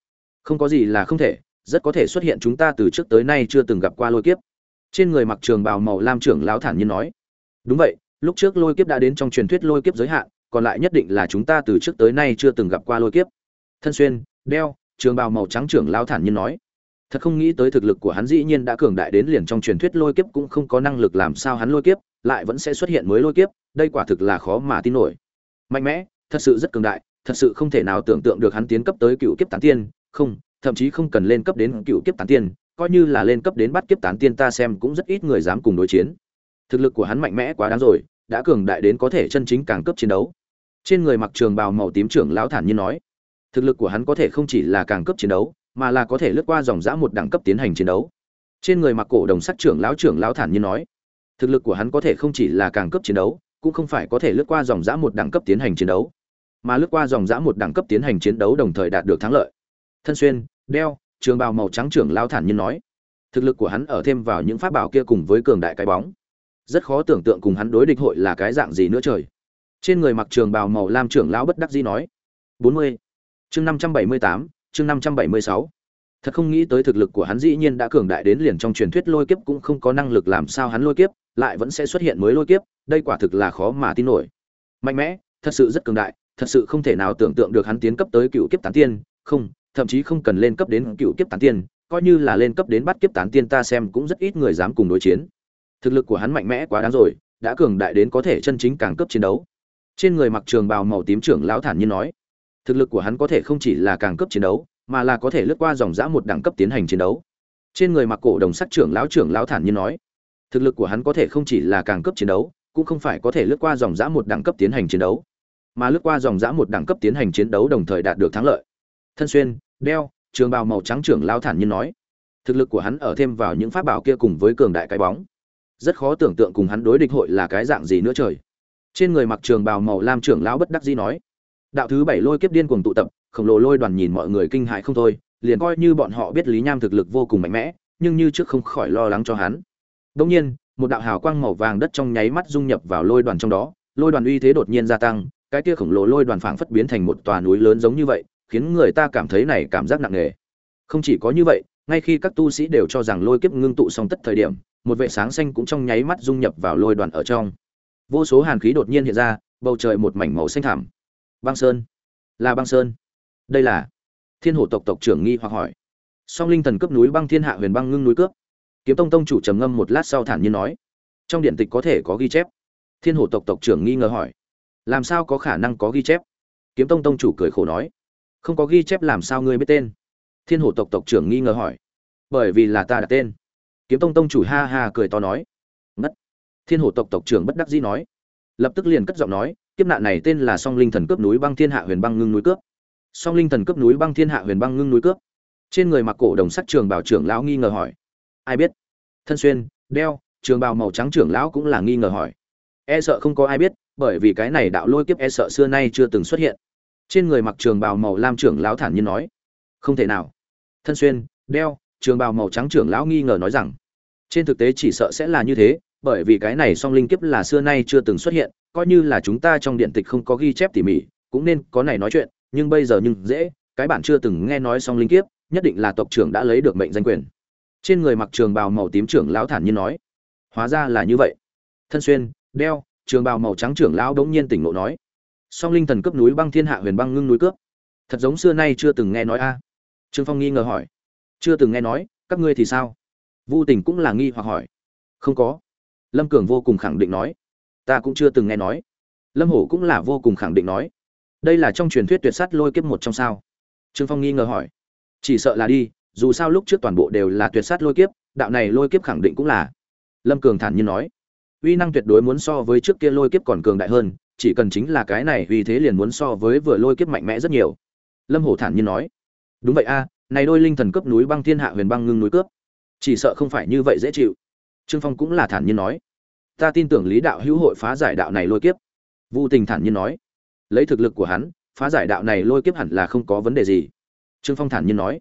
Không có gì là không thể, rất có thể xuất hiện chúng ta từ trước tới nay chưa từng gặp qua lôi kiếp. Trên người mặc trường bào màu lam trưởng lão thản nhiên nói. Đúng vậy, lúc trước lôi kiếp đã đến trong truyền thuyết lôi kiếp giới hạn, còn lại nhất định là chúng ta từ trước tới nay chưa từng gặp qua lôi kiếp. Thân xuyên, đeo, trường bào màu trắng trưởng lão thản nhiên nói. Thật không nghĩ tới thực lực của hắn dĩ nhiên đã cường đại đến liền trong truyền thuyết lôi kiếp cũng không có năng lực làm sao hắn lôi kiếp, lại vẫn sẽ xuất hiện mới lôi kiếp, đây quả thực là khó mà tin nổi. Mạnh mẽ, thật sự rất cường đại, thật sự không thể nào tưởng tượng được hắn tiến cấp tới cựu kiếp tán tiên, không, thậm chí không cần lên cấp đến cựu kiếp tán tiên, coi như là lên cấp đến bát kiếp tán tiên ta xem cũng rất ít người dám cùng đối chiến. Thực lực của hắn mạnh mẽ quá đáng rồi, đã cường đại đến có thể chân chính càng cấp chiến đấu. Trên người mặc trường bào màu tím trưởng lão thản nhiên nói, thực lực của hắn có thể không chỉ là càng cấp chiến đấu, mà là có thể lướt qua dòng dã một đẳng cấp tiến hành chiến đấu. Trên người mặc cổ đồng sắc trưởng lão thản nhiên nói, thực lực của hắn có thể không chỉ là càng cấp chiến đấu, cũng không phải có thể lướt qua dòng dã một đẳng cấp tiến hành chiến đấu, mà lướt qua dòng dã một đẳng cấp tiến hành chiến đấu đồng thời đạt được thắng lợi. Thân xuyên, đeo, trường bào màu trắng trưởng lão thản nhiên nói, thực lực của hắn ở thêm vào những pháp bảo kia cùng với cường đại cái bóng, rất khó tưởng tượng cùng hắn đối địch hội là cái dạng gì nữa trời. Trên người mặc trường bào màu lam trưởng lão bất đắc dĩ nói. 40. Chương 578, chương 576. Thật không nghĩ tới thực lực của hắn dĩ nhiên đã cường đại đến liền trong truyền thuyết lôi kiếp cũng không có năng lực làm sao hắn lôi kiếp, lại vẫn sẽ xuất hiện mới lôi kiếp, đây quả thực là khó mà tin nổi. Mạnh mẽ, thật sự rất cường đại, thật sự không thể nào tưởng tượng được hắn tiến cấp tới cựu kiếp tán tiên, không, thậm chí không cần lên cấp đến cựu kiếp tán tiên, coi như là lên cấp đến bát kiếp tán tiên ta xem cũng rất ít người dám cùng đối chiến. Thực lực của hắn mạnh mẽ quá đáng rồi, đã cường đại đến có thể chân chính càng cấp chiến đấu. Trên người mặc trường bào màu tím trưởng lão thản nhiên nói, thực lực của hắn có thể không chỉ là càng cấp chiến đấu, mà là có thể lướt qua dòng dã một đẳng cấp tiến hành chiến đấu. Trên người mặc cổ đồng sắc trưởng lão thản nhiên nói, thực lực của hắn có thể không chỉ là càng cấp chiến đấu, cũng không phải có thể lướt qua dòng dã một đẳng cấp tiến hành chiến đấu, mà lướt qua dòng dã một đẳng cấp tiến hành chiến đấu đồng thời đạt được thắng lợi. Thân xuyên, đeo, trường bào màu trắng trưởng lão thản nhiên nói, thực lực của hắn ở thêm vào những pháp bảo kia cùng với cường đại cái bóng, rất khó tưởng tượng cùng hắn đối địch hội là cái dạng gì nữa trời. Trên người mặc trường bào màu lam trưởng lão bất đắc dĩ nói, đạo thứ 7 lôi kiếp điên cuồng tụ tập, khổng lồ lôi đoàn nhìn mọi người kinh hãi không thôi, liền coi như bọn họ biết Lý Nham thực lực vô cùng mạnh mẽ, nhưng như trước không khỏi lo lắng cho hắn. Đương nhiên, một đạo hào quang màu vàng đất trong nháy mắt dung nhập vào lôi đoàn trong đó, lôi đoàn uy thế đột nhiên gia tăng, cái kia khổng lồ lôi đoàn phảng phất biến thành một tòa núi lớn giống như vậy, khiến người ta cảm thấy này cảm giác nặng nề. Không chỉ có như vậy, ngay khi các tu sĩ đều cho rằng lôi kiếp ngưng tụ xong tất thời điểm, một vệ sáng xanh cũng trong nháy mắt dung nhập vào lôi đoàn ở trong. Vô số hàn khí đột nhiên hiện ra, bầu trời một mảnh màu xanh thẳm. Băng sơn, là băng sơn. Đây là Thiên Hổ tộc tộc trưởng nghi hoặc hỏi. Song linh thần cấp núi băng thiên hạ huyền băng ngưng núi cướp. Kiếm Tông tông chủ trầm ngâm một lát sau thản nhiên nói, trong điện tịch có thể có ghi chép. Thiên Hổ tộc tộc trưởng nghi ngờ hỏi, làm sao có khả năng có ghi chép? Kiếm Tông tông chủ cười khổ nói, không có ghi chép làm sao ngươi biết tên? Thiên Hổ tộc tộc trưởng nghi ngờ hỏi, bởi vì là ta đặt tên. Kiếm Tông tông chủ ha ha cười to nói, ngất. Thiên Hổ tộc tộc trưởng bất đắc dĩ nói, lập tức liền cất giọng nói, kiếp nạn này tên là Song linh thần cướp núi băng thiên hạ huyền băng ngưng núi cướp. Song linh thần cướp núi băng thiên hạ huyền băng ngưng núi cướp. Trên người mặc cổ đồng sắc trường bào trưởng lão nghi ngờ hỏi, ai biết? Thân xuyên, đeo, trường bào màu trắng trưởng lão cũng là nghi ngờ hỏi, e sợ không có ai biết, bởi vì cái này đạo lôi kiếp e sợ xưa nay chưa từng xuất hiện. Trên người mặc trường bào màu lam trưởng lão thản nhiên nói, không thể nào. Thân xuyên, đeo, trường bào màu trắng trưởng lão nghi ngờ nói rằng, trên thực tế chỉ sợ sẽ là như thế, bởi vì cái này song linh kiếp là xưa nay chưa từng xuất hiện, coi như là chúng ta trong điện tịch không có ghi chép tỉ mỉ, cũng nên có này nói chuyện, nhưng bây giờ nhưng dễ, cái bản chưa từng nghe nói song linh kiếp, nhất định là tộc trưởng đã lấy được mệnh danh quyền. Trên người mặc trường bào màu tím trưởng lão thản nhiên nói, hóa ra là như vậy. Thân xuyên, đeo, trường bào màu trắng trưởng lão đống nhiên tỉnh ngộ nói, song linh thần cướp núi băng thiên hạ huyền băng ngưng núi cướp, thật giống xưa nay chưa từng nghe nói a. Trương Phong nghi ngờ hỏi, chưa từng nghe nói, các ngươi thì sao? Vu Tình cũng là nghi hoặc hỏi, không có. Lâm Cường vô cùng khẳng định nói, ta cũng chưa từng nghe nói. Lâm Hổ cũng là vô cùng khẳng định nói, đây là trong truyền thuyết tuyệt sát lôi kiếp một trong sao? Trương Phong nghi ngờ hỏi, chỉ sợ là đi, dù sao lúc trước toàn bộ đều là tuyệt sát lôi kiếp, đạo này lôi kiếp khẳng định cũng là. Lâm Cường thản nhiên nói, uy năng tuyệt đối muốn so với trước kia lôi kiếp còn cường đại hơn, chỉ cần chính là cái này vì thế liền muốn so với vừa lôi kiếp mạnh mẽ rất nhiều. Lâm Hổ thản nhiên nói, đúng vậy a, này đôi linh thần cấp núi băng thiên hạ huyền băng ngưng núi cướp, chỉ sợ không phải như vậy dễ chịu. Trương Phong cũng là thản nhiên nói, ta tin tưởng Lý đạo hữu hội phá giải đạo này lôi kiếp. Vu Tình thản nhiên nói, lấy thực lực của hắn, phá giải đạo này lôi kiếp hẳn là không có vấn đề gì. Trương Phong thản nhiên nói,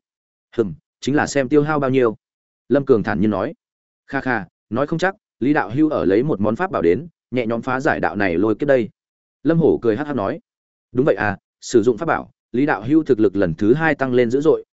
chính là xem tiêu hao bao nhiêu. Lâm Cường thản nhiên nói, kha kha, nói không chắc Lý đạo hữu ở lấy một món pháp bảo đến nhẹ nhõm phá giải đạo này lôi kiếp đây. Lâm Hổ cười hắc hắc nói, đúng vậy à, sử dụng pháp bảo, Lý đạo hữu thực lực lần thứ 2 tăng lên dữ dội,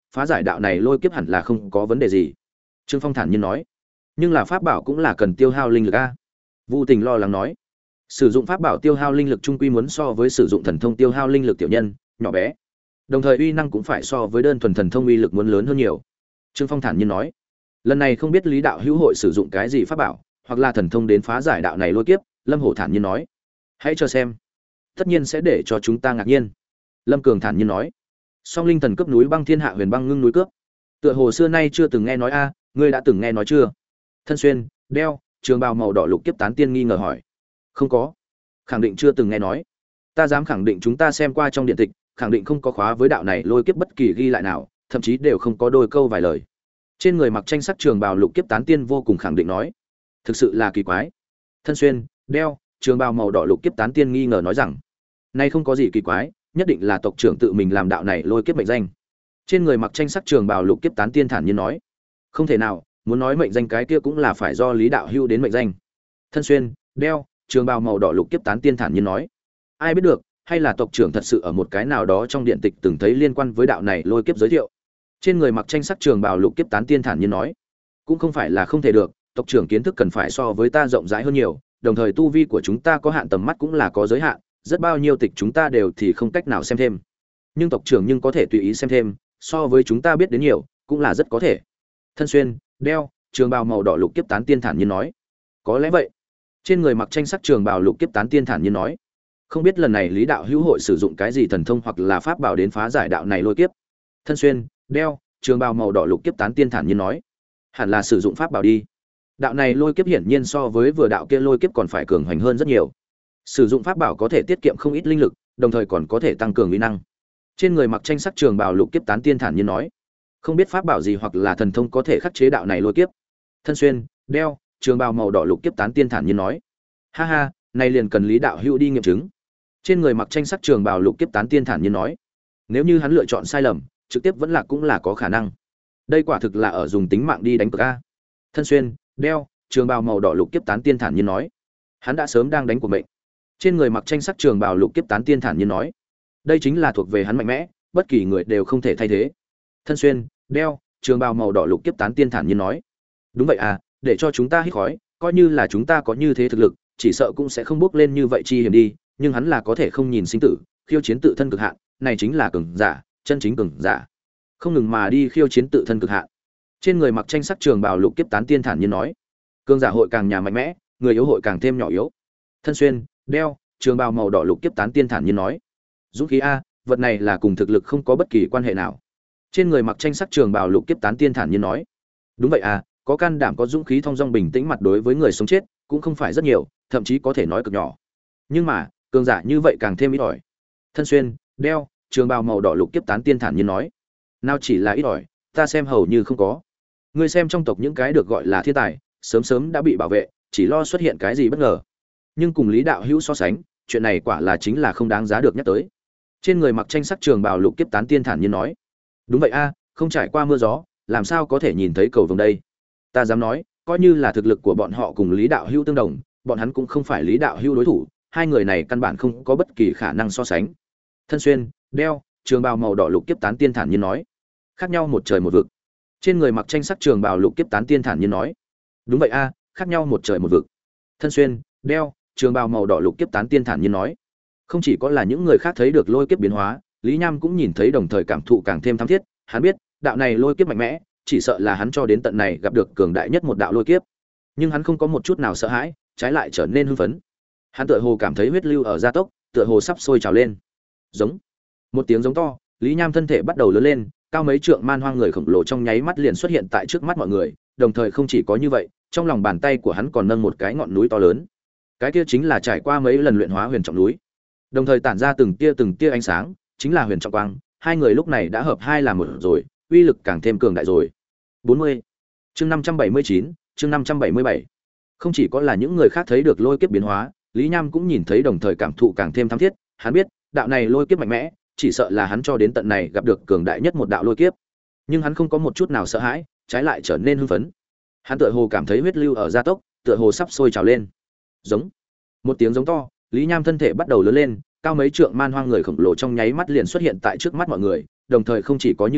phá giải đạo này lôi kiếp hẳn là không có vấn đề gì. Trương Phong thản nhiên nói. Nhưng là pháp bảo cũng là cần tiêu hao linh lực a. Vu Tình lo lắng nói. Sử dụng pháp bảo tiêu hao linh lực trung quy muốn so với sử dụng thần thông tiêu hao linh lực tiểu nhân nhỏ bé, đồng thời uy năng cũng phải so với đơn thuần thần thông uy lực muốn lớn hơn nhiều. Trương Phong thản nhiên nói. Lần này không biết Lý đạo hữu hội sử dụng cái gì pháp bảo hoặc là thần thông đến phá giải đạo này lôi kiếp. Lâm Hổ thản nhiên nói. Hãy cho xem, tất nhiên sẽ để cho chúng ta ngạc nhiên. Lâm Cường thản nhiên nói. Song linh thần cấp núi băng thiên hạ huyền băng ngưng núi cướp, tựa hồ xưa nay chưa từng nghe nói a. Ngươi đã từng nghe nói chưa? Thân xuyên đeo trường bào màu đỏ lục kiếp tán tiên nghi ngờ hỏi. Không có, khẳng định chưa từng nghe nói. Ta dám khẳng định chúng ta xem qua trong điện tịch, khẳng định không có khóa với đạo này lôi kiếp bất kỳ ghi lại nào, thậm chí đều không có đôi câu vài lời. Trên người mặc tranh sắc trường bào lục kiếp tán tiên vô cùng khẳng định nói. Thực sự là kỳ quái. Thân xuyên đeo trường bào màu đỏ lục kiếp tán tiên nghi ngờ nói rằng, nay không có gì kỳ quái, nhất định là tộc trưởng tự mình làm đạo này lôi kiếp mệnh danh. Trên người mặc tranh sắc trường bào lục kiếp tán tiên thản nhiên nói. Không thể nào, muốn nói mệnh danh cái kia cũng là phải do Lý đạo hưu đến mệnh danh. Thân xuyên đeo trường bào màu đỏ lục kiếp tán tiên thản nhiên nói. Ai biết được, hay là tộc trưởng thật sự ở một cái nào đó trong điện tịch từng thấy liên quan với đạo này lôi kiếp giới thiệu. Trên người mặc tranh sắc trường bào lục kiếp tán tiên thản nhiên nói. Cũng không phải là không thể được, tộc trưởng kiến thức cần phải so với ta rộng rãi hơn nhiều, đồng thời tu vi của chúng ta có hạn, tầm mắt cũng là có giới hạn, rất bao nhiêu tịch chúng ta đều thì không cách nào xem thêm. Nhưng tộc trưởng nhưng có thể tùy ý xem thêm, so với chúng ta biết đến nhiều, cũng là rất có thể. Thân xuyên đeo trường bào màu đỏ lục kiếp tán tiên thản nhiên nói. Có lẽ vậy. Trên người mặc tranh sắc trường bào lục kiếp tán tiên thản nhiên nói. Không biết lần này Lý đạo hữu hội sử dụng cái gì thần thông hoặc là pháp bảo đến phá giải đạo này lôi kiếp. Thân xuyên đeo trường bào màu đỏ lục kiếp tán tiên thản nhiên nói. Hẳn là sử dụng pháp bảo đi. Đạo này lôi kiếp hiển nhiên so với vừa đạo kia lôi kiếp còn phải cường hoành hơn rất nhiều. Sử dụng pháp bảo có thể tiết kiệm không ít linh lực, đồng thời còn có thể tăng cường uy năng. Trên người mặc tranh sắc trường bào lục kiếp tán tiên thản nhiên nói. Không biết pháp bảo gì hoặc là thần thông có thể khắc chế đạo này lôi kiếp. Thân xuyên đeo trường bào màu đỏ lục kiếp tán tiên thản nhiên nói. Ha ha, này liền cần Lý đạo hữu đi nghiệm chứng. Trên người mặc tranh sắc trường bào lục kiếp tán tiên thản nhiên nói. Nếu như hắn lựa chọn sai lầm, trực tiếp vẫn là cũng là có khả năng. Đây quả thực là ở dùng tính mạng đi đánh cược a. Thân xuyên đeo trường bào màu đỏ lục kiếp tán tiên thản nhiên nói. Hắn đã sớm đang đánh cuộc mệnh. Trên người mặc tranh sắc trường bào lục kiếp tán tiên thản nhiên nói. Đây chính là thuộc về hắn mạnh mẽ, bất kỳ người đều không thể thay thế. Thân xuyên đeo trường bào màu đỏ lục kiếp tán tiên thản nhiên nói. Đúng vậy à, để cho chúng ta hít khói, coi như là chúng ta có như thế thực lực, chỉ sợ cũng sẽ không bước lên như vậy chi hiểm đi, nhưng hắn là có thể không nhìn sinh tử, khiêu chiến tự thân cực hạn, này chính là cường giả, chân chính cường giả. Không ngừng mà đi khiêu chiến tự thân cực hạn. Trên người mặc tranh sắc trường bào lục kiếp tán tiên thản nhiên nói. Cường giả hội càng nhà mạnh mẽ, người yếu hội càng thêm nhỏ yếu. Thân xuyên đeo trường bào màu đỏ lục kiếp tán tiên thản nhiên nói. Dũng khí a, vật này là cùng thực lực không có bất kỳ quan hệ nào. Trên người mặc tranh sắc trường bào lục kiếp tán tiên thản nhiên nói. Đúng vậy à, có can đảm có dũng khí thong dong bình tĩnh mặt đối với người sống chết cũng không phải rất nhiều, thậm chí có thể nói cực nhỏ. Nhưng mà cường giả như vậy càng thêm ít ỏi. Thân xuyên đeo trường bào màu đỏ lục kiếp tán tiên thản nhiên nói. Nào chỉ là ít ỏi, ta xem hầu như không có. Ngươi xem trong tộc những cái được gọi là thiên tài, sớm sớm đã bị bảo vệ, chỉ lo xuất hiện cái gì bất ngờ. Nhưng cùng Lý đạo hữu so sánh, chuyện này quả là chính là không đáng giá được nhắc tới. Trên người mặc tranh sắc trường bào lục kiếp tán tiên thản nhiên nói. Đúng vậy a, không trải qua mưa gió, làm sao có thể nhìn thấy cầu vồng đây. Ta dám nói, coi như là thực lực của bọn họ cùng Lý đạo hữu tương đồng, bọn hắn cũng không phải Lý đạo hữu đối thủ, hai người này căn bản không có bất kỳ khả năng so sánh. Thân xuyên đeo trường bào màu đỏ lục kiếp tán tiên thản nhiên nói. Khác nhau một trời một vực. Trên người mặc tranh sắc trường bào lục kiếp tán tiên thản nhiên nói. Đúng vậy a, khác nhau một trời một vực. Thân xuyên đeo trường bào màu đỏ lục kiếp tán tiên thản nhiên nói. Không chỉ có là những người khác thấy được lôi kiếp biến hóa, Lý Nham cũng nhìn thấy, đồng thời cảm thụ càng thêm thắm thiết. Hắn biết đạo này lôi kiếp mạnh mẽ, chỉ sợ là hắn cho đến tận này gặp được cường đại nhất một đạo lôi kiếp. Nhưng hắn không có một chút nào sợ hãi, trái lại trở nên hưng phấn. Hắn tựa hồ cảm thấy huyết lưu ở gia tốc, tựa hồ sắp sôi trào lên. Giống. Một tiếng giống to, Lý Nham thân thể bắt đầu lớn lên, cao mấy trượng man hoang người khổng lồ trong nháy mắt liền xuất hiện tại trước mắt mọi người, đồng thời không chỉ có như vậy, trong lòng bàn tay của hắn còn nâng một cái ngọn núi to lớn. Cái kia chính là trải qua mấy lần luyện hóa huyền trọng núi, đồng thời tản ra từng tia ánh sáng, chính là huyền trọng quang. Hai người lúc này đã hợp hai làm một rồi, uy lực càng thêm cường đại rồi. 40. Chương 579, chương 577. Không chỉ có là những người khác thấy được lôi kiếp biến hóa, Lý Nham cũng nhìn thấy, đồng thời cảm thụ càng thêm thắm thiết. Hắn biết, đạo này lôi kiếp mạnh mẽ, chỉ sợ là hắn cho đến tận này gặp được cường đại nhất một đạo lôi kiếp. Nhưng hắn không có một chút nào sợ hãi, trái lại trở nên hưng phấn. Hắn tựa hồ cảm thấy huyết lưu ở gia tốc, tựa hồ sắp sôi trào lên. Giống. Một tiếng giống to, Lý Nham thân thể bắt đầu lớn lên, cao mấy trượng man hoang người khổng lồ trong nháy mắt liền xuất hiện tại trước mắt mọi người, đồng thời không chỉ có như vậy,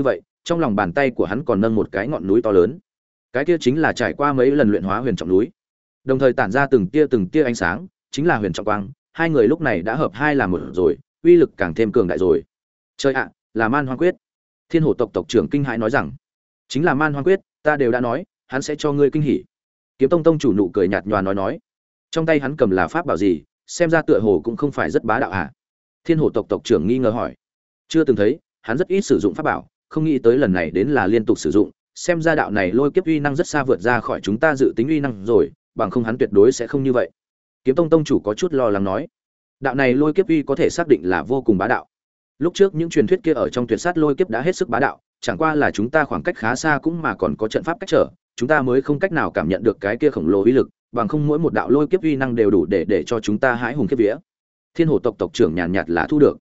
trong lòng bàn tay của hắn còn nâng một cái ngọn núi to lớn. Cái kia chính là trải qua mấy lần luyện hóa huyền trọng núi, đồng thời tản ra từng tia ánh sáng, chính là huyền trọng quang. Hai người lúc này đã hợp hai làm một rồi, uy lực càng thêm cường đại rồi. Trời ạ, là Man Hoang Quyết! Thiên Hổ tộc tộc trưởng kinh hãi nói rằng, chính là Man Hoang Quyết, ta đều đã nói, hắn sẽ cho ngươi kinh hỉ. Kiếm Tông tông chủ nụ cười nhạt nhòa nói, trong tay hắn cầm là pháp bảo gì, xem ra tựa hồ cũng không phải rất bá đạo hả? Thiên Hổ tộc tộc trưởng nghi ngờ hỏi. Chưa từng thấy, hắn rất ít sử dụng pháp bảo, không nghĩ tới lần này đến là liên tục sử dụng, xem ra đạo này lôi kiếp uy năng rất xa vượt ra khỏi chúng ta dự tính uy năng rồi, bằng không hắn tuyệt đối sẽ không như vậy. Kiếm Tông tông chủ có chút lo lắng nói, đạo này lôi kiếp uy có thể xác định là vô cùng bá đạo. Lúc trước những truyền thuyết kia ở trong tuyệt sát lôi kiếp đã hết sức bá đạo, chẳng qua là chúng ta khoảng cách khá xa cũng mà còn có trận pháp cách trở, chúng ta mới không cách nào cảm nhận được cái kia khổng lồ uy lực, bằng không mỗi một đạo lôi kiếp uy năng đều đủ để cho chúng ta hãi hùng khiếp vía. Thiên Hổ tộc tộc trưởng nhàn nhạt là thu được.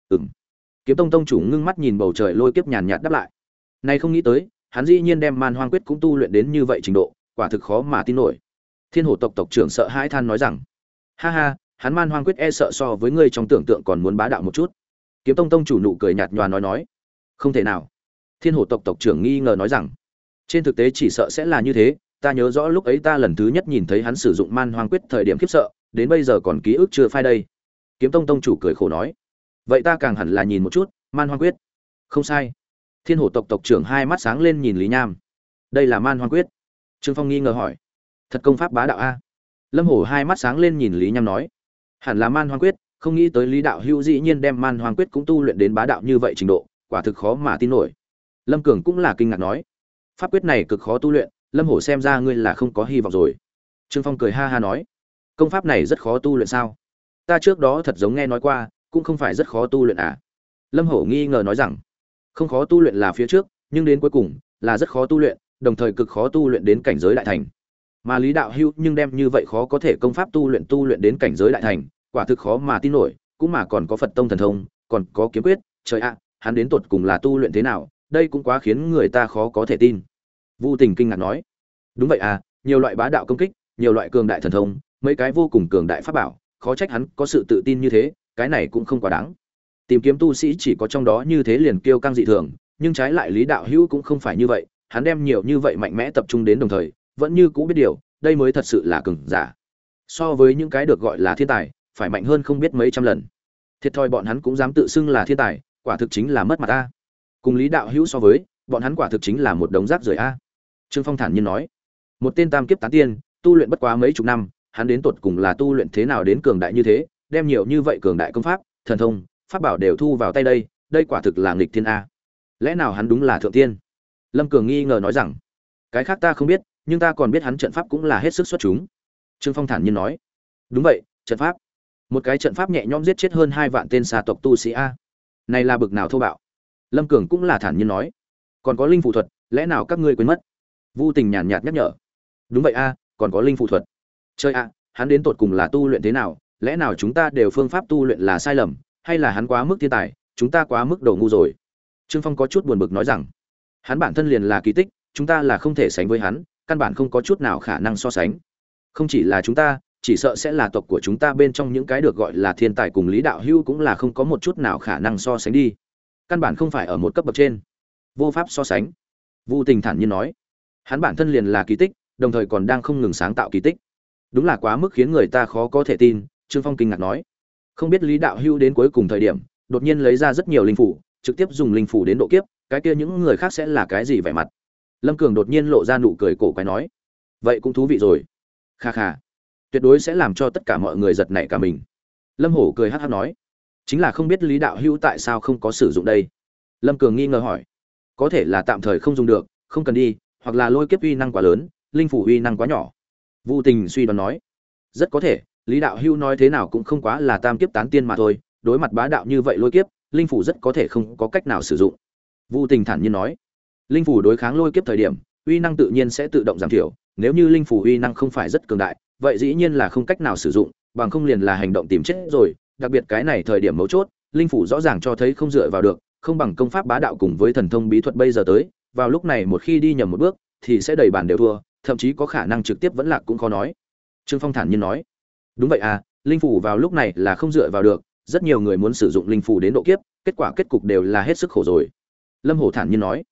Kiếm Tông tông chủ ngưng mắt nhìn bầu trời lôi kiếp nhàn nhạt đáp lại. Này không nghĩ tới, hắn dĩ nhiên đem Man Hoang Quyết cũng tu luyện đến như vậy trình độ, quả thực khó mà tin nổi. Thiên Hổ tộc tộc trưởng sợ hãi than nói rằng, ha ha, hắn Man Hoang Quyết e sợ so với ngươi trong tưởng tượng còn muốn bá đạo một chút. Kiếm Tông tông chủ nụ cười nhạt nhòa nói, không thể nào. Thiên Hổ tộc tộc trưởng nghi ngờ nói rằng, trên thực tế chỉ sợ sẽ là như thế, ta nhớ rõ lúc ấy ta lần thứ nhất nhìn thấy hắn sử dụng Man Hoang Quyết thời điểm khiếp sợ, đến bây giờ còn ký ức chưa phai đây. Kiếm Tông tông chủ cười khổ nói, vậy ta càng hẳn là nhìn một chút Man Hoang Quyết. Không sai. Thiên Hổ tộc tộc trưởng hai mắt sáng lên nhìn Lý Nham. Đây là Man Hoang Quyết? Trương Phong nghi ngờ hỏi. Thật công pháp bá đạo a? Lâm Hổ hai mắt sáng lên nhìn Lý Nham nói, hẳn là Man Hoang Quyết, không nghĩ tới Lý đạo hữu dĩ nhiên đem Man Hoang Quyết cũng tu luyện đến bá đạo như vậy trình độ, quả thực khó mà tin nổi. Lâm Cường cũng là kinh ngạc nói, pháp quyết này cực khó tu luyện, Lâm Hổ xem ra ngươi là không có hy vọng rồi. Trương Phong cười ha ha nói, công pháp này rất khó tu luyện sao? Ta trước đó thật giống nghe nói qua, cũng không phải rất khó tu luyện à? Lâm Hổ nghi ngờ nói rằng, không khó tu luyện là phía trước, nhưng đến cuối cùng là rất khó tu luyện, đồng thời cực khó tu luyện đến cảnh giới đại thành. Mà Lý đạo hữu nhưng đem như vậy khó có thể công pháp tu luyện đến cảnh giới đại thành, quả thực khó mà tin nổi, cũng mà còn có Phật tông thần thông, còn có kiếm quyết, trời ạ, hắn đến tột cùng là tu luyện thế nào, đây cũng quá khiến người ta khó có thể tin. Vu Tình kinh ngạc nói, đúng vậy à, nhiều loại bá đạo công kích, nhiều loại cường đại thần thông, mấy cái vô cùng cường đại pháp bảo, khó trách hắn có sự tự tin như thế, cái này cũng không quá đáng. Tìm kiếm tu sĩ chỉ có trong đó như thế liền kiêu căng dị thường, nhưng trái lại Lý đạo hữu cũng không phải như vậy, hắn đem nhiều như vậy mạnh mẽ tập trung đến đồng thời, vẫn như cũ biết điều, đây mới thật sự là cường giả. So với những cái được gọi là thiên tài, phải mạnh hơn không biết mấy trăm lần. Thiệt thòi bọn hắn cũng dám tự xưng là thiên tài, quả thực chính là mất mặt a. Cùng Lý đạo hữu so với, bọn hắn quả thực chính là một đống rác rưởi a. Trương Phong thản nhiên nói, một tên tam kiếp tán tiên, tu luyện bất quá mấy chục năm, hắn đến tột cùng là tu luyện thế nào đến cường đại như thế, đem nhiều như vậy cường đại công pháp, thần thông, pháp bảo đều thu vào tay đây, đây quả thực là nghịch thiên a. Lẽ nào hắn đúng là thượng tiên? Lâm Cường nghi ngờ nói rằng, cái khác ta không biết, nhưng ta còn biết hắn trận pháp cũng là hết sức xuất chúng. Trương Phong thản nhiên nói, đúng vậy, trận pháp. Một cái trận pháp nhẹ nhõm giết chết hơn 2 vạn tên xà tộc tu sĩ a. Này là bực nào thô bạo. Lâm Cường cũng là thản nhiên nói, còn có linh phù thuật, lẽ nào các ngươi quên mất? Vu Tình nhàn nhạt nhắc nhở, đúng vậy a, còn có linh phù thuật. Chơi a, hắn đến tột cùng là tu luyện thế nào, lẽ nào chúng ta đều phương pháp tu luyện là sai lầm, hay là hắn quá mức thiên tài, chúng ta quá mức đồ ngu rồi? Trương Phong có chút buồn bực nói rằng, hắn bản thân liền là kỳ tích, chúng ta là không thể sánh với hắn, căn bản không có chút nào khả năng so sánh. Không chỉ là chúng ta, chỉ sợ sẽ là tộc của chúng ta bên trong những cái được gọi là thiên tài cùng Lý đạo hữu cũng là không có một chút nào khả năng so sánh đi. Căn bản không phải ở một cấp bậc trên, vô pháp so sánh. Vu Tình thản nhiên nói, hắn bản thân liền là kỳ tích, đồng thời còn đang không ngừng sáng tạo kỳ tích. Đúng là quá mức khiến người ta khó có thể tin. Trương Phong kinh ngạc nói, không biết Lý đạo hữu đến cuối cùng thời điểm, đột nhiên lấy ra rất nhiều linh phủ, trực tiếp dùng linh phủ đến độ kiếp, cái kia những người khác sẽ là cái gì vẻ mặt? Lâm Cường đột nhiên lộ ra nụ cười cổ quái nói, vậy cũng thú vị rồi. Kha kha, tuyệt đối sẽ làm cho tất cả mọi người giật nảy cả mình. Lâm Hổ cười hắc hắc nói, chính là không biết Lý đạo hữu tại sao không có sử dụng đây. Lâm Cường nghi ngờ hỏi, có thể là tạm thời không dùng được, không cần đi, hoặc là lôi kiếp uy năng quá lớn, linh phủ uy năng quá nhỏ. Vu Tình suy đoán nói, rất có thể, Lý đạo hữu nói thế nào cũng không quá là tam kiếp tán tiên mà thôi, đối mặt bá đạo như vậy lôi kiếp, linh phủ rất có thể không có cách nào sử dụng. Vu Tình thản nhiên nói, linh phủ đối kháng lôi kiếp thời điểm, uy năng tự nhiên sẽ tự động giảm thiểu, nếu như linh phủ uy năng không phải rất cường đại, vậy dĩ nhiên là không cách nào sử dụng, bằng không liền là hành động tìm chết rồi, đặc biệt cái này thời điểm mấu chốt, linh phủ rõ ràng cho thấy không dựa vào được, không bằng công pháp bá đạo cùng với thần thông bí thuật bây giờ tới, vào lúc này một khi đi nhầm một bước, thì sẽ đầy bàn đều thua, thậm chí có khả năng trực tiếp vẫn lạc cũng khó nói. Trương Phong thản nhiên nói, đúng vậy à, linh phủ vào lúc này là không dựa vào được, rất nhiều người muốn sử dụng linh phủ đến độ kiếp, kết quả kết cục đều là hết sức khổ rồi. Lâm Hổ thản nhiên nói,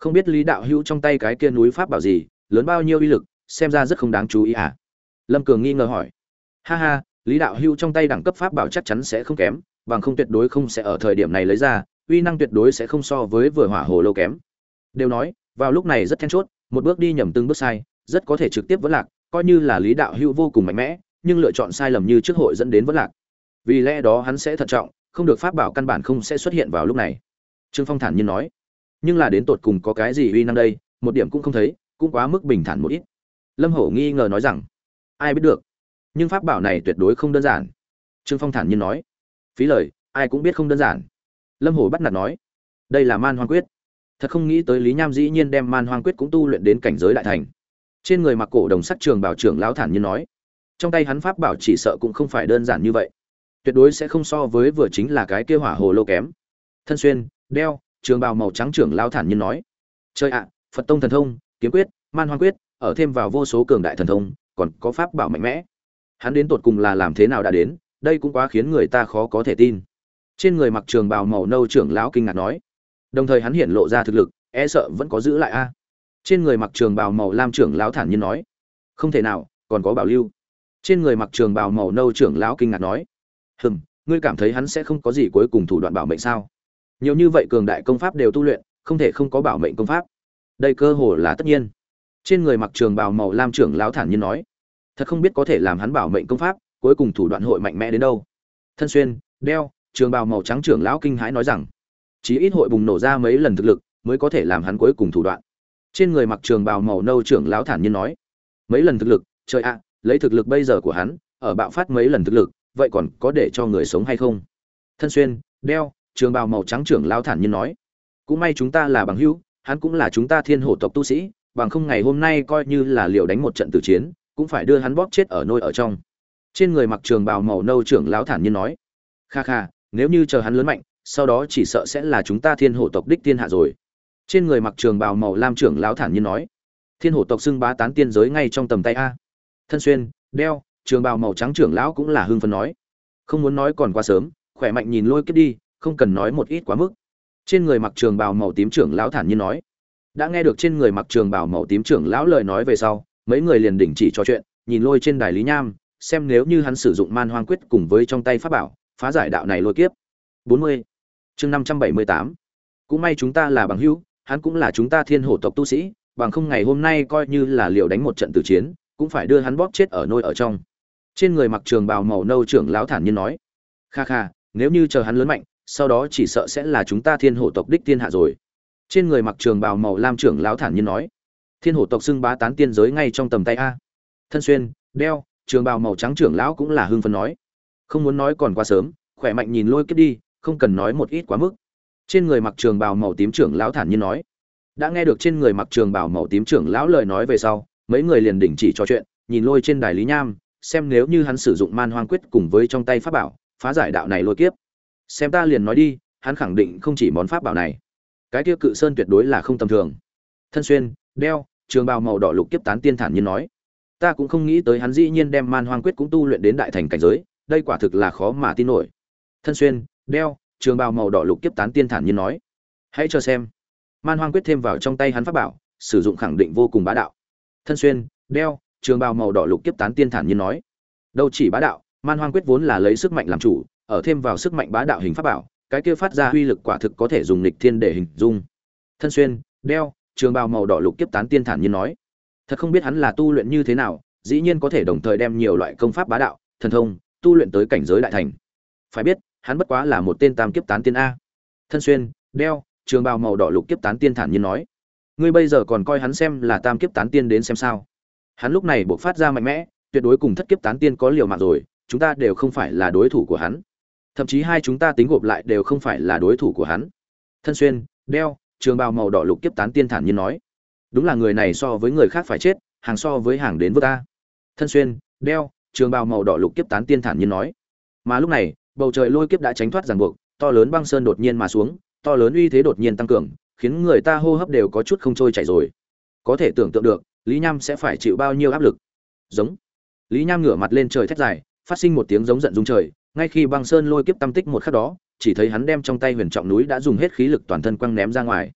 Không biết Lý đạo hữu trong tay cái kia núi pháp bảo gì, lớn bao nhiêu uy lực, xem ra rất không đáng chú ý à? Lâm Cường nghi ngờ hỏi. Ha ha, Lý đạo hữu trong tay đẳng cấp pháp bảo chắc chắn sẽ không kém, bằng không tuyệt đối không sẽ ở thời điểm này lấy ra, uy năng tuyệt đối sẽ không so với vừa hỏa hồ lâu kém. Đều nói, vào lúc này rất then chốt, một bước đi nhầm từng bước sai, rất có thể trực tiếp vỡ lạc, coi như là Lý đạo hữu vô cùng mạnh mẽ, nhưng lựa chọn sai lầm như trước hội dẫn đến vỡ lạc. Vì lẽ đó hắn sẽ thận trọng, không được pháp bảo căn bản không sẽ xuất hiện vào lúc này. Trương Phong thản nhiên nói. Nhưng là đến tột cùng có cái gì uy năng đây, một điểm cũng không thấy, cũng quá mức bình thản một ít. Lâm Hổ nghi ngờ nói rằng, ai biết được, nhưng pháp bảo này tuyệt đối không đơn giản. Trương Phong thản nhiên nói, phí lời, ai cũng biết không đơn giản. Lâm Hổ bắt nạt nói, đây là Man Hoang Quyết. Thật không nghĩ tới Lý Nham dĩ nhiên đem Man Hoang Quyết cũng tu luyện đến cảnh giới đại thành. Trên người mặc cổ đồng sắc trường bảo trưởng lão thản nhiên nói, trong tay hắn pháp bảo chỉ sợ cũng không phải đơn giản như vậy, tuyệt đối sẽ không so với vừa chính là cái kia hỏa hồ lô kém. Thân xuyên, đeo, trường bào màu trắng trưởng lão thản nhiên nói, trời ạ, Phật tông thần thông, kiếm quyết, Man Hoang Quyết, ở thêm vào vô số cường đại thần thông, còn có pháp bảo mạnh mẽ. Hắn đến tột cùng là làm thế nào đã đến, đây cũng quá khiến người ta khó có thể tin. Trên người mặc trường bào màu nâu trưởng lão kinh ngạc nói, đồng thời hắn hiện lộ ra thực lực, e sợ vẫn có giữ lại a. Trên người mặc trường bào màu lam trưởng lão thản nhiên nói, không thể nào, còn có bảo lưu. Trên người mặc trường bào màu nâu trưởng lão kinh ngạc nói, ngươi cảm thấy hắn sẽ không có gì cuối cùng thủ đoạn bảo mệnh sao? Nhiều như vậy cường đại công pháp đều tu luyện, không thể không có bảo mệnh công pháp. Đây cơ hồ là tất nhiên. Trên người mặc trường bào màu lam trưởng lão thản nhiên nói, thật không biết có thể làm hắn bảo mệnh công pháp, cuối cùng thủ đoạn hội mạnh mẽ đến đâu. Thân xuyên, đeo, trường bào màu trắng trưởng lão kinh hãi nói rằng, chí ít hội bùng nổ ra mấy lần thực lực, mới có thể làm hắn cuối cùng thủ đoạn. Trên người mặc trường bào màu nâu trưởng lão thản nhiên nói, mấy lần thực lực, trời ạ, lấy thực lực bây giờ của hắn, ở bạo phát mấy lần thực lực, vậy còn có để cho người sống hay không? Thân xuyên, đeo, trường bào màu trắng trưởng lão thản nhiên nói, cũng may chúng ta là bằng hữu, hắn cũng là chúng ta Thiên Hổ tộc tu sĩ, bằng không ngày hôm nay coi như là liều đánh một trận tử chiến, cũng phải đưa hắn bóp chết ở nôi ở trong. Trên người mặc trường bào màu nâu trưởng lão thản nhiên nói, kha kha, nếu như chờ hắn lớn mạnh, sau đó chỉ sợ sẽ là chúng ta Thiên Hổ tộc đích thiên hạ rồi. Trên người mặc trường bào màu lam trưởng lão thản nhiên nói, Thiên Hổ tộc xưng bá tán tiên giới ngay trong tầm tay a. Thân xuyên, đeo, trường bào màu trắng trưởng lão cũng là hưng phấn nói, không muốn nói còn quá sớm, khỏe mạnh nhìn Lôi Kiếp đi, không cần nói một ít quá mức. Trên người mặc trường bào màu tím trưởng lão thản nhiên nói. Đã nghe được trên người mặc trường bào màu tím trưởng lão lời nói về sau, mấy người liền đình chỉ trò chuyện, nhìn Lôi trên đài Lý Nham, xem nếu như hắn sử dụng Man Hoang Quyết cùng với trong tay pháp bảo, phá giải đạo này Lôi Kiếp. 40. Chương 578. Cũng may chúng ta là bằng hữu, hắn cũng là chúng ta Thiên Hổ tộc tu sĩ, bằng không ngày hôm nay coi như là liều đánh một trận tử chiến, cũng phải đưa hắn bóp chết ở nôi ở trong. Trên người mặc trường bào màu nâu trưởng lão thản nhiên nói, kha kha, nếu như chờ hắn lớn mạnh, sau đó chỉ sợ sẽ là chúng ta Thiên Hổ tộc đích thiên hạ rồi. Trên người mặc trường bào màu lam trưởng lão thản nhiên nói, Thiên Hổ tộc xưng bá tán tiên giới ngay trong tầm tay a. Thân xuyên, đeo, trường bào màu trắng trưởng lão cũng là hưng phấn nói, không muốn nói còn quá sớm, khỏe mạnh nhìn Lôi Kiếp đi, không cần nói một ít quá mức. Trên người mặc trường bào màu tím trưởng lão thản nhiên nói. Đã nghe được trên người mặc trường bào màu tím trưởng lão lời nói về sau, mấy người liền đình chỉ trò chuyện, nhìn Lôi trên đài Lý Nham, xem nếu như hắn sử dụng Man Hoang Quyết cùng với trong tay pháp bảo, phá giải đạo này Lôi Kiếp. Xem ta liền nói đi, hắn khẳng định không chỉ món pháp bảo này. Cái kia cự sơn tuyệt đối là không tầm thường. Thân xuyên, đeo, trường bào màu đỏ lục kiếp tán tiên thản nhiên nói, ta cũng không nghĩ tới hắn dĩ nhiên đem Man Hoang Quyết cũng tu luyện đến đại thành cảnh giới, đây quả thực là khó mà tin nổi. Thân xuyên, đeo, trường bào màu đỏ lục kiếp tán tiên thản nhiên nói, hãy chờ xem, Man Hoang Quyết thêm vào trong tay hắn pháp bảo, sử dụng khẳng định vô cùng bá đạo. Thân xuyên, đeo, trường bào màu đỏ lục kiếp tán tiên thản nhiên nói, đâu chỉ bá đạo, Man Hoang Quyết vốn là lấy sức mạnh làm chủ, ở thêm vào sức mạnh bá đạo hình pháp bảo, cái kia phát ra uy lực quả thực có thể dùng nghịch thiên để hình dung. Thân xuyên, đeo, trường bào màu đỏ lục kiếp tán tiên thản nhiên nói, thật không biết hắn là tu luyện như thế nào, dĩ nhiên có thể đồng thời đem nhiều loại công pháp bá đạo, thần thông tu luyện tới cảnh giới đại thành. Phải biết, hắn bất quá là một tên tam kiếp tán tiên a. Thân xuyên, đeo, trường bào màu đỏ lục kiếp tán tiên thản nhiên nói, ngươi bây giờ còn coi hắn xem là tam kiếp tán tiên đến xem sao? Hắn lúc này buộc phát ra mạnh mẽ, tuyệt đối cùng thất kiếp tán tiên có liều mạng rồi, chúng ta đều không phải là đối thủ của hắn. Thậm chí hai chúng ta tính gộp lại đều không phải là đối thủ của hắn. Thân xuyên, đeo, trường bào màu đỏ lục kiếp tán tiên thản nhiên nói, đúng là người này so với người khác phải chết, hàng so với hàng đến với ta. Thân xuyên, đeo, trường bào màu đỏ lục kiếp tán tiên thản nhiên nói. Mà lúc này, bầu trời lôi kiếp đã tránh thoát ràng buộc, to lớn băng sơn đột nhiên mà xuống, to lớn uy thế đột nhiên tăng cường, khiến người ta hô hấp đều có chút không trôi chảy rồi. Có thể tưởng tượng được, Lý Nham sẽ phải chịu bao nhiêu áp lực. Giống. Lý Nham ngửa mặt lên trời thét dài, phát sinh một tiếng giống giận rung trời, ngay khi băng sơn lôi kiếp tâm tích một khắc đó, chỉ thấy hắn đem trong tay huyền trọng núi đã dùng hết khí lực toàn thân quăng ném ra ngoài.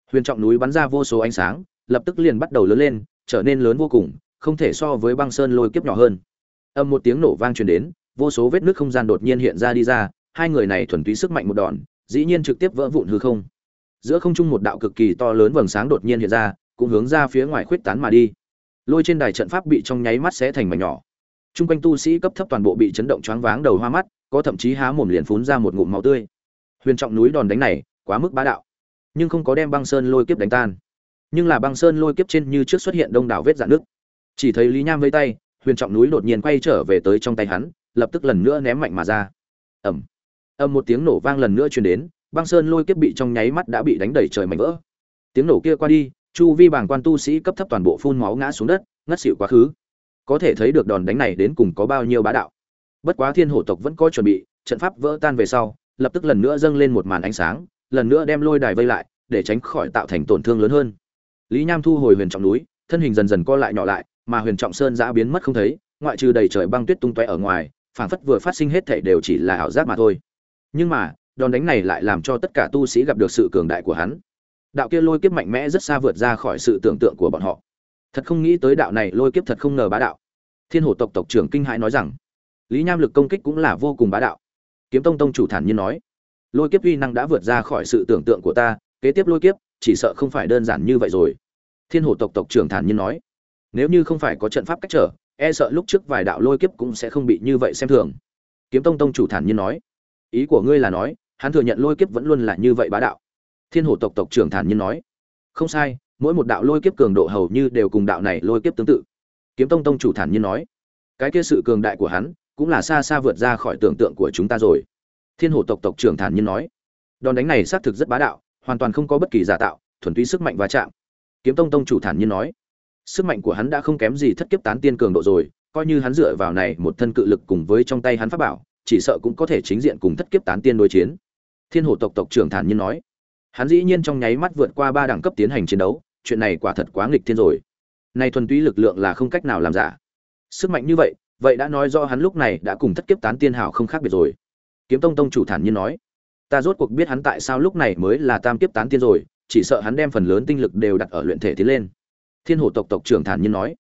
Huyền trọng núi bắn ra vô số ánh sáng, lập tức liền bắt đầu lớn lên, trở nên lớn vô cùng, không thể so với băng sơn lôi kiếp nhỏ hơn. Âm một tiếng nổ vang truyền đến, vô số vết nứt không gian đột nhiên hiện ra đi ra, hai người này thuần túy sức mạnh một đòn, dĩ nhiên trực tiếp vỡ vụn hư không. Giữa không trung một đạo cực kỳ to lớn vầng sáng đột nhiên hiện ra, cũng hướng ra phía ngoài khuếch tán mà đi. Lôi trên đài trận pháp bị trong nháy mắt xé thành mảnh nhỏ. Trung quanh tu sĩ cấp thấp toàn bộ bị chấn động choáng váng đầu hoa mắt, có thậm chí há mồm liền phun ra một ngụm máu tươi. Huyền trọng núi đòn đánh này quá mức bá đạo, nhưng không có đem băng sơn lôi kiếp đánh tan. Nhưng là băng sơn lôi kiếp trên như trước xuất hiện đông đảo vết rạn nước. Chỉ thấy Lý Nham vây tay, huyền trọng núi đột nhiên quay trở về tới trong tay hắn, lập tức lần nữa ném mạnh mà ra. Ầm. Âm một tiếng nổ vang lần nữa truyền đến, băng sơn lôi kiếp bị trong nháy mắt đã bị đánh đẩy trời mảnh vỡ. Tiếng nổ kia qua đi, chu vi bảng quan tu sĩ cấp thấp toàn bộ phun máu ngã xuống đất, ngất xỉu quá khứ. Có thể thấy được đòn đánh này đến cùng có bao nhiêu bá đạo. Bất quá Thiên Hổ tộc vẫn có chuẩn bị, trận pháp vỡ tan về sau, lập tức lần nữa dâng lên một màn ánh sáng, lần nữa đem lôi đài vây lại, để tránh khỏi tạo thành tổn thương lớn hơn. Lý Nham thu hồi huyền trọng núi, thân hình dần dần co lại nhỏ lại, mà huyền trọng sơn giã biến mất không thấy, ngoại trừ đầy trời băng tuyết tung tóe ở ngoài, phảng phất vừa phát sinh hết thảy đều chỉ là ảo giác mà thôi. Nhưng mà, đòn đánh này lại làm cho tất cả tu sĩ gặp được sự cường đại của hắn. Đạo kia lôi kiếp mạnh mẽ rất xa vượt ra khỏi sự tưởng tượng của bọn họ. Thật không nghĩ tới đạo này lôi kiếp thật không ngờ bá đạo. Thiên Hổ tộc tộc trưởng kinh hãi nói rằng, Lý Nham lực công kích cũng là vô cùng bá đạo. Kiếm Tông tông chủ thản nhiên nói, lôi kiếp uy năng đã vượt ra khỏi sự tưởng tượng của ta, kế tiếp lôi kiếp chỉ sợ không phải đơn giản như vậy rồi. Thiên Hổ tộc tộc trưởng thản nhiên nói, nếu như không phải có trận pháp cách trở, e sợ lúc trước vài đạo lôi kiếp cũng sẽ không bị như vậy xem thường. Kiếm Tông tông chủ thản nhiên nói, ý của ngươi là nói, hắn thừa nhận lôi kiếp vẫn luôn là như vậy bá đạo. Thiên Hổ tộc tộc trưởng thản nhiên nói, không sai, mỗi một đạo lôi kiếp cường độ hầu như đều cùng đạo này lôi kiếp tương tự. Kiếm Tông tông chủ thản nhiên nói, cái kia sự cường đại của hắn cũng là xa xa vượt ra khỏi tưởng tượng của chúng ta rồi. Thiên Hổ tộc tộc trưởng thản nhiên nói, đòn đánh này xác thực rất bá đạo, hoàn toàn không có bất kỳ giả tạo, thuần túy sức mạnh va chạm. Kiếm Tông tông chủ thản nhiên nói, sức mạnh của hắn đã không kém gì thất kiếp tán tiên cường độ rồi, coi như hắn dựa vào này một thân cự lực cùng với trong tay hắn pháp bảo, chỉ sợ cũng có thể chính diện cùng thất kiếp tán tiên đối chiến. Thiên Hổ tộc tộc trưởng thản nhiên nói, hắn dĩ nhiên trong nháy mắt vượt qua 3 đẳng cấp tiến hành chiến đấu, chuyện này quả thật quá nghịch thiên rồi. Này thuần túy lực lượng là không cách nào làm giả. Sức mạnh như vậy, vậy đã nói rõ hắn lúc này đã cùng thất kiếp tán tiên hảo không khác biệt rồi. Kiếm Tông tông chủ thản nhiên nói, ta rốt cuộc biết hắn tại sao lúc này mới là tam kiếp tán tiên rồi, chỉ sợ hắn đem phần lớn tinh lực đều đặt ở luyện thể tiến lên. Thiên Hổ tộc tộc trưởng thản nhiên nói,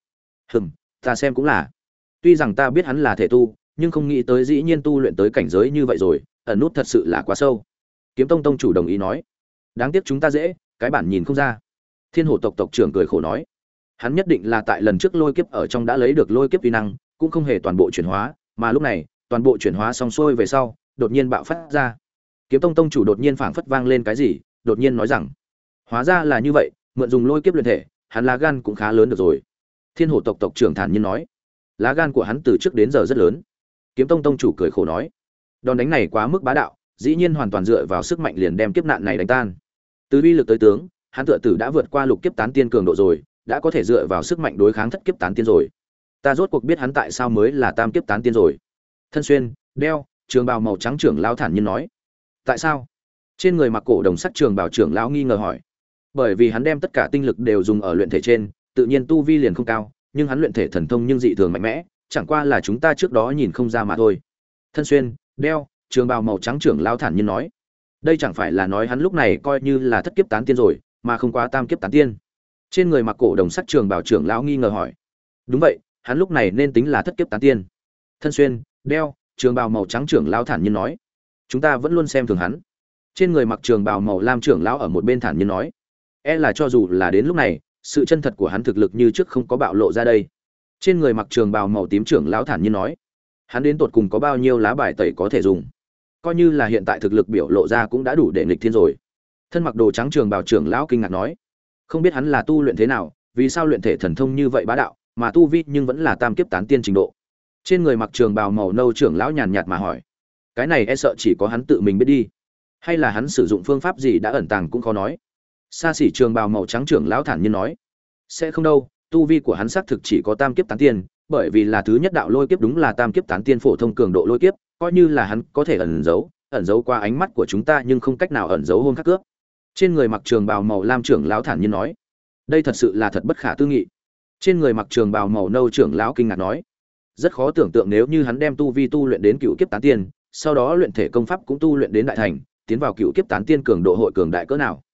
ta xem cũng là. Tuy rằng ta biết hắn là thể tu, nhưng không nghĩ tới dĩ nhiên tu luyện tới cảnh giới như vậy rồi, ẩn nút thật sự là quá sâu. Kiếm Tông tông chủ đồng ý nói, đáng tiếc chúng ta dễ, cái bản nhìn không ra. Thiên Hổ tộc tộc trưởng cười khổ nói, hắn nhất định là tại lần trước lôi kiếp ở trong đã lấy được lôi kiếp uy năng, cũng không hề toàn bộ chuyển hóa, mà lúc này, toàn bộ chuyển hóa xong xuôi về sau, đột nhiên bạo phát ra. Kiếm Tông tông chủ đột nhiên phảng phất vang lên cái gì, đột nhiên nói rằng, hóa ra là như vậy, mượn dùng lôi kiếp luyện thể, hắn lá gan cũng khá lớn được rồi. Thiên Hổ tộc tộc trưởng thản nhiên nói, lá gan của hắn từ trước đến giờ rất lớn. Kiếm Tông tông chủ cười khổ nói, đòn đánh này quá mức bá đạo, dĩ nhiên hoàn toàn dựa vào sức mạnh liền đem kiếp nạn này đánh tan. Từ uy lực tới tướng, hắn tựa tử đã vượt qua lục kiếp tán tiên cường độ rồi, đã có thể dựa vào sức mạnh đối kháng thất kiếp tán tiên rồi. Ta rốt cuộc biết hắn tại sao mới là tam kiếp tán tiên rồi. Thân xuyên, đeo, trường bào màu trắng trưởng lão thản nhiên nói. Tại sao? Trên người mặc cổ đồng sắc trường bào trưởng lão nghi ngờ hỏi. Bởi vì hắn đem tất cả tinh lực đều dùng ở luyện thể trên, tự nhiên tu vi liền không cao, nhưng hắn luyện thể thần thông nhưng dị thường mạnh mẽ, chẳng qua là chúng ta trước đó nhìn không ra mà thôi. Thân xuyên, đeo, trường bào màu trắng trưởng lão thản nhiên nói. Đây chẳng phải là nói hắn lúc này coi như là thất kiếp tán tiên rồi, mà không quá tam kiếp tán tiên. Trên người mặc cổ đồng sắc trường bào trưởng lão nghi ngờ hỏi. Đúng vậy, hắn lúc này nên tính là thất kiếp tán tiên. Thân xuyên, đeo, trường bào màu trắng trưởng lão thản nhiên nói. Chúng ta vẫn luôn xem thường hắn. Trên người mặc trường bào màu lam trưởng lão ở một bên thản nhiên nói. E là cho dù là đến lúc này, sự chân thật của hắn thực lực như trước không có bạo lộ ra đây. Trên người mặc trường bào màu tím trưởng lão thản nhiên nói. Hắn đến tột cùng có bao nhiêu lá bài tẩy có thể dùng. Coi như là hiện tại thực lực biểu lộ ra cũng đã đủ để nghịch thiên rồi. Thân mặc đồ trắng trường bào trưởng lão kinh ngạc nói. Không biết hắn là tu luyện thế nào, vì sao luyện thể thần thông như vậy bá đạo, mà tu vi nhưng vẫn là tam kiếp tán tiên trình độ. Trên người mặc trường bào màu nâu trưởng lão nhàn nhạt mà hỏi. Cái này e sợ chỉ có hắn tự mình biết đi, hay là hắn sử dụng phương pháp gì đã ẩn tàng cũng khó nói. Xa xỉ trường bào màu trắng trưởng lão thản nhiên nói. Sẽ không đâu, tu vi của hắn xác thực chỉ có tam kiếp tán tiên, bởi vì là thứ nhất đạo lôi kiếp đúng là tam kiếp tán tiên phổ thông cường độ lôi kiếp, coi như là hắn có thể ẩn giấu qua ánh mắt của chúng ta nhưng không cách nào ẩn giấu hôn khắc cướp. Trên người mặc trường bào màu lam trưởng lão thản nhiên nói. Đây thật sự là thật bất khả tư nghị. Trên người mặc trường bào màu nâu trưởng lão kinh ngạc nói. Rất khó tưởng tượng nếu như hắn đem tu vi tu luyện đến cựu kiếp tán tiên, sau đó luyện thể công pháp cũng tu luyện đến đại thành, tiến vào cựu kiếp tán tiên cường độ hội cường đại cỡ nào.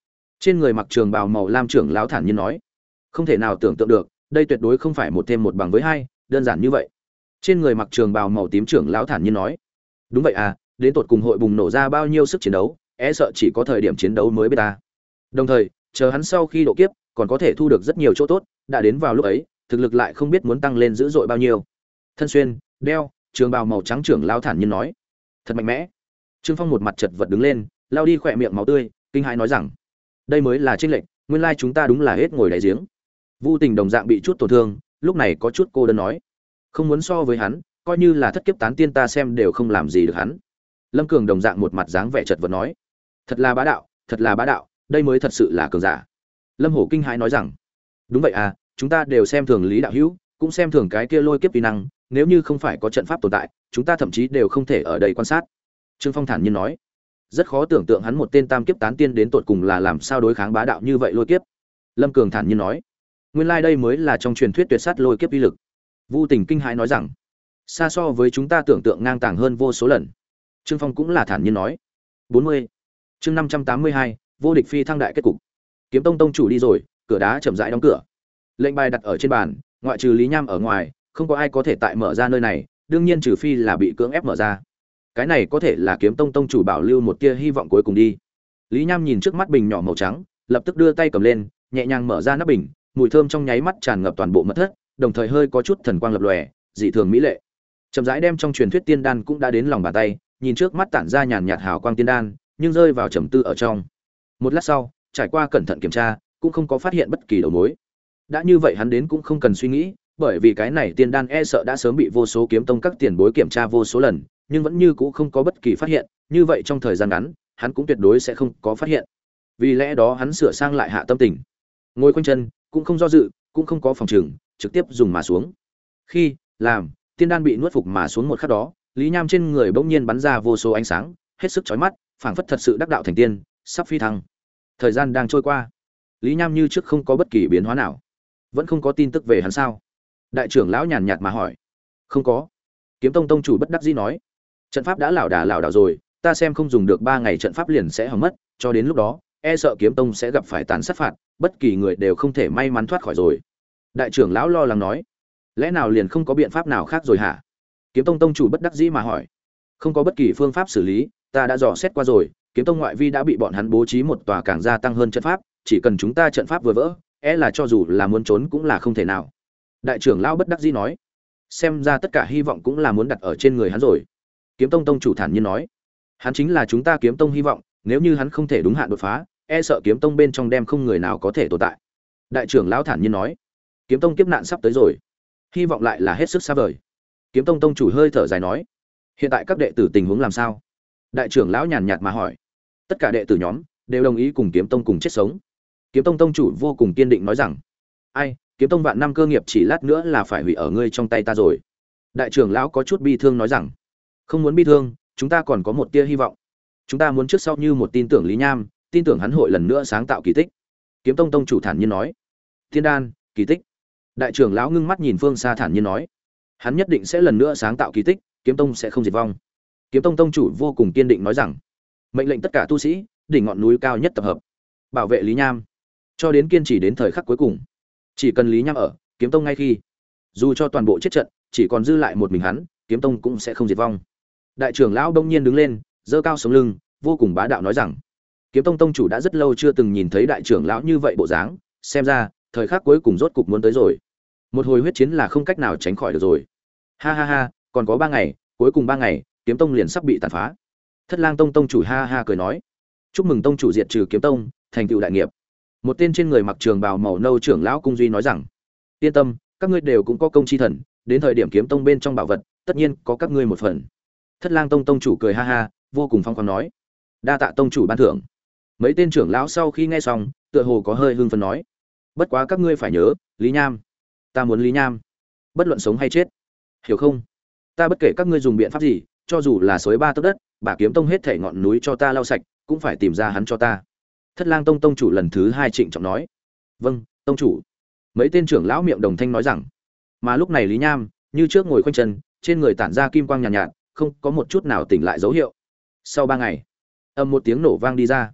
Trên người mặc trường bào màu lam trưởng lão thản nhiên nói, không thể nào tưởng tượng được, đây tuyệt đối không phải một thêm một bằng với hai, đơn giản như vậy. Trên người mặc trường bào màu tím trưởng lão thản nhiên nói, đúng vậy à, đến tột cùng hội bùng nổ ra bao nhiêu sức chiến đấu, e sợ chỉ có thời điểm chiến đấu mới biết ta. Đồng thời, chờ hắn sau khi độ kiếp, còn có thể thu được rất nhiều chỗ tốt, đã đến vào lúc ấy, thực lực lại không biết muốn tăng lên dữ dội bao nhiêu. Thân xuyên, đeo, trường bào màu trắng trưởng lão thản nhiên nói, thật mạnh mẽ. Trương Phong một mặt chật vật đứng lên, lao đi khỏe miệng máu tươi, kinh hãi nói rằng, đây mới là chênh lệch, nguyên lai chúng ta đúng là hết ngồi đáy giếng. Vu Tình đồng dạng bị chút tổn thương, lúc này có chút cô đơn nói, không muốn so với hắn, coi như là thất kiếp tán tiên ta xem đều không làm gì được hắn. Lâm Cường đồng dạng một mặt dáng vẻ chật vật nói, thật là bá đạo, đây mới thật sự là cường giả. Lâm Hổ kinh hãi nói rằng, đúng vậy à, chúng ta đều xem thường Lý đạo hữu, cũng xem thường cái kia lôi kiếp uy năng, nếu như không phải có trận pháp tồn tại, chúng ta thậm chí đều không thể ở đây quan sát. Trương Phong thản nhiên nói, rất khó tưởng tượng hắn một tên tam kiếp tán tiên đến tột cùng là làm sao đối kháng bá đạo như vậy lôi kiếp. Lâm Cường thản nhiên nói, nguyên lai đây mới là trong truyền thuyết tuyệt sát lôi kiếp uy lực. Vu Tình kinh hãi nói rằng, xa so với chúng ta tưởng tượng ngang tàng hơn vô số lần. Trương Phong cũng là thản nhiên nói, 40. Chương 582, vô địch phi thăng đại kết cục. Kiếm Tông tông chủ đi rồi, cửa đá chậm rãi đóng cửa. Lệnh bài đặt ở trên bàn, ngoại trừ Lý Nham ở ngoài, không có ai có thể tại mở ra nơi này, đương nhiên trừ phi là bị cưỡng ép mở ra. Cái này có thể là Kiếm Tông tông chủ bảo lưu một tia hy vọng cuối cùng đi. Lý Nham nhìn trước mắt bình nhỏ màu trắng, lập tức đưa tay cầm lên, nhẹ nhàng mở ra nắp bình, mùi thơm trong nháy mắt tràn ngập toàn bộ mật thất, đồng thời hơi có chút thần quang lập lòe, dị thường mỹ lệ. Chậm rãi đem trong truyền thuyết tiên đan cũng đã đến lòng bàn tay, nhìn trước mắt tản ra nhàn nhạt hào quang tiên đan, nhưng rơi vào trầm tư ở trong. Một lát sau, trải qua cẩn thận kiểm tra, cũng không có phát hiện bất kỳ đầu mối. Đã như vậy hắn đến cũng không cần suy nghĩ, bởi vì cái này tiên đan e sợ đã sớm bị vô số kiếm tông các tiền bối kiểm tra vô số lần, nhưng vẫn như cũ không có bất kỳ phát hiện, như vậy trong thời gian ngắn, hắn cũng tuyệt đối sẽ không có phát hiện. Vì lẽ đó hắn sửa sang lại hạ tâm tình, ngồi quanh chân, cũng không do dự, cũng không có phòng trừng, trực tiếp dùng mà xuống. Khi làm tiên đan bị nuốt phục mà xuống một khắc đó, Lý Nham trên người bỗng nhiên bắn ra vô số ánh sáng, hết sức chói mắt, phảng phất thật sự đắc đạo thành tiên, sắp phi thăng. Thời gian đang trôi qua, Lý Nham như trước không có bất kỳ biến hóa nào. Vẫn không có tin tức về hắn sao? Đại trưởng lão nhàn nhạt mà hỏi. Không có. Kiếm Tông tông chủ bất đắc dĩ nói, trận pháp đã lảo đảo rồi, ta xem không dùng được 3 ngày trận pháp liền sẽ hỏng mất, cho đến lúc đó, e sợ Kiếm Tông sẽ gặp phải tàn sát phạt, bất kỳ người đều không thể may mắn thoát khỏi rồi. Đại trưởng lão lo lắng nói, lẽ nào liền không có biện pháp nào khác rồi hả? Kiếm Tông tông chủ bất đắc dĩ mà hỏi. Không có bất kỳ phương pháp xử lý, ta đã dò xét qua rồi, Kiếm Tông ngoại vi đã bị bọn hắn bố trí một tòa càng gia tăng hơn trận pháp, chỉ cần chúng ta trận pháp vừa vỡ, e là cho dù là muốn trốn cũng là không thể nào. Đại trưởng lão bất đắc dĩ nói, xem ra tất cả hy vọng cũng là muốn đặt ở trên người hắn rồi. Kiếm Tông tông chủ thản nhiên nói, hắn chính là chúng ta Kiếm Tông hy vọng, nếu như hắn không thể đúng hạn đột phá, e sợ Kiếm Tông bên trong đem không người nào có thể tồn tại. Đại trưởng lão thản nhiên nói, Kiếm Tông kiếp nạn sắp tới rồi, hy vọng lại là hết sức xa vời. Kiếm Tông tông chủ hơi thở dài nói, hiện tại các đệ tử tình huống làm sao? Đại trưởng lão nhàn nhạt mà hỏi. Tất cả đệ tử nhóm đều đồng ý cùng Kiếm Tông cùng chết sống. Kiếm Tông tông chủ vô cùng kiên định nói rằng, ai, Kiếm Tông vạn năm cơ nghiệp chỉ lát nữa là phải hủy ở ngươi trong tay ta rồi. Đại trưởng lão có chút bi thương nói rằng, không muốn bi thương, chúng ta còn có một tia hy vọng. Chúng ta muốn trước sau như một tin tưởng Lý Nham, tin tưởng hắn hội lần nữa sáng tạo kỳ tích. Kiếm Tông tông chủ thản nhiên nói, tiên đan, kỳ tích. Đại trưởng lão ngưng mắt nhìn phương xa thản nhiên nói, hắn nhất định sẽ lần nữa sáng tạo kỳ tích, Kiếm Tông sẽ không diệt vong. Kiếm Tông tông chủ vô cùng kiên định nói rằng, mệnh lệnh tất cả tu sĩ đỉnh ngọn núi cao nhất tập hợp, bảo vệ Lý Nham, cho đến kiên trì đến thời khắc cuối cùng. Chỉ cần Lý Nham ở, Kiếm Tông ngay khi, dù cho toàn bộ chết trận, chỉ còn dư lại một mình hắn, Kiếm Tông cũng sẽ không diệt vong. Đại trưởng lão đông nhiên đứng lên, giơ cao sống lưng, vô cùng bá đạo nói rằng, Kiếm Tông tông chủ đã rất lâu chưa từng nhìn thấy đại trưởng lão như vậy bộ dáng, xem ra thời khắc cuối cùng rốt cục muốn tới rồi. Một hồi huyết chiến là không cách nào tránh khỏi được rồi. Ha ha ha, còn có 3 ngày, cuối cùng 3 ngày, Kiếm Tông liền sắp bị tàn phá. Thất Lang Tông tông chủ ha ha cười nói, chúc mừng tông chủ diệt trừ Kiếm Tông, thành tựu đại nghiệp. Một tên trên người mặc trường bào màu nâu trưởng lão cung duy nói rằng, yên tâm, các ngươi đều cũng có công chi thần, đến thời điểm Kiếm Tông bên trong bảo vật, tất nhiên có các ngươi một phần. Thất Lang Tông tông chủ cười ha ha, vô cùng phong khoáng nói, đa tạ tông chủ ban thưởng. Mấy tên trưởng lão sau khi nghe xong, tựa hồ có hơi hưng phấn nói, bất quá các ngươi phải nhớ, Lý Nham, ta muốn Lý Nham, bất luận sống hay chết, hiểu không? Ta bất kể các ngươi dùng biện pháp gì, cho dù là xới 3 tấc đất, bà Kiếm Tông hết thảy ngọn núi cho ta lau sạch, cũng phải tìm ra hắn cho ta. Thất Lang Tông tông chủ lần thứ 2 trịnh trọng nói, vâng, tông chủ. Mấy tên trưởng lão miệng đồng thanh nói rằng, mà lúc này Lý Nham như trước ngồi khoanh chân, trên người tản ra kim quang nhàn nhạt, không có một chút nào tỉnh lại dấu hiệu. Sau 3 ngày, ầm một tiếng nổ vang đi ra,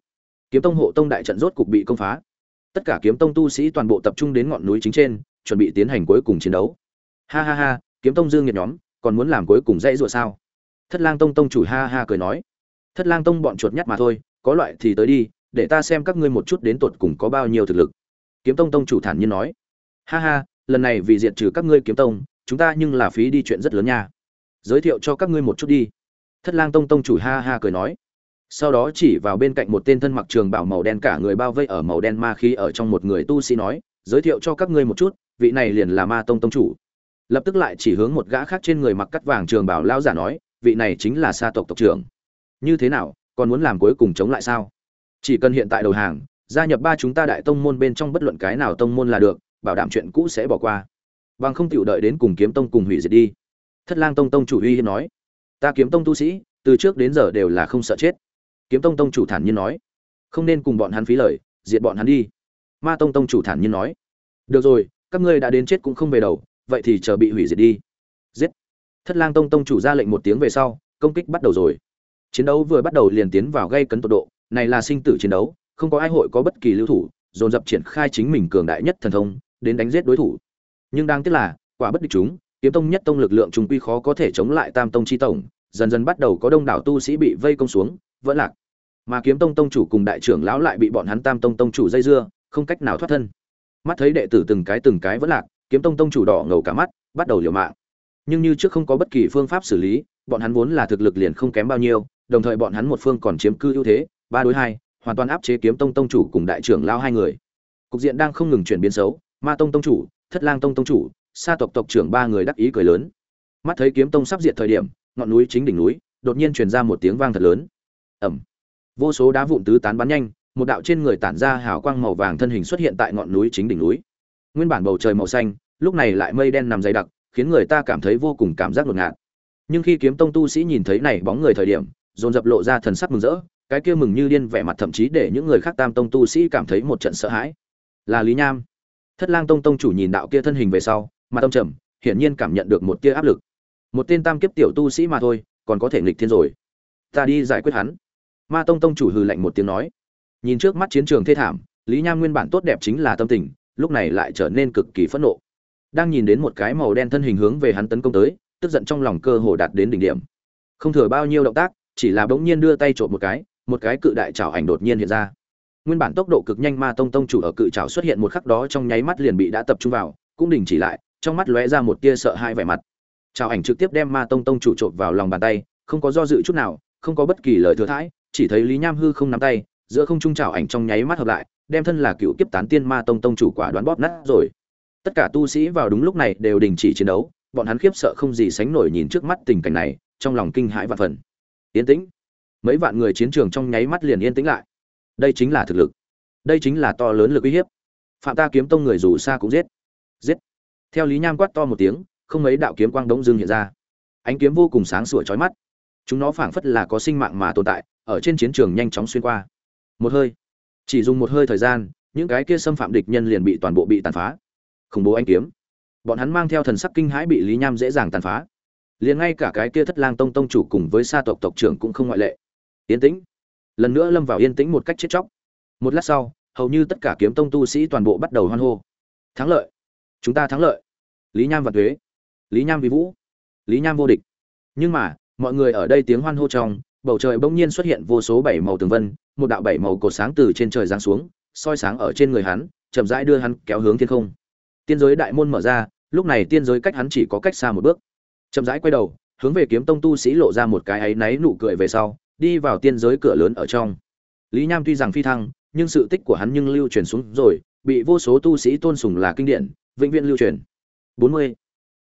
Kiếm tông hộ tông đại trận rốt cục bị công phá. Tất cả kiếm tông tu sĩ toàn bộ tập trung đến ngọn núi chính trên, chuẩn bị tiến hành cuối cùng chiến đấu. Ha ha ha, kiếm tông dương nhiệt nhóm, còn muốn làm cuối cùng dãy rủa sao? Thất Lang tông tông chủ ha ha cười nói. Thất Lang tông bọn chuột nhắt mà thôi, có loại thì tới đi, để ta xem các ngươi một chút đến tột cùng có bao nhiêu thực lực. Kiếm tông tông chủ thản nhiên nói. Ha ha, lần này vì diệt trừ các ngươi kiếm tông, chúng ta nhưng là phí đi chuyện rất lớn nha. Giới thiệu cho các ngươi một chút đi. Thất Lang tông tông chủ ha ha cười nói. Sau đó chỉ vào bên cạnh một tên thân mặc trường bào màu đen cả người bao vây ở màu đen ma khí ở trong một người tu sĩ nói, giới thiệu cho các ngươi một chút, vị này liền là Ma tông tông chủ. Lập tức lại chỉ hướng một gã khác trên người mặc cắt vàng trường bào lão giả nói, vị này chính là Sa tộc tộc trưởng. Như thế nào, còn muốn làm cuối cùng chống lại sao? Chỉ cần hiện tại đầu hàng, gia nhập ba chúng ta đại tông môn bên trong bất luận cái nào tông môn là được, bảo đảm chuyện cũ sẽ bỏ qua. Bằng không tiểu đợi đến cùng kiếm tông cùng hủy diệt đi. Thất Lang tông tông chủ uy hiếp nói, ta kiếm tông tu sĩ, từ trước đến giờ đều là không sợ chết. Kiếm tông tông chủ thản nhiên nói, không nên cùng bọn hắn phí lời, diệt bọn hắn đi. Ma tông tông chủ thản nhiên nói, được rồi, các ngươi đã đến chết cũng không về đầu, vậy thì chờ bị hủy diệt đi. Giết. Thất Lang tông tông chủ ra lệnh một tiếng về sau, công kích bắt đầu rồi. Chiến đấu vừa bắt đầu liền tiến vào gây cấn tột độ, này là sinh tử chiến đấu, không có ai hội có bất kỳ lưu thủ, dồn dập triển khai chính mình cường đại nhất thần thông, đến đánh giết đối thủ. Nhưng đáng tiếc là, quả bất địch chúng, kiếm tông nhất tông lực lượng trùng quy khó có thể chống lại tam tông chi tổng, dần dần bắt đầu có đông đảo tu sĩ bị vây công xuống, vẫn lạc. Mà kiếm tông tông chủ cùng đại trưởng lão lại bị bọn hắn tam tông tông chủ dây dưa, không cách nào thoát thân. Mắt thấy đệ tử từng cái vẫn lạc, kiếm tông tông chủ đỏ ngầu cả mắt, bắt đầu liều mạng. Nhưng như trước không có bất kỳ phương pháp xử lý, bọn hắn vốn là thực lực liền không kém bao nhiêu, đồng thời bọn hắn một phương còn chiếm cư ưu thế, 3 đối 2, hoàn toàn áp chế kiếm tông tông chủ cùng đại trưởng lão hai người. Cục diện đang không ngừng chuyển biến xấu, Ma tông tông chủ, Thất Lang tông tông chủ, Sa tộc tộc trưởng ba người đắc ý cười lớn. Mắt thấy kiếm tông sắp diệt thời điểm, ngọn núi chính đỉnh núi đột nhiên truyền ra một tiếng vang thật lớn. Ầm. Vô số đá vụn tứ tán bắn nhanh, một đạo trên người tản ra hào quang màu vàng thân hình xuất hiện tại ngọn núi chính đỉnh núi. Nguyên bản bầu trời màu xanh, lúc này lại mây đen nằm dày đặc, khiến người ta cảm thấy vô cùng cảm giác ngột ngạt. Nhưng khi kiếm tông tu sĩ nhìn thấy này bóng người thời điểm, dồn dập lộ ra thần sắc mừng rỡ, cái kia mừng như điên vẻ mặt thậm chí để những người khác tam tông tu sĩ cảm thấy một trận sợ hãi. Là Lý Nham. Thất Lang tông tông chủ nhìn đạo kia thân hình về sau, mặt âm trầm, hiển nhiên cảm nhận được một tia áp lực. Một tên tam kiếp tiểu tu sĩ mà thôi, còn có thể nghịch thiên rồi. Ta đi giải quyết hắn. Ma tông tông chủ hừ lạnh một tiếng nói. Nhìn trước mắt chiến trường thê thảm, Lý Nham nguyên bản tốt đẹp chính là tâm tình, lúc này lại trở nên cực kỳ phẫn nộ. Đang nhìn đến một cái màu đen thân hình hướng về hắn tấn công tới, tức giận trong lòng cơ hồ đạt đến đỉnh điểm. Không thừa bao nhiêu động tác, chỉ là bỗng nhiên đưa tay trộm một cái cự đại chảo ảnh đột nhiên hiện ra. Nguyên bản tốc độ cực nhanh Ma tông tông chủ ở cự chảo xuất hiện một khắc đó trong nháy mắt liền bị đã tập trung vào, cũng đình chỉ lại, trong mắt lóe ra một tia sợ hãi vẻ mặt. Chảo ảnh trực tiếp đem Ma tông tông chủ trộm vào lòng bàn tay, không có do dự chút nào, không có bất kỳ lời thừa thãi, chỉ thấy Lý Nham hư không nắm tay, giữa không trung chảo ảnh trong nháy mắt hợp lại, đem thân là cựu kiếp tán tiên Ma tông tông chủ quả đoán bóp nát rồi. Tất cả tu sĩ vào đúng lúc này đều đình chỉ chiến đấu, bọn hắn khiếp sợ không gì sánh nổi nhìn trước mắt tình cảnh này, trong lòng kinh hãi vạn phần. Yên tĩnh. Mấy vạn người chiến trường trong nháy mắt liền yên tĩnh lại. Đây chính là thực lực, đây chính là to lớn lực uy hiếp. Phạm ta kiếm tông người dù xa cũng giết. Giết. Theo Lý Nham quát to một tiếng, không mấy đạo kiếm quang đống dưng hiện ra. Ánh kiếm vô cùng sáng sủa chói mắt. Chúng nó phảng phất là có sinh mạng mà tồn tại, ở trên chiến trường nhanh chóng xuyên qua. Một hơi, chỉ dùng một hơi thời gian, những cái kia xâm phạm địch nhân liền bị toàn bộ bị tàn phá. Khủng bố ánh kiếm, bọn hắn mang theo thần sắc kinh hãi bị Lý Nham dễ dàng tàn phá. Liền ngay cả cái kia Thất Lang tông tông chủ cùng với Sa tộc tộc trưởng cũng không ngoại lệ. Yên tĩnh. Lần nữa lâm vào yên tĩnh một cách chết chóc. Một lát sau, hầu như tất cả kiếm tông tu sĩ toàn bộ bắt đầu hoan hô. Thắng lợi, chúng ta thắng lợi. Lý Nham vạn tuế, Lý Nham vi vũ, Lý Nham vô địch. Nhưng mà, mọi người ở đây tiếng hoan hô trong, bầu trời bỗng nhiên xuất hiện vô số bảy màu tường vân, một đạo bảy màu cột sáng từ trên trời giáng xuống, soi sáng ở trên người hắn, chậm rãi đưa hắn kéo hướng thiên không. Tiên giới đại môn mở ra, lúc này tiên giới cách hắn chỉ có cách xa một bước. Chậm rãi quay đầu, hướng về kiếm tông tu sĩ lộ ra một cái áy náy nụ cười về sau, đi vào tiên giới cửa lớn ở trong. Lý Nham tuy rằng phi thăng, nhưng sự tích của hắn nhưng lưu truyền xuống rồi, bị vô số tu sĩ tôn sùng là kinh điển, vĩnh viễn lưu truyền. 40.